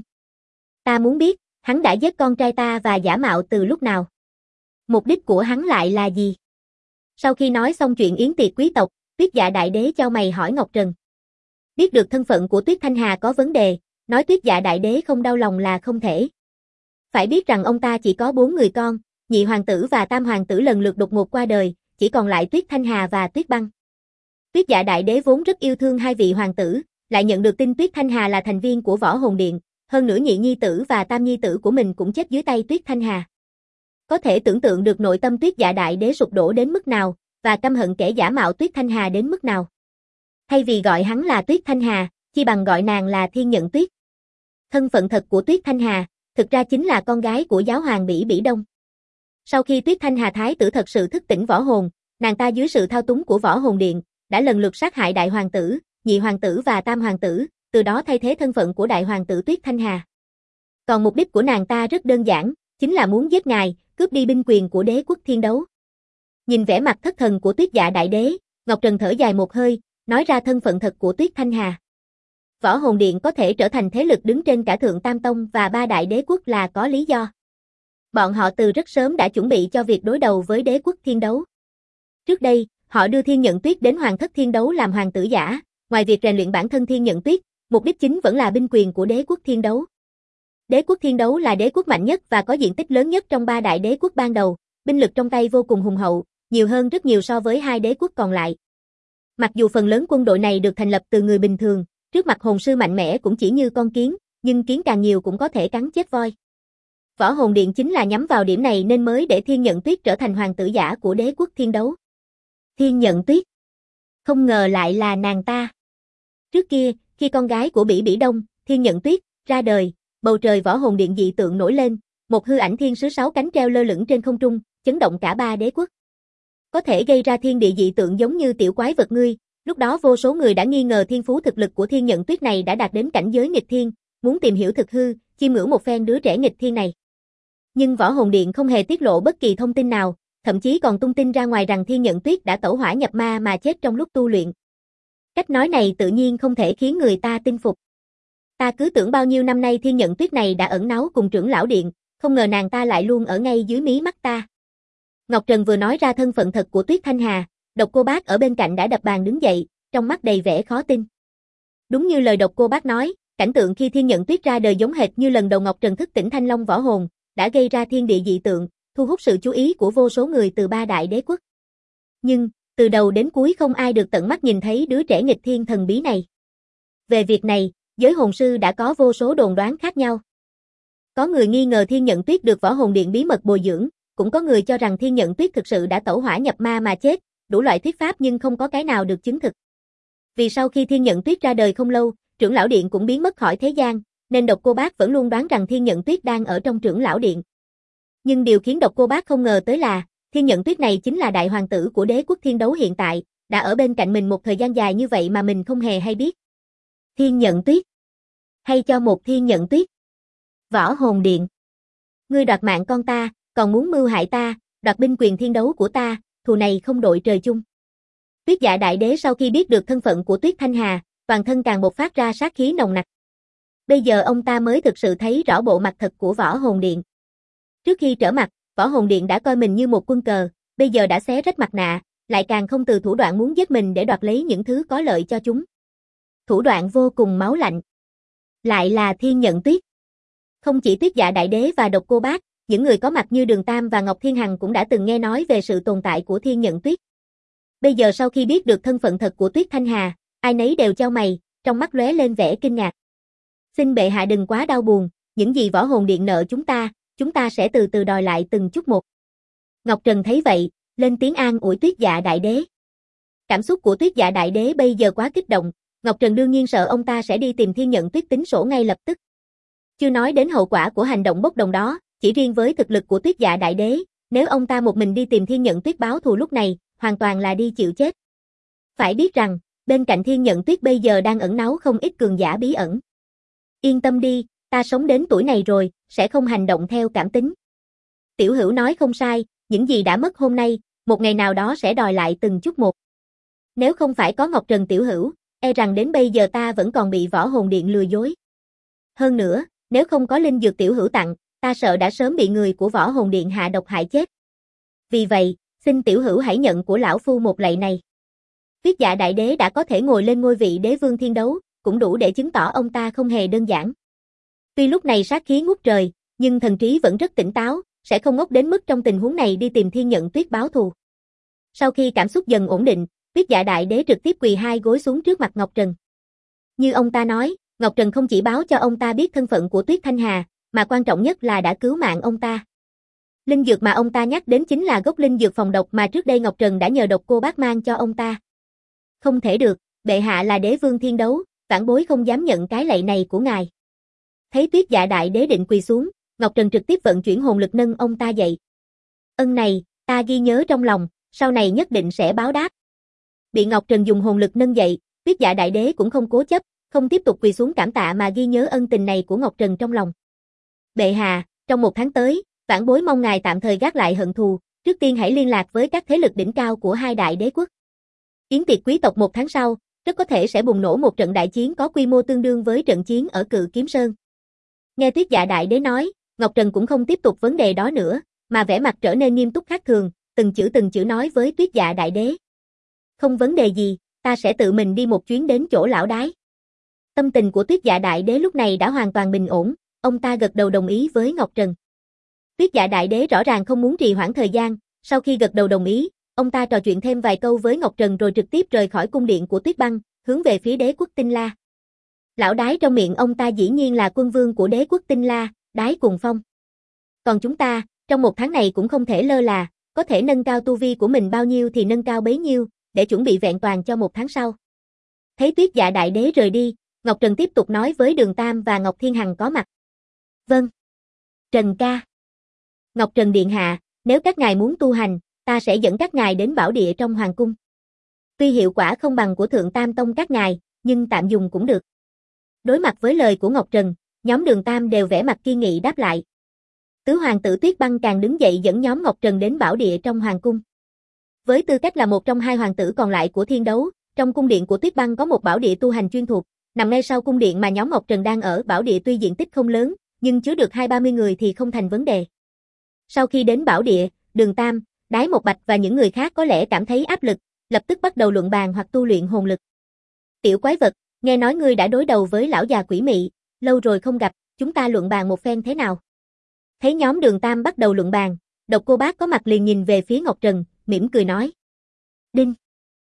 S1: Ta muốn biết, hắn đã giết con trai ta và giả mạo từ lúc nào? Mục đích của hắn lại là gì? Sau khi nói xong chuyện yến tiệc quý tộc, Tuyết Dạ Đại Đế chau mày hỏi Ngọc Trần. Biết được thân phận của Tuyết Thanh Hà có vấn đề, nói Tuyết Dạ Đại Đế không đau lòng là không thể. Phải biết rằng ông ta chỉ có 4 người con, nhị hoàng tử và tam hoàng tử lần lượt đột ngột qua đời, chỉ còn lại Tuyết Thanh Hà và Tuyết Băng. Tuyết Dạ Đại Đế vốn rất yêu thương hai vị hoàng tử, lại nhận được tin Tuyết Thanh Hà là thành viên của Võ Hồn Điện, hơn nữa nhị nhi tử và tam nhi tử của mình cũng chết dưới tay Tuyết Thanh Hà. Có thể tưởng tượng được nội tâm Tuyết Dạ Đại Đế sụp đổ đến mức nào, và căm hận kẻ giả mạo Tuyết Thanh Hà đến mức nào. Thay vì gọi hắn là Tuyết Thanh Hà, chi bằng gọi nàng là Thiên Nhận Tuyết. Thân phận thật của Tuyết Thanh Hà, thực ra chính là con gái của giáo hoàng Bỉ Bỉ Đông. Sau khi Tuyết Thanh Hà thái tử thật sự thức tỉnh võ hồn, nàng ta dưới sự thao túng của Võ Hồn Điện, đã lần lượt sát hại đại hoàng tử, nhị hoàng tử và tam hoàng tử, từ đó thay thế thân phận của đại hoàng tử Tuyết Thanh Hà. Còn mục đích của nàng ta rất đơn giản, chính là muốn giết ngài, cướp đi binh quyền của đế quốc Thiên Đấu. Nhìn vẻ mặt thất thần của Tuyết Dạ Đại Đế, Ngọc Trần thở dài một hơi, nói ra thân phận thật của Tuyết Thanh Hà. Võ Hồn Điện có thể trở thành thế lực đứng trên cả Thượng Tam Tông và 3 đại đế quốc là có lý do. Bọn họ từ rất sớm đã chuẩn bị cho việc đối đầu với đế quốc Thiên Đấu. Trước đây, họ đưa Thiên Nhận Tuyết đến Hoàng thất Thiên Đấu làm hoàng tử giả, ngoài việc rèn luyện bản thân Thiên Nhận Tuyết, mục đích chính vẫn là binh quyền của đế quốc Thiên Đấu. Đế quốc Thiên Đấu là đế quốc mạnh nhất và có diện tích lớn nhất trong 3 đại đế quốc ban đầu, binh lực trong tay vô cùng hùng hậu, nhiều hơn rất nhiều so với 2 đế quốc còn lại. Mặc dù phần lớn quân đội này được thành lập từ người bình thường, trước mặt hồn sư mạnh mẽ cũng chỉ như con kiến, nhưng kiến càng nhiều cũng có thể cắn chết voi. Võ Hồn Điện chính là nhắm vào điểm này nên mới để Thiên Nhận Tuyết trở thành hoàng tử giả của đế quốc Thiên Đấu. Thiên Nhận Tuyết. Không ngờ lại là nàng ta. Trước kia, khi con gái của Bỉ Bỉ Đông, Thiên Nhận Tuyết, ra đời, bầu trời Võ Hồn Điện dị tượng nổi lên, một hư ảnh thiên sứ 6 cánh treo lơ lửng trên không trung, chấn động cả 3 đế quốc. Có thể gây ra thiên địa dị tượng giống như tiểu quái vật ngươi, lúc đó vô số người đã nghi ngờ thiên phú thực lực của Thiên Nhận Tuyết này đã đạt đến cảnh giới nghịch thiên, muốn tìm hiểu thực hư, chiêm ngưỡng một phen đứa trẻ nghịch thiên này. Nhưng Võ Hồn Điện không hề tiết lộ bất kỳ thông tin nào, thậm chí còn tung tin ra ngoài rằng Thiên Nhận Tuyết đã tẩu hỏa nhập ma mà chết trong lúc tu luyện. Cách nói này tự nhiên không thể khiến người ta tin phục. Ta cứ tưởng bao nhiêu năm nay Thiên Nhận Tuyết này đã ẩn náu cùng trưởng lão điện, không ngờ nàng ta lại luôn ở ngay dưới mí mắt ta. Ngọc Trần vừa nói ra thân phận thật của Tuyết Thanh Hà, Độc Cô Bác ở bên cạnh đã đập bàn đứng dậy, trong mắt đầy vẻ khó tin. Đúng như lời Độc Cô Bác nói, cảnh tượng khi Thiên Nhận Tuyết ra đời giống hệt như lần đầu Ngọc Trần thức tỉnh Thanh Long võ hồn, đã gây ra thiên địa dị tượng, thu hút sự chú ý của vô số người từ 3 đại đế quốc. Nhưng, từ đầu đến cuối không ai được tận mắt nhìn thấy đứa trẻ nghịch thiên thần bí này. Về việc này, giới hồn sư đã có vô số đồn đoán khác nhau. Có người nghi ngờ Thiên Nhận Tuyết được Võ Hồn Điện bí mật bồi dưỡng, cũng có người cho rằng Thiên Nhận Tuyết thực sự đã tẩu hỏa nhập ma mà chết, đủ loại thuyết pháp nhưng không có cái nào được chứng thực. Vì sau khi Thiên Nhận Tuyết ra đời không lâu, trưởng lão điện cũng biến mất khỏi thế gian, nên Độc Cô Bác vẫn luôn đoán rằng Thiên Nhận Tuyết đang ở trong trưởng lão điện. Nhưng điều khiến Độc Cô Bác không ngờ tới là, Thiên Nhận Tuyết này chính là đại hoàng tử của đế quốc Thiên Đấu hiện tại, đã ở bên cạnh mình một thời gian dài như vậy mà mình không hề hay biết. Thiên Nhận Tuyết. Hay cho một Thiên Nhận Tuyết. Võ Hồn Điện. Ngươi đoạt mạng con ta, còn muốn mưu hại ta, đoạt binh quyền thiên đấu của ta, thù này không đội trời chung. Tuyết Dạ Đại Đế sau khi biết được thân phận của Tuyết Thanh Hà, toàn thân càng bộc phát ra sát khí nồng nặc. Bây giờ ông ta mới thực sự thấy rõ bộ mặt thật của Võ Hồn Điện. Trước khi trở mặt, Võ Hồn Điện đã coi mình như một quân cờ, bây giờ đã xé rách mặt nạ, lại càng không từ thủ đoạn muốn giết mình để đoạt lấy những thứ có lợi cho chúng. Thủ đoạn vô cùng máu lạnh. Lại là Thiên Nhận Tuyết. Không chỉ Tuyết Dạ Đại Đế và Độc Cô Bác, những người có mặt như Đường Tam và Ngọc Thiên Hằng cũng đã từng nghe nói về sự tồn tại của Thiên Nhận Tuyết. Bây giờ sau khi biết được thân phận thật của Tuyết Thanh Hà, ai nấy đều chau mày, trong mắt lóe lên vẻ kinh ngạc. Xin bệ hạ đừng quá đau buồn, những gì Võ Hồn Điện nợ chúng ta sẽ từ từ đòi lại từng chút một. Ngọc Trần thấy vậy, lên tiếng an ủi Tuyết Dạ Đại Đế. Cảm xúc của Tuyết Dạ Đại Đế bây giờ quá kích động, Ngọc Trần đương nhiên sợ ông ta sẽ đi tìm Thiên Nhận Tuyết tính sổ ngay lập tức. Chưa nói đến hậu quả của hành động bốc đồng đó, chỉ riêng với thực lực của Tuyết Dạ Đại Đế, nếu ông ta một mình đi tìm Thiên Nhận Tuyết báo thù lúc này, hoàn toàn là đi chịu chết. Phải biết rằng, bên cạnh Thiên Nhận Tuyết bây giờ đang ẩn náu không ít cường giả bí ẩn. Yên tâm đi, ta sống đến tuổi này rồi, sẽ không hành động theo cảm tính. Tiểu Hữu nói không sai, những gì đã mất hôm nay, một ngày nào đó sẽ đòi lại từng chút một. Nếu không phải có Ngọc Trần Tiểu Hữu, e rằng đến bây giờ ta vẫn còn bị Võ Hồn Điện lừa dối. Hơn nữa, nếu không có linh dược Tiểu Hữu tặng, ta sợ đã sớm bị người của Võ Hồn Điện hạ độc hại chết. Vì vậy, xin Tiểu Hữu hãy nhận của lão phu một lạy này. Tuyết Dạ Đại Đế đã có thể ngồi lên ngôi vị đế vương thiên đấu, cũng đủ để chứng tỏ ông ta không hề đơn giản. Tuy lúc này sát khí ngút trời, nhưng thần trí vẫn rất tỉnh táo, sẽ không ngốc đến mức trong tình huống này đi tìm Thiên Nhận Tuyết báo thù. Sau khi cảm xúc dần ổn định, Tuyết Dạ Đại Đế trực tiếp quỳ hai gối xuống trước mặt Ngọc Trần. Như ông ta nói, Ngọc Trần không chỉ báo cho ông ta biết thân phận của Tuyết Thanh Hà, mà quan trọng nhất là đã cứu mạng ông ta. Linh dược mà ông ta nhắc đến chính là gốc linh dược phòng độc mà trước đây Ngọc Trần đã nhờ Độc Cô Bác mang cho ông ta. Không thể được, bệ hạ là đế vương thiên đấu, vãn bối không dám nhận cái lạy này của ngài. Thấy Tuyết Dạ Đại Đế định quỳ xuống, Ngọc Trần trực tiếp vận chuyển hồn lực nâng ông ta dậy. Ân này, ta ghi nhớ trong lòng, sau này nhất định sẽ báo đáp. Bị Ngọc Trần dùng hồn lực nâng dậy, Tuyết Dạ Đại Đế cũng không cố chấp, không tiếp tục quỳ xuống cảm tạ mà ghi nhớ ân tình này của Ngọc Trần trong lòng. Bệ hạ, trong một tháng tới, vãn bối mong ngài tạm thời gác lại hận thù, trước tiên hãy liên lạc với các thế lực đỉnh cao của hai đại đế quốc. Yến tiệc quý tộc một tháng sau, rất có thể sẽ bùng nổ một trận đại chiến có quy mô tương đương với trận chiến ở Cự Kiếm Sơn. Nghe Tuyết Dạ Đại Đế nói, Ngọc Trần cũng không tiếp tục vấn đề đó nữa, mà vẻ mặt trở nên nghiêm túc khác thường, từng chữ nói với Tuyết Dạ Đại Đế. Không vấn đề gì, ta sẽ tự mình đi một chuyến đến chỗ lão đái. Tâm tình của Tuyết Dạ Đại Đế lúc này đã hoàn toàn bình ổn, ông ta gật đầu đồng ý với Ngọc Trần. Tuyết Dạ Đại Đế rõ ràng không muốn trì hoãn thời gian, sau khi gật đầu đồng ý, ông ta trò chuyện thêm vài câu với Ngọc Trần rồi trực tiếp rời khỏi cung điện của Tuyết Băng, hướng về phía đế quốc Tinh La. Lão đái trong miệng ông ta dĩ nhiên là quân vương của đế quốc Tinh La, Đái Cùng Phong. Còn chúng ta, trong một tháng này cũng không thể lơ là, có thể nâng cao tu vi của mình bao nhiêu thì nâng cao bấy nhiêu, để chuẩn bị vẹn toàn cho một tháng sau. Thấy Tuyết Dạ Đại Đế rời đi, Ngọc Trần tiếp tục nói với Đường Tam và Ngọc Thiên Hằng có mặt. Vâng. Trần ca. Ngọc Trần Điện Hạ, nếu các ngài muốn tu hành, ta sẽ dẫn các ngài đến bảo địa trong hoàng cung. Tuy hiệu quả không bằng của Thượng Tam Tông các ngài, nhưng tạm dùng cũng được. Đối mặt với lời của Ngọc Trần, nhóm Đường Tam đều vẻ mặt kiên nghị đáp lại. Tứ hoàng tử Tuyết Băng càng đứng dậy dẫn nhóm Ngọc Trần đến bảo địa trong hoàng cung. Với tư cách là một trong hai hoàng tử còn lại của thiên đấu, trong cung điện của Tuyết Băng có một bảo địa tu hành chuyên thuộc, nằm ngay sau cung điện mà nhóm Ngọc Trần đang ở. Bảo địa tuy diện tích không lớn, nhưng chứa được 20-30 người thì không thành vấn đề. Sau khi đến bảo địa, Đường Tam, Đái Một Bạch và những người khác có lẽ cảm thấy áp lực, lập tức bắt đầu luận bàn hoặc tu luyện hồn lực. Tiểu quái vật, nghe nói ngươi đã đối đầu với lão già quỷ mị, lâu rồi không gặp, chúng ta luận bàn một phen thế nào? Thấy nhóm Đường Tam bắt đầu luận bàn, Độc Cô Bác có mặt liền nhìn về phía Ngọc Trần, mỉm cười nói. Đinh.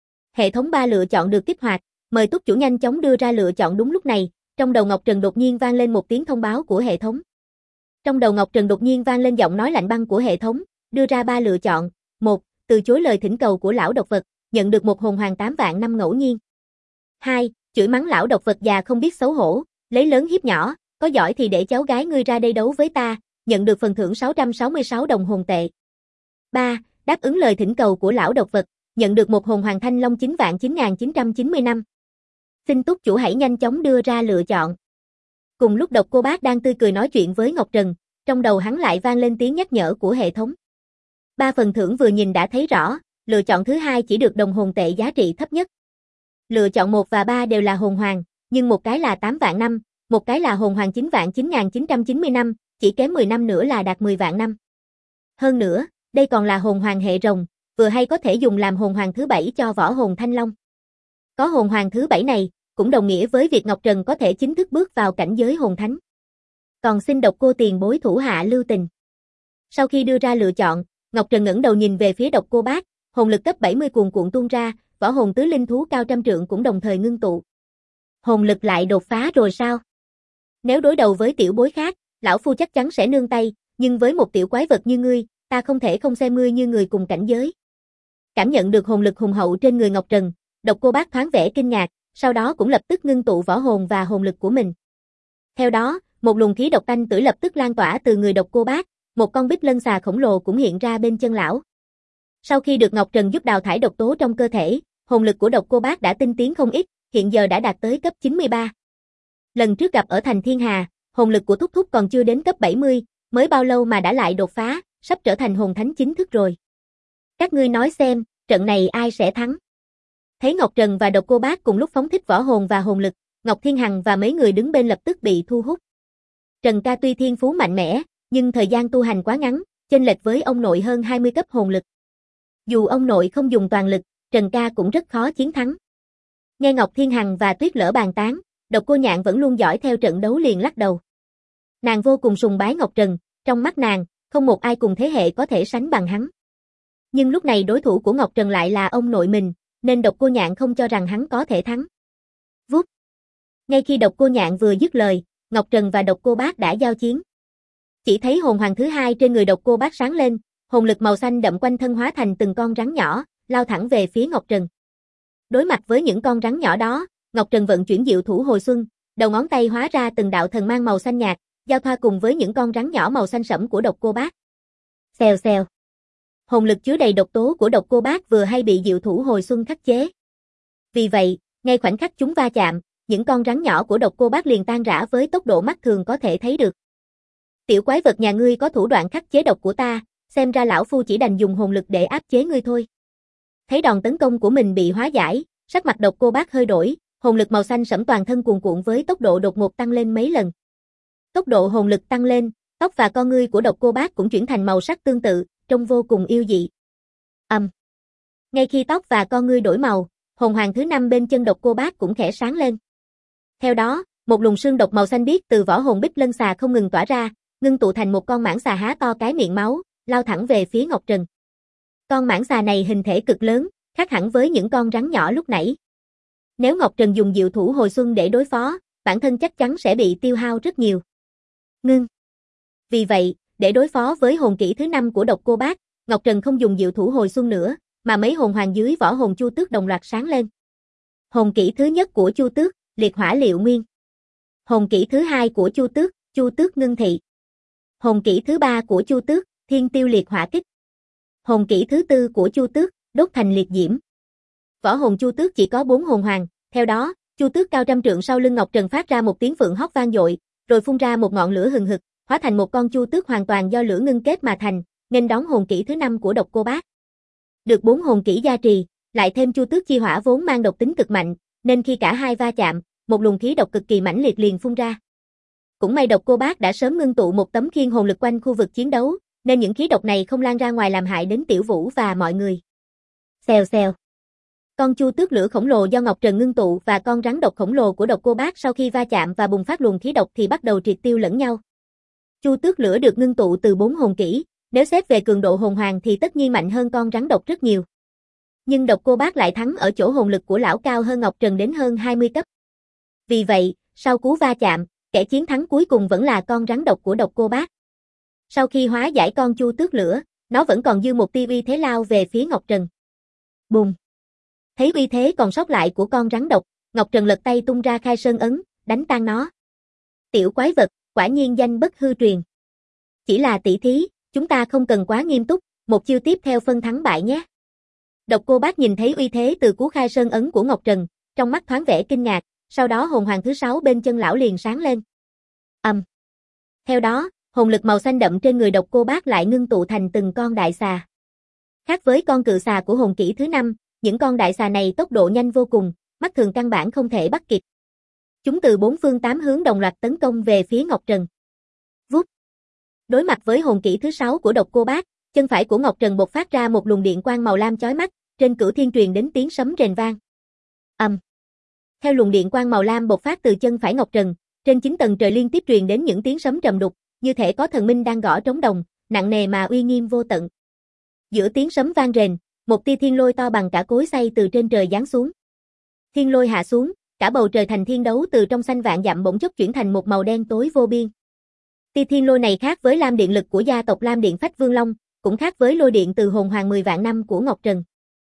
S1: Hệ thống 3 lựa chọn được kích hoạt, mời túc chủ nhanh chóng đưa ra lựa chọn đúng lúc này, trong đầu Ngọc Trần đột nhiên vang lên một tiếng thông báo của hệ thống. Trong đầu Ngọc Trần đột nhiên vang lên giọng nói lạnh băng của hệ thống, đưa ra 3 lựa chọn. 1. Từ chối lời thỉnh cầu của lão độc vật, nhận được một hồn hoàng 8 vạn năm ngẫu nhiên. 2. Chửi mắng lão độc vật già không biết xấu hổ, lấy lớn hiếp nhỏ, có giỏi thì để cháu gái ngươi ra đây đấu với ta, nhận được phần thưởng 666 đồng hồn tệ. 3. Đáp ứng lời thỉnh cầu của lão độc vật, nhận được một hồn hoàng thanh long 9.9990 năm. Xin túc chủ hãy nhanh chóng đưa ra lựa chọn. Cùng lúc Độc Cô Bác đang tươi cười nói chuyện với Ngọc Trần, trong đầu hắn lại vang lên tiếng nhắc nhở của hệ thống. 3 phần thưởng vừa nhìn đã thấy rõ, lựa chọn thứ hai chỉ được đồng hồn tệ giá trị thấp nhất. Lựa chọn 1 và 3 đều là hồn hoàng, nhưng một cái là 8 vạn năm, một cái là hồn hoàng 9.9990 năm, chỉ kém 10 năm nữa là đạt 10 vạn năm. Hơn nữa, đây còn là hồn hoàng hệ rồng, vừa hay có thể dùng làm hồn hoàng thứ 7 cho võ hồn thanh long. Có hồn hoàng thứ 7 này, cũng đồng nghĩa với việc Ngọc Trần có thể chính thức bước vào cảnh giới hồn thánh. Còn xin Độc Cô tiền bối thủ hạ lưu tình. Sau khi đưa ra lựa chọn, Ngọc Trần ngẩng đầu nhìn về phía Độc Cô Bác, hồn lực cấp 70 cuồn cuộn tuôn ra, võ hồn tứ linh thú cao trăm trượng cũng đồng thời ngưng tụ. Hồn lực lại đột phá rồi sao? Nếu đối đầu với tiểu bối khác, lão phu chắc chắn sẽ nương tay, nhưng với một tiểu quái vật như ngươi, ta không thể không xem ngươi như người cùng cảnh giới. Cảm nhận được hồn lực hùng hậu trên người Ngọc Trần, Độc Cô Bác thoáng vẻ kinh ngạc, sau đó cũng lập tức ngưng tụ võ hồn và hồn lực của mình. Theo đó, một luồng khí độc tanh tưởi lập tức lan tỏa từ người Độc Cô Bác, một con bích lân xà khổng lồ cũng hiện ra bên chân lão. Sau khi được Ngọc Trần giúp đào thải độc tố trong cơ thể, hồn lực của Độc Cô Bác đã tinh tiến không ít, hiện giờ đã đạt tới cấp 93. Lần trước gặp ở thành Thiên Hà, hồn lực của Thúc Thúc còn chưa đến cấp 70, mới bao lâu mà đã lại đột phá, sắp trở thành hồn thánh chính thức rồi. Các ngươi nói xem, trận này ai sẽ thắng? Thấy Ngọc Trần và Độc Cô Bác cùng lúc phóng thích võ hồn và hồn lực, Ngọc Thiên Hằng và mấy người đứng bên lập tức bị thu hút. Trần ca tuy thiên phú mạnh mẽ, nhưng thời gian tu hành quá ngắn, chênh lệch với ông nội hơn 20 cấp hồn lực. Dù ông nội không dùng toàn lực, Trần ca cũng rất khó chiến thắng. Nghe Ngọc Thiên Hằng và Tuyết Lỡ bàn tán, Độc Cô Nhạn vẫn luôn dõi theo trận đấu liền lắc đầu. Nàng vô cùng sùng bái Ngọc Trần, trong mắt nàng, không một ai cùng thế hệ có thể sánh bằng hắn. Nhưng lúc này đối thủ của Ngọc Trần lại là ông nội mình, nên Độc Cô Nhạn không cho rằng hắn có thể thắng. Vút. Ngay khi Độc Cô Nhạn vừa dứt lời, Ngọc Trần và Độc Cô Bác đã giao chiến. Chỉ thấy hồn hoàng thứ hai trên người Độc Cô Bác sáng lên, hồn lực màu xanh đậm quanh thân hóa thành từng con rắn nhỏ, lao thẳng về phía Ngọc Trần. Đối mặt với những con rắn nhỏ đó, Ngọc Trần vận chuyển diệu thủ hồi xuân, đầu ngón tay hóa ra từng đạo thần mang màu xanh nhạt, giao thoa cùng với những con rắn nhỏ màu xanh sẫm của Độc Cô Bác. Xèo xèo. Hồn lực chứa đầy độc tố của Độc Cô Bác vừa hay bị diệu thủ hồi xuân khắc chế. Vì vậy, ngay khoảnh khắc chúng va chạm, những con rắn nhỏ của Độc Cô Bác liền tan rã với tốc độ mắt thường có thể thấy được. Tiểu quái vật nhà ngươi có thủ đoạn khắc chế độc của ta, xem ra lão phu chỉ đành dùng hồn lực để áp chế ngươi thôi. Thấy đòn tấn công của mình bị hóa giải, sắc mặt Độc Cô Bác hơi đổi, hồn lực màu xanh sẫm toàn thân cuồn cuộn với tốc độ đột ngột tăng lên mấy lần. Tốc độ hồn lực tăng lên, tóc và con ngươi của Độc Cô Bác cũng chuyển thành màu sắc tương tự, trông vô cùng yêu dị. Ngay khi tóc và con ngươi đổi màu, hồn hoàng thứ 5 bên chân Độc Cô Bác cũng khẽ sáng lên. Theo đó, một luồng sương độc màu xanh biếc từ võ hồn bích lân xà không ngừng tỏa ra, ngưng tụ thành một con mãng xà há to cái miệng máu, lao thẳng về phía Ngọc Trần. Con mãng xà này hình thể cực lớn, khác hẳn với những con rắn nhỏ lúc nãy. Nếu Ngọc Trần dùng diệu thủ hồi xuân để đối phó, bản thân chắc chắn sẽ bị tiêu hao rất nhiều. Ngưng. Vì vậy, để đối phó với hồn kỹ thứ 5 của Độc Cô Bác, Ngọc Trần không dùng diệu thủ hồi xuân nữa, mà mấy hồn hoàng dưới võ hồn Chu Tước đồng loạt sáng lên. Hồn kỹ thứ nhất của Chu Tước, liệt hỏa liệu nguyên. Hồn kỹ thứ 2 của Chu Tước ngưng thị. Hồn kỹ thứ 3 của Chu Tước, thiên tiêu liệt hỏa kích. Hồn kỹ thứ 4 của Chu Tước, đốt thành liệt diễm. Võ hồn Chu Tước chỉ có 4 hồn hoàng, theo đó, Chu Tước cao trăm trượng sau lưng Ngọc Trần phát ra một tiếng phượng hót vang dội, rồi phun ra một ngọn lửa hừng hực, hóa thành một con Chu Tước hoàn toàn do lửa ngưng kết mà thành, nghênh đón hồn kỹ thứ 5 của Độc Cô Bác. Được 4 hồn kỹ gia trì, lại thêm Chu Tước chi hỏa vốn mang độc tính cực mạnh, nên khi cả hai va chạm, một luồng khí độc cực kỳ mãnh liệt liền phun ra. Cũng may Độc Cô Bác đã sớm ngưng tụ một tấm khiên hồn lực quanh khu vực chiến đấu, nên những khí độc này không lan ra ngoài làm hại đến Tiểu Vũ và mọi người. Xèo xèo. Con Chu Tước lửa khổng lồ do Ngọc Trần ngưng tụ và con rắn độc khổng lồ của Độc Cô Bác sau khi va chạm và bùng phát luồng khí độc thì bắt đầu triệt tiêu lẫn nhau. Chu Tước lửa được ngưng tụ từ 4 hồn kỹ, nếu xét về cường độ hồn hoàng thì tất nhiên mạnh hơn con rắn độc rất nhiều. Nhưng Độc Cô Bác lại thắng ở chỗ hồn lực của lão cao hơn Ngọc Trần đến hơn 20 cấp. Vì vậy, sau cú va chạm, kẻ chiến thắng cuối cùng vẫn là con rắn độc của Độc Cô Bác. Sau khi hóa giải con Chu Tước lửa, nó vẫn còn dư một tia uy thế lao về phía Ngọc Trần. Bùng! Thấy uy thế còn sót lại của con rắn độc, Ngọc Trần lật tay tung ra khai sơn ấn, đánh tan nó. Tiểu quái vật, quả nhiên danh bất hư truyền. Chỉ là tỷ thí, chúng ta không cần quá nghiêm túc, một chiêu tiếp theo phân thắng bại nhé. Độc Cô Bác nhìn thấy uy thế từ cú khai sơn ấn của Ngọc Trần, trong mắt thoáng vẻ kinh ngạc, sau đó hồn hoàng thứ 6 bên chân lão liền sáng lên. Theo đó, hồn lực màu xanh đậm trên người Độc Cô Bác lại ngưng tụ thành từng con đại xà. Khác với con cự xà của hồn kỹ thứ 5, những con đại xà này tốc độ nhanh vô cùng, mắt thường căn bản không thể bắt kịp. Chúng từ 4 phương 8 hướng đồng loạt tấn công về phía Ngọc Trần. Vút. Đối mặt với hồn kỹ thứ 6 của Độc Cô Bác, chân phải của Ngọc Trần bộc phát ra một luồng điện quang màu lam chói mắt, trên cửu thiên truyền đến tiếng sấm rền vang. Theo luồng điện quang màu lam bộc phát từ chân phải Ngọc Trần, trên 9 tầng trời liên tiếp truyền đến những tiếng sấm trầm đục, như thể có thần minh đang gõ trống đồng, nặng nề mà uy nghiêm vô tận. Giữa tiếng sấm vang rền, một tia thiên lôi to bằng cả cối xay từ trên trời giáng xuống. Thiên lôi hạ xuống, cả bầu trời thành thiên đấu từ trong xanh vạn dặm bỗng chốc chuyển thành một màu đen tối vô biên. Tia thiên lôi này khác với lam điện lực của gia tộc Lam Điện Phách Vương Long, cũng khác với lôi điện từ hồn hoàng 10 vạn năm của Ngọc Trần.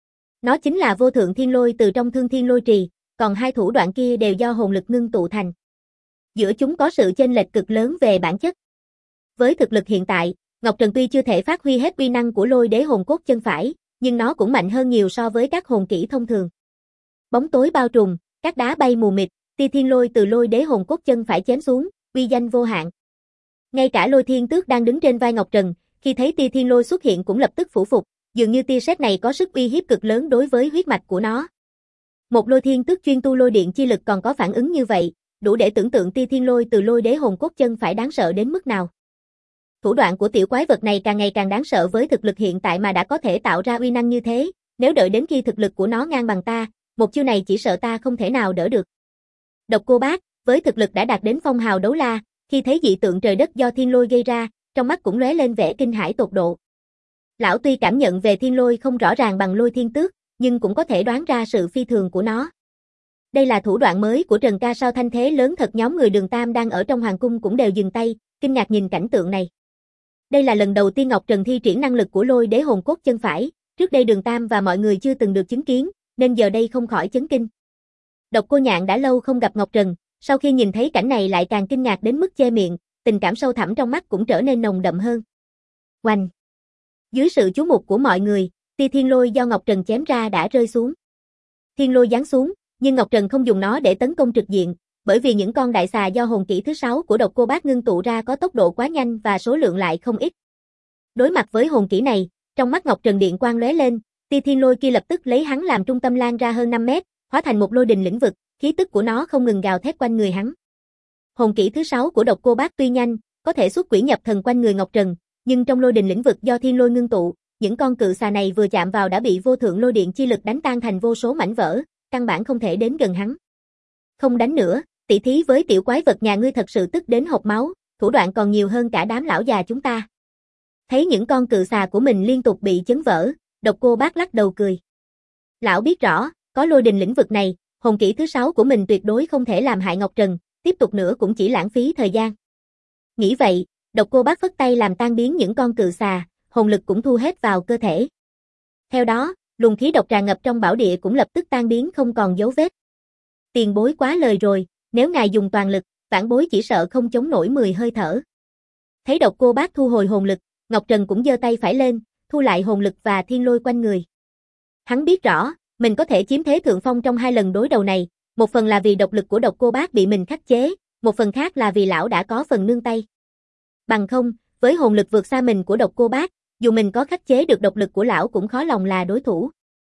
S1: Nó chính là vô thượng thiên lôi từ trong Thương Thiên Lôi Trì, còn hai thủ đoạn kia đều do hồn lực ngưng tụ thành. Giữa chúng có sự chênh lệch cực lớn về bản chất. Với thực lực hiện tại, Ngọc Trần tuy chưa thể phát huy hết uy năng của Lôi Đế Hồn Cốt chân phải, nhưng nó cũng mạnh hơn nhiều so với các hồn kỹ thông thường. Bóng tối bao trùm, các đá bay mù mịt, tia thiên lôi từ Lôi Đế Hồn Cốt chân phải chém xuống, uy danh vô hạn. Ngay cả Lôi Thiên Tước đang đứng trên vai Ngọc Trần, khi thấy tia thiên lôi xuất hiện cũng lập tức phủ phục, dường như tia sét này có sức uy hiếp cực lớn đối với huyết mạch của nó. Một Lôi Thiên Tước chuyên tu lôi điện chi lực còn có phản ứng như vậy, đủ để tưởng tượng tia thiên lôi từ Lôi Đế Hồn Cốt chân phải đáng sợ đến mức nào. Thủ đoạn của tiểu quái vật này càng ngày càng đáng sợ, với thực lực hiện tại mà đã có thể tạo ra uy năng như thế, nếu đợi đến khi thực lực của nó ngang bằng ta, một chiêu này chỉ sợ ta không thể nào đỡ được. Độc Cô Bác, với thực lực đã đạt đến phong hào đấu la, khi thấy dị tượng trời đất do thiên lôi gây ra, trong mắt cũng lóe lên vẻ kinh hãi tột độ. Lão tuy cảm nhận về thiên lôi không rõ ràng bằng Lôi Thiên Tước, nhưng cũng có thể đoán ra sự phi thường của nó. Đây là thủ đoạn mới của Trần Ca sao thanh thế lớn thật, nhóm người Đường Tam đang ở trong hoàng cung cũng đều dừng tay, kinh ngạc nhìn cảnh tượng này. Đây là lần đầu tiên Ngọc Trần thi triển năng lực của Lôi Đế Hồn Cốt chân phải, trước đây Đường Tam và mọi người chưa từng được chứng kiến, nên giờ đây không khỏi chấn kinh. Độc Cô Nhạn đã lâu không gặp Ngọc Trần, sau khi nhìn thấy cảnh này lại càng kinh ngạc đến mức che miệng, tình cảm sâu thẳm trong mắt cũng trở nên nồng đậm hơn. Oanh! Dưới sự chú mục của mọi người, tia thiên lôi do Ngọc Trần chém ra đã rơi xuống. Thiên lôi giáng xuống, nhưng Ngọc Trần không dùng nó để tấn công trực diện, bởi vì những con đại xà do hồn kỹ thứ 6 của Độc Cô Bác ngưng tụ ra có tốc độ quá nhanh và số lượng lại không ít. Đối mặt với hồn kỹ này, trong mắt Ngọc Trần điện quang lóe lên, tia thiên lôi kia lập tức lấy hắn làm trung tâm lan ra hơn 5 mét, hóa thành một lôi đình lĩnh vực, khí tức của nó không ngừng gào thét quanh người hắn. Hồn kỹ thứ 6 của Độc Cô Bác tuy nhanh, có thể xuất quỷ nhập thần quanh người Ngọc Trần, nhưng trong lôi đình lĩnh vực do thiên lôi ngưng tụ, những con cự xà này vừa chạm vào đã bị vô thượng lôi điện chi lực đánh tan thành vô số mảnh vỡ, căn bản không thể đến gần hắn. Không đánh nữa, tỷ thí với tiểu quái vật nhà ngươi thật sự tức đến hộc máu, thủ đoạn còn nhiều hơn cả đám lão già chúng ta. Thấy những con cự xà của mình liên tục bị chấn vỡ, Độc Cô Bác lắc đầu cười. Lão biết rõ, có lôi đình lĩnh vực này, hồn kỹ thứ 6 của mình tuyệt đối không thể làm hại Ngọc Trần, tiếp tục nữa cũng chỉ lãng phí thời gian. Nghĩ vậy, Độc Cô Bác phất tay làm tan biến những con cự xà, hồn lực cũng thu hết vào cơ thể. Theo đó, luồng khí độc tràn ngập trong bảo địa cũng lập tức tan biến không còn dấu vết. Tiền bối quá lời rồi, nếu ngài dùng toàn lực, vãn bối chỉ sợ không chống nổi 10 hơi thở. Thấy Độc Cô Bác thu hồi hồn lực, Ngọc Trần cũng giơ tay phải lên, thu lại hồn lực và thiên lôi quanh người. Hắn biết rõ, mình có thể chiếm thế thượng phong trong 2 lần đối đầu này, một phần là vì độc lực của Độc Cô Bác bị mình khắc chế, một phần khác là vì lão đã có phần nương tay. Bằng không, với hồn lực vượt xa mình của Độc Cô Bác, dù mình có khắc chế được độc lực của lão cũng khó lòng là đối thủ.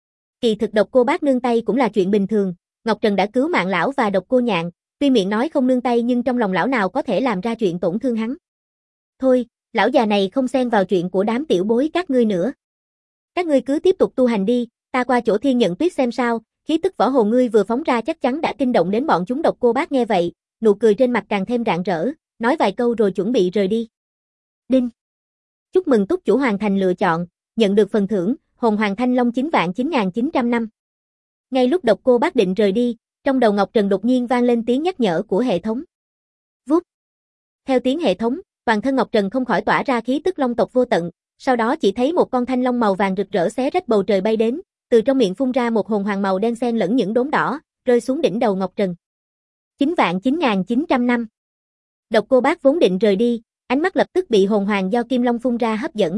S1: Kỳ thực Độc Cô Bác nương tay cũng là chuyện bình thường, Ngọc Trần đã cứu mạng lão và Độc Cô Nhạn, tuy miệng nói không nương tay nhưng trong lòng lão nào có thể làm ra chuyện tổn thương hắn. Thôi, lão già này không xen vào chuyện của đám tiểu bối các ngươi nữa. Các ngươi cứ tiếp tục tu hành đi, ta qua chỗ Thiên Nhận Tuyết xem sao, khí tức võ hồn ngươi vừa phóng ra chắc chắn đã kinh động đến bọn chúng. Độc Cô Bác nghe vậy, nụ cười trên mặt càng thêm rạng rỡ, nói vài câu rồi chuẩn bị rời đi. Đinh. Chúc mừng túc chủ hoàn thành lựa chọn, nhận được phần thưởng, hồn hoàng thanh long 9.900 năm. Ngay lúc Độc Cô Bác định rời đi, trong đầu Ngọc Trần đột nhiên vang lên tiếng nhắc nhở của hệ thống. Vút. Theo tiếng hệ thống, toàn thân Ngọc Trần không khỏi tỏa ra khí tức long tộc vô tận, sau đó chỉ thấy một con thanh long màu vàng rực rỡ xé rách bầu trời bay đến, từ trong miệng phun ra một hồn hoàng màu đen xen lẫn những đốm đỏ, rơi xuống đỉnh đầu Ngọc Trần. 9.900 năm. Độc Cô Bác vốn định rời đi, ánh mắt lập tức bị hồn hoàng do Kim Long phun ra hấp dẫn.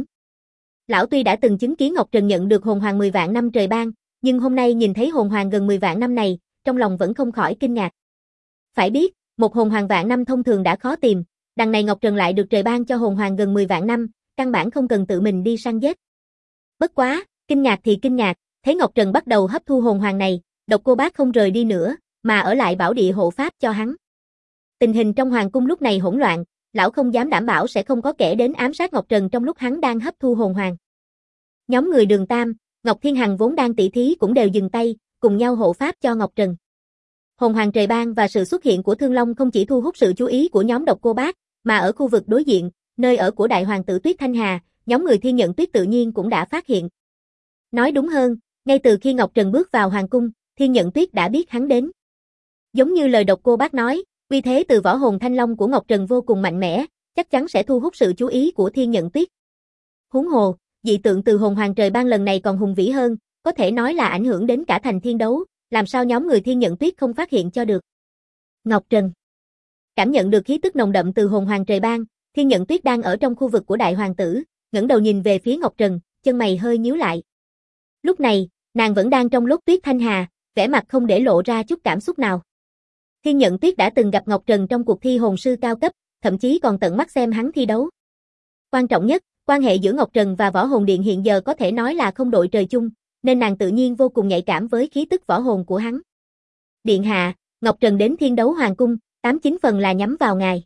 S1: Lão tuy đã từng chứng kiến Ngọc Trần nhận được hồn hoàng 10 vạn năm trời ban, nhưng hôm nay nhìn thấy hồn hoàng gần 10 vạn năm này, trong lòng vẫn không khỏi kinh ngạc. Phải biết, một hồn hoàng vạn năm thông thường đã khó tìm, đằng này Ngọc Trần lại được trời ban cho hồn hoàng gần 10 vạn năm, căn bản không cần tự mình đi săn giết. Bất quá, kinh ngạc thì kinh ngạc, thấy Ngọc Trần bắt đầu hấp thu hồn hoàng này, Độc Cô Bác không rời đi nữa, mà ở lại bảo địa hộ pháp cho hắn. Tình hình trong hoàng cung lúc này hỗn loạn, lão không dám đảm bảo sẽ không có kẻ đến ám sát Ngọc Trần trong lúc hắn đang hấp thu hồn hoàng. Nhóm người Đường Tam, Ngọc Thiên Hằng vốn đang tỉ thí cũng đều dừng tay, cùng nhau hộ pháp cho Ngọc Trần. Hồn hoàng trời ban và sự xuất hiện của Thương Long không chỉ thu hút sự chú ý của nhóm Độc Cô Bác, mà ở khu vực đối diện, nơi ở của đại hoàng tử Tuyết Thanh Hà, nhóm người Thiên Nhận Tuyết tự nhiên cũng đã phát hiện. Nói đúng hơn, ngay từ khi Ngọc Trần bước vào hoàng cung, Thiên Nhận Tuyết đã biết hắn đến. Giống như lời Độc Cô Bác nói, uy thế từ võ hồn thanh long của Ngọc Trần vô cùng mạnh mẽ, chắc chắn sẽ thu hút sự chú ý của Thiên Nhận Tuyết. Huống hồ, dị tượng từ hồn hoàng trời ban lần này còn hùng vĩ hơn, có thể nói là ảnh hưởng đến cả thành thiên đấu, làm sao nhóm người Thiên Nhận Tuyết không phát hiện cho được. Ngọc Trần cảm nhận được khí tức nồng đậm từ hồn hoàng trời ban, Thiên Nhận Tuyết đang ở trong khu vực của đại hoàng tử, ngẩng đầu nhìn về phía Ngọc Trần, chân mày hơi nhíu lại. Lúc này, nàng vẫn đang trong lúc Tuyết Thanh Hà, vẻ mặt không để lộ ra chút cảm xúc nào. Thiên Nhận Tuyết đã từng gặp Ngọc Trần trong cuộc thi hồn sư cao cấp, thậm chí còn tận mắt xem hắn thi đấu. Quan trọng nhất, quan hệ giữa Ngọc Trần và Võ Hồn Điện hiện giờ có thể nói là không đội trời chung, nên nàng tự nhiên vô cùng nhạy cảm với khí tức võ hồn của hắn. Điện hạ, Ngọc Trần đến Thiên Đấu Hoàng cung, 89 phần là nhắm vào ngài.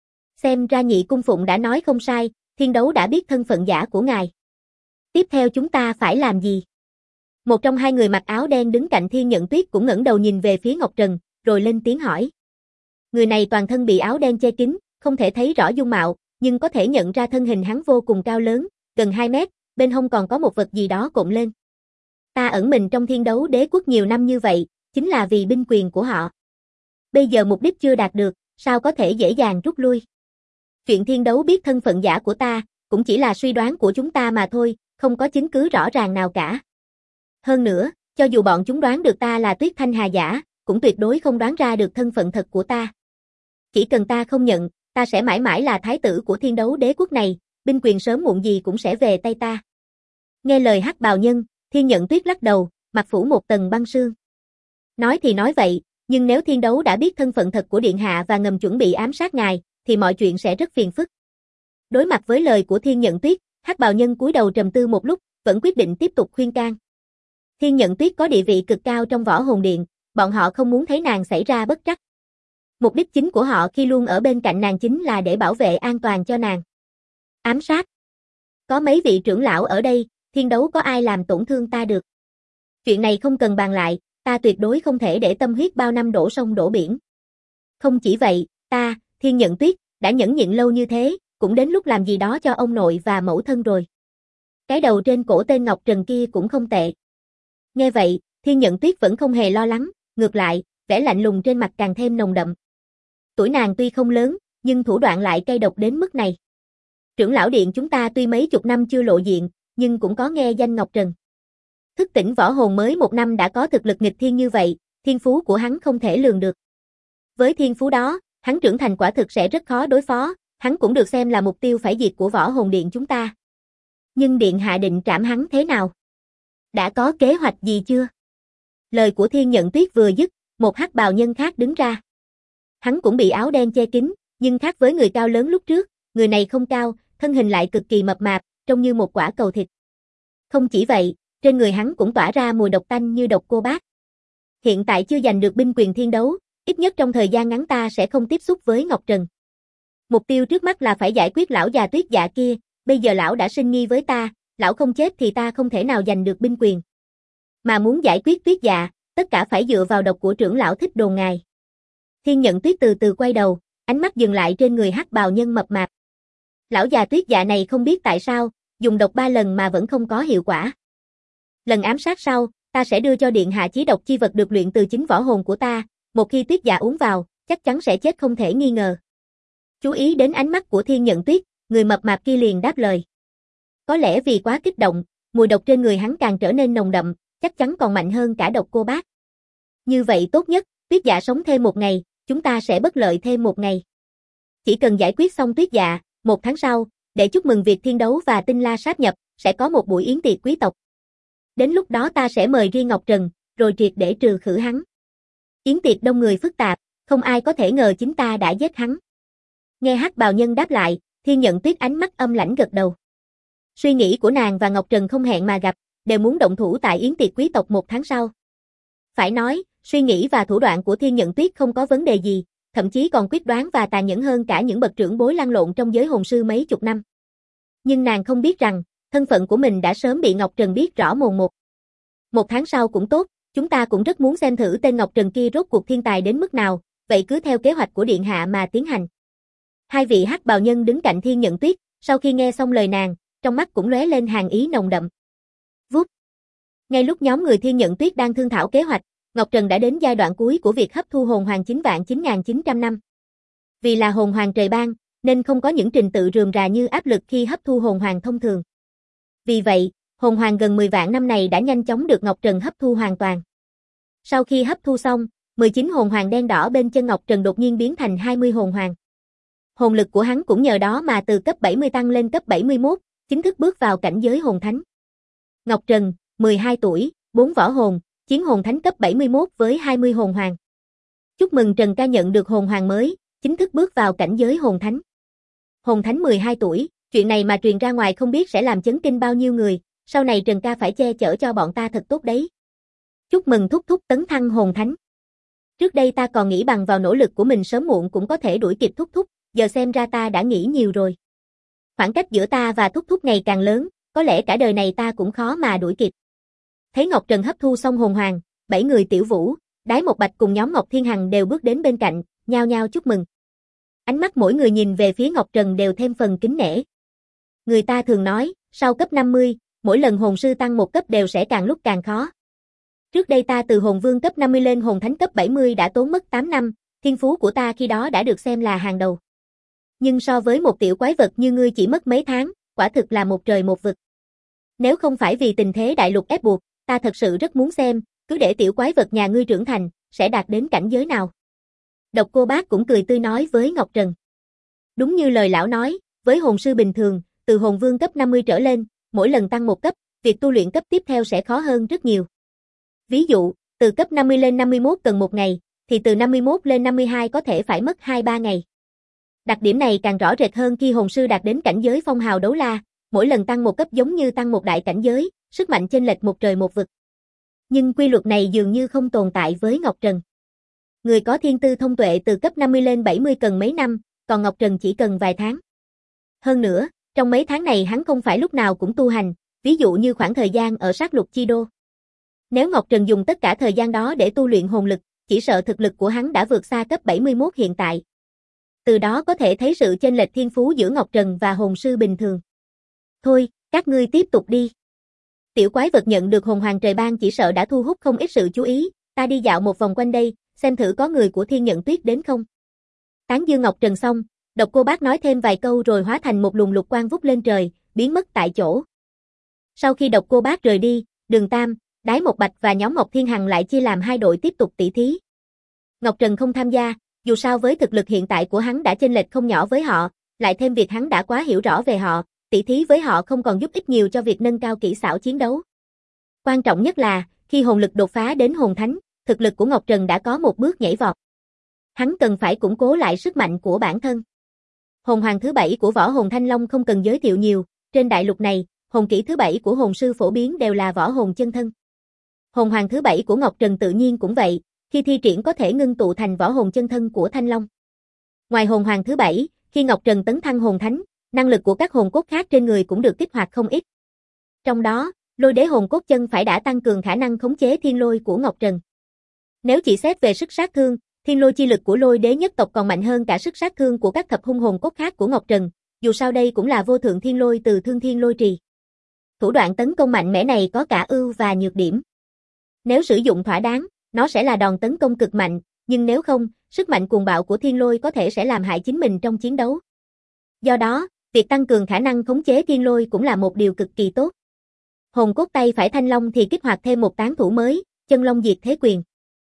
S1: Xem ra Nhị cung phụng đã nói không sai, Thiên Đấu đã biết thân phận giả của ngài. Tiếp theo chúng ta phải làm gì? Một trong hai người mặc áo đen đứng cạnh Thiên Nhận Tuyết cũng ngẩng đầu nhìn về phía Ngọc Trần, rồi lên tiếng hỏi. Người này toàn thân bị áo đen che kín, không thể thấy rõ dung mạo, nhưng có thể nhận ra thân hình hắn vô cùng cao lớn, gần 2 mét, bên hông còn có một vật gì đó cộm lên. Ta ẩn mình trong Thiên Đấu Đế quốc nhiều năm như vậy, chính là vì binh quyền của họ. Bây giờ mục đích chưa đạt được, sao có thể dễ dàng rút lui? Chuyện Thiên Đấu biết thân phận giả của ta, cũng chỉ là suy đoán của chúng ta mà thôi, không có chứng cứ rõ ràng nào cả. Hơn nữa, cho dù bọn chúng đoán được ta là Tuyết Thanh Hà giả, cũng tuyệt đối không đoán ra được thân phận thật của ta. Chỉ cần ta không nhận, ta sẽ mãi mãi là thái tử của Thiên Đấu Đế quốc này, binh quyền sớm muộn gì cũng sẽ về tay ta. Nghe lời Hắc Bào Nhân, Thiên Nhận Tuyết lắc đầu, mặt phủ một tầng băng sương. Nói thì nói vậy, nhưng nếu Thiên Đấu đã biết thân phận thật của điện hạ và ngầm chuẩn bị ám sát ngài, thì mọi chuyện sẽ rất phiền phức. Đối mặt với lời của Thiên Nhận Tuyết, Hắc Bào Nhân cúi đầu trầm tư một lúc, vẫn quyết định tiếp tục khuyên can. Thiên Nhận Tuyết có địa vị cực cao trong Võ Hồn Điện, bọn họ không muốn thấy nàng xảy ra bất trắc. Mục đích chính của họ khi luôn ở bên cạnh nàng chính là để bảo vệ an toàn cho nàng. Ám sát. Có mấy vị trưởng lão ở đây, Thiên Đấu có ai làm tổn thương ta được. Chuyện này không cần bàn lại, ta tuyệt đối không thể để tâm huyết bao năm đổ sông đổ biển. Không chỉ vậy, ta, Thiên Nhận Tuyết, đã nhẫn nhịn lâu như thế, cũng đến lúc làm gì đó cho ông nội và mẫu thân rồi. Cái đầu trên cổ tên Ngọc Trần kia cũng không tệ. Nghe vậy, Thiên Nhận Tuyết vẫn không hề lo lắng, ngược lại, vẻ lạnh lùng trên mặt càng thêm nồng đậm. Tuổi nàng tuy không lớn, nhưng thủ đoạn lại cay độc đến mức này. Trưởng lão điện chúng ta tuy mấy chục năm chưa lộ diện, nhưng cũng có nghe danh Ngọc Trần. Thức tỉnh võ hồn mới 1 năm đã có thực lực nghịch thiên như vậy, thiên phú của hắn không thể lường được. Với thiên phú đó, hắn trưởng thành quả thực sẽ rất khó đối phó, hắn cũng được xem là mục tiêu phải diệt của võ hồn điện chúng ta. Nhưng điện hạ định trảm hắn thế nào? Đã có kế hoạch gì chưa? Lời của Thiên Nhận Tuyết vừa dứt, một Hắc Bào Nhân khác đứng ra. Hắn cũng bị áo đen che kín, nhưng khác với người cao lớn lúc trước, người này không cao, thân hình lại cực kỳ mập mạp, trông như một quả cầu thịt. Không chỉ vậy, trên người hắn cũng tỏa ra mùi độc tanh như Độc Cô Bác. Hiện tại chưa giành được binh quyền thiên đấu, ít nhất trong thời gian ngắn ta sẽ không tiếp xúc với Ngọc Trần. Mục tiêu trước mắt là phải giải quyết lão già Tuyết Dạ kia, bây giờ lão đã sinh nghi với ta, lão không chết thì ta không thể nào giành được binh quyền. Mà muốn giải quyết Tuyết Dạ, tất cả phải dựa vào độc của trưởng lão Thích Đồn ngài. Thiên Nhận Tuyết từ từ quay đầu, ánh mắt dừng lại trên người Hắc Bào Nhân mập mạp. Lão già Tuyết Dạ này không biết tại sao, dùng độc 3 lần mà vẫn không có hiệu quả. Lần ám sát sau, ta sẽ đưa cho điện hạ chí độc chi vật được luyện từ chính võ hồn của ta, một khi Tuyết Dạ uống vào, chắc chắn sẽ chết không thể nghi ngờ. Chú ý đến ánh mắt của Thiên Nhận Tuyết, người mập mạp kia liền đáp lời. Có lẽ vì quá kích động, mùi độc trên người hắn càng trở nên nồng đậm, chắc chắn còn mạnh hơn cả Độc Cô Bác. Như vậy tốt nhất, Tuyết Dạ sống thêm một ngày, chúng ta sẽ bất lợi thêm một ngày. Chỉ cần giải quyết xong Tuyết Dạ, 1 tháng sau, để chúc mừng việc thiên đấu và tinh la sáp nhập, sẽ có một buổi yến tiệc quý tộc. Đến lúc đó ta sẽ mời riêng Ngọc Trần, rồi triệt để trừ khử hắn. Yến tiệc đông người phức tạp, không ai có thể ngờ chính ta đã giết hắn. Nghe Hắc Bào Nhân đáp lại, Thiên Nhận Tuyết ánh mắt âm lãnh gật đầu. Suy nghĩ của nàng và Ngọc Trần không hẹn mà gặp, đều muốn động thủ tại yến tiệc quý tộc 1 tháng sau. Phải nói, suy nghĩ và thủ đoạn của Thiên Nhận Tuyết không có vấn đề gì, thậm chí còn quyết đoán và tàn nhẫn hơn cả những bậc trưởng bối lăn lộn trong giới hồn sư mấy chục năm. Nhưng nàng không biết rằng, thân phận của mình đã sớm bị Ngọc Trần biết rõ mồn một. 1 tháng sau cũng tốt, chúng ta cũng rất muốn xem thử tên Ngọc Trần kia rốt cuộc thiên tài đến mức nào, vậy cứ theo kế hoạch của điện hạ mà tiến hành. Hai vị Hắc Bào Nhân đứng cạnh Thiên Nhận Tuyết, sau khi nghe xong lời nàng, trong mắt cũng lóe lên hàn ý nồng đậm. Vút. Ngay lúc nhóm người Thiên Nhận Tuyết đang thương thảo kế hoạch, Ngọc Trần đã đến giai đoạn cuối của việc hấp thu hồn hoàng 9.900 năm. Vì là hồn hoàng trời ban, nên không có những trình tự rườm rà như áp lực khi hấp thu hồn hoàng thông thường. Vì vậy, hồn hoàng gần 10 vạn năm này đã nhanh chóng được Ngọc Trần hấp thu hoàn toàn. Sau khi hấp thu xong, 19 hồn hoàng đen đỏ bên chân Ngọc Trần đột nhiên biến thành 20 hồn hoàng. Hồn lực của hắn cũng nhờ đó mà từ cấp 70 tăng lên cấp 71, chính thức bước vào cảnh giới hồn thánh. Ngọc Trần, 12 tuổi, 4 võ hồn, chiến hồn thánh cấp 71 với 20 hồn hoàng. Chúc mừng Trần ca nhận được hồn hoàng mới, chính thức bước vào cảnh giới hồn thánh. Hồn thánh 12 tuổi, chuyện này mà truyền ra ngoài không biết sẽ làm chấn kinh bao nhiêu người, sau này Trần ca phải che chở cho bọn ta thật tốt đấy. Chúc mừng thúc thúc tấn thăng hồn thánh. Trước đây ta còn nghĩ bằng vào nỗ lực của mình sớm muộn cũng có thể đuổi kịp thúc thúc, giờ xem ra ta đã nghĩ nhiều rồi. Khoảng cách giữa ta và thúc thúc ngày càng lớn, có lẽ cả đời này ta cũng khó mà đuổi kịp. Thấy Ngọc Trần hấp thu xong hồn hoàng, 7 người Tiểu Vũ, Đái Một Bạch cùng nhóm Ngọc Thiên Hằng đều bước đến bên cạnh, nhao nhao chúc mừng. Ánh mắt mỗi người nhìn về phía Ngọc Trần đều thêm phần kính nể. Người ta thường nói, sau cấp 50, mỗi lần hồn sư tăng một cấp đều sẽ càng lúc càng khó. Trước đây ta từ hồn vương cấp 50 lên hồn thánh cấp 70 đã tốn mất 8 năm, thiên phú của ta khi đó đã được xem là hàng đầu. Nhưng so với một tiểu quái vật như ngươi chỉ mất mấy tháng, quả thực là một trời một vực. Nếu không phải vì tình thế đại lục ép buộc, ta thật sự rất muốn xem, cứ để tiểu quái vật nhà ngươi trưởng thành, sẽ đạt đến cảnh giới nào. Độc Cô Bác cũng cười tươi nói với Ngọc Trần. Đúng như lời lão nói, với hồn sư bình thường, từ hồn vương cấp 50 trở lên, mỗi lần tăng một cấp, việc tu luyện cấp tiếp theo sẽ khó hơn rất nhiều. Ví dụ, từ cấp 50 lên 51 cần 1 ngày, thì từ 51 lên 52 có thể phải mất 2-3 ngày. Đặc điểm này càng rõ rệt hơn khi hồn sư đạt đến cảnh giới phong hào đấu la, mỗi lần tăng một cấp giống như tăng một đại cảnh giới, sức mạnh chênh lệch một trời một vực. Nhưng quy luật này dường như không tồn tại với Ngọc Trần. Người có thiên tư thông tuệ từ cấp 50 lên 70 cần mấy năm, còn Ngọc Trần chỉ cần vài tháng. Hơn nữa, trong mấy tháng này hắn không phải lúc nào cũng tu hành, ví dụ như khoảng thời gian ở sát lục chi đô. Nếu Ngọc Trần dùng tất cả thời gian đó để tu luyện hồn lực, chỉ sợ thực lực của hắn đã vượt xa cấp 71 hiện tại. Từ đó có thể thấy sự chênh lệch thiên phú giữa Ngọc Trần và hồn sư bình thường. Thôi, các ngươi tiếp tục đi. Tiểu quái vật nhận được hồn hoàng trời ban chỉ sợ đã thu hút không ít sự chú ý, ta đi dạo một vòng quanh đây, xem thử có người của Thiên Nhận Tuyết đến không. Tán dương Ngọc Trần xong, Độc Cô Bác nói thêm vài câu rồi hóa thành một luồng lục quang vút lên trời, biến mất tại chỗ. Sau khi Độc Cô Bác rời đi, Đường Tam, Đái Một Bạch và nhóm Ngọc Thiên Hằng lại chia làm hai đội tiếp tục tỉ thí. Ngọc Trần không tham gia, dù sao với thực lực hiện tại của hắn đã chênh lệch không nhỏ với họ, lại thêm việc hắn đã quá hiểu rõ về họ, tỉ thí với họ không còn giúp ích nhiều cho việc nâng cao kỹ xảo chiến đấu. Quan trọng nhất là, khi hồn lực đột phá đến hồn thánh, thực lực của Ngọc Trần đã có một bước nhảy vọt. Hắn cần phải củng cố lại sức mạnh của bản thân. Hồn hoàng thứ 7 của võ hồn Thanh Long không cần giới thiệu nhiều, trên đại lục này, hồn kỹ thứ 7 của hồn sư phổ biến đều là võ hồn chân thân. Hồn hoàng thứ 7 của Ngọc Trần tự nhiên cũng vậy, khi thi triển có thể ngưng tụ thành võ hồn chân thân của Thanh Long. Ngoài hồn hoàng thứ 7, khi Ngọc Trần tấn thăng hồn thánh, năng lực của các hồn cốt khác trên người cũng được kích hoạt không ít. Trong đó, Lôi Đế hồn cốt chân phải đã tăng cường khả năng khống chế thiên lôi của Ngọc Trần. Nếu chỉ xét về sức sát thương, thiên lôi chi lực của Lôi Đế nhất tộc còn mạnh hơn cả sức sát thương của các thập hung hồn cốt khác của Ngọc Trần, dù sao đây cũng là vô thượng thiên lôi từ Thương Thiên Lôi Trì. Thủ đoạn tấn công mạnh mẽ này có cả ưu và nhược điểm. Nếu sử dụng thỏa đáng, nó sẽ là đòn tấn công cực mạnh, nhưng nếu không, sức mạnh cuồng bạo của thiên lôi có thể sẽ làm hại chính mình trong chiến đấu. Do đó, việc tăng cường khả năng khống chế thiên lôi cũng là một điều cực kỳ tốt. Hồn cốt tay phải Thanh Long thì kích hoạt thêm một tán thủ mới, Chân Long Diệt Thế Quyền.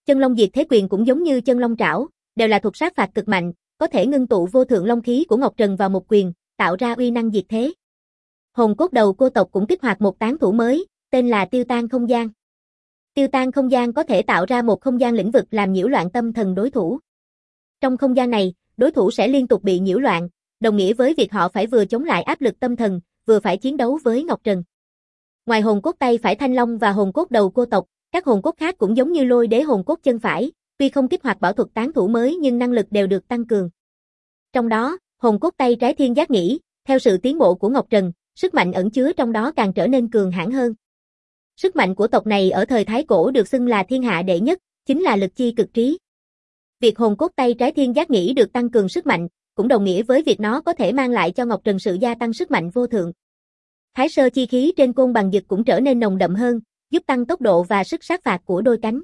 S1: Chân Long Diệt Thế Quyền cũng giống như Chân Long Trảo, đều là thuật sát phạt cực mạnh, có thể ngưng tụ vô thượng long khí của Ngọc Trần vào một quyền, tạo ra uy năng diệt thế. Hồn cốt đầu cô tộc cũng kích hoạt một tán thủ mới, tên là Tiêu Tan Không Gian. Tiêu Tan Không Gian có thể tạo ra một không gian lĩnh vực làm nhiễu loạn tâm thần đối thủ. Trong không gian này, đối thủ sẽ liên tục bị nhiễu loạn, đồng nghĩa với việc họ phải vừa chống lại áp lực tâm thần, vừa phải chiến đấu với Ngọc Trần. Ngoài hồn cốt tay phải Thanh Long và hồn cốt đầu cô tộc, các hồn cốt khác cũng giống như Lôi Đế hồn cốt chân phải, tuy không kích hoạt bảo thuật tán thủ mới nhưng năng lực đều được tăng cường. Trong đó, hồn cốt tay trái Thiên Giác Nghĩ, theo sự tiến bộ của Ngọc Trần, sức mạnh ẩn chứa trong đó càng trở nên cường hãn hơn. Sức mạnh của tộc này ở thời Thái Cổ được xưng là thiên hạ đệ nhất, chính là lực chi cực trí. Việc hồn cốt tay trái Thiên Giác Nghĩ được tăng cường sức mạnh, cũng đồng nghĩa với việc nó có thể mang lại cho Ngọc Trần sự gia tăng sức mạnh vô thượng. Thái sơ chi khí trên côn bằng dực cũng trở nên nồng đậm hơn, giúp tăng tốc độ và sức sát phạt của đôi cánh.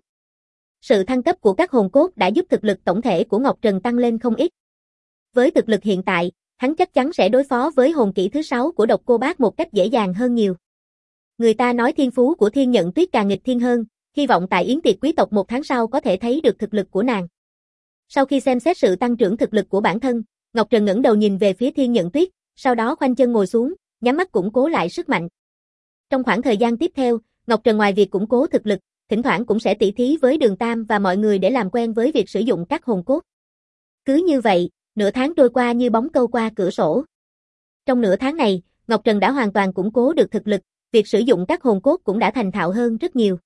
S1: Sự thăng cấp của các hồn cốt đã giúp thực lực tổng thể của Ngọc Trần tăng lên không ít. Với thực lực hiện tại, hắn chắc chắn sẽ đối phó với hồn kỹ thứ 6 của Độc Cô Bác một cách dễ dàng hơn nhiều. Người ta nói thiên phú của Thiên Nhận Tuyết càng nghịch thiên hơn, hy vọng tại yến tiệc quý tộc 1 tháng sau có thể thấy được thực lực của nàng. Sau khi xem xét sự tăng trưởng thực lực của bản thân, Ngọc Trần ngẩng đầu nhìn về phía Thiên Nhận Tuyết, sau đó khoanh chân ngồi xuống, nhắm mắt củng cố lại sức mạnh. Trong khoảng thời gian tiếp theo, Ngọc Trần ngoài việc củng cố thực lực, thỉnh thoảng cũng sẽ tỉ thí với Đường Tam và mọi người để làm quen với việc sử dụng các hồn cốt. Cứ như vậy, nửa tháng trôi qua như bóng câu qua cửa sổ. Trong nửa tháng này, Ngọc Trần đã hoàn toàn củng cố được thực lực, việc sử dụng các hồn cốt cũng đã thành thạo hơn rất nhiều.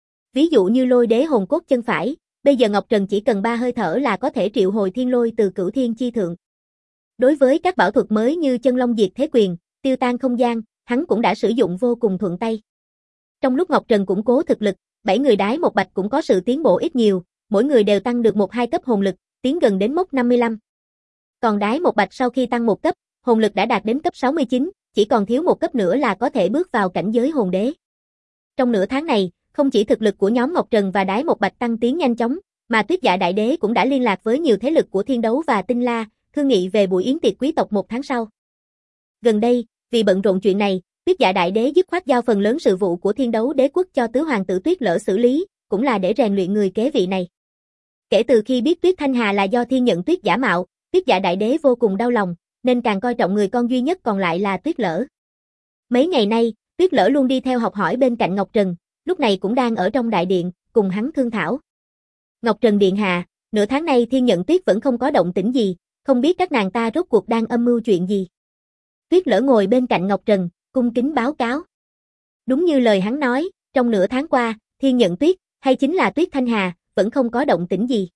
S1: Ví dụ như Lôi Đế hồn cốt chân phải, bây giờ Ngọc Trần chỉ cần 3 hơi thở là có thể triệu hồi thiên lôi từ Cửu Thiên chi thượng. Đối với các bảo thuật mới như Chân Long Diệt Thế Quyền, Tiêu Tan Không Gian, hắn cũng đã sử dụng vô cùng thuận tay. Trong lúc Ngọc Trần củng cố thực lực, 7 người đái một bạch cũng có sự tiến bộ ít nhiều, mỗi người đều tăng được 1-2 cấp hồn lực, tiến gần đến mốc 55. Còn đái một bạch sau khi tăng 1 cấp, hồn lực đã đạt đến cấp 69, chỉ còn thiếu 1 cấp nữa là có thể bước vào cảnh giới hồn đế. Trong nửa tháng này, không chỉ thực lực của nhóm Ngọc Trần và đái một bạch tăng tiến nhanh chóng, mà Tuyết Dạ Đại Đế cũng đã liên lạc với nhiều thế lực của Thiên Đấu và Tinh La, thương nghị về buổi yến tiệc quý tộc 1 tháng sau. Gần đây, vì bận rộn chuyện này, Tuyết Dạ Đại Đế dứt khoát giao phần lớn sự vụ của Thiên Đấu Đế quốc cho tứ hoàng tử Tuyết Lỡ xử lý, cũng là để rèn luyện người kế vị này. Kể từ khi biết Tuyết Thanh Hà là do Thiên Nhận Tuyết giả mạo, Tuyết Dạ Đại Đế vô cùng đau lòng, nên càng coi trọng người con duy nhất còn lại là Tuyết Lỡ. Mấy ngày nay, Tuyết Lỡ luôn đi theo học hỏi bên cạnh Ngọc Trần, lúc này cũng đang ở trong đại điện, cùng hắn thương thảo. Ngọc Trần điện hạ, nửa tháng nay Thiên Nhận Tuyết vẫn không có động tĩnh gì, không biết các nàng ta rốt cuộc đang âm mưu chuyện gì. Tuyết Lỡ ngồi bên cạnh Ngọc Trần, cung kính báo cáo. Đúng như lời hắn nói, trong nửa tháng qua, Thiên Nhận Tuyết, hay chính là Tuyết Thanh Hà, vẫn không có động tĩnh gì.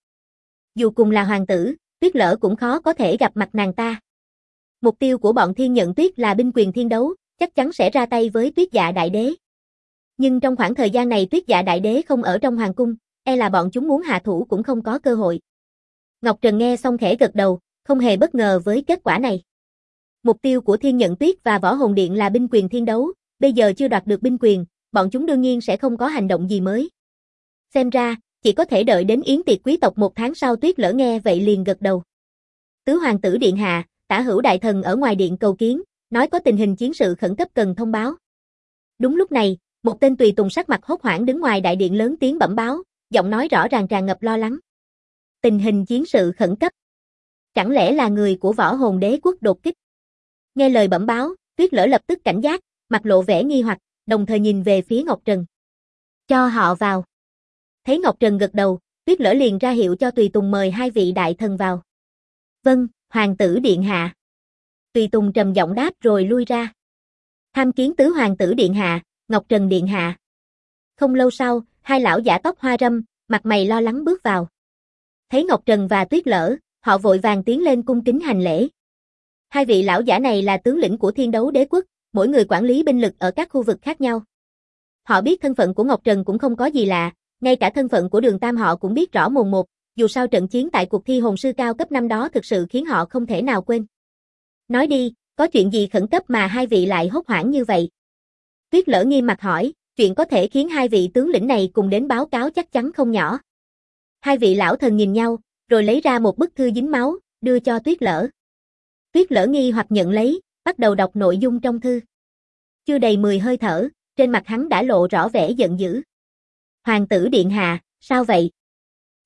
S1: Dù cùng là hoàng tử, Tuyết Lỡ cũng khó có thể gặp mặt nàng ta. Mục tiêu của bọn Thiên Nhận Tuyết là binh quyền thiên đấu, chắc chắn sẽ ra tay với Tuyết Dạ Đại Đế. Nhưng trong khoảng thời gian này Tuyết Dạ Đại Đế không ở trong hoàng cung, e là bọn chúng muốn hạ thủ cũng không có cơ hội. Ngọc Trần nghe xong khẽ gật đầu, không hề bất ngờ với kết quả này. Mục tiêu của Thiên Nhận Tuyết và Võ Hồn Điện là binh quyền thiên đấu, bây giờ chưa đoạt được binh quyền, bọn chúng đương nhiên sẽ không có hành động gì mới. Xem ra, chỉ có thể đợi đến yến tiệc quý tộc 1 tháng sau. Tuyết Lỡ nghe vậy liền gật đầu. Tứ hoàng tử điện hạ, Tả Hữu đại thần ở ngoài điện cầu kiến, nói có tình hình chiến sự khẩn cấp cần thông báo. Đúng lúc này, một tên tùy tùng sắc mặt hốt hoảng đứng ngoài đại điện lớn tiếng bẩm báo, giọng nói rõ ràng tràn ngập lo lắng. Tình hình chiến sự khẩn cấp. Chẳng lẽ là người của Võ Hồn Đế quốc đột kích? Nghe lời bẩm báo, Tuyết Lỡ lập tức cảnh giác, mặt lộ vẻ nghi hoặc, đồng thời nhìn về phía Ngọc Trần. Cho họ vào. Thấy Ngọc Trần gật đầu, Tuyết Lỡ liền ra hiệu cho tùy tùng mời 2 vị đại thần vào. Vâng, hoàng tử điện hạ. Tùy tùng trầm giọng đáp rồi lui ra. Tham kiến tứ hoàng tử điện hạ, Ngọc Trần điện hạ. Không lâu sau, 2 lão giả tóc hoa râm, mặt mày lo lắng bước vào. Thấy Ngọc Trần và Tuyết Lỡ, họ vội vàng tiến lên cung kính hành lễ. 2 vị lão giả này là tướng lĩnh của Thiên Đấu Đế quốc, mỗi người quản lý binh lực ở các khu vực khác nhau. Họ biết thân phận của Ngọc Trần cũng không có gì lạ, ngay cả thân phận của Đường Tam họ cũng biết rõ mồn một, dù sao trận chiến tại cuộc thi hồn sư cao cấp năm đó thực sự khiến họ không thể nào quên. Nói đi, có chuyện gì khẩn cấp mà 2 vị lại hốt hoảng như vậy? Tuyết Lỡ nghiêm mặt hỏi, chuyện có thể khiến 2 vị tướng lĩnh này cùng đến báo cáo chắc chắn không nhỏ. 2 vị lão thần nhìn nhau, rồi lấy ra một bức thư dính máu, đưa cho Tuyết Lỡ. Tuyết Lỡ nghi hoặc nhận lấy, bắt đầu đọc nội dung trong thư. Chưa đầy 10 hơi thở, trên mặt hắn đã lộ rõ vẻ giận dữ. Hoàng tử điện hạ, sao vậy?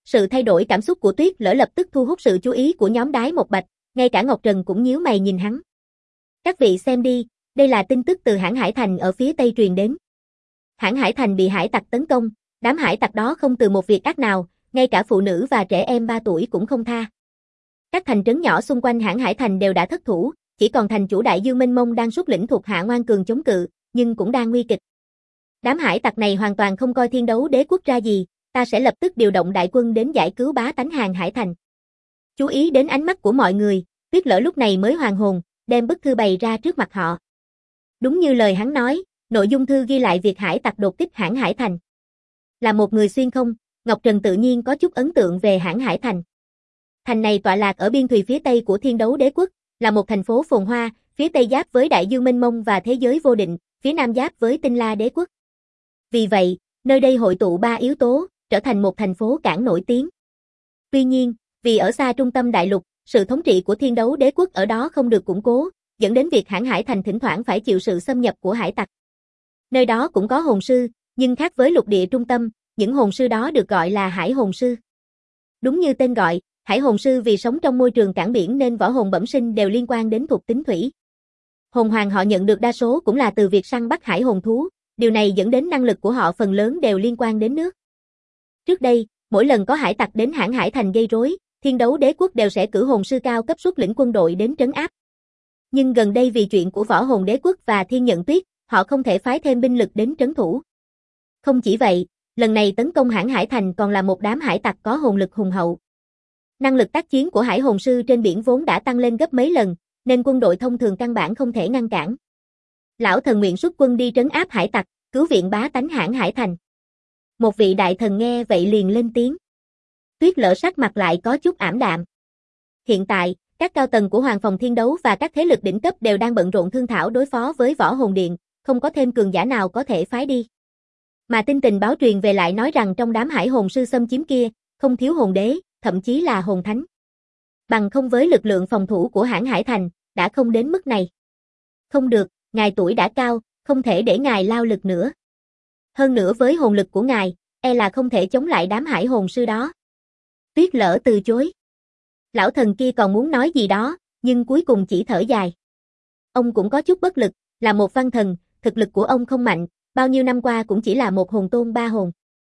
S1: Sự thay đổi cảm xúc của Tuyết Lỡ lập tức thu hút sự chú ý của nhóm Đái Một Bạch, ngay cả Ngọc Trần cũng nhíu mày nhìn hắn. Các vị xem đi, đây là tin tức từ hãng Hải Thành ở phía Tây truyền đến. Hãng Hải Thành bị hải tặc tấn công, đám hải tặc đó không từ một việc ác nào, ngay cả phụ nữ và trẻ em 3 tuổi cũng không tha. Các thành trấn nhỏ xung quanh hãng Hải Thành đều đã thất thủ, chỉ còn thành chủ Đại Dương mênh mông đang xuất lĩnh thuộc hạ ngoan cường chống cự, nhưng cũng đang nguy kịch. Đám hải tặc này hoàn toàn không coi Thiên Đấu Đế Quốc ra gì, ta sẽ lập tức điều động đại quân đến giải cứu bá tánh hàng Hải Thành. Chú ý đến ánh mắt của mọi người, Tuyết Lỡ lúc này mới hoàn hồn, đem bức thư bày ra trước mặt họ. Đúng như lời hắn nói, nội dung thư ghi lại việc hải tặc đột kích hãng Hải Thành. Là một người xuyên không, Ngọc Trần tự nhiên có chút ấn tượng về hãng Hải Thành. Thành này tọa lạc ở biên thùy phía tây của Thiên Đấu Đế Quốc, là một thành phố phồn hoa, phía tây giáp với Đại Dương mênh mông và thế giới vô định, phía nam giáp với Tinh La Đế Quốc. Vì vậy, nơi đây hội tụ 3 yếu tố, trở thành một thành phố cảng nổi tiếng. Tuy nhiên, vì ở xa trung tâm đại lục, sự thống trị của Thiên Đấu Đế Quốc ở đó không được củng cố, dẫn đến việc hãng Hải Thành thỉnh thoảng phải chịu sự xâm nhập của hải tặc. Nơi đó cũng có hồn sư, nhưng khác với lục địa trung tâm, những hồn sư đó được gọi là hải hồn sư. Đúng như tên gọi, hải hồn sư vì sống trong môi trường cảng biển nên võ hồn bẩm sinh đều liên quan đến thuộc tính thủy. Hồn hoàng họ nhận được đa số cũng là từ việc săn bắt hải hồn thú, điều này dẫn đến năng lực của họ phần lớn đều liên quan đến nước. Trước đây, mỗi lần có hải tặc đến hãng Hải Thành gây rối, Thiên Đấu Đế Quốc đều sẽ cử hồn sư cao cấp xuất lĩnh quân đội đến trấn áp. Nhưng gần đây vì chuyện của Võ Hồn Đế Quốc và Thiên Nhận Tuyết, họ không thể phái thêm binh lực đến trấn thủ. Không chỉ vậy, lần này tấn công hãng Hải Thành còn là một đám hải tặc có hồn lực hùng hậu. Năng lực tác chiến của hải hồn sư trên biển vốn đã tăng lên gấp mấy lần, nên quân đội thông thường căn bản không thể ngăn cản. Lão thần nguyện xuất quân đi trấn áp hải tặc, cứu viện bá tánh hãng Hải Thành. Một vị đại thần nghe vậy liền lên tiếng. Tuyết Lỡ sắc mặt lại có chút ảm đạm. Hiện tại, các cao tầng của Hoàng Phòng Thiên Đấu và các thế lực đỉnh cấp đều đang bận rộn thương thảo đối phó với Võ Hồn Điện, không có thêm cường giả nào có thể phái đi. Mà tin tình báo truyền về lại nói rằng trong đám hải hồn sư xâm chiếm kia, không thiếu hồn đế, thậm chí là hồn thánh. Bằng không với lực lượng phòng thủ của hãng Hải Thành, đã không đến mức này. Không được, ngài tuổi đã cao, không thể để ngài lao lực nữa. Hơn nữa với hồn lực của ngài, e là không thể chống lại đám hải hồn sư đó. Tuyết Lỡ từ chối. Lão thần kia còn muốn nói gì đó, nhưng cuối cùng chỉ thở dài. Ông cũng có chút bất lực, là một văn thần, thực lực của ông không mạnh, bao nhiêu năm qua cũng chỉ là một hồn tôn 3 hồn.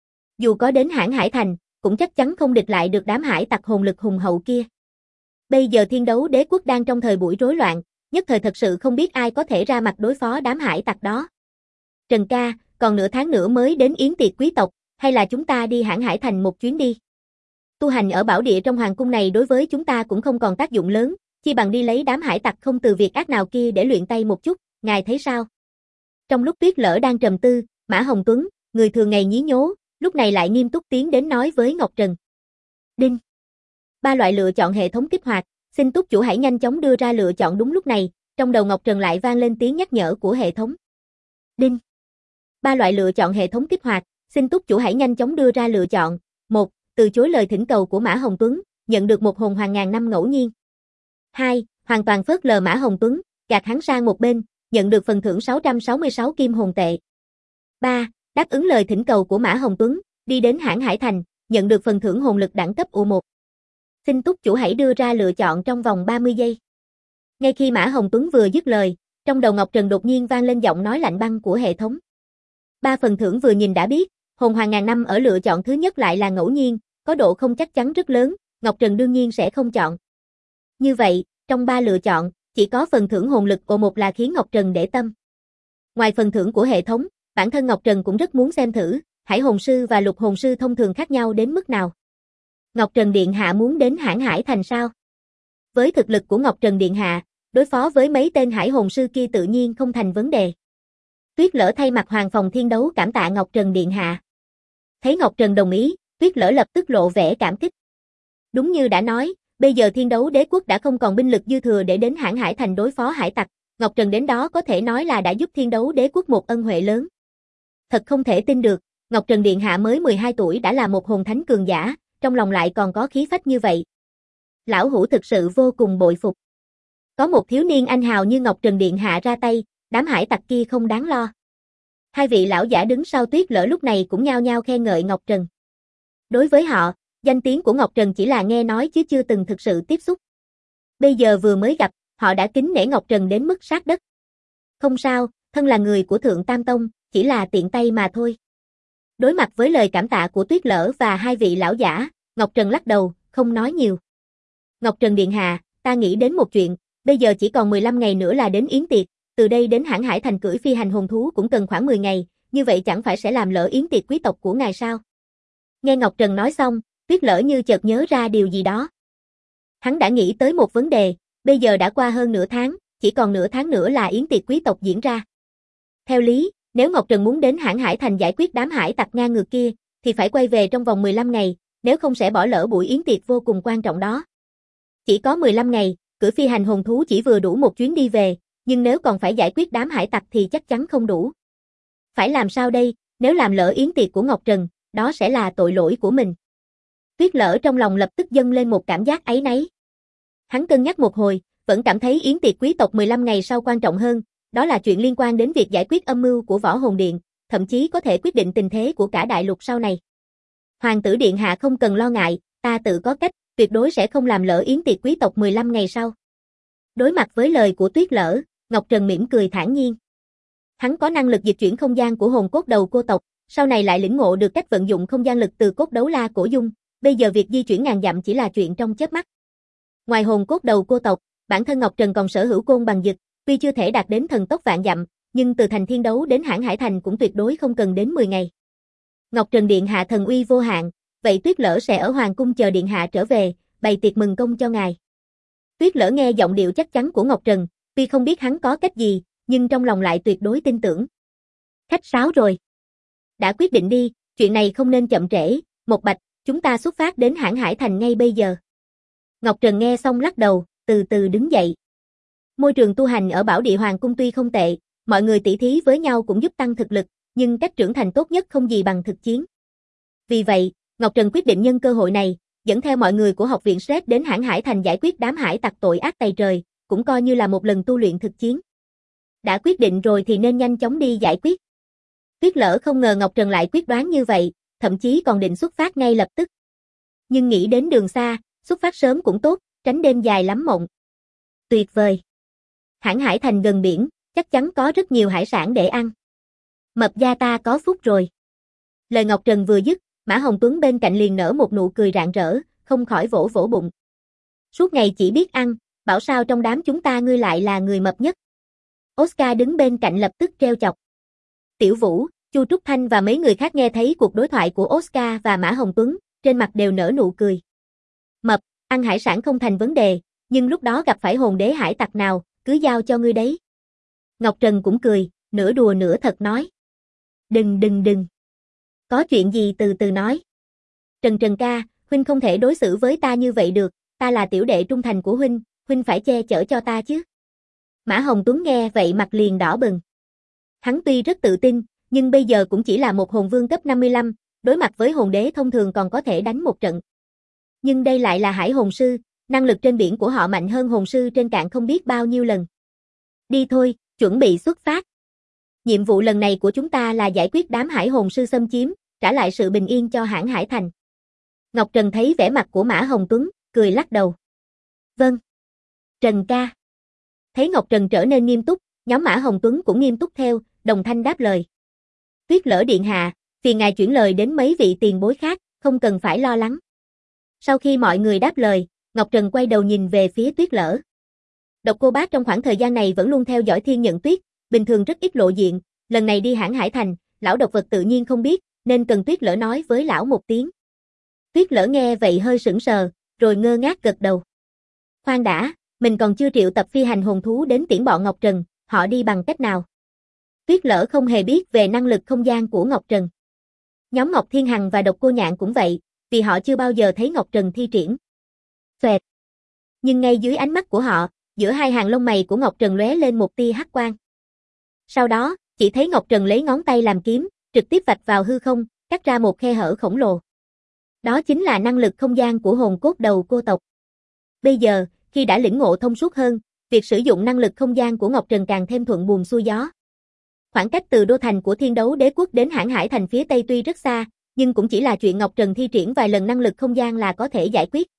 S1: Dù có đến hãng Hải Thành, cũng chắc chắn không địch lại được đám hải tặc hồn lực hùng hậu kia. Bây giờ Thiên Đấu Đế Quốc đang trong thời buổi rối loạn, nhất thời thật sự không biết ai có thể ra mặt đối phó đám hải tặc đó. Trần ca, còn nửa tháng nữa mới đến yến tiệc quý tộc, hay là chúng ta đi hãng Hải Thành một chuyến đi? Tu hành ở bảo địa trong hoàng cung này đối với chúng ta cũng không còn tác dụng lớn, chi bằng đi lấy đám hải tặc không từ việc ác nào kia để luyện tay một chút, ngài thấy sao? Trong lúc Tuyết Lỡ đang trầm tư, Mã Hồng Tuấn, người thường ngày nhí nhố, lúc này lại nghiêm túc tiến đến nói với Ngọc Trần. Đinh. 3 loại lựa chọn hệ thống kích hoạt, xin túc chủ hãy nhanh chóng đưa ra lựa chọn đúng lúc này, trong đầu Ngọc Trần lại vang lên tiếng nhắc nhở của hệ thống. Đinh. 3 loại lựa chọn hệ thống kích hoạt, xin túc chủ hãy nhanh chóng đưa ra lựa chọn. 1. Từ chối lời thỉnh cầu của Mã Hồng Tuấn, nhận được một hồn hoàng ngàn năm ngẫu nhiên. 2. Hoàn toàn phớt lờ Mã Hồng Tuấn, gạt hắn sang một bên, nhận được phần thưởng 666 kim hồn tệ. 3. Đáp ứng lời thỉnh cầu của Mã Hồng Tuấn, đi đến hãng Hải Thành, nhận được phần thưởng hồn lực đẳng cấp U1. Xin túc chủ hãy đưa ra lựa chọn trong vòng 30 giây. Ngay khi Mã Hồng Tuấn vừa dứt lời, trong đầu Ngọc Trần đột nhiên vang lên giọng nói lạnh băng của hệ thống. 3 phần thưởng vừa nhìn đã biết, hồn hoàng ngàn năm ở lựa chọn thứ nhất lại là ngẫu nhiên, có độ không chắc chắn rất lớn, Ngọc Trần đương nhiên sẽ không chọn. Như vậy, trong 3 lựa chọn, chỉ có phần thưởng hồn lực O1 là khiến Ngọc Trần để tâm. Ngoài phần thưởng của hệ thống, bản thân Ngọc Trần cũng rất muốn xem thử, hải hồn sư và lục hồn sư thông thường khác nhau đến mức nào. Ngọc Trần Điện Hạ muốn đến hãng Hải Thành sao? Với thực lực của Ngọc Trần Điện Hạ, đối phó với mấy tên hải hồn sư kia tự nhiên không thành vấn đề. Tuyết Lỡ thay mặt Hoàng Phòng Thiên Đấu cảm tạ Ngọc Trần Điện Hạ. Thấy Ngọc Trần đồng ý, Tuyết Lỡ lập tức lộ vẻ cảm kích. Đúng như đã nói, bây giờ Thiên Đấu Đế Quốc đã không còn binh lực dư thừa để đến hãng Hải Thành đối phó hải tặc, Ngọc Trần đến đó có thể nói là đã giúp Thiên Đấu Đế Quốc một ân huệ lớn. Thật không thể tin được, Ngọc Trần Điện Hạ mới 12 tuổi đã là một hồn thánh cường giả, trong lòng lại còn có khí phách như vậy. Lão hủ thực sự vô cùng bội phục. Có một thiếu niên anh hào như Ngọc Trần Điện Hạ ra tay, đám hải tặc kia không đáng lo. Hai vị lão giả đứng sau Tuyết Lỡ lúc này cũng nhao nhao khen ngợi Ngọc Trần. Đối với họ, Danh tiếng của Ngọc Trần chỉ là nghe nói chứ chưa từng thực sự tiếp xúc. Bây giờ vừa mới gặp, họ đã kính nể Ngọc Trần đến mức sát đất. Không sao, thân là người của Thượng Tam Tông, chỉ là tiện tay mà thôi. Đối mặt với lời cảm tạ của Tuyết Lở và hai vị lão giả, Ngọc Trần lắc đầu, không nói nhiều. Ngọc Trần điện hạ, ta nghĩ đến một chuyện, bây giờ chỉ còn 15 ngày nữa là đến yến tiệc, từ đây đến Hãn Hải Thành cưỡi phi hành hồn thú cũng cần khoảng 10 ngày, như vậy chẳng phải sẽ làm lỡ yến tiệc quý tộc của ngài sao? Nghe Ngọc Trần nói xong, Tuyết Lở như chợt nhớ ra điều gì đó. Hắn đã nghĩ tới một vấn đề, bây giờ đã qua hơn nửa tháng, chỉ còn nửa tháng nữa là yến tiệc quý tộc diễn ra. Theo lý, nếu Ngọc Trần muốn đến Hãn Hải Thành giải quyết đám hải tặc ngang ngược kia, thì phải quay về trong vòng 15 ngày, nếu không sẽ bỏ lỡ buổi yến tiệc vô cùng quan trọng đó. Chỉ có 15 ngày, cưỡi phi hành hồn thú chỉ vừa đủ một chuyến đi về, nhưng nếu còn phải giải quyết đám hải tặc thì chắc chắn không đủ. Phải làm sao đây, nếu làm lỡ yến tiệc của Ngọc Trần, đó sẽ là tội lỗi của mình. Tuyết Lở trong lòng lập tức dâng lên một cảm giác áy náy. Hắn cân nhắc một hồi, vẫn cảm thấy yến tiệc quý tộc 15 ngày sau quan trọng hơn, đó là chuyện liên quan đến việc giải quyết âm mưu của Võ Hồn Điện, thậm chí có thể quyết định tình thế của cả đại lục sau này. Hoàng tử điện hạ không cần lo ngại, ta tự có cách, tuyệt đối sẽ không làm lỡ yến tiệc quý tộc 15 ngày sau. Đối mặt với lời của Tuyết Lở, Ngọc Trần mỉm cười thản nhiên. Hắn có năng lực dịch chuyển không gian của hồn cốt đầu cô tộc, sau này lại lĩnh ngộ được cách vận dụng không gian lực từ cốt đấu la cổ dung, bây giờ việc di chuyển ngàn dặm chỉ là chuyện trong chớp mắt. Ngoài hồn cốt đầu cô tộc, bản thân Ngọc Trần còn sở hữu côn bằng dực, tuy chưa thể đạt đến thần tốc vạn dặm, nhưng từ thành Thiên Đấu đến Hãn Hải Thành cũng tuyệt đối không cần đến 10 ngày. Ngọc Trần điện hạ thần uy vô hạn, vậy Tuyết Lở sẽ ở hoàng cung chờ điện hạ trở về, bày tiệc mừng công cho ngài. Tuyết Lở nghe giọng điệu chắc chắn của Ngọc Trần, tuy không biết hắn có cách gì, nhưng trong lòng lại tuyệt đối tin tưởng. Khách sáo rồi. Đã quyết định đi, chuyện này không nên chậm trễ, Một Bạch, chúng ta xuất phát đến Hãn Hải Thành ngay bây giờ. Ngọc Trần nghe xong lắc đầu, từ từ đứng dậy. Môi trường tu hành ở Bảo Địa Hoàng cung tuy không tệ, mọi người tỷ thí với nhau cũng giúp tăng thực lực, nhưng cách trưởng thành tốt nhất không gì bằng thực chiến. Vì vậy, Ngọc Trần quyết định nhân cơ hội này, dẫn theo mọi người của học viện Sret đến Hãn Hải Thành giải quyết đám hải tặc tội ác tày trời, cũng coi như là một lần tu luyện thực chiến. Đã quyết định rồi thì nên nhanh chóng đi giải quyết. Tuyết Lở không ngờ Ngọc Trần lại quyết đoán như vậy, thậm chí còn định xuất phát ngay lập tức. Nhưng nghĩ đến đường xa, xuất phát sớm cũng tốt, tránh đêm dài lắm mộng. Tuyệt vời. Hãn Hải Thành gần biển, chắc chắn có rất nhiều hải sản để ăn. Mập gia ta có phúc rồi. Lời Ngọc Trần vừa dứt, Mã Hồng Tuấn bên cạnh liền nở một nụ cười rạng rỡ, không khỏi vỗ vỗ bụng. Suốt ngày chỉ biết ăn, bảo sao trong đám chúng ta ngươi lại là người mập nhất. Oscar đứng bên cạnh lập tức trêu chọc. Tiểu Vũ, Chu Trúc Thanh và mấy người khác nghe thấy cuộc đối thoại của Oscar và Mã Hồng Tuấn, trên mặt đều nở nụ cười. Mập, ăn hải sản không thành vấn đề, nhưng lúc đó gặp phải hồn đế hải tặc nào, cứ giao cho ngươi đấy. Ngọc Trần cũng cười, nửa đùa nửa thật nói. Đừng. Có chuyện gì từ từ nói. Trần ca, huynh không thể đối xử với ta như vậy được, ta là tiểu đệ trung thành của huynh phải che chở cho ta chứ. Mã Hồng Tuấn nghe vậy mặt liền đỏ bừng. Hắn tuy rất tự tin, nhưng bây giờ cũng chỉ là một hồn vương cấp 55, đối mặt với hồn đế thông thường còn có thể đánh một trận. Nhưng đây lại là hải hồn sư, năng lực trên biển của họ mạnh hơn hồn sư trên cạn không biết bao nhiêu lần. Đi thôi, chuẩn bị xuất phát. Nhiệm vụ lần này của chúng ta là giải quyết đám hải hồn sư xâm chiếm, trả lại sự bình yên cho Hãn Hải Thành. Ngọc Trần thấy vẻ mặt của Mã Hồng Tuấn, cười lắc đầu. Vâng. Trần ca. Thấy Ngọc Trần trở nên nghiêm túc, nhóm Mã Hồng Tuấn cũng nghiêm túc theo, đồng thanh đáp lời. Tuyết Lở điện hạ, phiền ngài chuyển lời đến mấy vị tiền bối khác, không cần phải lo lắng. Sau khi mọi người đáp lời, Ngọc Trần quay đầu nhìn về phía Tuyết Lở. Độc Cô Bác trong khoảng thời gian này vẫn luôn theo dõi Thiên Nhận Tuyết, bình thường rất ít lộ diện, lần này đi Hãn Hải Thành, lão độc vật tự nhiên không biết, nên cần Tuyết Lở nói với lão một tiếng. Tuyết Lở nghe vậy hơi sững sờ, rồi ngơ ngác gật đầu. Khoan đã, mình còn chưa triệu tập phi hành hồn thú đến tiễn bọn Ngọc Trần, họ đi bằng cách nào? Tuyết Lở không hề biết về năng lực không gian của Ngọc Trần. Nhóm Ngọc Thiên Hằng và Độc Cô Nhạn cũng vậy, vì họ chưa bao giờ thấy Ngọc Trần thi triển. Xoẹt. Nhưng ngay dưới ánh mắt của họ, giữa hai hàng lông mày của Ngọc Trần lóe lên một tia hắc quang. Sau đó, chỉ thấy Ngọc Trần lấy ngón tay làm kiếm, trực tiếp vạch vào hư không, cắt ra một khe hở khổng lồ. Đó chính là năng lực không gian của hồn cốt đầu cô tộc. Bây giờ, khi đã lĩnh ngộ thông suốt hơn, việc sử dụng năng lực không gian của Ngọc Trần càng thêm thuận buồm xuôi gió. Khoảng cách từ đô thành của Thiên Đấu Đế quốc đến Hãn Hải Thành phía tây tuy rất xa, nhưng cũng chỉ là chuyện Ngọc Trần thi triển vài lần năng lực không gian là có thể giải quyết.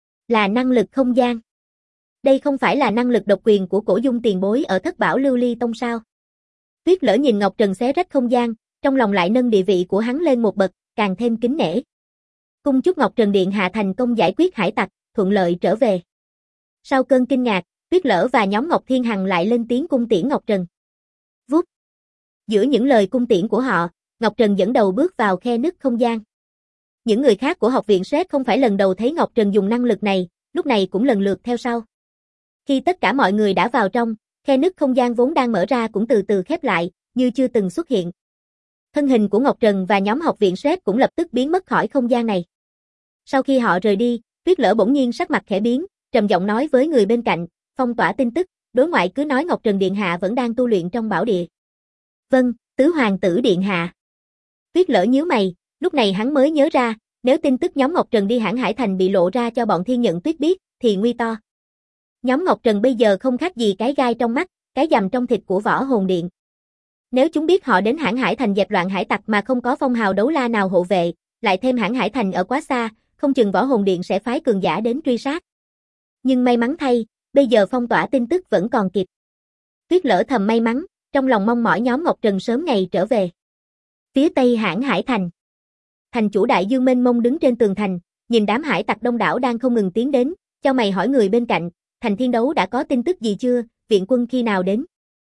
S1: Là năng lực không gian. Đây không phải là năng lực độc quyền của Cổ Dung tiền bối ở Thất Bảo Lưu Ly Tông sao? Tuyết Lỡ nhìn Ngọc Trần xé rách không gian, trong lòng lại nâng địa vị của hắn lên một bậc, càng thêm kính nể. Cung chúc Ngọc Trần điện hạ thành công giải quyết hải tặc, thuận lợi trở về. Sau cơn kinh ngạc, Tuyết Lỡ và nhóm Ngọc Thiên Hằng lại lên tiếng cung tiễn Ngọc Trần. Vút. Giữa những lời cung tiễn của họ, Ngọc Trần dẫn đầu bước vào khe nứt không gian. Những người khác của học viện Sét không phải lần đầu thấy Ngọc Trần dùng năng lực này, lúc này cũng lần lượt theo sau. Khi tất cả mọi người đã vào trong, khe nứt không gian vốn đang mở ra cũng từ từ khép lại, như chưa từng xuất hiện. Thân hình của Ngọc Trần và nhóm học viện Sét cũng lập tức biến mất khỏi không gian này. Sau khi họ rời đi, Tuyết Lỡ bỗng nhiên sắc mặt khẽ biến, trầm giọng nói với người bên cạnh, phong tỏa tin tức, đối ngoại cứ nói Ngọc Trần điện hạ vẫn đang tu luyện trong bảo địa. Vâng, tứ hoàng tử điện hạ. Tuyết Lỡ nhíu mày, lúc này hắn mới nhớ ra, nếu tin tức nhóm Ngọc Trần đi Hãn Hải Thành bị lộ ra cho bọn Thiên Nhận Tuyết biết, thì nguy to. Nhóm Ngọc Trần bây giờ không khác gì cái gai trong mắt, cái dằm trong thịt của Võ Hồn Điện. Nếu chúng biết họ đến Hãn Hải Thành dẹp loạn hải tặc mà không có phong hào đấu la nào hộ vệ, lại thêm Hãn Hải Thành ở quá xa, không chừng Võ Hồn Điện sẽ phái cường giả đến truy sát. Nhưng may mắn thay, bây giờ phong tỏa tin tức vẫn còn kịp. Tuyết Lỡ thầm may mắn, trong lòng mong mỏi nhóm Ngọc Trần sớm ngày trở về. Phía tây Hãn Hải Thành. Thành chủ Đại Dương mênh mông đứng trên tường thành, nhìn đám hải tặc đông đảo đang không ngừng tiến đến, chau mày hỏi người bên cạnh, Thành Thiên Đấu đã có tin tức gì chưa, viện quân khi nào đến?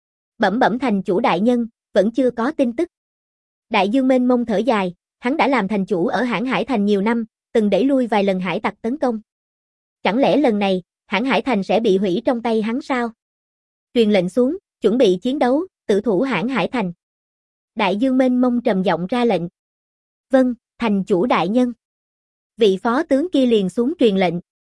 S1: Bẩm bẩm thành chủ đại nhân, vẫn chưa có tin tức. Đại Dương mênh mông thở dài, hắn đã làm thành chủ ở Hãn Hải Thành nhiều năm, từng đẩy lui vài lần hải tặc tấn công. Chẳng lẽ lần này, Hãn Hải Thành sẽ bị hủy trong tay hắn sao? Truyền lệnh xuống, chuẩn bị chiến đấu, tử thủ Hãn Hải Thành. Đại Dương mênh mông trầm giọng ra lệnh. Vâng, thành chủ đại nhân. Vị phó tướng kia liền xuống truyền lệnh.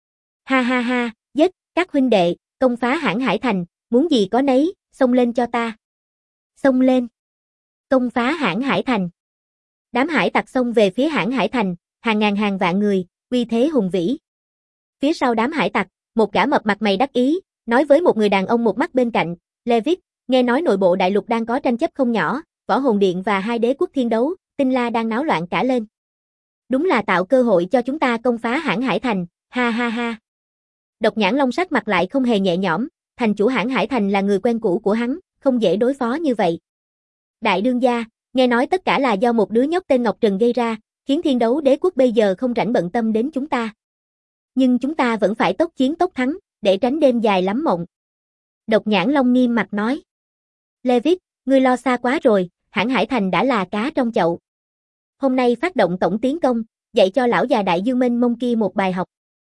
S1: Ha ha ha, giết, các huynh đệ, công phá Hãn Hải Thành, muốn gì có nấy, xông lên cho ta. Xông lên. Công phá Hãn Hải Thành. Đám hải tặc xông về phía Hãn Hải Thành, hàng ngàn hàng vạn người, uy thế hùng vĩ. Phía sau đám hải tặc, một gã mập mặt mày đắc ý, nói với một người đàn ông một mắt bên cạnh, Levitt, nghe nói nội bộ đại lục đang có tranh chấp không nhỏ, Võ Hồn Điện và hai đế quốc thiên đấu, Tinh La đang náo loạn cả lên. Đúng là tạo cơ hội cho chúng ta công phá Hãn Hải Thành, ha ha ha. Độc Nhãn Long sắc mặt lại không hề nhẹ nhõm, thành chủ Hãn Hải Thành là người quen cũ của hắn, không dễ đối phó như vậy. Đại đương gia, nghe nói tất cả là do một đứa nhóc tên Ngọc Trần gây ra, khiến thiên đấu đế quốc bây giờ không rảnh bận tâm đến chúng ta. Nhưng chúng ta vẫn phải tốc chiến tốc thắng, để tránh đêm dài lắm mộng. Độc Nhãn Long nghiêm mặt nói. Levitt, ngươi lo xa quá rồi, Hãn Hải Thành đã là cá trong chậu. Hôm nay phát động tổng tiến công, dạy cho lão già Đại Dương mênh mông kia một bài học.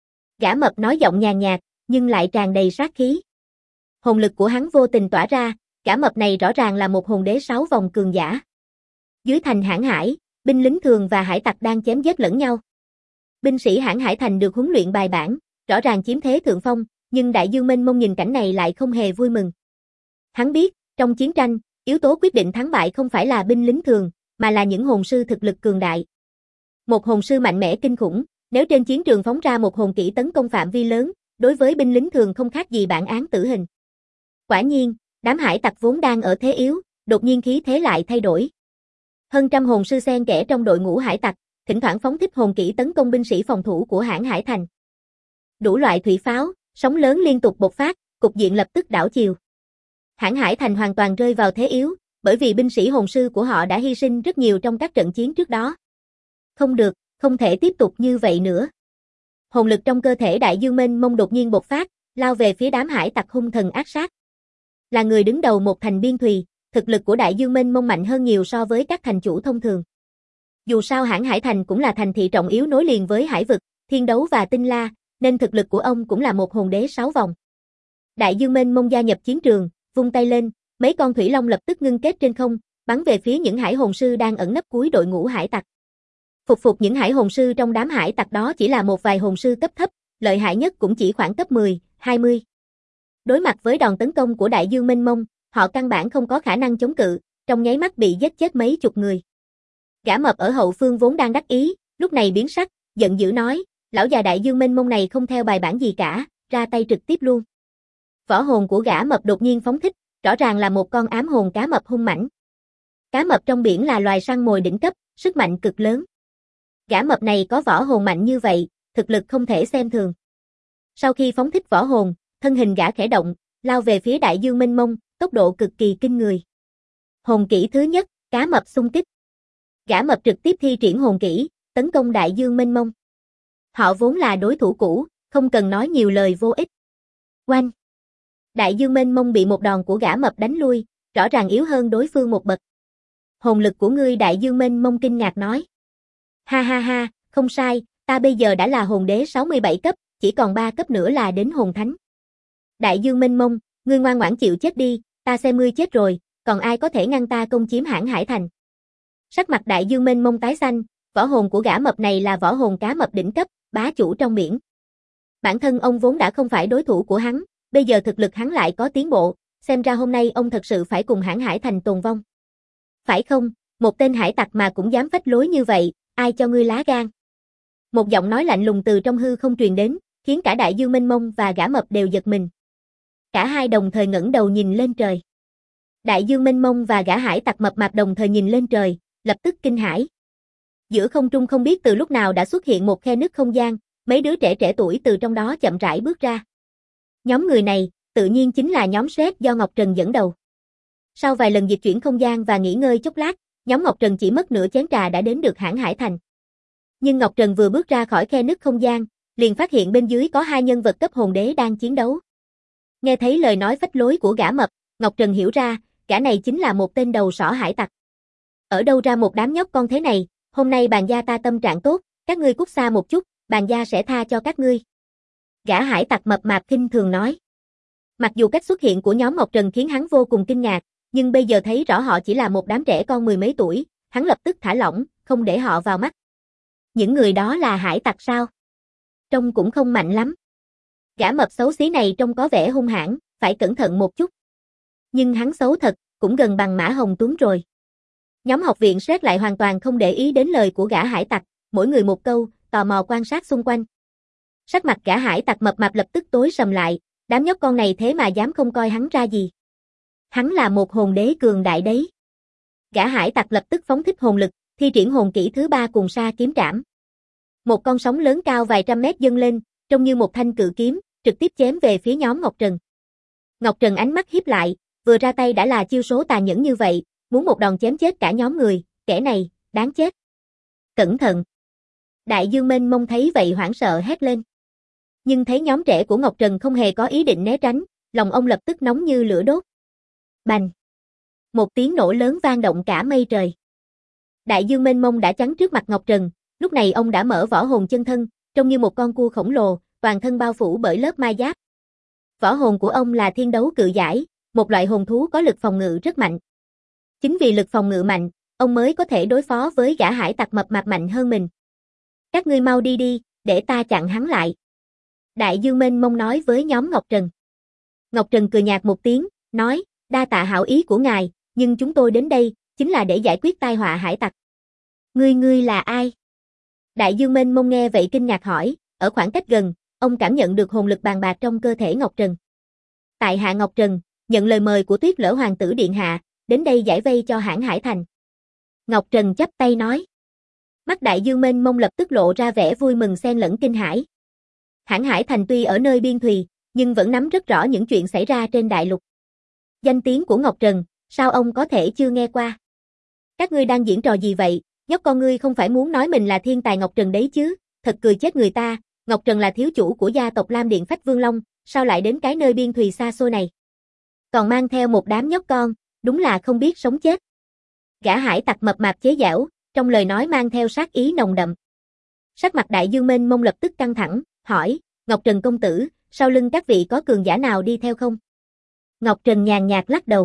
S1: Gã mập nói giọng nhàn nhạt, nhưng lại tràn đầy sát khí. Hồn lực của hắn vô tình tỏa ra, gã mập này rõ ràng là một hồn đế 6 vòng cường giả. Dưới thành Hãn Hải, binh lính thường và hải tặc đang chém giết lẫn nhau. Binh sĩ Hãn Hải Thành được huấn luyện bài bản, rõ ràng chiếm thế thượng phong, nhưng Đại Dương mênh mông nhìn cảnh này lại không hề vui mừng. Hắn biết, trong chiến tranh, yếu tố quyết định thắng bại không phải là binh lính thường, mà là những hồn sư thực lực cường đại. Một hồn sư mạnh mẽ kinh khủng, nếu trên chiến trường phóng ra một hồn kỹ tấn công phạm vi lớn, đối với binh lính thường không khác gì bản án tử hình. Quả nhiên, đám hải tặc vốn đang ở thế yếu, đột nhiên khí thế lại thay đổi. Hơn trăm hồn sư xen kẽ trong đội ngũ hải tặc, thỉnh thoảng phóng thích hồn kỹ tấn công binh sĩ phòng thủ của Hãn Hải Thành. Đủ loại thủy pháo, sóng lớn liên tục bộc phát, cục diện lập tức đảo chiều. Hãn Hải Thành hoàn toàn rơi vào thế yếu, bởi vì binh sĩ hồn sư của họ đã hy sinh rất nhiều trong các trận chiến trước đó. Không được, không thể tiếp tục như vậy nữa. Hồn lực trong cơ thể Đại Dương mênh mông đột nhiên bộc phát, lao về phía đám hải tặc hung thần ác sát. Là người đứng đầu một thành biên thùy, thực lực của Đại Dương mênh mông mạnh hơn nhiều so với các thành chủ thông thường. Dù sao Hãn Hải Thành cũng là thành thị trọng yếu nối liền với hải vực, thiên đấu và tinh la, nên thực lực của ông cũng là một hồn đế 6 vòng. Đại Dương mênh mông gia nhập chiến trường, vung tay lên, mấy con thủy long lập tức ngưng kết trên không, bắn về phía những hải hồn sư đang ẩn nấp cuối đội ngũ hải tặc. Phục những hải hồn sư trong đám hải tặc đó chỉ là một vài hồn sư cấp thấp, lợi hại nhất cũng chỉ khoảng cấp 10, 20. Đối mặt với đòn tấn công của Đại Dương mênh mông, họ căn bản không có khả năng chống cự, trong nháy mắt bị giết chết mấy chục người. Gã mập ở hậu phương vốn đang đắc ý, lúc này biến sắc, giận dữ nói, lão già Đại Dương mênh mông này không theo bài bản gì cả, ra tay trực tiếp luôn. Võ hồn của gã mập đột nhiên phóng thích, rõ ràng là một con ám hồn cá mập hung mãnh. Cá mập trong biển là loài săn mồi đỉnh cấp, sức mạnh cực lớn. Gã mập này có võ hồn mạnh như vậy, thực lực không thể xem thường. Sau khi phóng thích võ hồn, thân hình gã khẽ động, lao về phía đại dương mênh mông, tốc độ cực kỳ kinh người. Hồn kỹ thứ nhất, cá mập xung kích. Gã mập trực tiếp thi triển hồn kỹ, tấn công đại dương mênh mông. Họ vốn là đối thủ cũ, không cần nói nhiều lời vô ích. Oanh! Đại dương mênh mông bị một đòn của gã mập đánh lui, rõ ràng yếu hơn đối phương một bậc. Hồn lực của ngươi đại dương mênh mông kinh ngạc nói. Ha ha ha, không sai, ta bây giờ đã là hồn đế 67 cấp, chỉ còn 3 cấp nữa là đến hồn thánh. Đại dương mênh mông, ngươi ngoan ngoãn chịu chết đi, ta xem ngươi chết rồi, còn ai có thể ngăn ta công chiếm Hãn Hải Thành. Sắc mặt đại dương mênh mông tái xanh, võ hồn của gã mập này là võ hồn cá mập đỉnh cấp, bá chủ trong biển. Bản thân ông vốn đã không phải đối thủ của hắn, bây giờ thực lực hắn lại có tiến bộ, xem ra hôm nay ông thật sự phải cùng Hãn Hải Thành tồn vong. Phải không, một tên hải tặc mà cũng dám phách lối như vậy, ai cho ngươi lá gan? Một giọng nói lạnh lùng từ trong hư không truyền đến, khiến cả đại dương mênh mông và gã mập đều giật mình. Cả hai đồng thời ngẩng đầu nhìn lên trời. Đại dương mênh mông và gã hải tặc mập mạp đồng thời nhìn lên trời, lập tức kinh hãi. Giữa không trung không biết từ lúc nào đã xuất hiện một khe nứt không gian, mấy đứa trẻ trẻ tuổi từ trong đó chậm rãi bước ra. Nhóm người này, tự nhiên chính là nhóm Shrek do Ngọc Trần dẫn đầu. Sau vài lần dịch chuyển không gian và nghỉ ngơi chốc lát, nhóm Ngọc Trần chỉ mất nửa chén trà đã đến được Hãn Hải Thành. Nhưng Ngọc Trần vừa bước ra khỏi khe nứt không gian, liền phát hiện bên dưới có hai nhân vật cấp hồn đế đang chiến đấu. Nghe thấy lời nói phách lối của gã mập, Ngọc Trần hiểu ra, gã này chính là một tên đầu sỏ hải tặc. Ở đâu ra một đám nhóc con thế này, hôm nay bàn gia ta tâm trạng tốt, các ngươi cút xa một chút, bàn gia sẽ tha cho các ngươi. Gã hải tặc mập mạp khinh thường nói. Mặc dù cách xuất hiện của nhóm Ngọc Trần khiến hắn vô cùng kinh ngạc, nhưng bây giờ thấy rõ họ chỉ là một đám trẻ con mười mấy tuổi, hắn lập tức thả lỏng, không để họ vào mắt. Những người đó là hải tặc sao? Trông cũng không mạnh lắm. Gã mập xấu xí này trông có vẻ hung hãn, phải cẩn thận một chút. Nhưng hắn xấu thật, cũng gần bằng Mã Hồng Tuấn rồi. Nhóm học viện Shrek lại hoàn toàn không để ý đến lời của gã hải tặc, mỗi người một câu, tò mò quan sát xung quanh. Sắc mặt gã hải tặc mập mạp lập tức tối sầm lại, đám nhóc con này thế mà dám không coi hắn ra gì. Hắn là một hồn đế cường đại đấy. Gã hải tặc lập tức phóng thích hồn lực, thi triển hồn kỹ thứ 3 cùng sa kiếm trảm. Một con sóng lớn cao vài trăm mét dâng lên, trông như một thanh cự kiếm, trực tiếp chém về phía nhóm Ngọc Trần. Ngọc Trần ánh mắt híp lại, vừa ra tay đã là chiêu số tàn nhẫn như vậy, muốn một đòn chém chết cả nhóm người, kẻ này, đáng chết. Cẩn thận. Đại dương mênh mông thấy vậy hoảng sợ hét lên. Nhưng thấy nhóm trẻ của Ngọc Trần không hề có ý định né tránh, lòng ông lập tức nóng như lửa đốt. Bành. Một tiếng nổ lớn vang động cả mây trời. Đại dương mênh mông đã chắn trước mặt Ngọc Trần, lúc này ông đã mở võ hồn chân thân, trông như một con cua khổng lồ, toàn thân bao phủ bởi lớp ma giáp. Võ hồn của ông là thiên đấu cự giải, một loại hồn thú có lực phòng ngự rất mạnh. Chính vì lực phòng ngự mạnh, ông mới có thể đối phó với gã hải tặc mập mạp mạnh hơn mình. Các ngươi mau đi đi, để ta chặn hắn lại. Đại dương mênh mông nói với nhóm Ngọc Trần. Ngọc Trần cười nhạt một tiếng, nói, đa tạ hảo ý của ngài, nhưng chúng tôi đến đây, chính là để giải quyết tai họa hải tặc. Ngươi là ai? Đại dương mênh mông nghe vậy kinh ngạc hỏi, ở khoảng cách gần, ông cảm nhận được hồn lực bàn bạc trong cơ thể Ngọc Trần. Tại hạ Ngọc Trần, nhận lời mời của Tuyết Lỡ Hoàng tử Điện Hạ, đến đây giải vây cho Hãn Hải Thành. Ngọc Trần chắp tay nói. Mắt đại dương mênh mông lập tức lộ ra vẻ vui mừng xen lẫn kinh hãi. Hãn Hải Thành tuy ở nơi biên thùy, nhưng vẫn nắm rất rõ những chuyện xảy ra trên đại lục. Danh tiếng của Ngọc Trần, sao ông có thể chưa nghe qua? Các ngươi đang diễn trò gì vậy? Nhóc con ngươi không phải muốn nói mình là thiên tài Ngọc Trần đấy chứ? Thật cười chết người ta, Ngọc Trần là thiếu chủ của gia tộc Lam Điện Phách Vương Long, sao lại đến cái nơi biên thùy xa xôi này? Còn mang theo một đám nhóc con, đúng là không biết sống chết. Gã hải tặc mập mạp chế giễu, trong lời nói mang theo sát ý nồng đậm. Sắc mặt đại dương mênh mông lập tức căng thẳng, hỏi, Ngọc Trần công tử, sau lưng các vị có cường giả nào đi theo không? Ngọc Trần nhàn nhạt lắc đầu.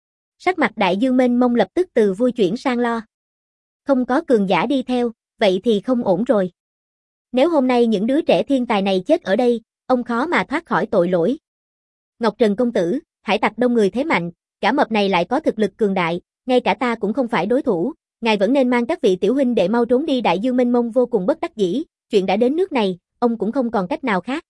S1: Sắc mặt đại dương mênh mông lập tức từ vui chuyển sang lo. Không có cường giả đi theo, vậy thì không ổn rồi. Nếu hôm nay những đứa trẻ thiên tài này chết ở đây, ông khó mà thoát khỏi tội lỗi. Ngọc Trần công tử, hải tặc đông người thế mạnh, cả mập này lại có thực lực cường đại, ngay cả ta cũng không phải đối thủ, ngài vẫn nên mang các vị tiểu huynh đệ mau trốn đi. Đại dương mênh mông vô cùng bất đắc dĩ, chuyện đã đến nước này, ông cũng không còn cách nào khác.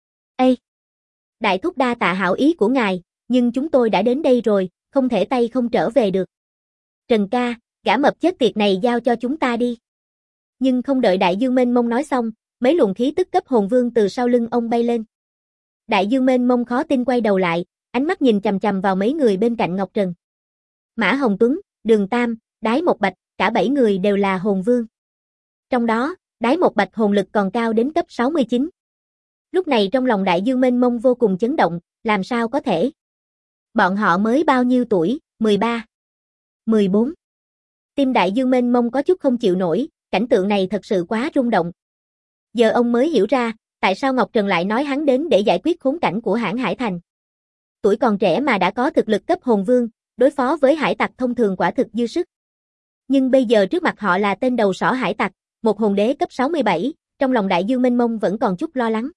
S1: Ê! Đại thúc đa tạ hảo ý của ngài, nhưng chúng tôi đã đến đây rồi, không thể tay không trở về được. Trần ca, gã mập chết tiệt này giao cho chúng ta đi. Nhưng không đợi Đại Dương Mênh Mông nói xong, mấy luồng khí tức cấp hồn vương từ sau lưng ông bay lên. Đại Dương Mênh Mông khó tin quay đầu lại, ánh mắt nhìn chằm chằm vào mấy người bên cạnh Ngọc Trần. Mã Hồng Tuấn, Đường Tam, Đái Một Bạch, cả 7 người đều là hồn vương. Trong đó, Đái Một Bạch hồn lực còn cao đến cấp 69. Lúc này trong lòng Đại Dương Mênh Mông vô cùng chấn động, làm sao có thể? Bọn họ mới bao nhiêu tuổi, 13, 14. Tim Đại Dương Mênh Mông có chút không chịu nổi, cảnh tượng này thật sự quá rung động. Giờ ông mới hiểu ra, tại sao Ngọc Trần lại nói hắn đến để giải quyết khốn cảnh của hãng Hải Thành. Tuổi còn trẻ mà đã có thực lực cấp hồn vương, đối phó với hải tặc thông thường quả thực dư sức. Nhưng bây giờ trước mặt họ là tên đầu sỏ hải tặc, một hồn đế cấp 67, trong lòng Đại Dương Mênh Mông vẫn còn chút lo lắng.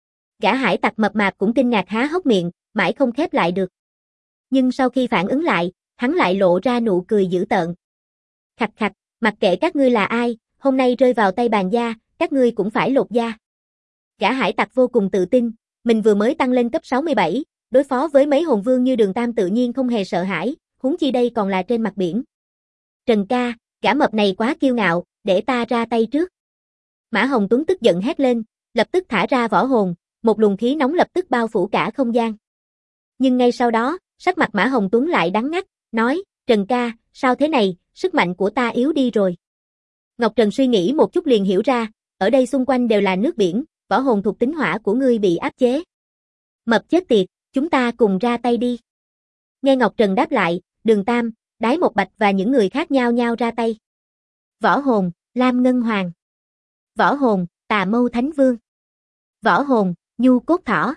S1: Gã hải tặc mập mạp cũng kinh ngạc há hốc miệng, mãi không khép lại được. Nhưng sau khi phản ứng lại, hắn lại lộ ra nụ cười dữ tợn. Khạch khạch, mặc kệ các ngươi là ai, hôm nay rơi vào tay bàn gia, các ngươi cũng phải lột da. Gã hải tặc vô cùng tự tin, mình vừa mới tăng lên cấp 67, đối phó với mấy hồn vương như Đường Tam tự nhiên không hề sợ hãi, huống chi đây còn là trên mặt biển. Trần ca, gã mập này quá kiêu ngạo, để ta ra tay trước. Mã Hồng Tuấn tức giận hét lên, lập tức thả ra võ hồn, một luồng khí nóng lập tức bao phủ cả không gian. Nhưng ngay sau đó, sắc mặt Mã Hồng Tuấn lại đắng ngắt, nói, Trần ca, sao thế này, sức mạnh của ta yếu đi rồi. Ngọc Trần suy nghĩ một chút liền hiểu ra, ở đây xung quanh đều là nước biển, võ hồn thuộc tính hỏa của ngươi bị áp chế. Mập chết tiệt, chúng ta cùng ra tay đi. Nghe Ngọc Trần đáp lại, Đường Tam, Đái Một Bạch và những người khác nhao nhao ra tay. Võ hồn, Lam Ngân Hoàng. Võ hồn, Tà Mâu Thánh Vương. Võ hồn, Nhu Cốt Thỏ.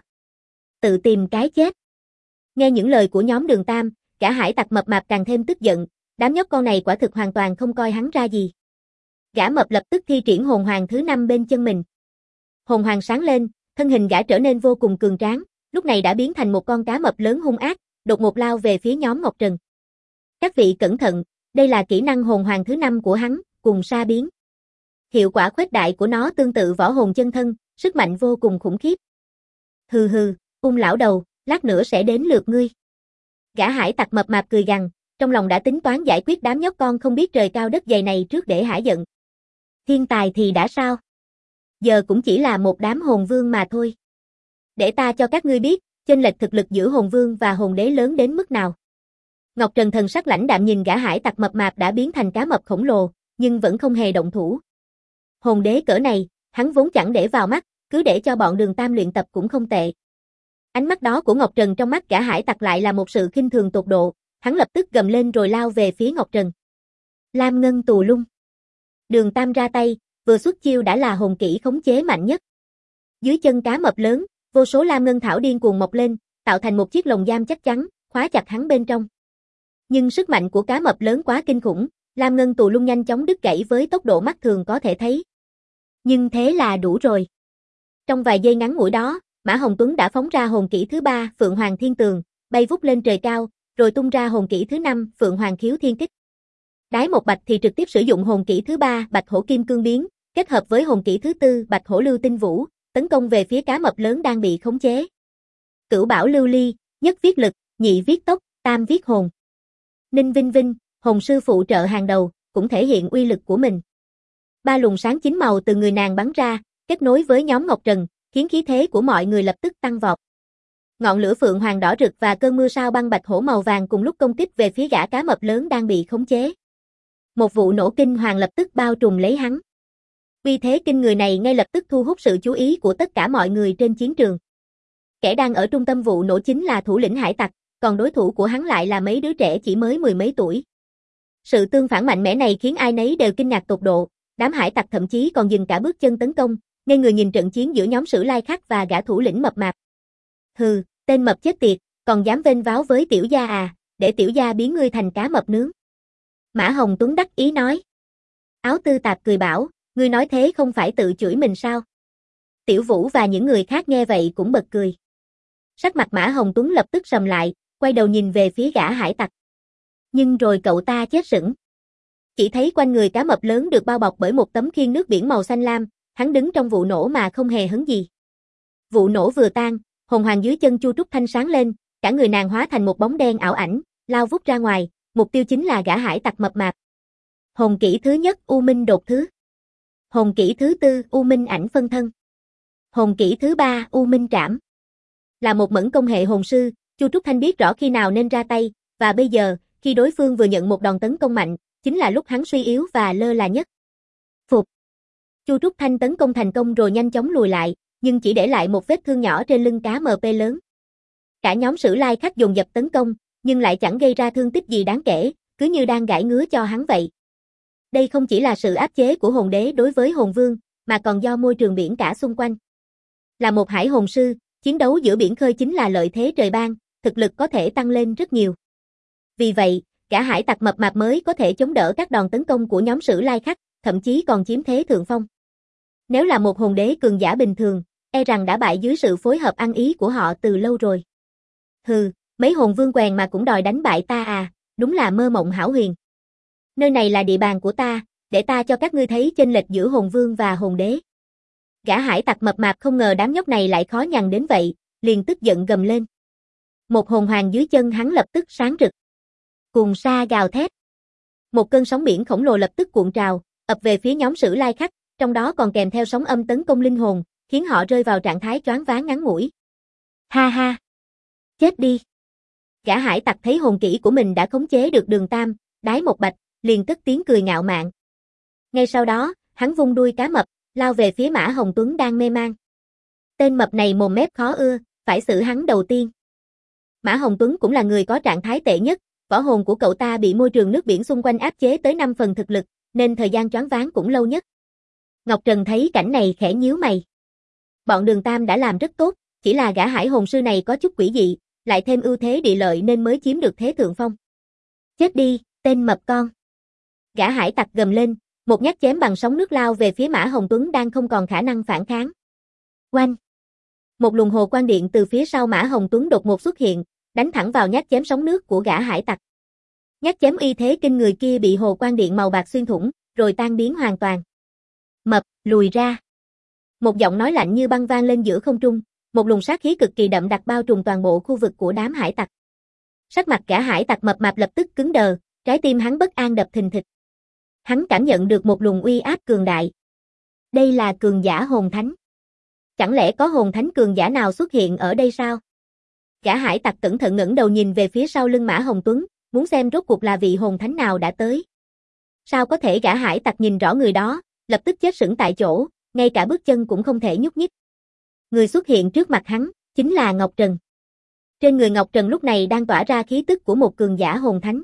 S1: Tự tìm cái chết. Nghe những lời của nhóm Đường Tam, gã hải tặc mập mạp càng thêm tức giận, đám nhóc con này quả thực hoàn toàn không coi hắn ra gì. Gã mập lập tức thi triển hồn hoàng thứ 5 bên chân mình. Hồn hoàng sáng lên, thân hình gã trở nên vô cùng cường tráng, lúc này đã biến thành một con cá mập lớn hung ác, đột ngột lao về phía nhóm Ngọc Trần. Các vị cẩn thận, đây là kỹ năng hồn hoàng thứ 5 của hắn, cùng sa biến. Hiệu quả khuếch đại của nó tương tự võ hồn chân thân, sức mạnh vô cùng khủng khiếp. Hừ hừ, lão đầu, lát nữa sẽ đến lượt ngươi. Gã hải tặc mập mạp cười gằn, trong lòng đã tính toán giải quyết đám nhóc con không biết trời cao đất dày này trước để hả giận. Thiên tài thì đã sao? Giờ cũng chỉ là một đám hồn vương mà thôi. Để ta cho các ngươi biết, chênh lệch thực lực giữa hồn vương và hồn đế lớn đến mức nào. Ngọc Trần thần sắc lãnh đạm nhìn gã hải tặc mập mạp đã biến thành cá mập khổng lồ, nhưng vẫn không hề động thủ. Hồn đế cỡ này, hắn vốn chẳng để vào mắt, cứ để cho bọn Đường Tam luyện tập cũng không tệ. Ánh mắt đó của Ngọc Trần trong mắt gã hải tặc lại là một sự khinh thường tột độ, hắn lập tức gầm lên rồi lao về phía Ngọc Trần. Lam Ngân Tù Lung. Đường Tam ra tay, vừa xuất chiêu đã là hồn kỹ khống chế mạnh nhất. Dưới chân cá mập lớn, vô số lam ngân thảo điên cuồng mọc lên, tạo thành một chiếc lồng giam chắc chắn, khóa chặt hắn bên trong. Nhưng sức mạnh của cá mập lớn quá kinh khủng, lam ngân tù lung nhanh chóng đứt gãy với tốc độ mắt thường có thể thấy. Nhưng thế là đủ rồi. Trong vài giây ngắn ngủi đó, Mã Hồng Tuấn đã phóng ra hồn kỹ thứ 3, Phượng Hoàng Thiên Tường, bay vút lên trời cao, rồi tung ra hồn kỹ thứ 5, Phượng Hoàng Khiếu Thiên Kích. Đái Một Bạch thì trực tiếp sử dụng hồn kỹ thứ 3, Bạch Hổ Kim Cương Biến, kết hợp với hồn kỹ thứ 4, Bạch Hổ Lưu Tinh Vũ, tấn công về phía cá mập lớn đang bị khống chế. Cửu Bảo Lưu Ly, nhất viết lực, nhị viết tốc, tam viết hồn. Ninh Vinh Vinh, hồn sư phụ trợ hàng đầu, cũng thể hiện uy lực của mình. 3 luồng sáng chín màu từ người nàng bắn ra, kết nối với nhóm Ngọc Trần, khiến khí thế của mọi người lập tức tăng vọt. Ngọn lửa phượng hoàng đỏ rực và cơn mưa sao băng bạch hổ màu vàng cùng lúc công kích về phía gã cá mập lớn đang bị khống chế. Một vụ nổ kinh hoàng lập tức bao trùm lấy hắn. Uy thế kinh người này ngay lập tức thu hút sự chú ý của tất cả mọi người trên chiến trường. Kẻ đang ở trung tâm vụ nổ chính là thủ lĩnh hải tặc, còn đối thủ của hắn lại là mấy đứa trẻ chỉ mới mười mấy tuổi. Sự tương phản mạnh mẽ này khiến ai nấy đều kinh ngạc tột độ, đám hải tặc thậm chí còn dừng cả bước chân tấn công, ngây người nhìn trận chiến giữa nhóm Sử Lai Khắc và gã thủ lĩnh mập mạp. Hừ, tên mập chết tiệt, còn dám vênh váo với tiểu gia à, để tiểu gia biến ngươi thành cá mập nướng. Mã Hồng Tuấn đắc ý nói. Áo Tư Tạp cười bảo, ngươi nói thế không phải tự chửi mình sao? Tiểu Vũ và những người khác nghe vậy cũng bật cười. Sắc mặt Mã Hồng Tuấn lập tức sầm lại, quay đầu nhìn về phía gã hải tặc. Nhưng rồi cậu ta chết sững. Chỉ thấy quanh người cá mập lớn được bao bọc bởi một tấm khiên nước biển màu xanh lam, hắn đứng trong vụ nổ mà không hề hấn gì. Vụ nổ vừa tan, hồn hoàng dưới chân Chu Trúc Thanh sáng lên, cả người nàng hóa thành một bóng đen ảo ảnh, lao vút ra ngoài, mục tiêu chính là gã hải tặc mập mạp. Hồn kỹ thứ nhất U Minh Đột Thứ. Hồn kỹ thứ 4, U Minh ảnh phân thân. Hồn kỹ thứ 3, U Minh trảm. Là một mẫn công hệ hồn sư, Chu Trúc Thanh biết rõ khi nào nên ra tay, và bây giờ, khi đối phương vừa nhận một đòn tấn công mạnh, chính là lúc hắn suy yếu và lơ là nhất. Phục. Chu Trúc Thanh tấn công thành công rồi nhanh chóng lùi lại, nhưng chỉ để lại một vết thương nhỏ trên lưng cá MP lớn. Cả nhóm Sử Lai Khắc dồn dập tấn công, nhưng lại chẳng gây ra thương tích gì đáng kể, cứ như đang gãi ngứa cho hắn vậy. Đây không chỉ là sự áp chế của hồn đế đối với hồn vương, mà còn do môi trường biển cả xung quanh. Là một hải hồn sư, chiến đấu giữa biển khơi chính là lợi thế trời ban, thực lực có thể tăng lên rất nhiều. Vì vậy, gã hải tặc mập mạp mới có thể chống đỡ các đòn tấn công của nhóm Sử Lai Khắc, thậm chí còn chiếm thế thượng phong. Nếu là một hồn đế cường giả bình thường, e rằng đã bại dưới sự phối hợp ăn ý của họ từ lâu rồi. Hừ, mấy hồn vương quèn mà cũng đòi đánh bại ta à, đúng là mơ mộng hão huyền. Nơi này là địa bàn của ta, để ta cho các ngươi thấy chênh lệch giữa hồn vương và hồn đế. Gã hải tặc mập mạp không ngờ đám nhóc này lại khó nhằn đến vậy, liền tức giận gầm lên. Một hồn hoàng dưới chân hắn lập tức sáng rực. Cuồng sa gào thét. Một cơn sóng biển khổng lồ lập tức cuộn trào, ập về phía nhóm Sử Lai Khắc, trong đó còn kèm theo sóng âm tấn công linh hồn, khiến họ rơi vào trạng thái choáng váng ngắn ngủi. Ha ha! Chết đi! Gã hải tặc thấy hồn kỹ của mình đã khống chế được Đường Tam, đái một bạch, liền cất tiếng cười ngạo mạn. Ngay sau đó, hắn vung đuôi cá mập, lao về phía Mã Hồng Tuấn đang mê man. Tên mập này mồm mép khó ưa, phải xử hắn đầu tiên. Mã Hồng Tuấn cũng là người có trạng thái tệ nhất, võ hồn của cậu ta bị môi trường nước biển xung quanh áp chế tới 5 phần thực lực, nên thời gian choáng váng cũng lâu nhất. Ngọc Trần thấy cảnh này khẽ nhíu mày. Bọn Đường Tam đã làm rất tốt, chỉ là gã hải hồn sư này có chút quỷ dị, lại thêm ưu thế địa lợi nên mới chiếm được thế thượng phong. Chết đi, tên mập con. Gã hải tặc gầm lên, một nhát chém bằng sóng nước lao về phía Mã Hồng Tuấn đang không còn khả năng phản kháng. Oanh! Một luồng hồ quang điện từ phía sau Mã Hồng Tuấn đột ngột xuất hiện, đánh thẳng vào nhát chém sóng nước của gã hải tặc. Nhát chém uy thế kinh người kia bị hồ quang điện màu bạc xuyên thủng, rồi tan biến hoàn toàn. Mập, lùi ra. Một giọng nói lạnh như băng vang lên giữa không trung, một luồng sát khí cực kỳ đậm đặc bao trùm toàn bộ khu vực của đám hải tặc. Sắc mặt gã hải tặc mập mạp lập tức cứng đờ, trái tim hắn bất an đập thình thịch. Hắn cảm nhận được một luồng uy áp cường đại. Đây là cường giả hồn thánh. Chẳng lẽ có hồn thánh cường giả nào xuất hiện ở đây sao? Gã hải tặc cẩn thận ngẩng đầu nhìn về phía sau lưng Mã Hồng Tuấn, muốn xem rốt cuộc là vị hồn thánh nào đã tới. Sao có thể gã hải tặc nhìn rõ người đó, lập tức chết sững tại chỗ, ngay cả bước chân cũng không thể nhúc nhích. Người xuất hiện trước mặt hắn, chính là Ngọc Trần. Trên người Ngọc Trần lúc này đang tỏa ra khí tức của một cường giả hồn thánh.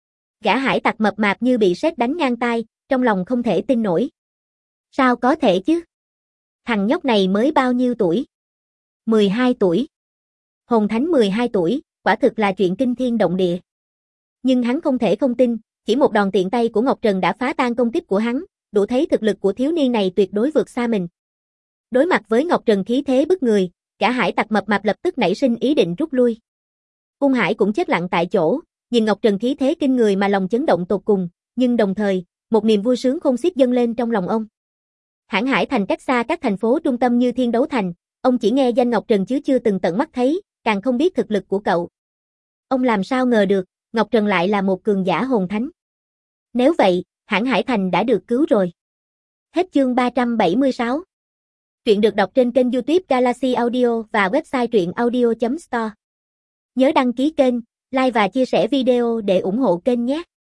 S1: Gã hải tặc mập mạp như bị sét đánh ngang tai, trong lòng không thể tin nổi. Sao có thể chứ? Thằng nhóc này mới bao nhiêu tuổi? 12 tuổi. Hồn thánh 12 tuổi, quả thực là chuyện kinh thiên động địa. Nhưng hắn không thể không tin, chỉ một đòn tiện tay của Ngọc Trần đã phá tan công kích của hắn, đủ thấy thực lực của thiếu niên này tuyệt đối vượt xa mình. Đối mặt với Ngọc Trần khí thế bức người, gã hải tặc mập mạp lập tức nảy sinh ý định rút lui. Ung Hải cũng chết lặng tại chỗ, nhìn Ngọc Trần khí thế kinh người mà lòng chấn động tột cùng, nhưng đồng thời, một niềm vui sướng khôn xiết dâng lên trong lòng ông. Hãn Hải Thành cách xa các thành phố trung tâm như Thiên Đấu Thành, ông chỉ nghe danh Ngọc Trần chứ chưa từng tận mắt thấy, càng không biết thực lực của cậu. Ông làm sao ngờ được, Ngọc Trần lại là một cường giả hồn thánh. Nếu vậy, Hãn Hải Thành đã được cứu rồi. Hết chương 376. Truyện được đọc trên kênh YouTube Galaxy Audio và website truyệnaudio.store. Nhớ đăng ký kênh, like và chia sẻ video để ủng hộ kênh nhé.